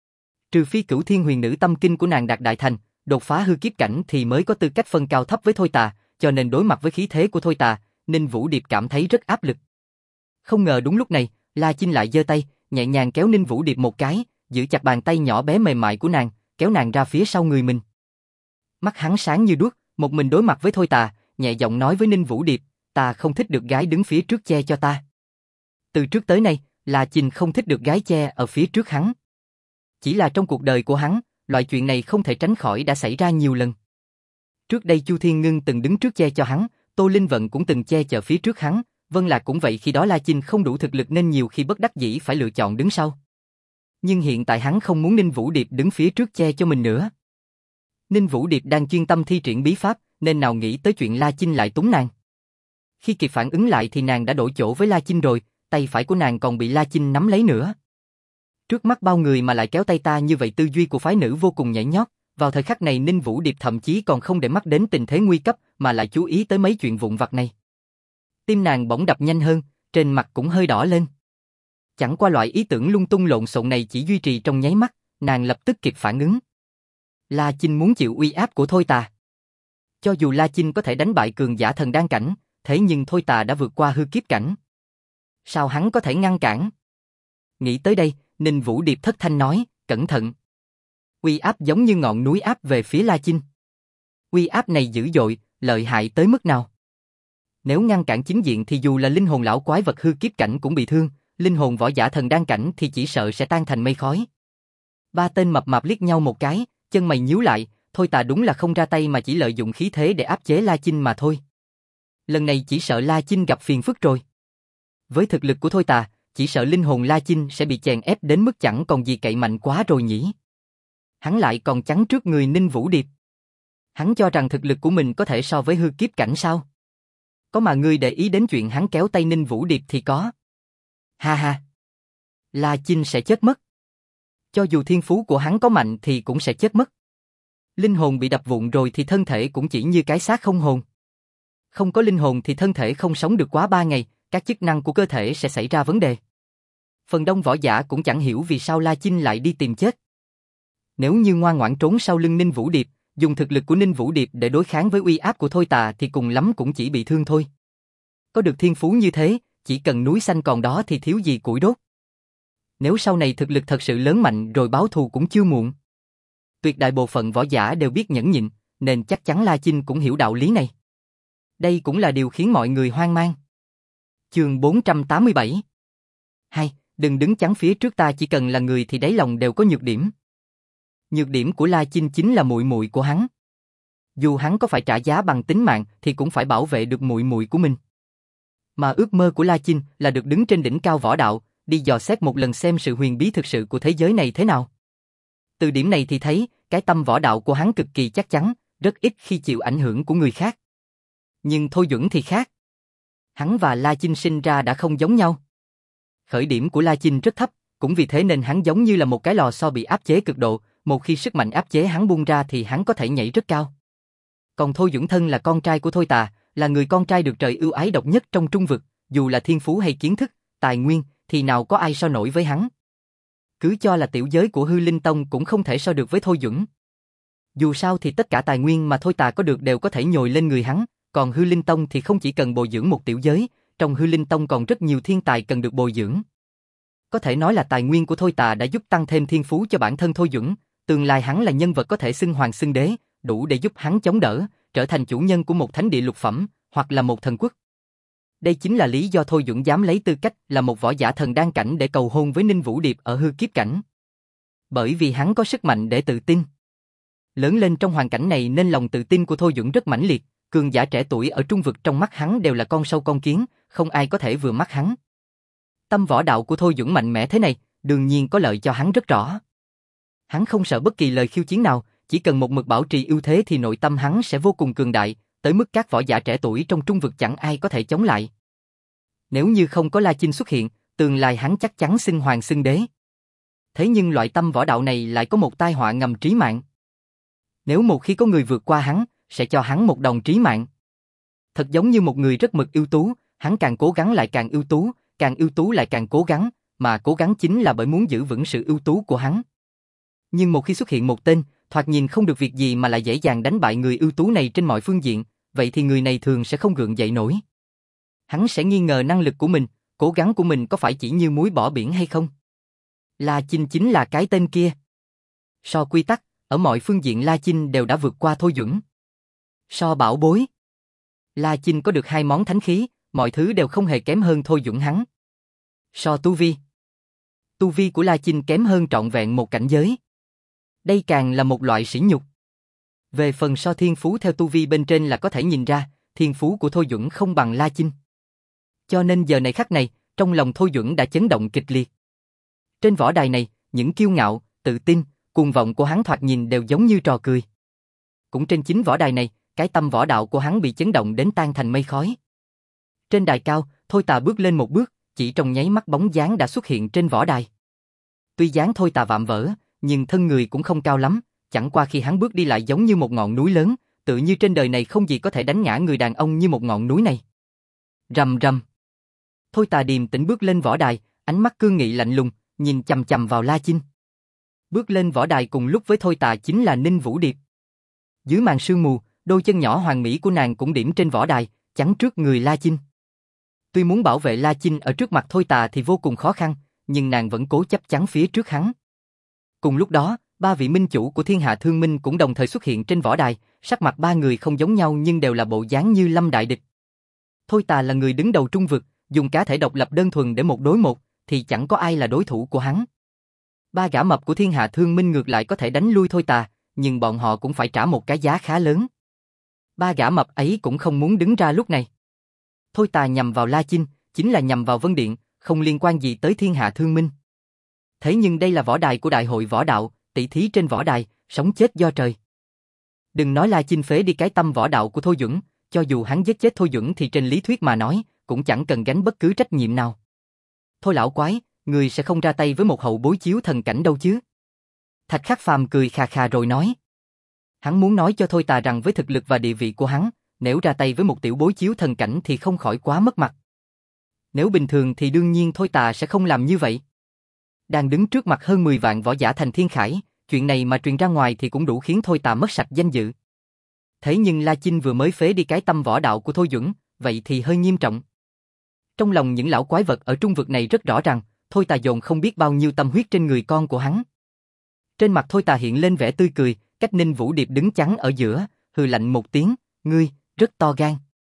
Trừ phi Cửu Thiên Huyền Nữ tâm kinh của nàng đạt đại thành, đột phá hư kiếp cảnh thì mới có tư cách phân cao thấp với Thôi Tà, cho nên đối mặt với khí thế của Thôi Tà, Ninh Vũ Điệp cảm thấy rất áp lực. Không ngờ đúng lúc này, La Chinh lại giơ tay, nhẹ nhàng kéo Ninh Vũ Điệp một cái, giữ chặt bàn tay nhỏ bé mềm mại của nàng, kéo nàng ra phía sau người mình. Mắt hắn sáng như đuốc, một mình đối mặt với Thôi Tà, nhẹ giọng nói với Ninh Vũ Điệp, ta không thích được gái đứng phía trước che cho ta. Từ trước tới nay, La Chinh không thích được gái che ở phía trước hắn. Chỉ là trong cuộc đời của hắn, loại chuyện này không thể tránh khỏi đã xảy ra nhiều lần. Trước đây Chu Thiên Ngưng từng đứng trước che cho hắn, Tô Linh Vận cũng từng che chở phía trước hắn, Vân Lạc cũng vậy, khi đó La Chinh không đủ thực lực nên nhiều khi bất đắc dĩ phải lựa chọn đứng sau. Nhưng hiện tại hắn không muốn Ninh Vũ Điệp đứng phía trước che cho mình nữa. Ninh Vũ Điệp đang chuyên tâm thi triển bí pháp, nên nào nghĩ tới chuyện La Chinh lại túng nàng. Khi kịp phản ứng lại thì nàng đã đổi chỗ với La Chinh rồi, tay phải của nàng còn bị La Chinh nắm lấy nữa. Trước mắt bao người mà lại kéo tay ta như vậy, tư duy của phái nữ vô cùng nhảy nhót. Vào thời khắc này Ninh Vũ Điệp thậm chí còn không để mắt đến tình thế nguy cấp mà lại chú ý tới mấy chuyện vụn vặt này. Tim nàng bỗng đập nhanh hơn, trên mặt cũng hơi đỏ lên. Chẳng qua loại ý tưởng lung tung lộn xộn này chỉ duy trì trong nháy mắt, nàng lập tức kịp phản ứng. La Chinh muốn chịu uy áp của Thôi Tà. Cho dù La Chinh có thể đánh bại cường giả thần đan cảnh, thế nhưng Thôi Tà đã vượt qua hư kiếp cảnh. Sao hắn có thể ngăn cản? Nghĩ tới đây, Ninh Vũ Điệp thất thanh nói, cẩn thận. Uy áp giống như ngọn núi áp về phía La Chinh. Uy áp này dữ dội, lợi hại tới mức nào? Nếu ngăn cản chính diện thì dù là linh hồn lão quái vật hư kiếp cảnh cũng bị thương, linh hồn võ giả thần đan cảnh thì chỉ sợ sẽ tan thành mây khói. Ba tên mập mạp liếc nhau một cái, chân mày nhíu lại, Thôi Tà đúng là không ra tay mà chỉ lợi dụng khí thế để áp chế La Chinh mà thôi. Lần này chỉ sợ La Chinh gặp phiền phức rồi. Với thực lực của Thôi Tà, chỉ sợ linh hồn La Chinh sẽ bị chèn ép đến mức chẳng còn gì cậy mạnh quá rồi nhỉ. Hắn lại còn chắn trước người Ninh Vũ Điệp. Hắn cho rằng thực lực của mình có thể so với hư kiếp cảnh sao? Có mà ngươi để ý đến chuyện hắn kéo tay Ninh Vũ Điệp thì có. Ha ha. La Chinh sẽ chết mất. Cho dù thiên phú của hắn có mạnh thì cũng sẽ chết mất. Linh hồn bị đập vụn rồi thì thân thể cũng chỉ như cái xác không hồn. Không có linh hồn thì thân thể không sống được quá ba ngày, các chức năng của cơ thể sẽ xảy ra vấn đề. Phần đông võ giả cũng chẳng hiểu vì sao La Chinh lại đi tìm chết. Nếu như ngoan ngoãn trốn sau lưng Ninh Vũ Điệp, dùng thực lực của Ninh Vũ Điệp để đối kháng với uy áp của Thôi Tà thì cùng lắm cũng chỉ bị thương thôi. Có được thiên phú như thế, chỉ cần núi xanh còn đó thì thiếu gì củi đốt. Nếu sau này thực lực thật sự lớn mạnh rồi báo thù cũng chưa muộn. Tuyệt đại bộ phận võ giả đều biết nhẫn nhịn, nên chắc chắn La Chinh cũng hiểu đạo lý này. Đây cũng là điều khiến mọi người hoang mang. Chương bốn trăm tám mươi bảy. Hay, đừng đứng chắn phía trước ta, chỉ cần là người thì đáy lòng đều có nhược điểm. Nhược điểm của La Chinh chính là muội muội của hắn. Dù hắn có phải trả giá bằng tính mạng thì cũng phải bảo vệ được muội muội của mình. Mà ước mơ của La Chinh là được đứng trên đỉnh cao võ đạo, đi dò xét một lần xem sự huyền bí thực sự của thế giới này thế nào. Từ điểm này thì thấy, cái tâm võ đạo của hắn cực kỳ chắc chắn, rất ít khi chịu ảnh hưởng của người khác. Nhưng Thôi Duẩn thì khác. Hắn và La Chinh sinh ra đã không giống nhau. Khởi điểm của La Chinh rất thấp, cũng vì thế nên hắn giống như là một cái lò xo bị áp chế cực độ, một khi sức mạnh áp chế hắn buông ra thì hắn có thể nhảy rất cao. Còn Thôi Duẩn thân là con trai của Thôi Tà, là người con trai được trời ưu ái độc nhất trong Trung vực, dù là thiên phú hay kiến thức, tài nguyên, thì nào có ai so nổi với hắn. Cứ cho là tiểu giới của Hư Linh Tông cũng không thể so được với Thôi Duẩn. Dù sao thì tất cả tài nguyên mà Thôi Tà có được đều có thể nhồi lên người hắn, còn Hư Linh Tông thì không chỉ cần bồi dưỡng một tiểu giới, trong Hư Linh Tông còn rất nhiều thiên tài cần được bồi dưỡng. Có thể nói là tài nguyên của Thôi Tà đã giúp tăng thêm thiên phú cho bản thân Thôi Duẩn, tương lai hắn là nhân vật có thể xưng hoàng xưng đế, đủ để giúp hắn chống đỡ, trở thành chủ nhân của một thánh địa lục phẩm, hoặc là một thần quốc. Đây chính là lý do Thôi Duẩn dám lấy tư cách là một võ giả thần đan cảnh để cầu hôn với Ninh Vũ Điệp ở hư kiếp cảnh. Bởi vì hắn có sức mạnh để tự tin. Lớn lên trong hoàn cảnh này nên lòng tự tin của Thôi Duẩn rất mãnh liệt, cường giả trẻ tuổi ở Trung vực trong mắt hắn đều là con sâu con kiến, không ai có thể vừa mắt hắn. Tâm võ đạo của Thôi Duẩn mạnh mẽ thế này, đương nhiên có lợi cho hắn rất rõ. Hắn không sợ bất kỳ lời khiêu chiến nào, chỉ cần một mực bảo trì ưu thế thì nội tâm hắn sẽ vô cùng cường đại, tới mức các võ giả trẻ tuổi trong Trung vực chẳng ai có thể chống lại. Nếu như không có La Chinh xuất hiện, tương lai hắn chắc chắn xưng hoàng xưng đế. Thế nhưng loại tâm võ đạo này lại có một tai họa ngầm trí mạng. Nếu một khi có người vượt qua hắn, sẽ cho hắn một đòn trí mạng. Thật giống như một người rất mực ưu tú, hắn càng cố gắng lại càng ưu tú, càng ưu tú lại càng cố gắng, mà cố gắng chính là bởi muốn giữ vững sự ưu tú của hắn. Nhưng một khi xuất hiện một tên, thoạt nhìn không được việc gì mà lại dễ dàng đánh bại người ưu tú này trên mọi phương diện, vậy thì người này thường sẽ không gượng dậy nổi. Hắn sẽ nghi ngờ năng lực của mình, cố gắng của mình có phải chỉ như muối bỏ biển hay không. La Chinh chính là cái tên kia. So quy tắc, ở mọi phương diện La Chinh đều đã vượt qua Thôi Duẩn. So bảo bối, La Chinh có được hai món thánh khí, mọi thứ đều không hề kém hơn Thôi Duẩn hắn. So tu vi, tu vi của La Chinh kém hơn trọn vẹn một cảnh giới. Đây càng là một loại sỉ nhục. Về phần so thiên phú theo tu vi bên trên là có thể nhìn ra, thiên phú của Thôi Duẩn không bằng La Chinh. Cho nên giờ này khắc này, trong lòng Thôi Duẩn đã chấn động kịch liệt. Trên võ đài này, những kiêu ngạo, tự tin, cuồng vọng của hắn thoạt nhìn đều giống như trò cười. Cũng trên chính võ đài này, cái tâm võ đạo của hắn bị chấn động đến tan thành mây khói. Trên đài cao, Thôi Tà bước lên một bước, chỉ trong nháy mắt bóng dáng đã xuất hiện trên võ đài. Tuy dáng Thôi Tà vạm vỡ, nhưng thân người cũng không cao lắm, chẳng qua khi hắn bước đi lại giống như một ngọn núi lớn, tự như trên đời này không gì có thể đánh ngã người đàn ông như một ngọn núi này. Rầm rầm. Thôi Tà điềm tĩnh bước lên võ đài, ánh mắt cương nghị lạnh lùng, nhìn chằm chằm vào La Chinh. Bước lên võ đài cùng lúc với Thôi Tà chính là Ninh Vũ Điệp. Dưới màn sương mù, đôi chân nhỏ hoàn mỹ của nàng cũng điểm trên võ đài, chắn trước người La Chinh. Tuy muốn bảo vệ La Chinh ở trước mặt Thôi Tà thì vô cùng khó khăn, nhưng nàng vẫn cố chấp chắn phía trước hắn. Cùng lúc đó, ba vị minh chủ của Thiên Hạ Thương Minh cũng đồng thời xuất hiện trên võ đài, sắc mặt ba người không giống nhau nhưng đều là bộ dáng như lâm đại địch. Thôi Tà là người đứng đầu Trung vực, dùng cá thể độc lập đơn thuần để một đối một, thì chẳng có ai là đối thủ của hắn. Ba gã mập của thiên hạ thương minh ngược lại có thể đánh lui thôi tà, nhưng bọn họ cũng phải trả một cái giá khá lớn. Ba gã mập ấy cũng không muốn đứng ra lúc này. Thôi tà nhằm vào La Chinh, chính là nhằm vào Vân Điện, không liên quan gì tới thiên hạ thương minh. Thế nhưng đây là võ đài của đại hội võ đạo, tỷ thí trên võ đài, sống chết do trời. Đừng nói La Chinh phế đi cái tâm võ đạo của Thôi Duẩn, cho dù hắn giết chết Thôi Duẩn thì trên lý thuyết mà nói, cũng chẳng cần gánh bất cứ trách nhiệm nào. Thôi lão quái, người sẽ không ra tay với một hậu bối chiếu thần cảnh đâu chứ? Thạch Khắc Phàm cười khà khà rồi nói. Hắn muốn nói cho Thôi Tà rằng với thực lực và địa vị của hắn, nếu ra tay với một tiểu bối chiếu thần cảnh thì không khỏi quá mất mặt. Nếu bình thường thì đương nhiên Thôi Tà sẽ không làm như vậy. Đang đứng trước mặt hơn mười vạn võ giả thành thiên khải, chuyện này mà truyền ra ngoài thì cũng đủ khiến Thôi Tà mất sạch danh dự. Thế nhưng La Chinh vừa mới phế đi cái tâm võ đạo của Thôi Duẩn, vậy thì hơi nghiêm trọng. Trong lòng những lão quái vật ở trung vực này rất rõ ràng, Thôi Tà dồn không biết bao nhiêu tâm huyết trên người con của hắn. Trên mặt Thôi Tà hiện lên vẻ tươi cười, cách Ninh Vũ Điệp đứng chắn ở giữa, hừ lạnh một tiếng, ngươi, rất to gan.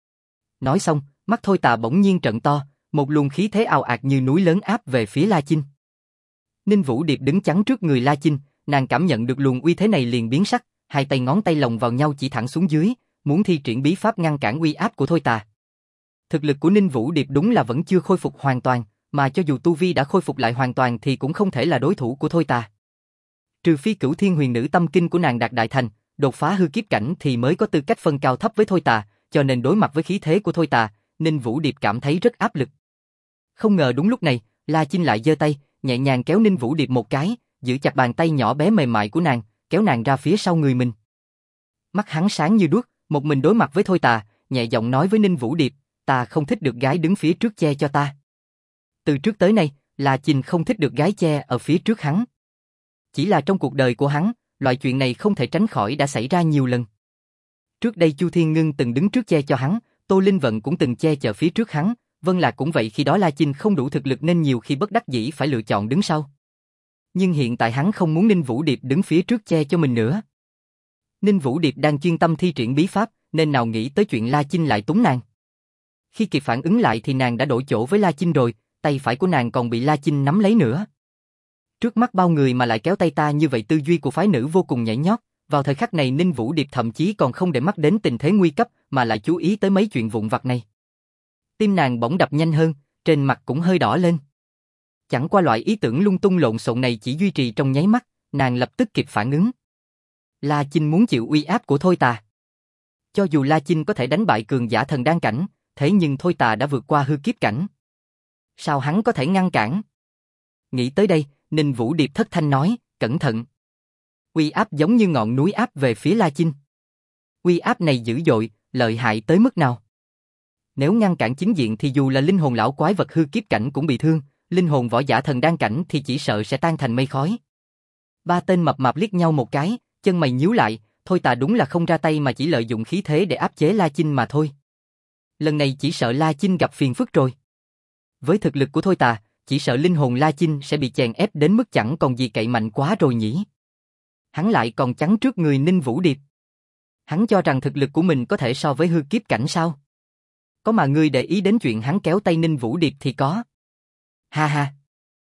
Nói xong, mắt Thôi Tà bỗng nhiên trợn to, một luồng khí thế ào ạt như núi lớn áp về phía La Chinh. Ninh Vũ Điệp đứng chắn trước người La Chinh, nàng cảm nhận được luồng uy thế này liền biến sắc, hai tay ngón tay lồng vào nhau chỉ thẳng xuống dưới, muốn thi triển bí pháp ngăn cản uy áp của Thôi Tà. Thực lực của Ninh Vũ Điệp đúng là vẫn chưa khôi phục hoàn toàn, mà cho dù tu vi đã khôi phục lại hoàn toàn thì cũng không thể là đối thủ của Thôi Tà. Trừ phi Cửu Thiên Huyền Nữ tâm kinh của nàng đạt đại thành, đột phá hư kiếp cảnh thì mới có tư cách phân cao thấp với Thôi Tà, cho nên đối mặt với khí thế của Thôi Tà, Ninh Vũ Điệp cảm thấy rất áp lực. Không ngờ đúng lúc này, La Chinh lại giơ tay, nhẹ nhàng kéo Ninh Vũ Điệp một cái, giữ chặt bàn tay nhỏ bé mềm mại của nàng, kéo nàng ra phía sau người mình. Mắt hắn sáng như đuốc, một mình đối mặt với Thôi Tà, nhẹ giọng nói với Ninh Vũ Điệp, ta không thích được gái đứng phía trước che cho ta. Từ trước tới nay, La Chinh không thích được gái che ở phía trước hắn. Chỉ là trong cuộc đời của hắn, loại chuyện này không thể tránh khỏi đã xảy ra nhiều lần. Trước đây Chu Thiên Ngân từng đứng trước che cho hắn, Tô Linh Vận cũng từng che chở phía trước hắn, Vân Lạc cũng vậy, khi đó La Chinh không đủ thực lực nên nhiều khi bất đắc dĩ phải lựa chọn đứng sau. Nhưng hiện tại hắn không muốn Ninh Vũ Điệp đứng phía trước che cho mình nữa. Ninh Vũ Điệp đang chuyên tâm thi triển bí pháp, nên nào nghĩ tới chuyện La Chinh lại túng nàng. Khi kịp phản ứng lại thì nàng đã đổi chỗ với La Chinh rồi, tay phải của nàng còn bị La Chinh nắm lấy nữa. Trước mắt bao người mà lại kéo tay ta như vậy, tư duy của phái nữ vô cùng nhảy nhót. Vào thời khắc này Ninh Vũ Điệp thậm chí còn không để mắt đến tình thế nguy cấp mà lại chú ý tới mấy chuyện vụn vặt này. Tim nàng bỗng đập nhanh hơn, trên mặt cũng hơi đỏ lên. Chẳng qua loại ý tưởng lung tung lộn xộn này chỉ duy trì trong nháy mắt, nàng lập tức kịp phản ứng. La Chinh muốn chịu uy áp của Thôi Tà. Cho dù La Chinh có thể đánh bại cường giả thần đan cảnh, thế nhưng Thôi Tà đã vượt qua hư kiếp cảnh. Sao hắn có thể ngăn cản? Nghĩ tới đây, Ninh Vũ Điệp thất thanh nói, cẩn thận. Uy áp giống như ngọn núi áp về phía La Chinh. Uy áp này dữ dội, lợi hại tới mức nào? Nếu ngăn cản chính diện thì dù là linh hồn lão quái vật hư kiếp cảnh cũng bị thương, linh hồn võ giả thần đan cảnh thì chỉ sợ sẽ tan thành mây khói. Ba tên mập mạp liếc nhau một cái, chân mày nhíu lại, Thôi Tà đúng là không ra tay mà chỉ lợi dụng khí thế để áp chế La Chinh mà thôi. Lần này chỉ sợ La Chinh gặp phiền phức rồi. Với thực lực của Thôi Tà, chỉ sợ linh hồn La Chinh sẽ bị chèn ép đến mức chẳng còn gì cậy mạnh quá rồi nhỉ. Hắn lại còn chắn trước người Ninh Vũ Điệp. Hắn cho rằng thực lực của mình có thể so với hư kiếp cảnh sao? Có mà ngươi để ý đến chuyện hắn kéo tay Ninh Vũ Điệp thì có. Ha ha.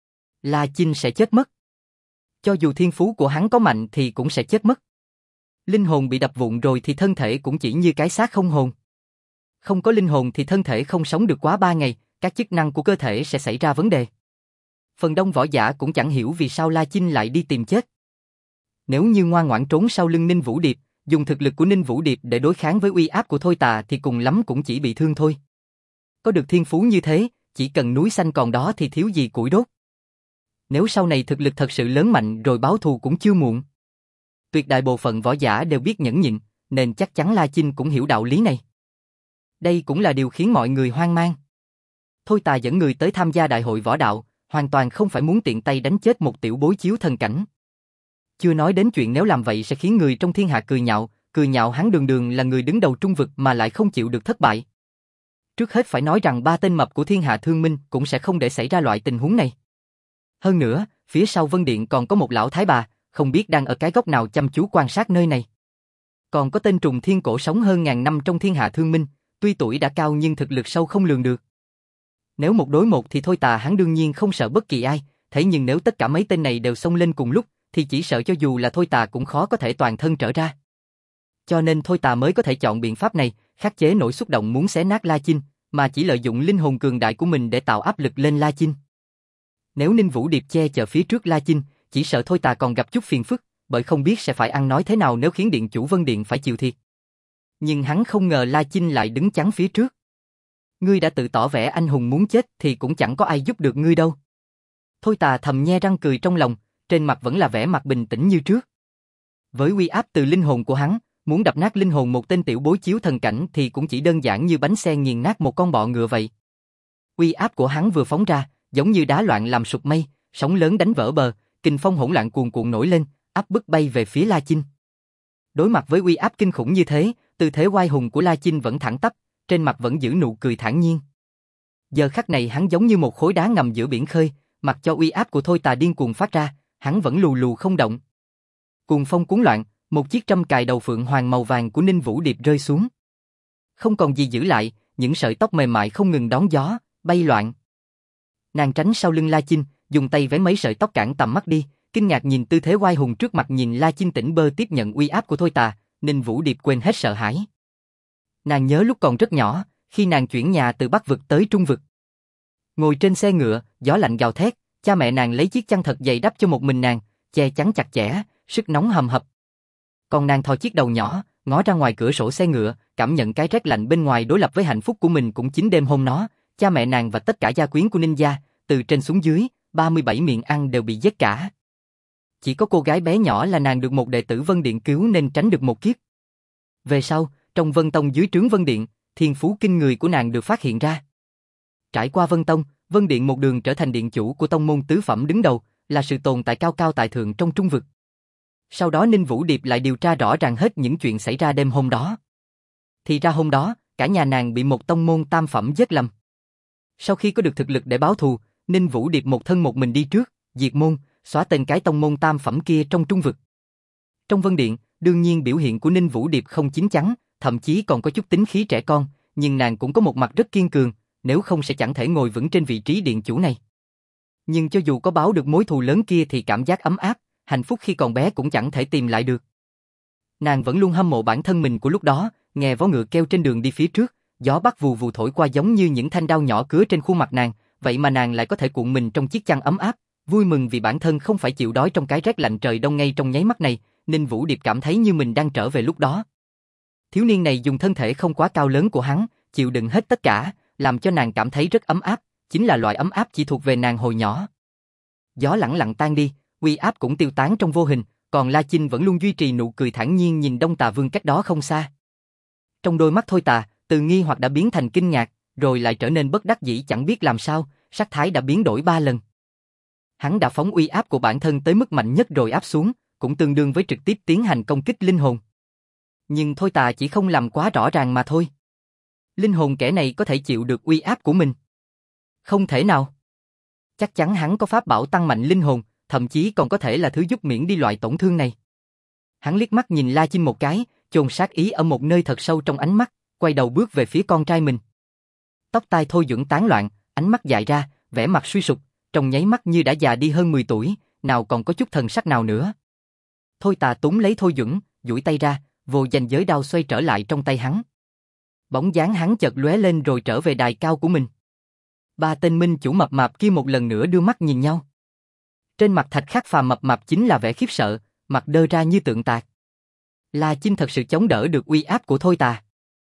La Chinh sẽ chết mất. Cho dù thiên phú của hắn có mạnh thì cũng sẽ chết mất. Linh hồn bị đập vụn rồi thì thân thể cũng chỉ như cái xác không hồn. Không có linh hồn thì thân thể không sống được quá ba ngày, các chức năng của cơ thể sẽ xảy ra vấn đề. Phần đông võ giả cũng chẳng hiểu vì sao La Chinh lại đi tìm chết. Nếu như ngoan ngoãn trốn sau lưng Ninh Vũ Điệp, dùng thực lực của Ninh Vũ Điệp để đối kháng với uy áp của Thôi Tà thì cùng lắm cũng chỉ bị thương thôi. Có được thiên phú như thế, chỉ cần núi xanh còn đó thì thiếu gì củi đốt. Nếu sau này thực lực thật sự lớn mạnh rồi báo thù cũng chưa muộn. Tuyệt đại bộ phận võ giả đều biết nhẫn nhịn, nên chắc chắn La Chinh cũng hiểu đạo lý này. Đây cũng là điều khiến mọi người hoang mang. Thôi Tà dẫn người tới tham gia đại hội võ đạo, hoàn toàn không phải muốn tiện tay đánh chết một tiểu bối chiếu thần cảnh. Chưa nói đến chuyện nếu làm vậy sẽ khiến người trong thiên hạ cười nhạo, cười nhạo hắn đường đường là người đứng đầu trung vực mà lại không chịu được thất bại. Trước hết phải nói rằng ba tên mập của thiên hạ thương minh cũng sẽ không để xảy ra loại tình huống này. Hơn nữa, phía sau Vân Điện còn có một lão thái bà, không biết đang ở cái góc nào chăm chú quan sát nơi này. Còn có tên Trùng Thiên Cổ sống hơn ngàn năm trong thiên hạ thương minh, tuy tuổi đã cao nhưng thực lực sâu không lường được. Nếu một đối một thì Thôi Tà hắn đương nhiên không sợ bất kỳ ai, thế nhưng nếu tất cả mấy tên này đều xông lên cùng lúc, thì chỉ sợ cho dù là Thôi Tà cũng khó có thể toàn thân trở ra. Cho nên Thôi Tà mới có thể chọn biện pháp này, khắc chế nỗi xúc động muốn xé nát La Chinh, mà chỉ lợi dụng linh hồn cường đại của mình để tạo áp lực lên La Chinh. Nếu Ninh Vũ Điệp che chở phía trước La Chinh, chỉ sợ Thôi Tà còn gặp chút phiền phức, bởi không biết sẽ phải ăn nói thế nào nếu khiến Điện chủ Vân Điện phải chịu thiệt. Nhưng hắn không ngờ La Chinh lại đứng chắn phía trước. Ngươi đã tự tỏ vẻ anh hùng muốn chết thì cũng chẳng có ai giúp được ngươi đâu. Thôi Tà thầm nhe răng cười trong lòng, trên mặt vẫn là vẻ mặt bình tĩnh như trước. Với uy áp từ linh hồn của hắn, muốn đập nát linh hồn một tên tiểu bối chiếu thần cảnh thì cũng chỉ đơn giản như bánh xe nghiền nát một con bọ ngựa vậy. Uy áp của hắn vừa phóng ra, giống như đá loạn làm sụp mây, sóng lớn đánh vỡ bờ, kình phong hỗn loạn cuồn cuộn nổi lên, áp bức bay về phía La Chinh. Đối mặt với uy áp kinh khủng như thế, tư thế oai hùng của La Chinh vẫn thẳng tắp, trên mặt vẫn giữ nụ cười thản nhiên. Giờ khắc này hắn giống như một khối đá ngầm giữa biển khơi, mặc cho uy áp của Thôi Tà điên cuồng phát ra, hắn vẫn lù lù không động. Cuồng phong cuốn loạn, một chiếc trâm cài đầu phượng hoàng màu vàng của Ninh Vũ Điệp rơi xuống. Không còn gì giữ lại, những sợi tóc mềm mại không ngừng đón gió, bay loạn. Nàng tránh sau lưng La Chinh, dùng tay vén mấy sợi tóc cản tầm mắt đi, kinh ngạc nhìn tư thế oai hùng trước mặt, nhìn La Chinh tỉnh bơ tiếp nhận uy áp của Thôi Tà, Ninh Vũ Điệp quên hết sợ hãi. Nàng nhớ lúc còn rất nhỏ, khi nàng chuyển nhà từ Bắc vực tới Trung vực. Ngồi trên xe ngựa, gió lạnh gào thét, cha mẹ nàng lấy chiếc chăn thật dày đắp cho một mình nàng, che chắn chặt chẽ, sức nóng hầm hập. Còn nàng thò chiếc đầu nhỏ, ngó ra ngoài cửa sổ xe ngựa, cảm nhận cái rét lạnh bên ngoài đối lập với hạnh phúc của mình. Cũng chính đêm hôm đó, cha mẹ nàng và tất cả gia quyến của Ninh gia, từ trên xuống dưới, ba mươi bảy miệng ăn đều bị giết cả. Chỉ có cô gái bé nhỏ là nàng được một đệ tử Vân Điện cứu nên tránh được một kiếp. Về sau, trong Vân Tông dưới trướng Vân Điện, thiên phú kinh người của nàng được phát hiện ra. Trải qua Vân Tông, Vân Điện một đường trở thành điện chủ của tông môn tứ phẩm đứng đầu, là sự tồn tại cao cao tại thượng trong Trung vực. Sau đó Ninh Vũ Điệp lại điều tra rõ ràng hết những chuyện xảy ra đêm hôm đó. Thì ra hôm đó, cả nhà nàng bị một tông môn tam phẩm giết lầm. Sau khi có được thực lực để báo thù, Ninh Vũ Điệp một thân một mình đi trước, diệt môn, xóa tên cái tông môn tam phẩm kia trong Trung vực. Trong Vân Điện, đương nhiên biểu hiện của Ninh Vũ Điệp không chín chắn, thậm chí còn có chút tính khí trẻ con, nhưng nàng cũng có một mặt rất kiên cường, nếu không sẽ chẳng thể ngồi vững trên vị trí điện chủ này. Nhưng cho dù có báo được mối thù lớn kia thì cảm giác ấm áp, hạnh phúc khi còn bé cũng chẳng thể tìm lại được. Nàng vẫn luôn hâm mộ bản thân mình của lúc đó, nghe vó ngựa kêu trên đường đi phía trước, gió bắc vù vù thổi qua giống như những thanh đao nhỏ cứa trên khuôn mặt nàng, vậy mà nàng lại có thể cuộn mình trong chiếc chăn ấm áp, vui mừng vì bản thân không phải chịu đói trong cái rét lạnh trời đông ngay trong nháy mắt này. Ninh Vũ Điệp cảm thấy như mình đang trở về lúc đó. Thiếu niên này dùng thân thể không quá cao lớn của hắn, chịu đựng hết tất cả, làm cho nàng cảm thấy rất ấm áp, chính là loại ấm áp chỉ thuộc về nàng hồi nhỏ. Gió lẳng lặng tan đi, uy áp cũng tiêu tán trong vô hình, còn La Chinh vẫn luôn duy trì nụ cười thản nhiên nhìn Đông Tà Vương cách đó không xa. Trong đôi mắt Thôi Tà, từ nghi hoặc đã biến thành kinh ngạc, rồi lại trở nên bất đắc dĩ chẳng biết làm sao, sắc thái đã biến đổi ba lần. Hắn đã phóng uy áp của bản thân tới mức mạnh nhất rồi áp xuống, cũng tương đương với trực tiếp tiến hành công kích linh hồn. Nhưng Thôi Tà chỉ không làm quá rõ ràng mà thôi. Linh hồn kẻ này có thể chịu được uy áp của mình? Không thể nào. Chắc chắn hắn có pháp bảo tăng mạnh linh hồn, thậm chí còn có thể là thứ giúp miễn đi loại tổn thương này. Hắn liếc mắt nhìn La Chinh một cái, chôn sát ý ở một nơi thật sâu trong ánh mắt, quay đầu bước về phía con trai mình. Tóc tai Thôi Duẩn tán loạn, ánh mắt dại ra, vẻ mặt suy sụp, trong nháy mắt như đã già đi hơn mười tuổi, nào còn có chút thần sắc nào nữa. Thôi Tà túm lấy Thôi Duẩn, duỗi tay ra, vô danh giới đao xoay trở lại trong tay hắn. Bóng dáng hắn chợt lóe lên rồi trở về đài cao của mình. Ba tên minh chủ mập mạp kia một lần nữa đưa mắt nhìn nhau. Trên mặt Thạch Khắc Phàm mập mạp chính là vẻ khiếp sợ, mặt đơ ra như tượng tạc. La Chinh thật sự chống đỡ được uy áp của Thôi Tà.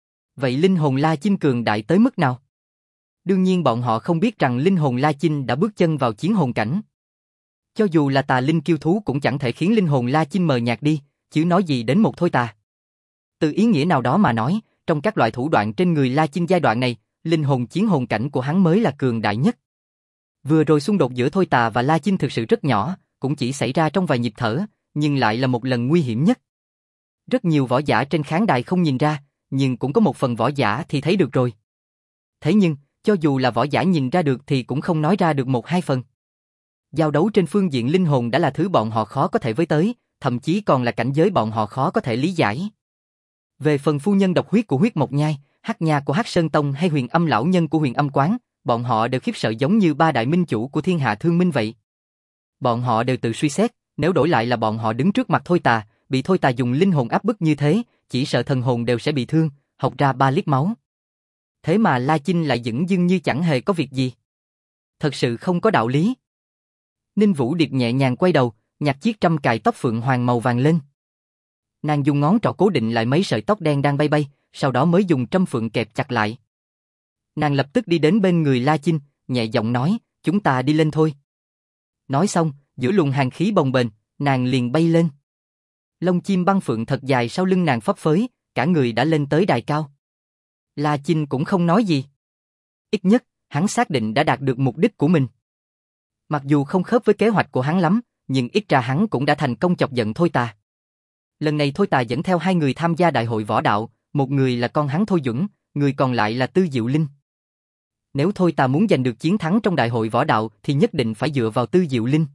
Vậy linh hồn La Chinh cường đại tới mức nào? Đương nhiên bọn họ không biết rằng linh hồn La Chinh đã bước chân vào chiến hồn cảnh. Cho dù là tà linh kiêu thú cũng chẳng thể khiến linh hồn La Chinh mờ nhạt đi, chứ nói gì đến một Thôi Tà. Từ ý nghĩa nào đó mà nói, trong các loại thủ đoạn trên người La Chinh giai đoạn này, linh hồn chiến hồn cảnh của hắn mới là cường đại nhất. Vừa rồi xung đột giữa Thôi Tà và La Chinh thực sự rất nhỏ, cũng chỉ xảy ra trong vài nhịp thở, nhưng lại là một lần nguy hiểm nhất. Rất nhiều võ giả trên khán đài không nhìn ra, nhưng cũng có một phần võ giả thì thấy được rồi. Thế nhưng, cho dù là võ giả nhìn ra được thì cũng không nói ra được một hai phần. Giao đấu trên phương diện linh hồn đã là thứ bọn họ khó có thể với tới, thậm chí còn là cảnh giới bọn họ khó có thể lý giải. Về phần phu nhân độc huyết của Huyết Mộc Nhai, Hắc Nha của Hắc Sơn Tông hay Huyền Âm lão nhân của Huyền Âm Quán, bọn họ đều khiếp sợ giống như ba đại minh chủ của thiên hạ thương minh vậy. Bọn họ đều tự suy xét, nếu đổi lại là bọn họ đứng trước mặt Thôi Tà, bị Thôi Tà dùng linh hồn áp bức như thế, chỉ sợ thần hồn đều sẽ bị thương, học ra ba lít máu. Thế mà La Chinh lại dửng dưng như chẳng hề có việc gì. Thật sự không có đạo lý. Ninh Vũ Điệp nhẹ nhàng quay đầu, nhặt chiếc trâm cài tóc phượng hoàng màu vàng lên. Nàng dùng ngón trỏ cố định lại mấy sợi tóc đen đang bay bay, sau đó mới dùng trâm phượng kẹp chặt lại. Nàng lập tức đi đến bên người La Chinh, nhẹ giọng nói, chúng ta đi lên thôi. Nói xong, giữa luồng hàn khí bồng bềnh, nàng liền bay lên. Lông chim băng phượng thật dài sau lưng nàng phấp phới, cả người đã lên tới đài cao. La Chinh cũng không nói gì. Ít nhất, hắn xác định đã đạt được mục đích của mình. Mặc dù không khớp với kế hoạch của hắn lắm, nhưng ít ra hắn cũng đã thành công chọc giận Thôi Tà. Lần này Thôi Tà dẫn theo hai người tham gia đại hội võ đạo, một người là con hắn Thôi Duẩn, người còn lại là Tư Diệu Linh. Nếu Thôi Tà muốn giành được chiến thắng trong đại hội võ đạo thì nhất định phải dựa vào Tư Diệu Linh.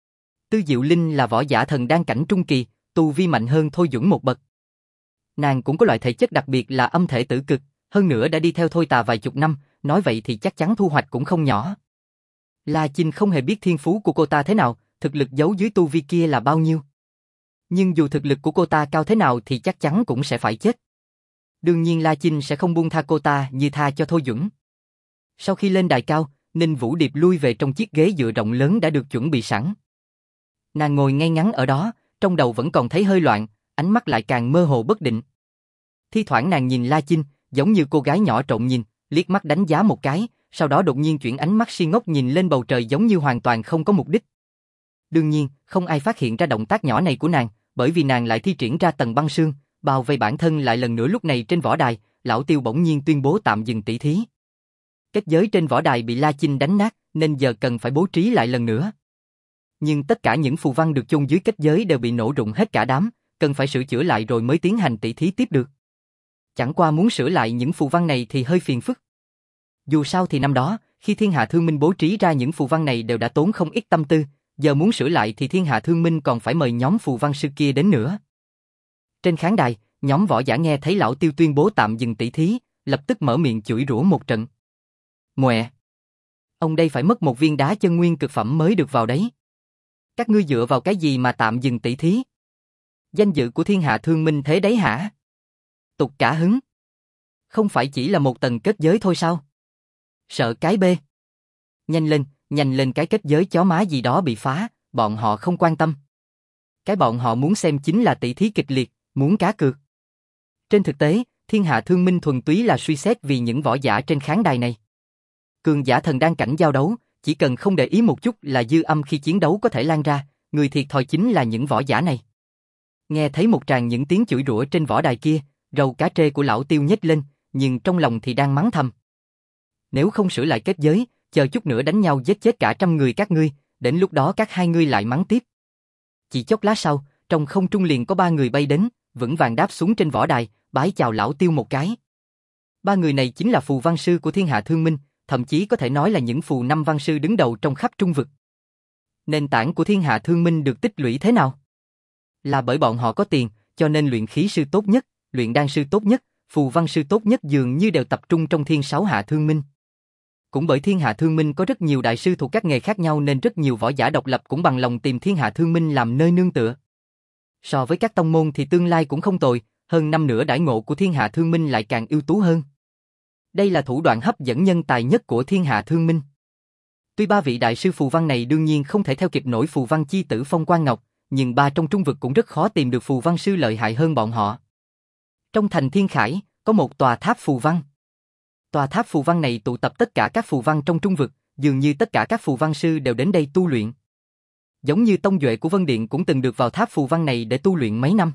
Tư Diệu Linh là võ giả thần đan cảnh trung kỳ, tu vi mạnh hơn Thôi Duẩn một bậc. Nàng cũng có loại thể chất đặc biệt là âm thể tử cực, hơn nữa đã đi theo Thôi Tà vài chục năm, nói vậy thì chắc chắn thu hoạch cũng không nhỏ. La Chinh không hề biết thiên phú của cô ta thế nào, thực lực giấu dưới tu vi kia là bao nhiêu. Nhưng dù thực lực của cô ta cao thế nào thì chắc chắn cũng sẽ phải chết. Đương nhiên La Chinh sẽ không buông tha cô ta như tha cho Thôi Duẩn. Sau khi lên đài cao, Ninh Vũ Điệp lui về trong chiếc ghế dựa rộng lớn đã được chuẩn bị sẵn. Nàng ngồi ngay ngắn ở đó, trong đầu vẫn còn thấy hơi loạn, ánh mắt lại càng mơ hồ bất định. Thi thoảng nàng nhìn La Chinh, giống như cô gái nhỏ trộm nhìn, liếc mắt đánh giá một cái, sau đó đột nhiên chuyển ánh mắt si ngốc nhìn lên bầu trời giống như hoàn toàn không có mục đích. Đương nhiên, không ai phát hiện ra động tác nhỏ này của nàng, bởi vì nàng lại thi triển ra tầng băng sương, bao vây bản thân lại lần nữa. Lúc này trên võ đài, lão Tiêu bỗng nhiên tuyên bố tạm dừng tỷ thí. Kết giới trên võ đài bị La Chinh đánh nát, nên giờ cần phải bố trí lại lần nữa. Nhưng tất cả những phù văn được chôn dưới kết giới đều bị nổ rụng hết cả đám, cần phải sửa chữa lại rồi mới tiến hành tỷ thí tiếp được. Chẳng qua muốn sửa lại những phù văn này thì hơi phiền phức. Dù sao thì năm đó, khi Thiên Hạ Thương Minh bố trí ra những phù văn này đều đã tốn không ít tâm tư, giờ muốn sửa lại thì Thiên Hạ Thương Minh còn phải mời nhóm phù văn sư kia đến nữa. Trên khán đài, nhóm võ giả nghe thấy lão Tiêu tuyên bố tạm dừng tỷ thí, lập tức mở miệng chửi rủa một trận. Mẹ! Ông đây phải mất một viên đá chân nguyên cực phẩm mới được vào đấy. Các ngươi dựa vào cái gì mà tạm dừng tỷ thí? Danh dự của Thiên Hạ Thương Minh thế đấy hả? Tục cả hứng. Không phải chỉ là một tầng kết giới thôi sao? Sợ cái bê. Nhanh lên, nhanh lên, cái kết giới chó má gì đó bị phá, bọn họ không quan tâm. Cái bọn họ muốn xem chính là tỷ thí kịch liệt, muốn cá cược. Trên thực tế, Thiên Hạ Thương Minh thuần túy là suy xét vì những võ giả trên khán đài này. Cường giả thần đan cảnh giao đấu, chỉ cần không để ý một chút là dư âm khi chiến đấu có thể lan ra, người thiệt thòi chính là những võ giả này. Nghe thấy một tràng những tiếng chửi rủa trên võ đài kia, râu cá trê của lão Tiêu nhếch lên, nhưng trong lòng thì đang mắng thầm. Nếu không sửa lại kết giới, chờ chút nữa đánh nhau giết chết cả trăm người các ngươi, đến lúc đó các hai ngươi lại mắng tiếp. Chỉ chốc lát sau, trong không trung liền có ba người bay đến, vững vàng đáp xuống trên võ đài, bái chào lão Tiêu một cái. Ba người này chính là phù văn sư của Thiên Hạ Thương Minh, thậm chí có thể nói là những phù năm văn sư đứng đầu trong khắp Trung vực. Nền tảng của Thiên Hạ Thương Minh được tích lũy thế nào? Là bởi bọn họ có tiền, cho nên luyện khí sư tốt nhất, luyện đan sư tốt nhất, phù văn sư tốt nhất dường như đều tập trung trong Thiên Sáu Hạ Thương Minh. Cũng bởi Thiên Hạ Thương Minh có rất nhiều đại sư thuộc các nghề khác nhau nên rất nhiều võ giả độc lập cũng bằng lòng tìm Thiên Hạ Thương Minh làm nơi nương tựa. So với các tông môn thì tương lai cũng không tồi, hơn năm nữa đãi ngộ của Thiên Hạ Thương Minh lại càng ưu tú hơn. Đây là thủ đoạn hấp dẫn nhân tài nhất của Thiên Hạ Thương Minh. Tuy ba vị đại sư phù văn này đương nhiên không thể theo kịp nổi phù văn chi tử Phong Quang Ngọc, nhưng ba trong Trung vực cũng rất khó tìm được phù văn sư lợi hại hơn bọn họ. Trong thành Thiên Khải, có một tòa tháp phù văn. Tòa tháp phù văn này tụ tập tất cả các phù văn trong Trung vực, dường như tất cả các phù văn sư đều đến đây tu luyện. Giống như tông duệ của Vân Điện cũng từng được vào tháp phù văn này để tu luyện mấy năm.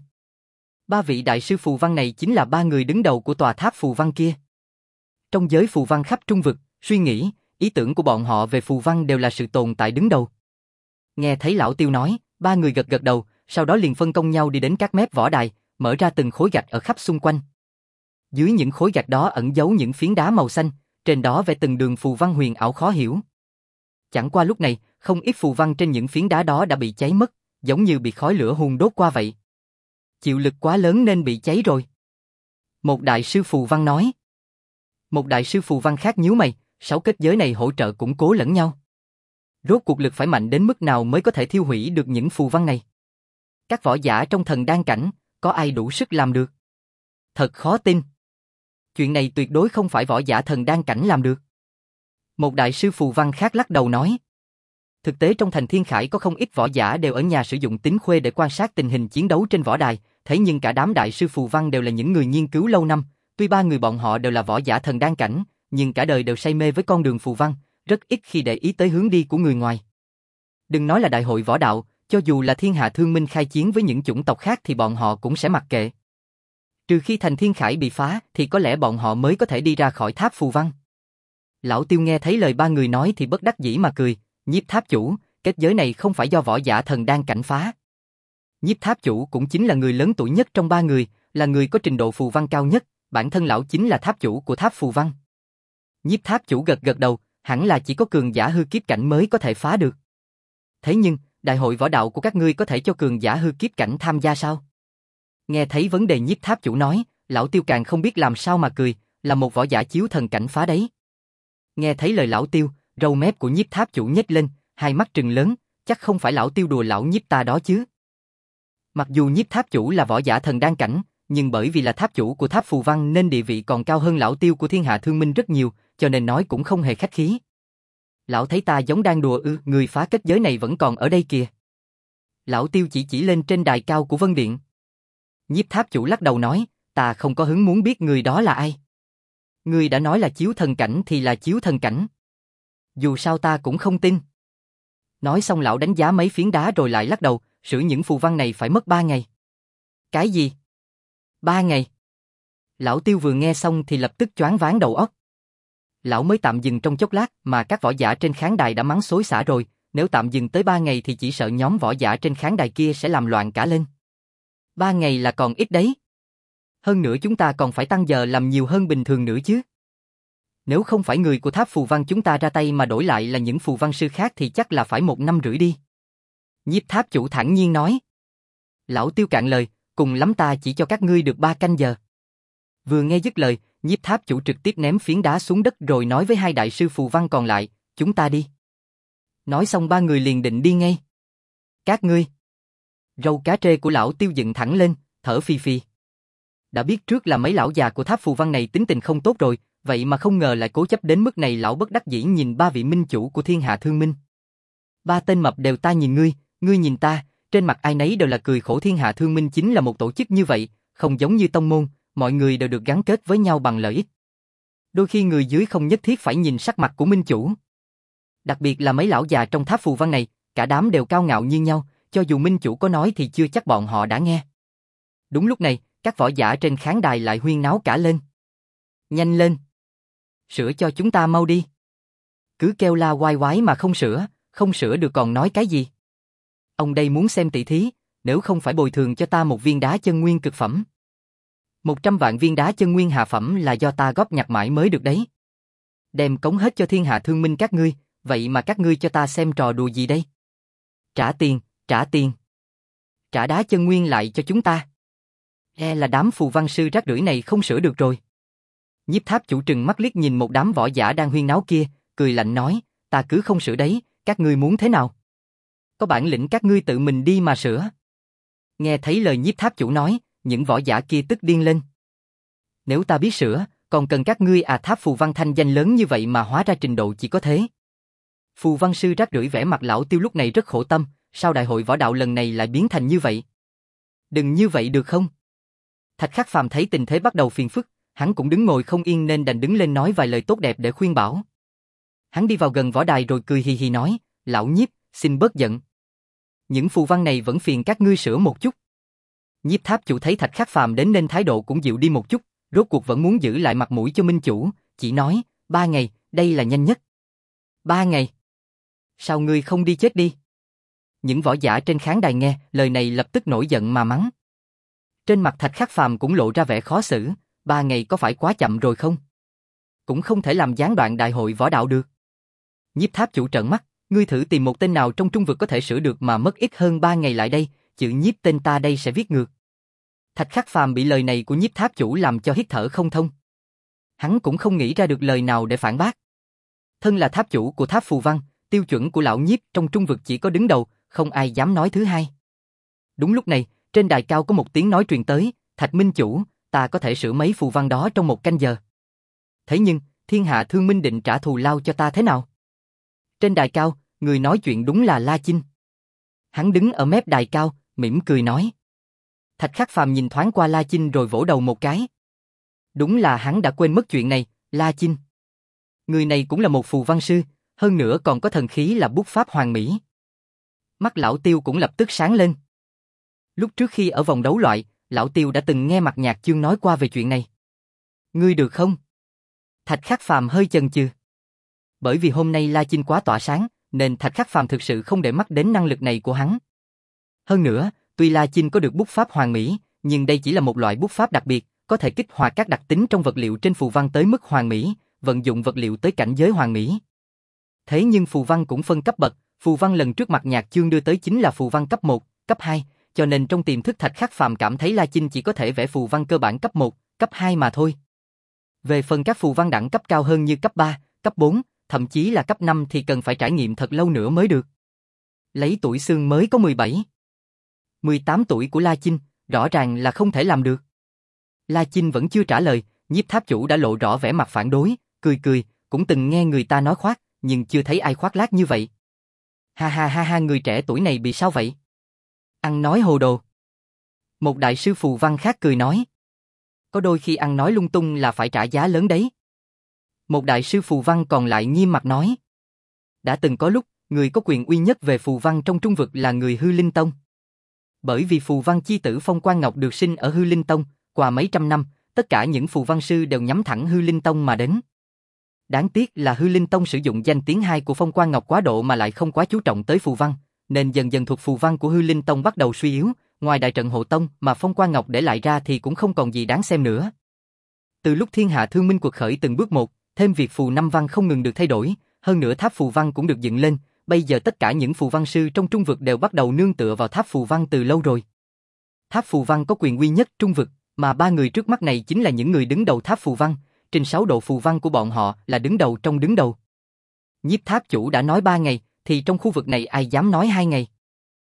Ba vị đại sư phù văn này chính là ba người đứng đầu của tòa tháp phù văn kia. Trong giới phù văn khắp Trung vực, suy nghĩ, ý tưởng của bọn họ về phù văn đều là sự tồn tại đứng đầu. Nghe thấy lão Tiêu nói, ba người gật gật đầu, sau đó liền phân công nhau đi đến các mép võ đài, mở ra từng khối gạch ở khắp xung quanh. Dưới những khối gạch đó ẩn giấu những phiến đá màu xanh, trên đó vẽ từng đường phù văn huyền ảo khó hiểu. Chẳng qua lúc này, không ít phù văn trên những phiến đá đó đã bị cháy mất, giống như bị khói lửa hun đốt qua vậy. Chịu lực quá lớn nên bị cháy rồi. Một đại sư phù văn nói. Một đại sư phù văn khác nhíu mày, sáu kết giới này hỗ trợ củng cố lẫn nhau. Rốt cuộc lực phải mạnh đến mức nào mới có thể thiêu hủy được những phù văn này? Các võ giả trong thần đan cảnh, có ai đủ sức làm được? Thật khó tin. Chuyện này tuyệt đối không phải võ giả thần đan cảnh làm được. Một đại sư phù văn khác lắc đầu nói. Thực tế trong thành Thiên Khải có không ít võ giả đều ở nhà sử dụng tính khuê để quan sát tình hình chiến đấu trên võ đài, thế nhưng cả đám đại sư phù văn đều là những người nghiên cứu lâu năm, tuy ba người bọn họ đều là võ giả thần đan cảnh, nhưng cả đời đều say mê với con đường phù văn, rất ít khi để ý tới hướng đi của người ngoài. Đừng nói là đại hội võ đạo, cho dù là thiên hạ thương minh khai chiến với những chủng tộc khác thì bọn họ cũng sẽ mặc kệ. Trừ khi thành Thiên Khải bị phá thì có lẽ bọn họ mới có thể đi ra khỏi tháp phù văn. Lão Tiêu nghe thấy lời ba người nói thì bất đắc dĩ mà cười, Nhiếp tháp chủ, kết giới này không phải do võ giả thần đan cảnh phá. Nhiếp tháp chủ cũng chính là người lớn tuổi nhất trong ba người, là người có trình độ phù văn cao nhất, bản thân lão chính là tháp chủ của tháp phù văn. Nhiếp tháp chủ gật gật đầu, hẳn là chỉ có cường giả hư kiếp cảnh mới có thể phá được. Thế nhưng, đại hội võ đạo của các ngươi có thể cho cường giả hư kiếp cảnh tham gia sao? Nghe thấy vấn đề Nhiếp tháp chủ nói, lão Tiêu càng không biết làm sao mà cười, là một võ giả chiếu thần cảnh phá đấy. Nghe thấy lời lão Tiêu, râu mép của Nhiếp tháp chủ nhếch lên, hai mắt trừng lớn, chắc không phải lão Tiêu đùa lão Nhiếp ta đó chứ. Mặc dù Nhiếp tháp chủ là võ giả thần đan cảnh, nhưng bởi vì là tháp chủ của tháp phù văn nên địa vị còn cao hơn lão Tiêu của thiên hạ thương minh rất nhiều, cho nên nói cũng không hề khách khí. Lão thấy ta giống đang đùa ư, người phá kết giới này vẫn còn ở đây kìa. Lão Tiêu chỉ chỉ lên trên đài cao của Vân Điện. Nhiếp tháp chủ lắc đầu nói, ta không có hứng muốn biết người đó là ai. Người đã nói là chiếu thần cảnh thì là chiếu thần cảnh. Dù sao ta cũng không tin. Nói xong lão đánh giá mấy phiến đá rồi lại lắc đầu, sửa những phù văn này phải mất ba ngày. Cái gì? Ba ngày? Lão Tiêu vừa nghe xong thì lập tức choáng váng đầu óc. Lão mới tạm dừng trong chốc lát mà các võ giả trên khán đài đã mắng xối xả rồi, nếu tạm dừng tới ba ngày thì chỉ sợ nhóm võ giả trên khán đài kia sẽ làm loạn cả lên. Ba ngày là còn ít đấy. Hơn nữa chúng ta còn phải tăng giờ làm nhiều hơn bình thường nữa chứ. Nếu không phải người của tháp phù văn chúng ta ra tay mà đổi lại là những phù văn sư khác thì chắc là phải một năm rưỡi đi. Nhiếp tháp chủ thản nhiên nói. Lão Tiêu cạn lời, cùng lắm ta chỉ cho các ngươi được ba canh giờ. Vừa nghe dứt lời, Nhiếp tháp chủ trực tiếp ném phiến đá xuống đất rồi nói với hai đại sư phù văn còn lại, chúng ta đi. Nói xong ba người liền định đi ngay. Các ngươi. Râu cá trê của lão Tiêu dựng thẳng lên, thở phì phì. Đã biết trước là mấy lão già của tháp phù văn này tính tình không tốt rồi, vậy mà không ngờ lại cố chấp đến mức này. Lão bất đắc dĩ nhìn ba vị minh chủ của thiên hạ thương minh. Ba tên mập đều ta nhìn ngươi, ngươi nhìn ta, trên mặt ai nấy đều là cười khổ. Thiên hạ thương minh chính là một tổ chức như vậy, không giống như tông môn, mọi người đều được gắn kết với nhau bằng lợi ích. Đôi khi người dưới không nhất thiết phải nhìn sắc mặt của minh chủ. Đặc biệt là mấy lão già trong tháp phù văn này, cả đám đều cao ngạo như nhau, cho dù minh chủ có nói thì chưa chắc bọn họ đã nghe. Đúng lúc này, các võ giả trên khán đài lại huyên náo cả lên. Nhanh lên! Sửa cho chúng ta mau đi! Cứ kêu la oai oái mà không sửa, không sửa được còn nói cái gì? Ông đây muốn xem tỷ thí, nếu không phải bồi thường cho ta một viên đá chân nguyên cực phẩm. Một trăm vạn viên đá chân nguyên hạ phẩm là do ta góp nhặt mãi mới được đấy. Đem cống hết cho thiên hạ thương minh các ngươi, vậy mà các ngươi cho ta xem trò đùa gì đây? Trả tiền, trả tiền. Trả đá chân nguyên lại cho chúng ta. E là đám phù văn sư rác rưởi này không sửa được rồi. Nhiếp tháp chủ trừng mắt liếc nhìn một đám võ giả đang huyên náo kia, cười lạnh nói, ta cứ không sửa đấy, các ngươi muốn thế nào? Có bản lĩnh các ngươi tự mình đi mà sửa. Nghe thấy lời nhiếp tháp chủ nói, những võ giả kia tức điên lên. Nếu ta biết sửa, còn cần các ngươi à? Tháp phù văn thanh danh lớn như vậy mà hóa ra trình độ chỉ có thế. Phù văn sư rác rưởi vẻ mặt lão Tiêu lúc này rất khổ tâm, sao đại hội võ đạo lần này lại biến thành như vậy? Đừng như vậy được không? Thạch Khắc Phàm thấy tình thế bắt đầu phiền phức, hắn cũng đứng ngồi không yên nên đành đứng lên nói vài lời tốt đẹp để khuyên bảo. Hắn đi vào gần võ đài rồi cười hì hì nói, lão Nhiếp, xin bớt giận. Những phù văn này vẫn phiền các ngươi sửa một chút. Nhiếp tháp chủ thấy Thạch Khắc Phàm đến nên thái độ cũng dịu đi một chút, rốt cuộc vẫn muốn giữ lại mặt mũi cho minh chủ, chỉ nói, ba ngày, đây là nhanh nhất. Ba ngày? Sao ngươi không đi chết đi? Những võ giả trên khán đài nghe, lời này lập tức nổi giận mà mắng. Trên mặt Thạch Khắc Phàm cũng lộ ra vẻ khó xử, ba ngày có phải quá chậm rồi không? Cũng không thể làm gián đoạn đại hội võ đạo được. Nhiếp tháp chủ trợn mắt, ngươi thử tìm một tên nào trong trung vực có thể sửa được mà mất ít hơn ba ngày lại đây, chữ nhiếp tên ta đây sẽ viết ngược. Thạch Khắc Phàm bị lời này của nhiếp tháp chủ làm cho hít thở không thông. Hắn cũng không nghĩ ra được lời nào để phản bác. Thân là tháp chủ của tháp phù văn, tiêu chuẩn của lão nhiếp trong trung vực chỉ có đứng đầu, không ai dám nói thứ hai. Đúng lúc này, trên đài cao có một tiếng nói truyền tới, Thạch Minh chủ, ta có thể sửa mấy phù văn đó trong một canh giờ. Thế nhưng, thiên hạ thương minh định trả thù lao cho ta thế nào? Trên đài cao, người nói chuyện đúng là La Chinh. Hắn đứng ở mép đài cao, mỉm cười nói. Thạch Khắc Phàm nhìn thoáng qua La Chinh rồi vỗ đầu một cái. Đúng là hắn đã quên mất chuyện này, La Chinh. Người này cũng là một phù văn sư, hơn nữa còn có thần khí là bút pháp hoàn mỹ. Mắt lão Tiêu cũng lập tức sáng lên. Lúc trước khi ở vòng đấu loại, lão Tiêu đã từng nghe Mạc Nhạc Chương nói qua về chuyện này. Ngươi được không? Thạch Khắc Phàm hơi chần chừ. Bởi vì hôm nay La Chinh quá tỏa sáng, nên Thạch Khắc Phàm thực sự không để mắt đến năng lực này của hắn. Hơn nữa, tuy La Chinh có được bút pháp hoàn mỹ, nhưng đây chỉ là một loại bút pháp đặc biệt, có thể kích hoạt các đặc tính trong vật liệu trên phù văn tới mức hoàn mỹ, vận dụng vật liệu tới cảnh giới hoàn mỹ. Thế nhưng phù văn cũng phân cấp bậc, phù văn lần trước Mạc Nhạc Chương đưa tới chính là phù văn cấp một, cấp hai, cho nên trong tiềm thức Thạch Khắc Phàm cảm thấy La Chinh chỉ có thể vẽ phù văn cơ bản cấp một, cấp hai mà thôi. Về phần các phù văn đẳng cấp cao hơn như cấp ba, cấp bốn, thậm chí là cấp năm thì cần phải trải nghiệm thật lâu nữa mới được. Lấy tuổi xương mới có mười bảy, mười tám tuổi của La Chinh, rõ ràng là không thể làm được. La Chinh vẫn chưa trả lời, Nhiếp tháp chủ đã lộ rõ vẻ mặt phản đối, cười cười, cũng từng nghe người ta nói khoác, nhưng chưa thấy ai khoác lác như vậy. Ha ha ha ha, người trẻ tuổi này bị sao vậy? Ăn nói hồ đồ. Một đại sư phù văn khác cười nói. Có đôi khi ăn nói lung tung là phải trả giá lớn đấy. Một đại sư phù văn còn lại nghiêm mặt nói. Đã từng có lúc, người có quyền uy nhất về phù văn trong trung vực là người Hư Linh Tông. Bởi vì phù văn chi tử Phong Quang Ngọc được sinh ở Hư Linh Tông, qua mấy trăm năm, tất cả những phù văn sư đều nhắm thẳng Hư Linh Tông mà đến. Đáng tiếc là Hư Linh Tông sử dụng danh tiếng hai của Phong Quang Ngọc quá độ mà lại không quá chú trọng tới phù văn, nên dần dần thuộc phù văn của Hư Linh Tông bắt đầu suy yếu, ngoài đại trận hộ tông mà Phong Quang Ngọc để lại ra thì cũng không còn gì đáng xem nữa. Từ lúc thiên hạ thương minh quật khởi từng bước một, thêm việc phù năm văn không ngừng được thay đổi, hơn nữa tháp phù văn cũng được dựng lên, bây giờ tất cả những phù văn sư trong trung vực đều bắt đầu nương tựa vào tháp phù văn từ lâu rồi. Tháp phù văn có quyền uy nhất trung vực, mà ba người trước mắt này chính là những người đứng đầu tháp phù văn, trên sáu độ phù văn của bọn họ là đứng đầu trong đứng đầu. Nhiếp tháp chủ đã nói ba ngày, thì trong khu vực này ai dám nói hai ngày.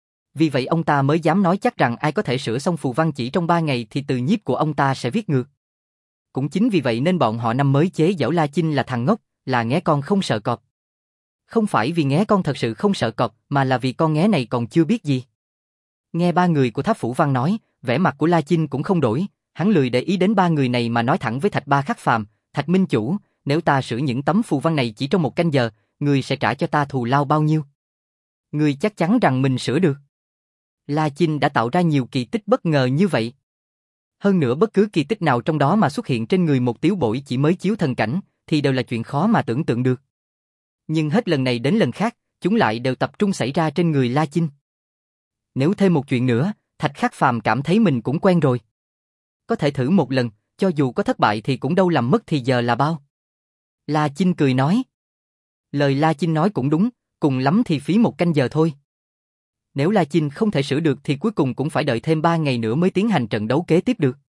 Vì vậy ông ta mới dám nói chắc rằng ai có thể sửa xong phù văn chỉ trong ba ngày thì từ nhiếp của ông ta sẽ viết ngược. Cũng chính vì vậy nên bọn họ năm mới chế giễu La Chinh là thằng ngốc, là nghé con không sợ cọp. Không phải vì nghé con thật sự không sợ cọp, mà là vì con nghé này còn chưa biết gì. Nghe ba người của tháp phủ văn nói, vẻ mặt của La Chinh cũng không đổi, hắn lười để ý đến ba người này mà nói thẳng với Thạch Ba Khắc Phàm, Thạch Minh chủ, nếu ta sửa những tấm phù văn này chỉ trong một canh giờ, người sẽ trả cho ta thù lao bao nhiêu? Người chắc chắn rằng mình sửa được. La Chinh đã tạo ra nhiều kỳ tích bất ngờ như vậy. Hơn nữa bất cứ kỳ tích nào trong đó mà xuất hiện trên người một tiểu bối chỉ mới chiếu thần cảnh, thì đều là chuyện khó mà tưởng tượng được. Nhưng hết lần này đến lần khác, chúng lại đều tập trung xảy ra trên người La Chinh. Nếu thêm một chuyện nữa, Thạch Khắc Phàm cảm thấy mình cũng quen rồi. Có thể thử một lần, cho dù có thất bại thì cũng đâu làm mất thì giờ là bao. La Chinh cười nói. Lời La Chinh nói cũng đúng, cùng lắm thì phí một canh giờ thôi. Nếu La Chinh không thể sửa được thì cuối cùng cũng phải đợi thêm ba ngày nữa mới tiến hành trận đấu kế tiếp được.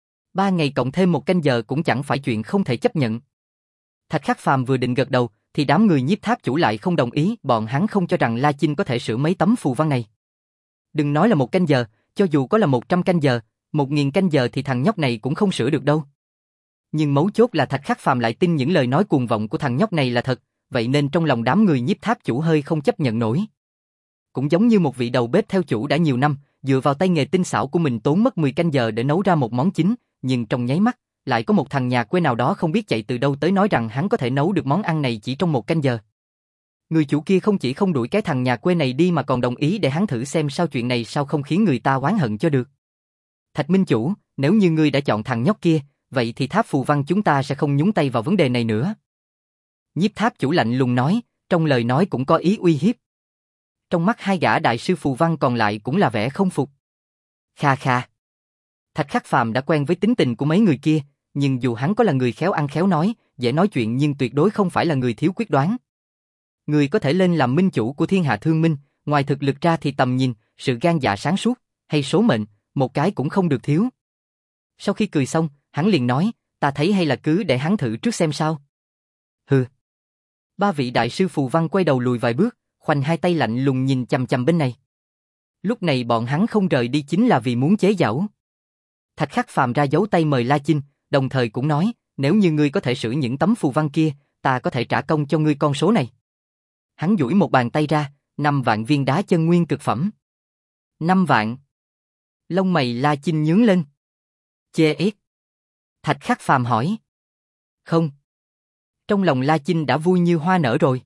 Ba ngày cộng thêm một canh giờ cũng chẳng phải chuyện không thể chấp nhận. Thạch Khắc Phàm vừa định gật đầu, thì đám người Nhiếp tháp chủ lại không đồng ý, bọn hắn không cho rằng La Chinh có thể sửa mấy tấm phù văn này. Đừng nói là một canh giờ, cho dù có là một trăm canh giờ, một nghìn canh giờ thì thằng nhóc này cũng không sửa được đâu. Nhưng mấu chốt là Thạch Khắc Phàm lại tin những lời nói cuồng vọng của thằng nhóc này là thật, vậy nên trong lòng đám người Nhiếp tháp chủ hơi không chấp nhận nổi. Cũng giống như một vị đầu bếp theo chủ đã nhiều năm, dựa vào tay nghề tinh xảo của mình tốn mất mười canh giờ để nấu ra một món chính, nhưng trong nháy mắt, lại có một thằng nhà quê nào đó không biết chạy từ đâu tới nói rằng hắn có thể nấu được món ăn này chỉ trong một canh giờ. Người chủ kia không chỉ không đuổi cái thằng nhà quê này đi mà còn đồng ý để hắn thử xem sao chuyện này sao không khiến người ta oán hận cho được. Thạch Minh chủ, nếu như ngươi đã chọn thằng nhóc kia, vậy thì tháp phù văn chúng ta sẽ không nhúng tay vào vấn đề này nữa. Nhiếp tháp chủ lạnh lùng nói, trong lời nói cũng có ý uy hiếp. Trong mắt hai gã đại sư phù văn còn lại cũng là vẻ không phục. Kha kha. Thạch Khắc Phàm đã quen với tính tình của mấy người kia, nhưng dù hắn có là người khéo ăn khéo nói, dễ nói chuyện nhưng tuyệt đối không phải là người thiếu quyết đoán. Người có thể lên làm minh chủ của thiên hạ thương minh, ngoài thực lực ra thì tầm nhìn, sự gan dạ sáng suốt, hay số mệnh, một cái cũng không được thiếu. Sau khi cười xong, hắn liền nói, ta thấy hay là cứ để hắn thử trước xem sao. Hừ. Ba vị đại sư phù văn quay đầu lùi vài bước, khoanh hai tay lạnh lùng nhìn chằm chằm bên này. Lúc này bọn hắn không rời đi chính là vì muốn chế giễu. Thạch Khắc Phàm ra dấu tay mời La Chinh, đồng thời cũng nói, nếu như ngươi có thể sử những tấm phù văn kia, ta có thể trả công cho ngươi con số này. Hắn duỗi một bàn tay ra, năm vạn viên đá chân nguyên cực phẩm. Năm vạn. Lông mày La Chinh nhướng lên. Chê ít. Thạch Khắc Phàm hỏi. Không. Trong lòng La Chinh đã vui như hoa nở rồi.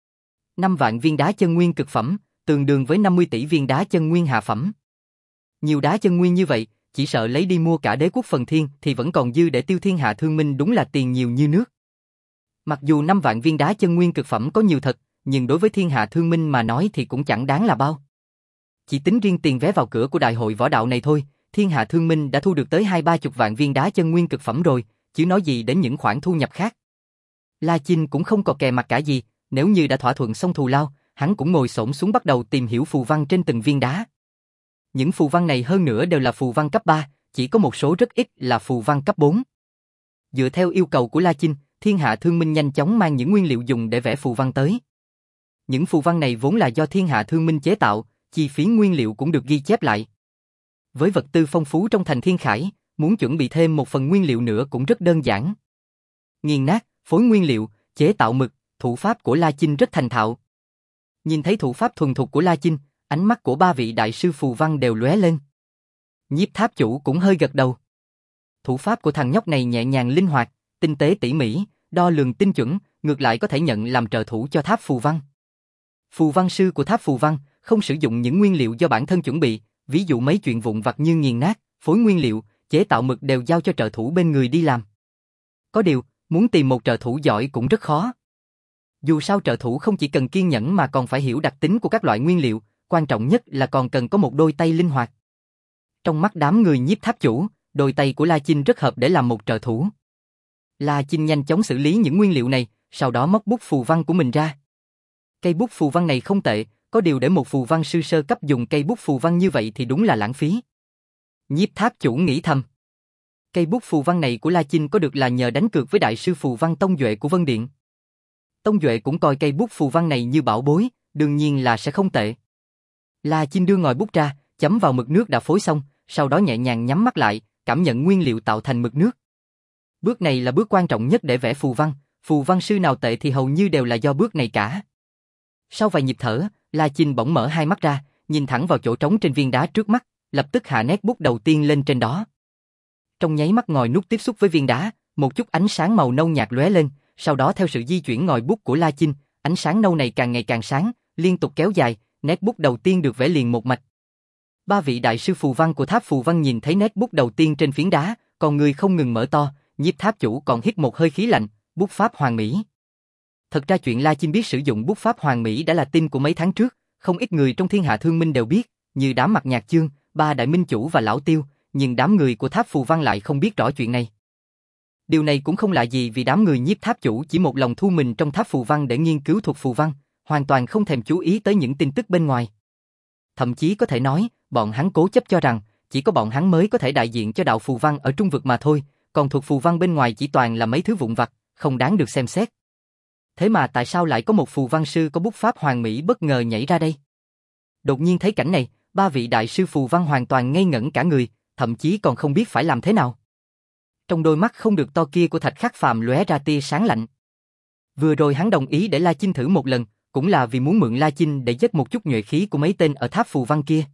Năm vạn viên đá chân nguyên cực phẩm, tương đương với năm mươi tỷ viên đá chân nguyên hạ phẩm. Nhiều đá chân nguyên như vậy, chỉ sợ lấy đi mua cả đế quốc phần thiên thì vẫn còn dư để tiêu thiên hạ thương minh, đúng là tiền nhiều như nước. Mặc dù năm vạn viên đá chân nguyên cực phẩm có nhiều thật, nhưng đối với thiên hạ thương minh mà nói thì cũng chẳng đáng là bao. Chỉ tính riêng tiền vé vào cửa của đại hội võ đạo này thôi, thiên hạ thương minh đã thu được tới hai ba chục vạn viên đá chân nguyên cực phẩm rồi, chứ nói gì đến những khoản thu nhập khác. La Chinh cũng không có kè mặt cả gì, nếu như đã thỏa thuận xong thù lao, hắn cũng ngồi xổm xuống bắt đầu tìm hiểu phù văn trên từng viên đá. Những phù văn này hơn nữa đều là phù văn cấp ba, chỉ có một số rất ít là phù văn cấp bốn. Dựa theo yêu cầu của La Chinh, thiên hạ thương minh nhanh chóng mang những nguyên liệu dùng để vẽ phù văn tới. Những phù văn này vốn là do thiên hạ thương minh chế tạo, chi phí nguyên liệu cũng được ghi chép lại. Với vật tư phong phú trong thành Thiên Khải, muốn chuẩn bị thêm một phần nguyên liệu nữa cũng rất đơn giản. Nghiền nát, phối nguyên liệu, chế tạo mực, thủ pháp của La Chinh rất thành thạo. Nhìn thấy thủ pháp thuần thục của La Chinh, ánh mắt của ba vị đại sư phù văn đều lóe lên. Nhiếp Tháp Chủ cũng hơi gật đầu. Thủ pháp của thằng nhóc này nhẹ nhàng linh hoạt, tinh tế tỉ mỉ, đo lường tinh chuẩn, ngược lại có thể nhận làm trợ thủ cho tháp phù văn. Phù văn sư của tháp phù văn không sử dụng những nguyên liệu do bản thân chuẩn bị, ví dụ mấy chuyện vụn vặt như nghiền nát, phối nguyên liệu, chế tạo mực đều giao cho trợ thủ bên người đi làm. Có điều, muốn tìm một trợ thủ giỏi cũng rất khó. Dù sao trợ thủ không chỉ cần kiên nhẫn mà còn phải hiểu đặc tính của các loại nguyên liệu, quan trọng nhất là còn cần có một đôi tay linh hoạt. Trong mắt đám người Nhiếp Tháp Chủ, đôi tay của La Chinh rất hợp để làm một trợ thủ. La Chinh nhanh chóng xử lý những nguyên liệu này, sau đó móc bút phù văn của mình ra. Cây bút phù văn này không tệ, có điều để một phù văn sư sơ cấp dùng cây bút phù văn như vậy thì đúng là lãng phí. Nhiếp Tháp Chủ nghĩ thầm. Cây bút phù văn này của La Chinh có được là nhờ đánh cược với đại sư phù văn Tông Duệ của Vân Điện. Tông Duệ cũng coi cây bút phù văn này như bảo bối, đương nhiên là sẽ không tệ. La Chinh đưa ngòi bút ra, chấm vào mực nước đã phối xong, sau đó nhẹ nhàng nhắm mắt lại, cảm nhận nguyên liệu tạo thành mực nước. Bước này là bước quan trọng nhất để vẽ phù văn, phù văn sư nào tệ thì hầu như đều là do bước này cả. Sau vài nhịp thở, La Chinh bỗng mở hai mắt ra, nhìn thẳng vào chỗ trống trên viên đá trước mắt, lập tức hạ nét bút đầu tiên lên trên đó. Trong nháy mắt ngòi nút tiếp xúc với viên đá, một chút ánh sáng màu nâu nhạt lóe lên, sau đó theo sự di chuyển ngòi bút của La Chinh, ánh sáng nâu này càng ngày càng sáng, liên tục kéo dài, nét bút đầu tiên được vẽ liền một mạch. Ba vị đại sư phù văn của tháp phù văn nhìn thấy nét bút đầu tiên trên phiến đá, còn người không ngừng mở to, Nhiếp Tháp Chủ còn hít một hơi khí lạnh, bút pháp hoàn mỹ. Thật ra chuyện La Chinh biết sử dụng bút pháp hoàn mỹ đã là tin của mấy tháng trước, không ít người trong thiên hạ thương minh đều biết, như đám Mặt Nhạc Chương, ba đại minh chủ và lão Tiêu, nhưng đám người của tháp phù văn lại không biết rõ chuyện này. Điều này cũng không lạ gì vì đám người Nhiếp Tháp Chủ chỉ một lòng thu mình trong tháp phù văn để nghiên cứu thuật phù văn, hoàn toàn không thèm chú ý tới những tin tức bên ngoài. Thậm chí có thể nói, bọn hắn cố chấp cho rằng, chỉ có bọn hắn mới có thể đại diện cho đạo phù văn ở trung vực mà thôi, còn thuật phù văn bên ngoài chỉ toàn là mấy thứ vụn vặt, không đáng được xem xét. Thế mà tại sao lại có một phù văn sư có bút pháp hoàn mỹ bất ngờ nhảy ra đây? Đột nhiên thấy cảnh này, ba vị đại sư phù văn hoàn toàn ngây ngẩn cả người, thậm chí còn không biết phải làm thế nào. Trong đôi mắt không được to kia của Thạch Khắc Phàm lóe ra tia sáng lạnh. Vừa rồi hắn đồng ý để La Chinh thử một lần, cũng là vì muốn mượn La Chinh để dứt một chút nhuệ khí của mấy tên ở tháp phù văn kia.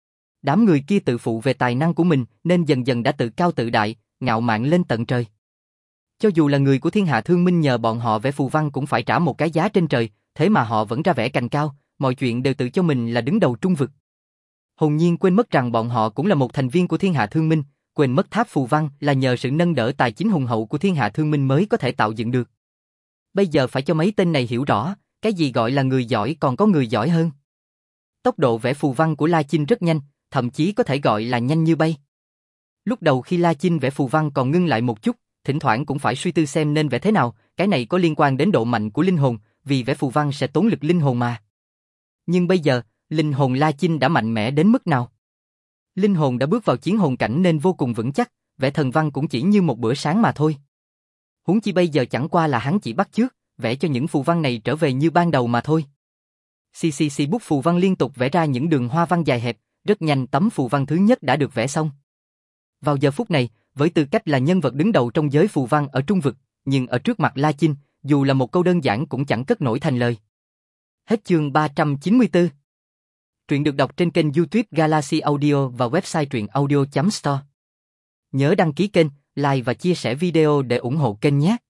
Đám người kia tự phụ về tài năng của mình nên dần dần đã tự cao tự đại, ngạo mạn lên tận trời. Cho dù là người của thiên hạ thương minh nhờ bọn họ vẽ phù văn cũng phải trả một cái giá trên trời, thế mà họ vẫn ra vẻ cành cao, mọi chuyện đều tự cho mình là đứng đầu trung vực. Hồn nhiên quên mất rằng bọn họ cũng là một thành viên của thiên hạ thương minh, quên mất tháp phù văn là nhờ sự nâng đỡ tài chính hùng hậu của thiên hạ thương minh mới có thể tạo dựng được. Bây giờ phải cho mấy tên này hiểu rõ, cái gì gọi là người giỏi còn có người giỏi hơn. Tốc độ vẽ phù văn của La Chinh rất nhanh, thậm chí có thể gọi là nhanh như bay. Lúc đầu khi La Chinh vẽ phù văn còn ngưng lại một chút, thỉnh thoảng cũng phải suy tư xem nên vẽ thế nào, cái này có liên quan đến độ mạnh của linh hồn, vì vẽ phù văn sẽ tốn lực linh hồn mà. Nhưng bây giờ, linh hồn La Chinh đã mạnh mẽ đến mức nào? Linh hồn đã bước vào chiến hồn cảnh nên vô cùng vững chắc, vẽ thần văn cũng chỉ như một bữa sáng mà thôi. Huống chi bây giờ chẳng qua là hắn chỉ bắt chước, vẽ cho những phù văn này trở về như ban đầu mà thôi. xê xê xê bút phù văn liên tục vẽ ra những đường hoa văn dài hẹp, rất nhanh tấm phù văn thứ nhất đã được vẽ xong. Vào giờ phút này, với tư cách là nhân vật đứng đầu trong giới phù văn ở Trung Vực, nhưng ở trước mặt La Chinh, dù là một câu đơn giản cũng chẳng cất nổi thành lời. Hết chương ba trăm chín mươi tư. Truyện được đọc trên kênh YouTube Galaxy Audio và website truyện audio chấm store. Nhớ đăng ký kênh, like và chia sẻ video để ủng hộ kênh nhé.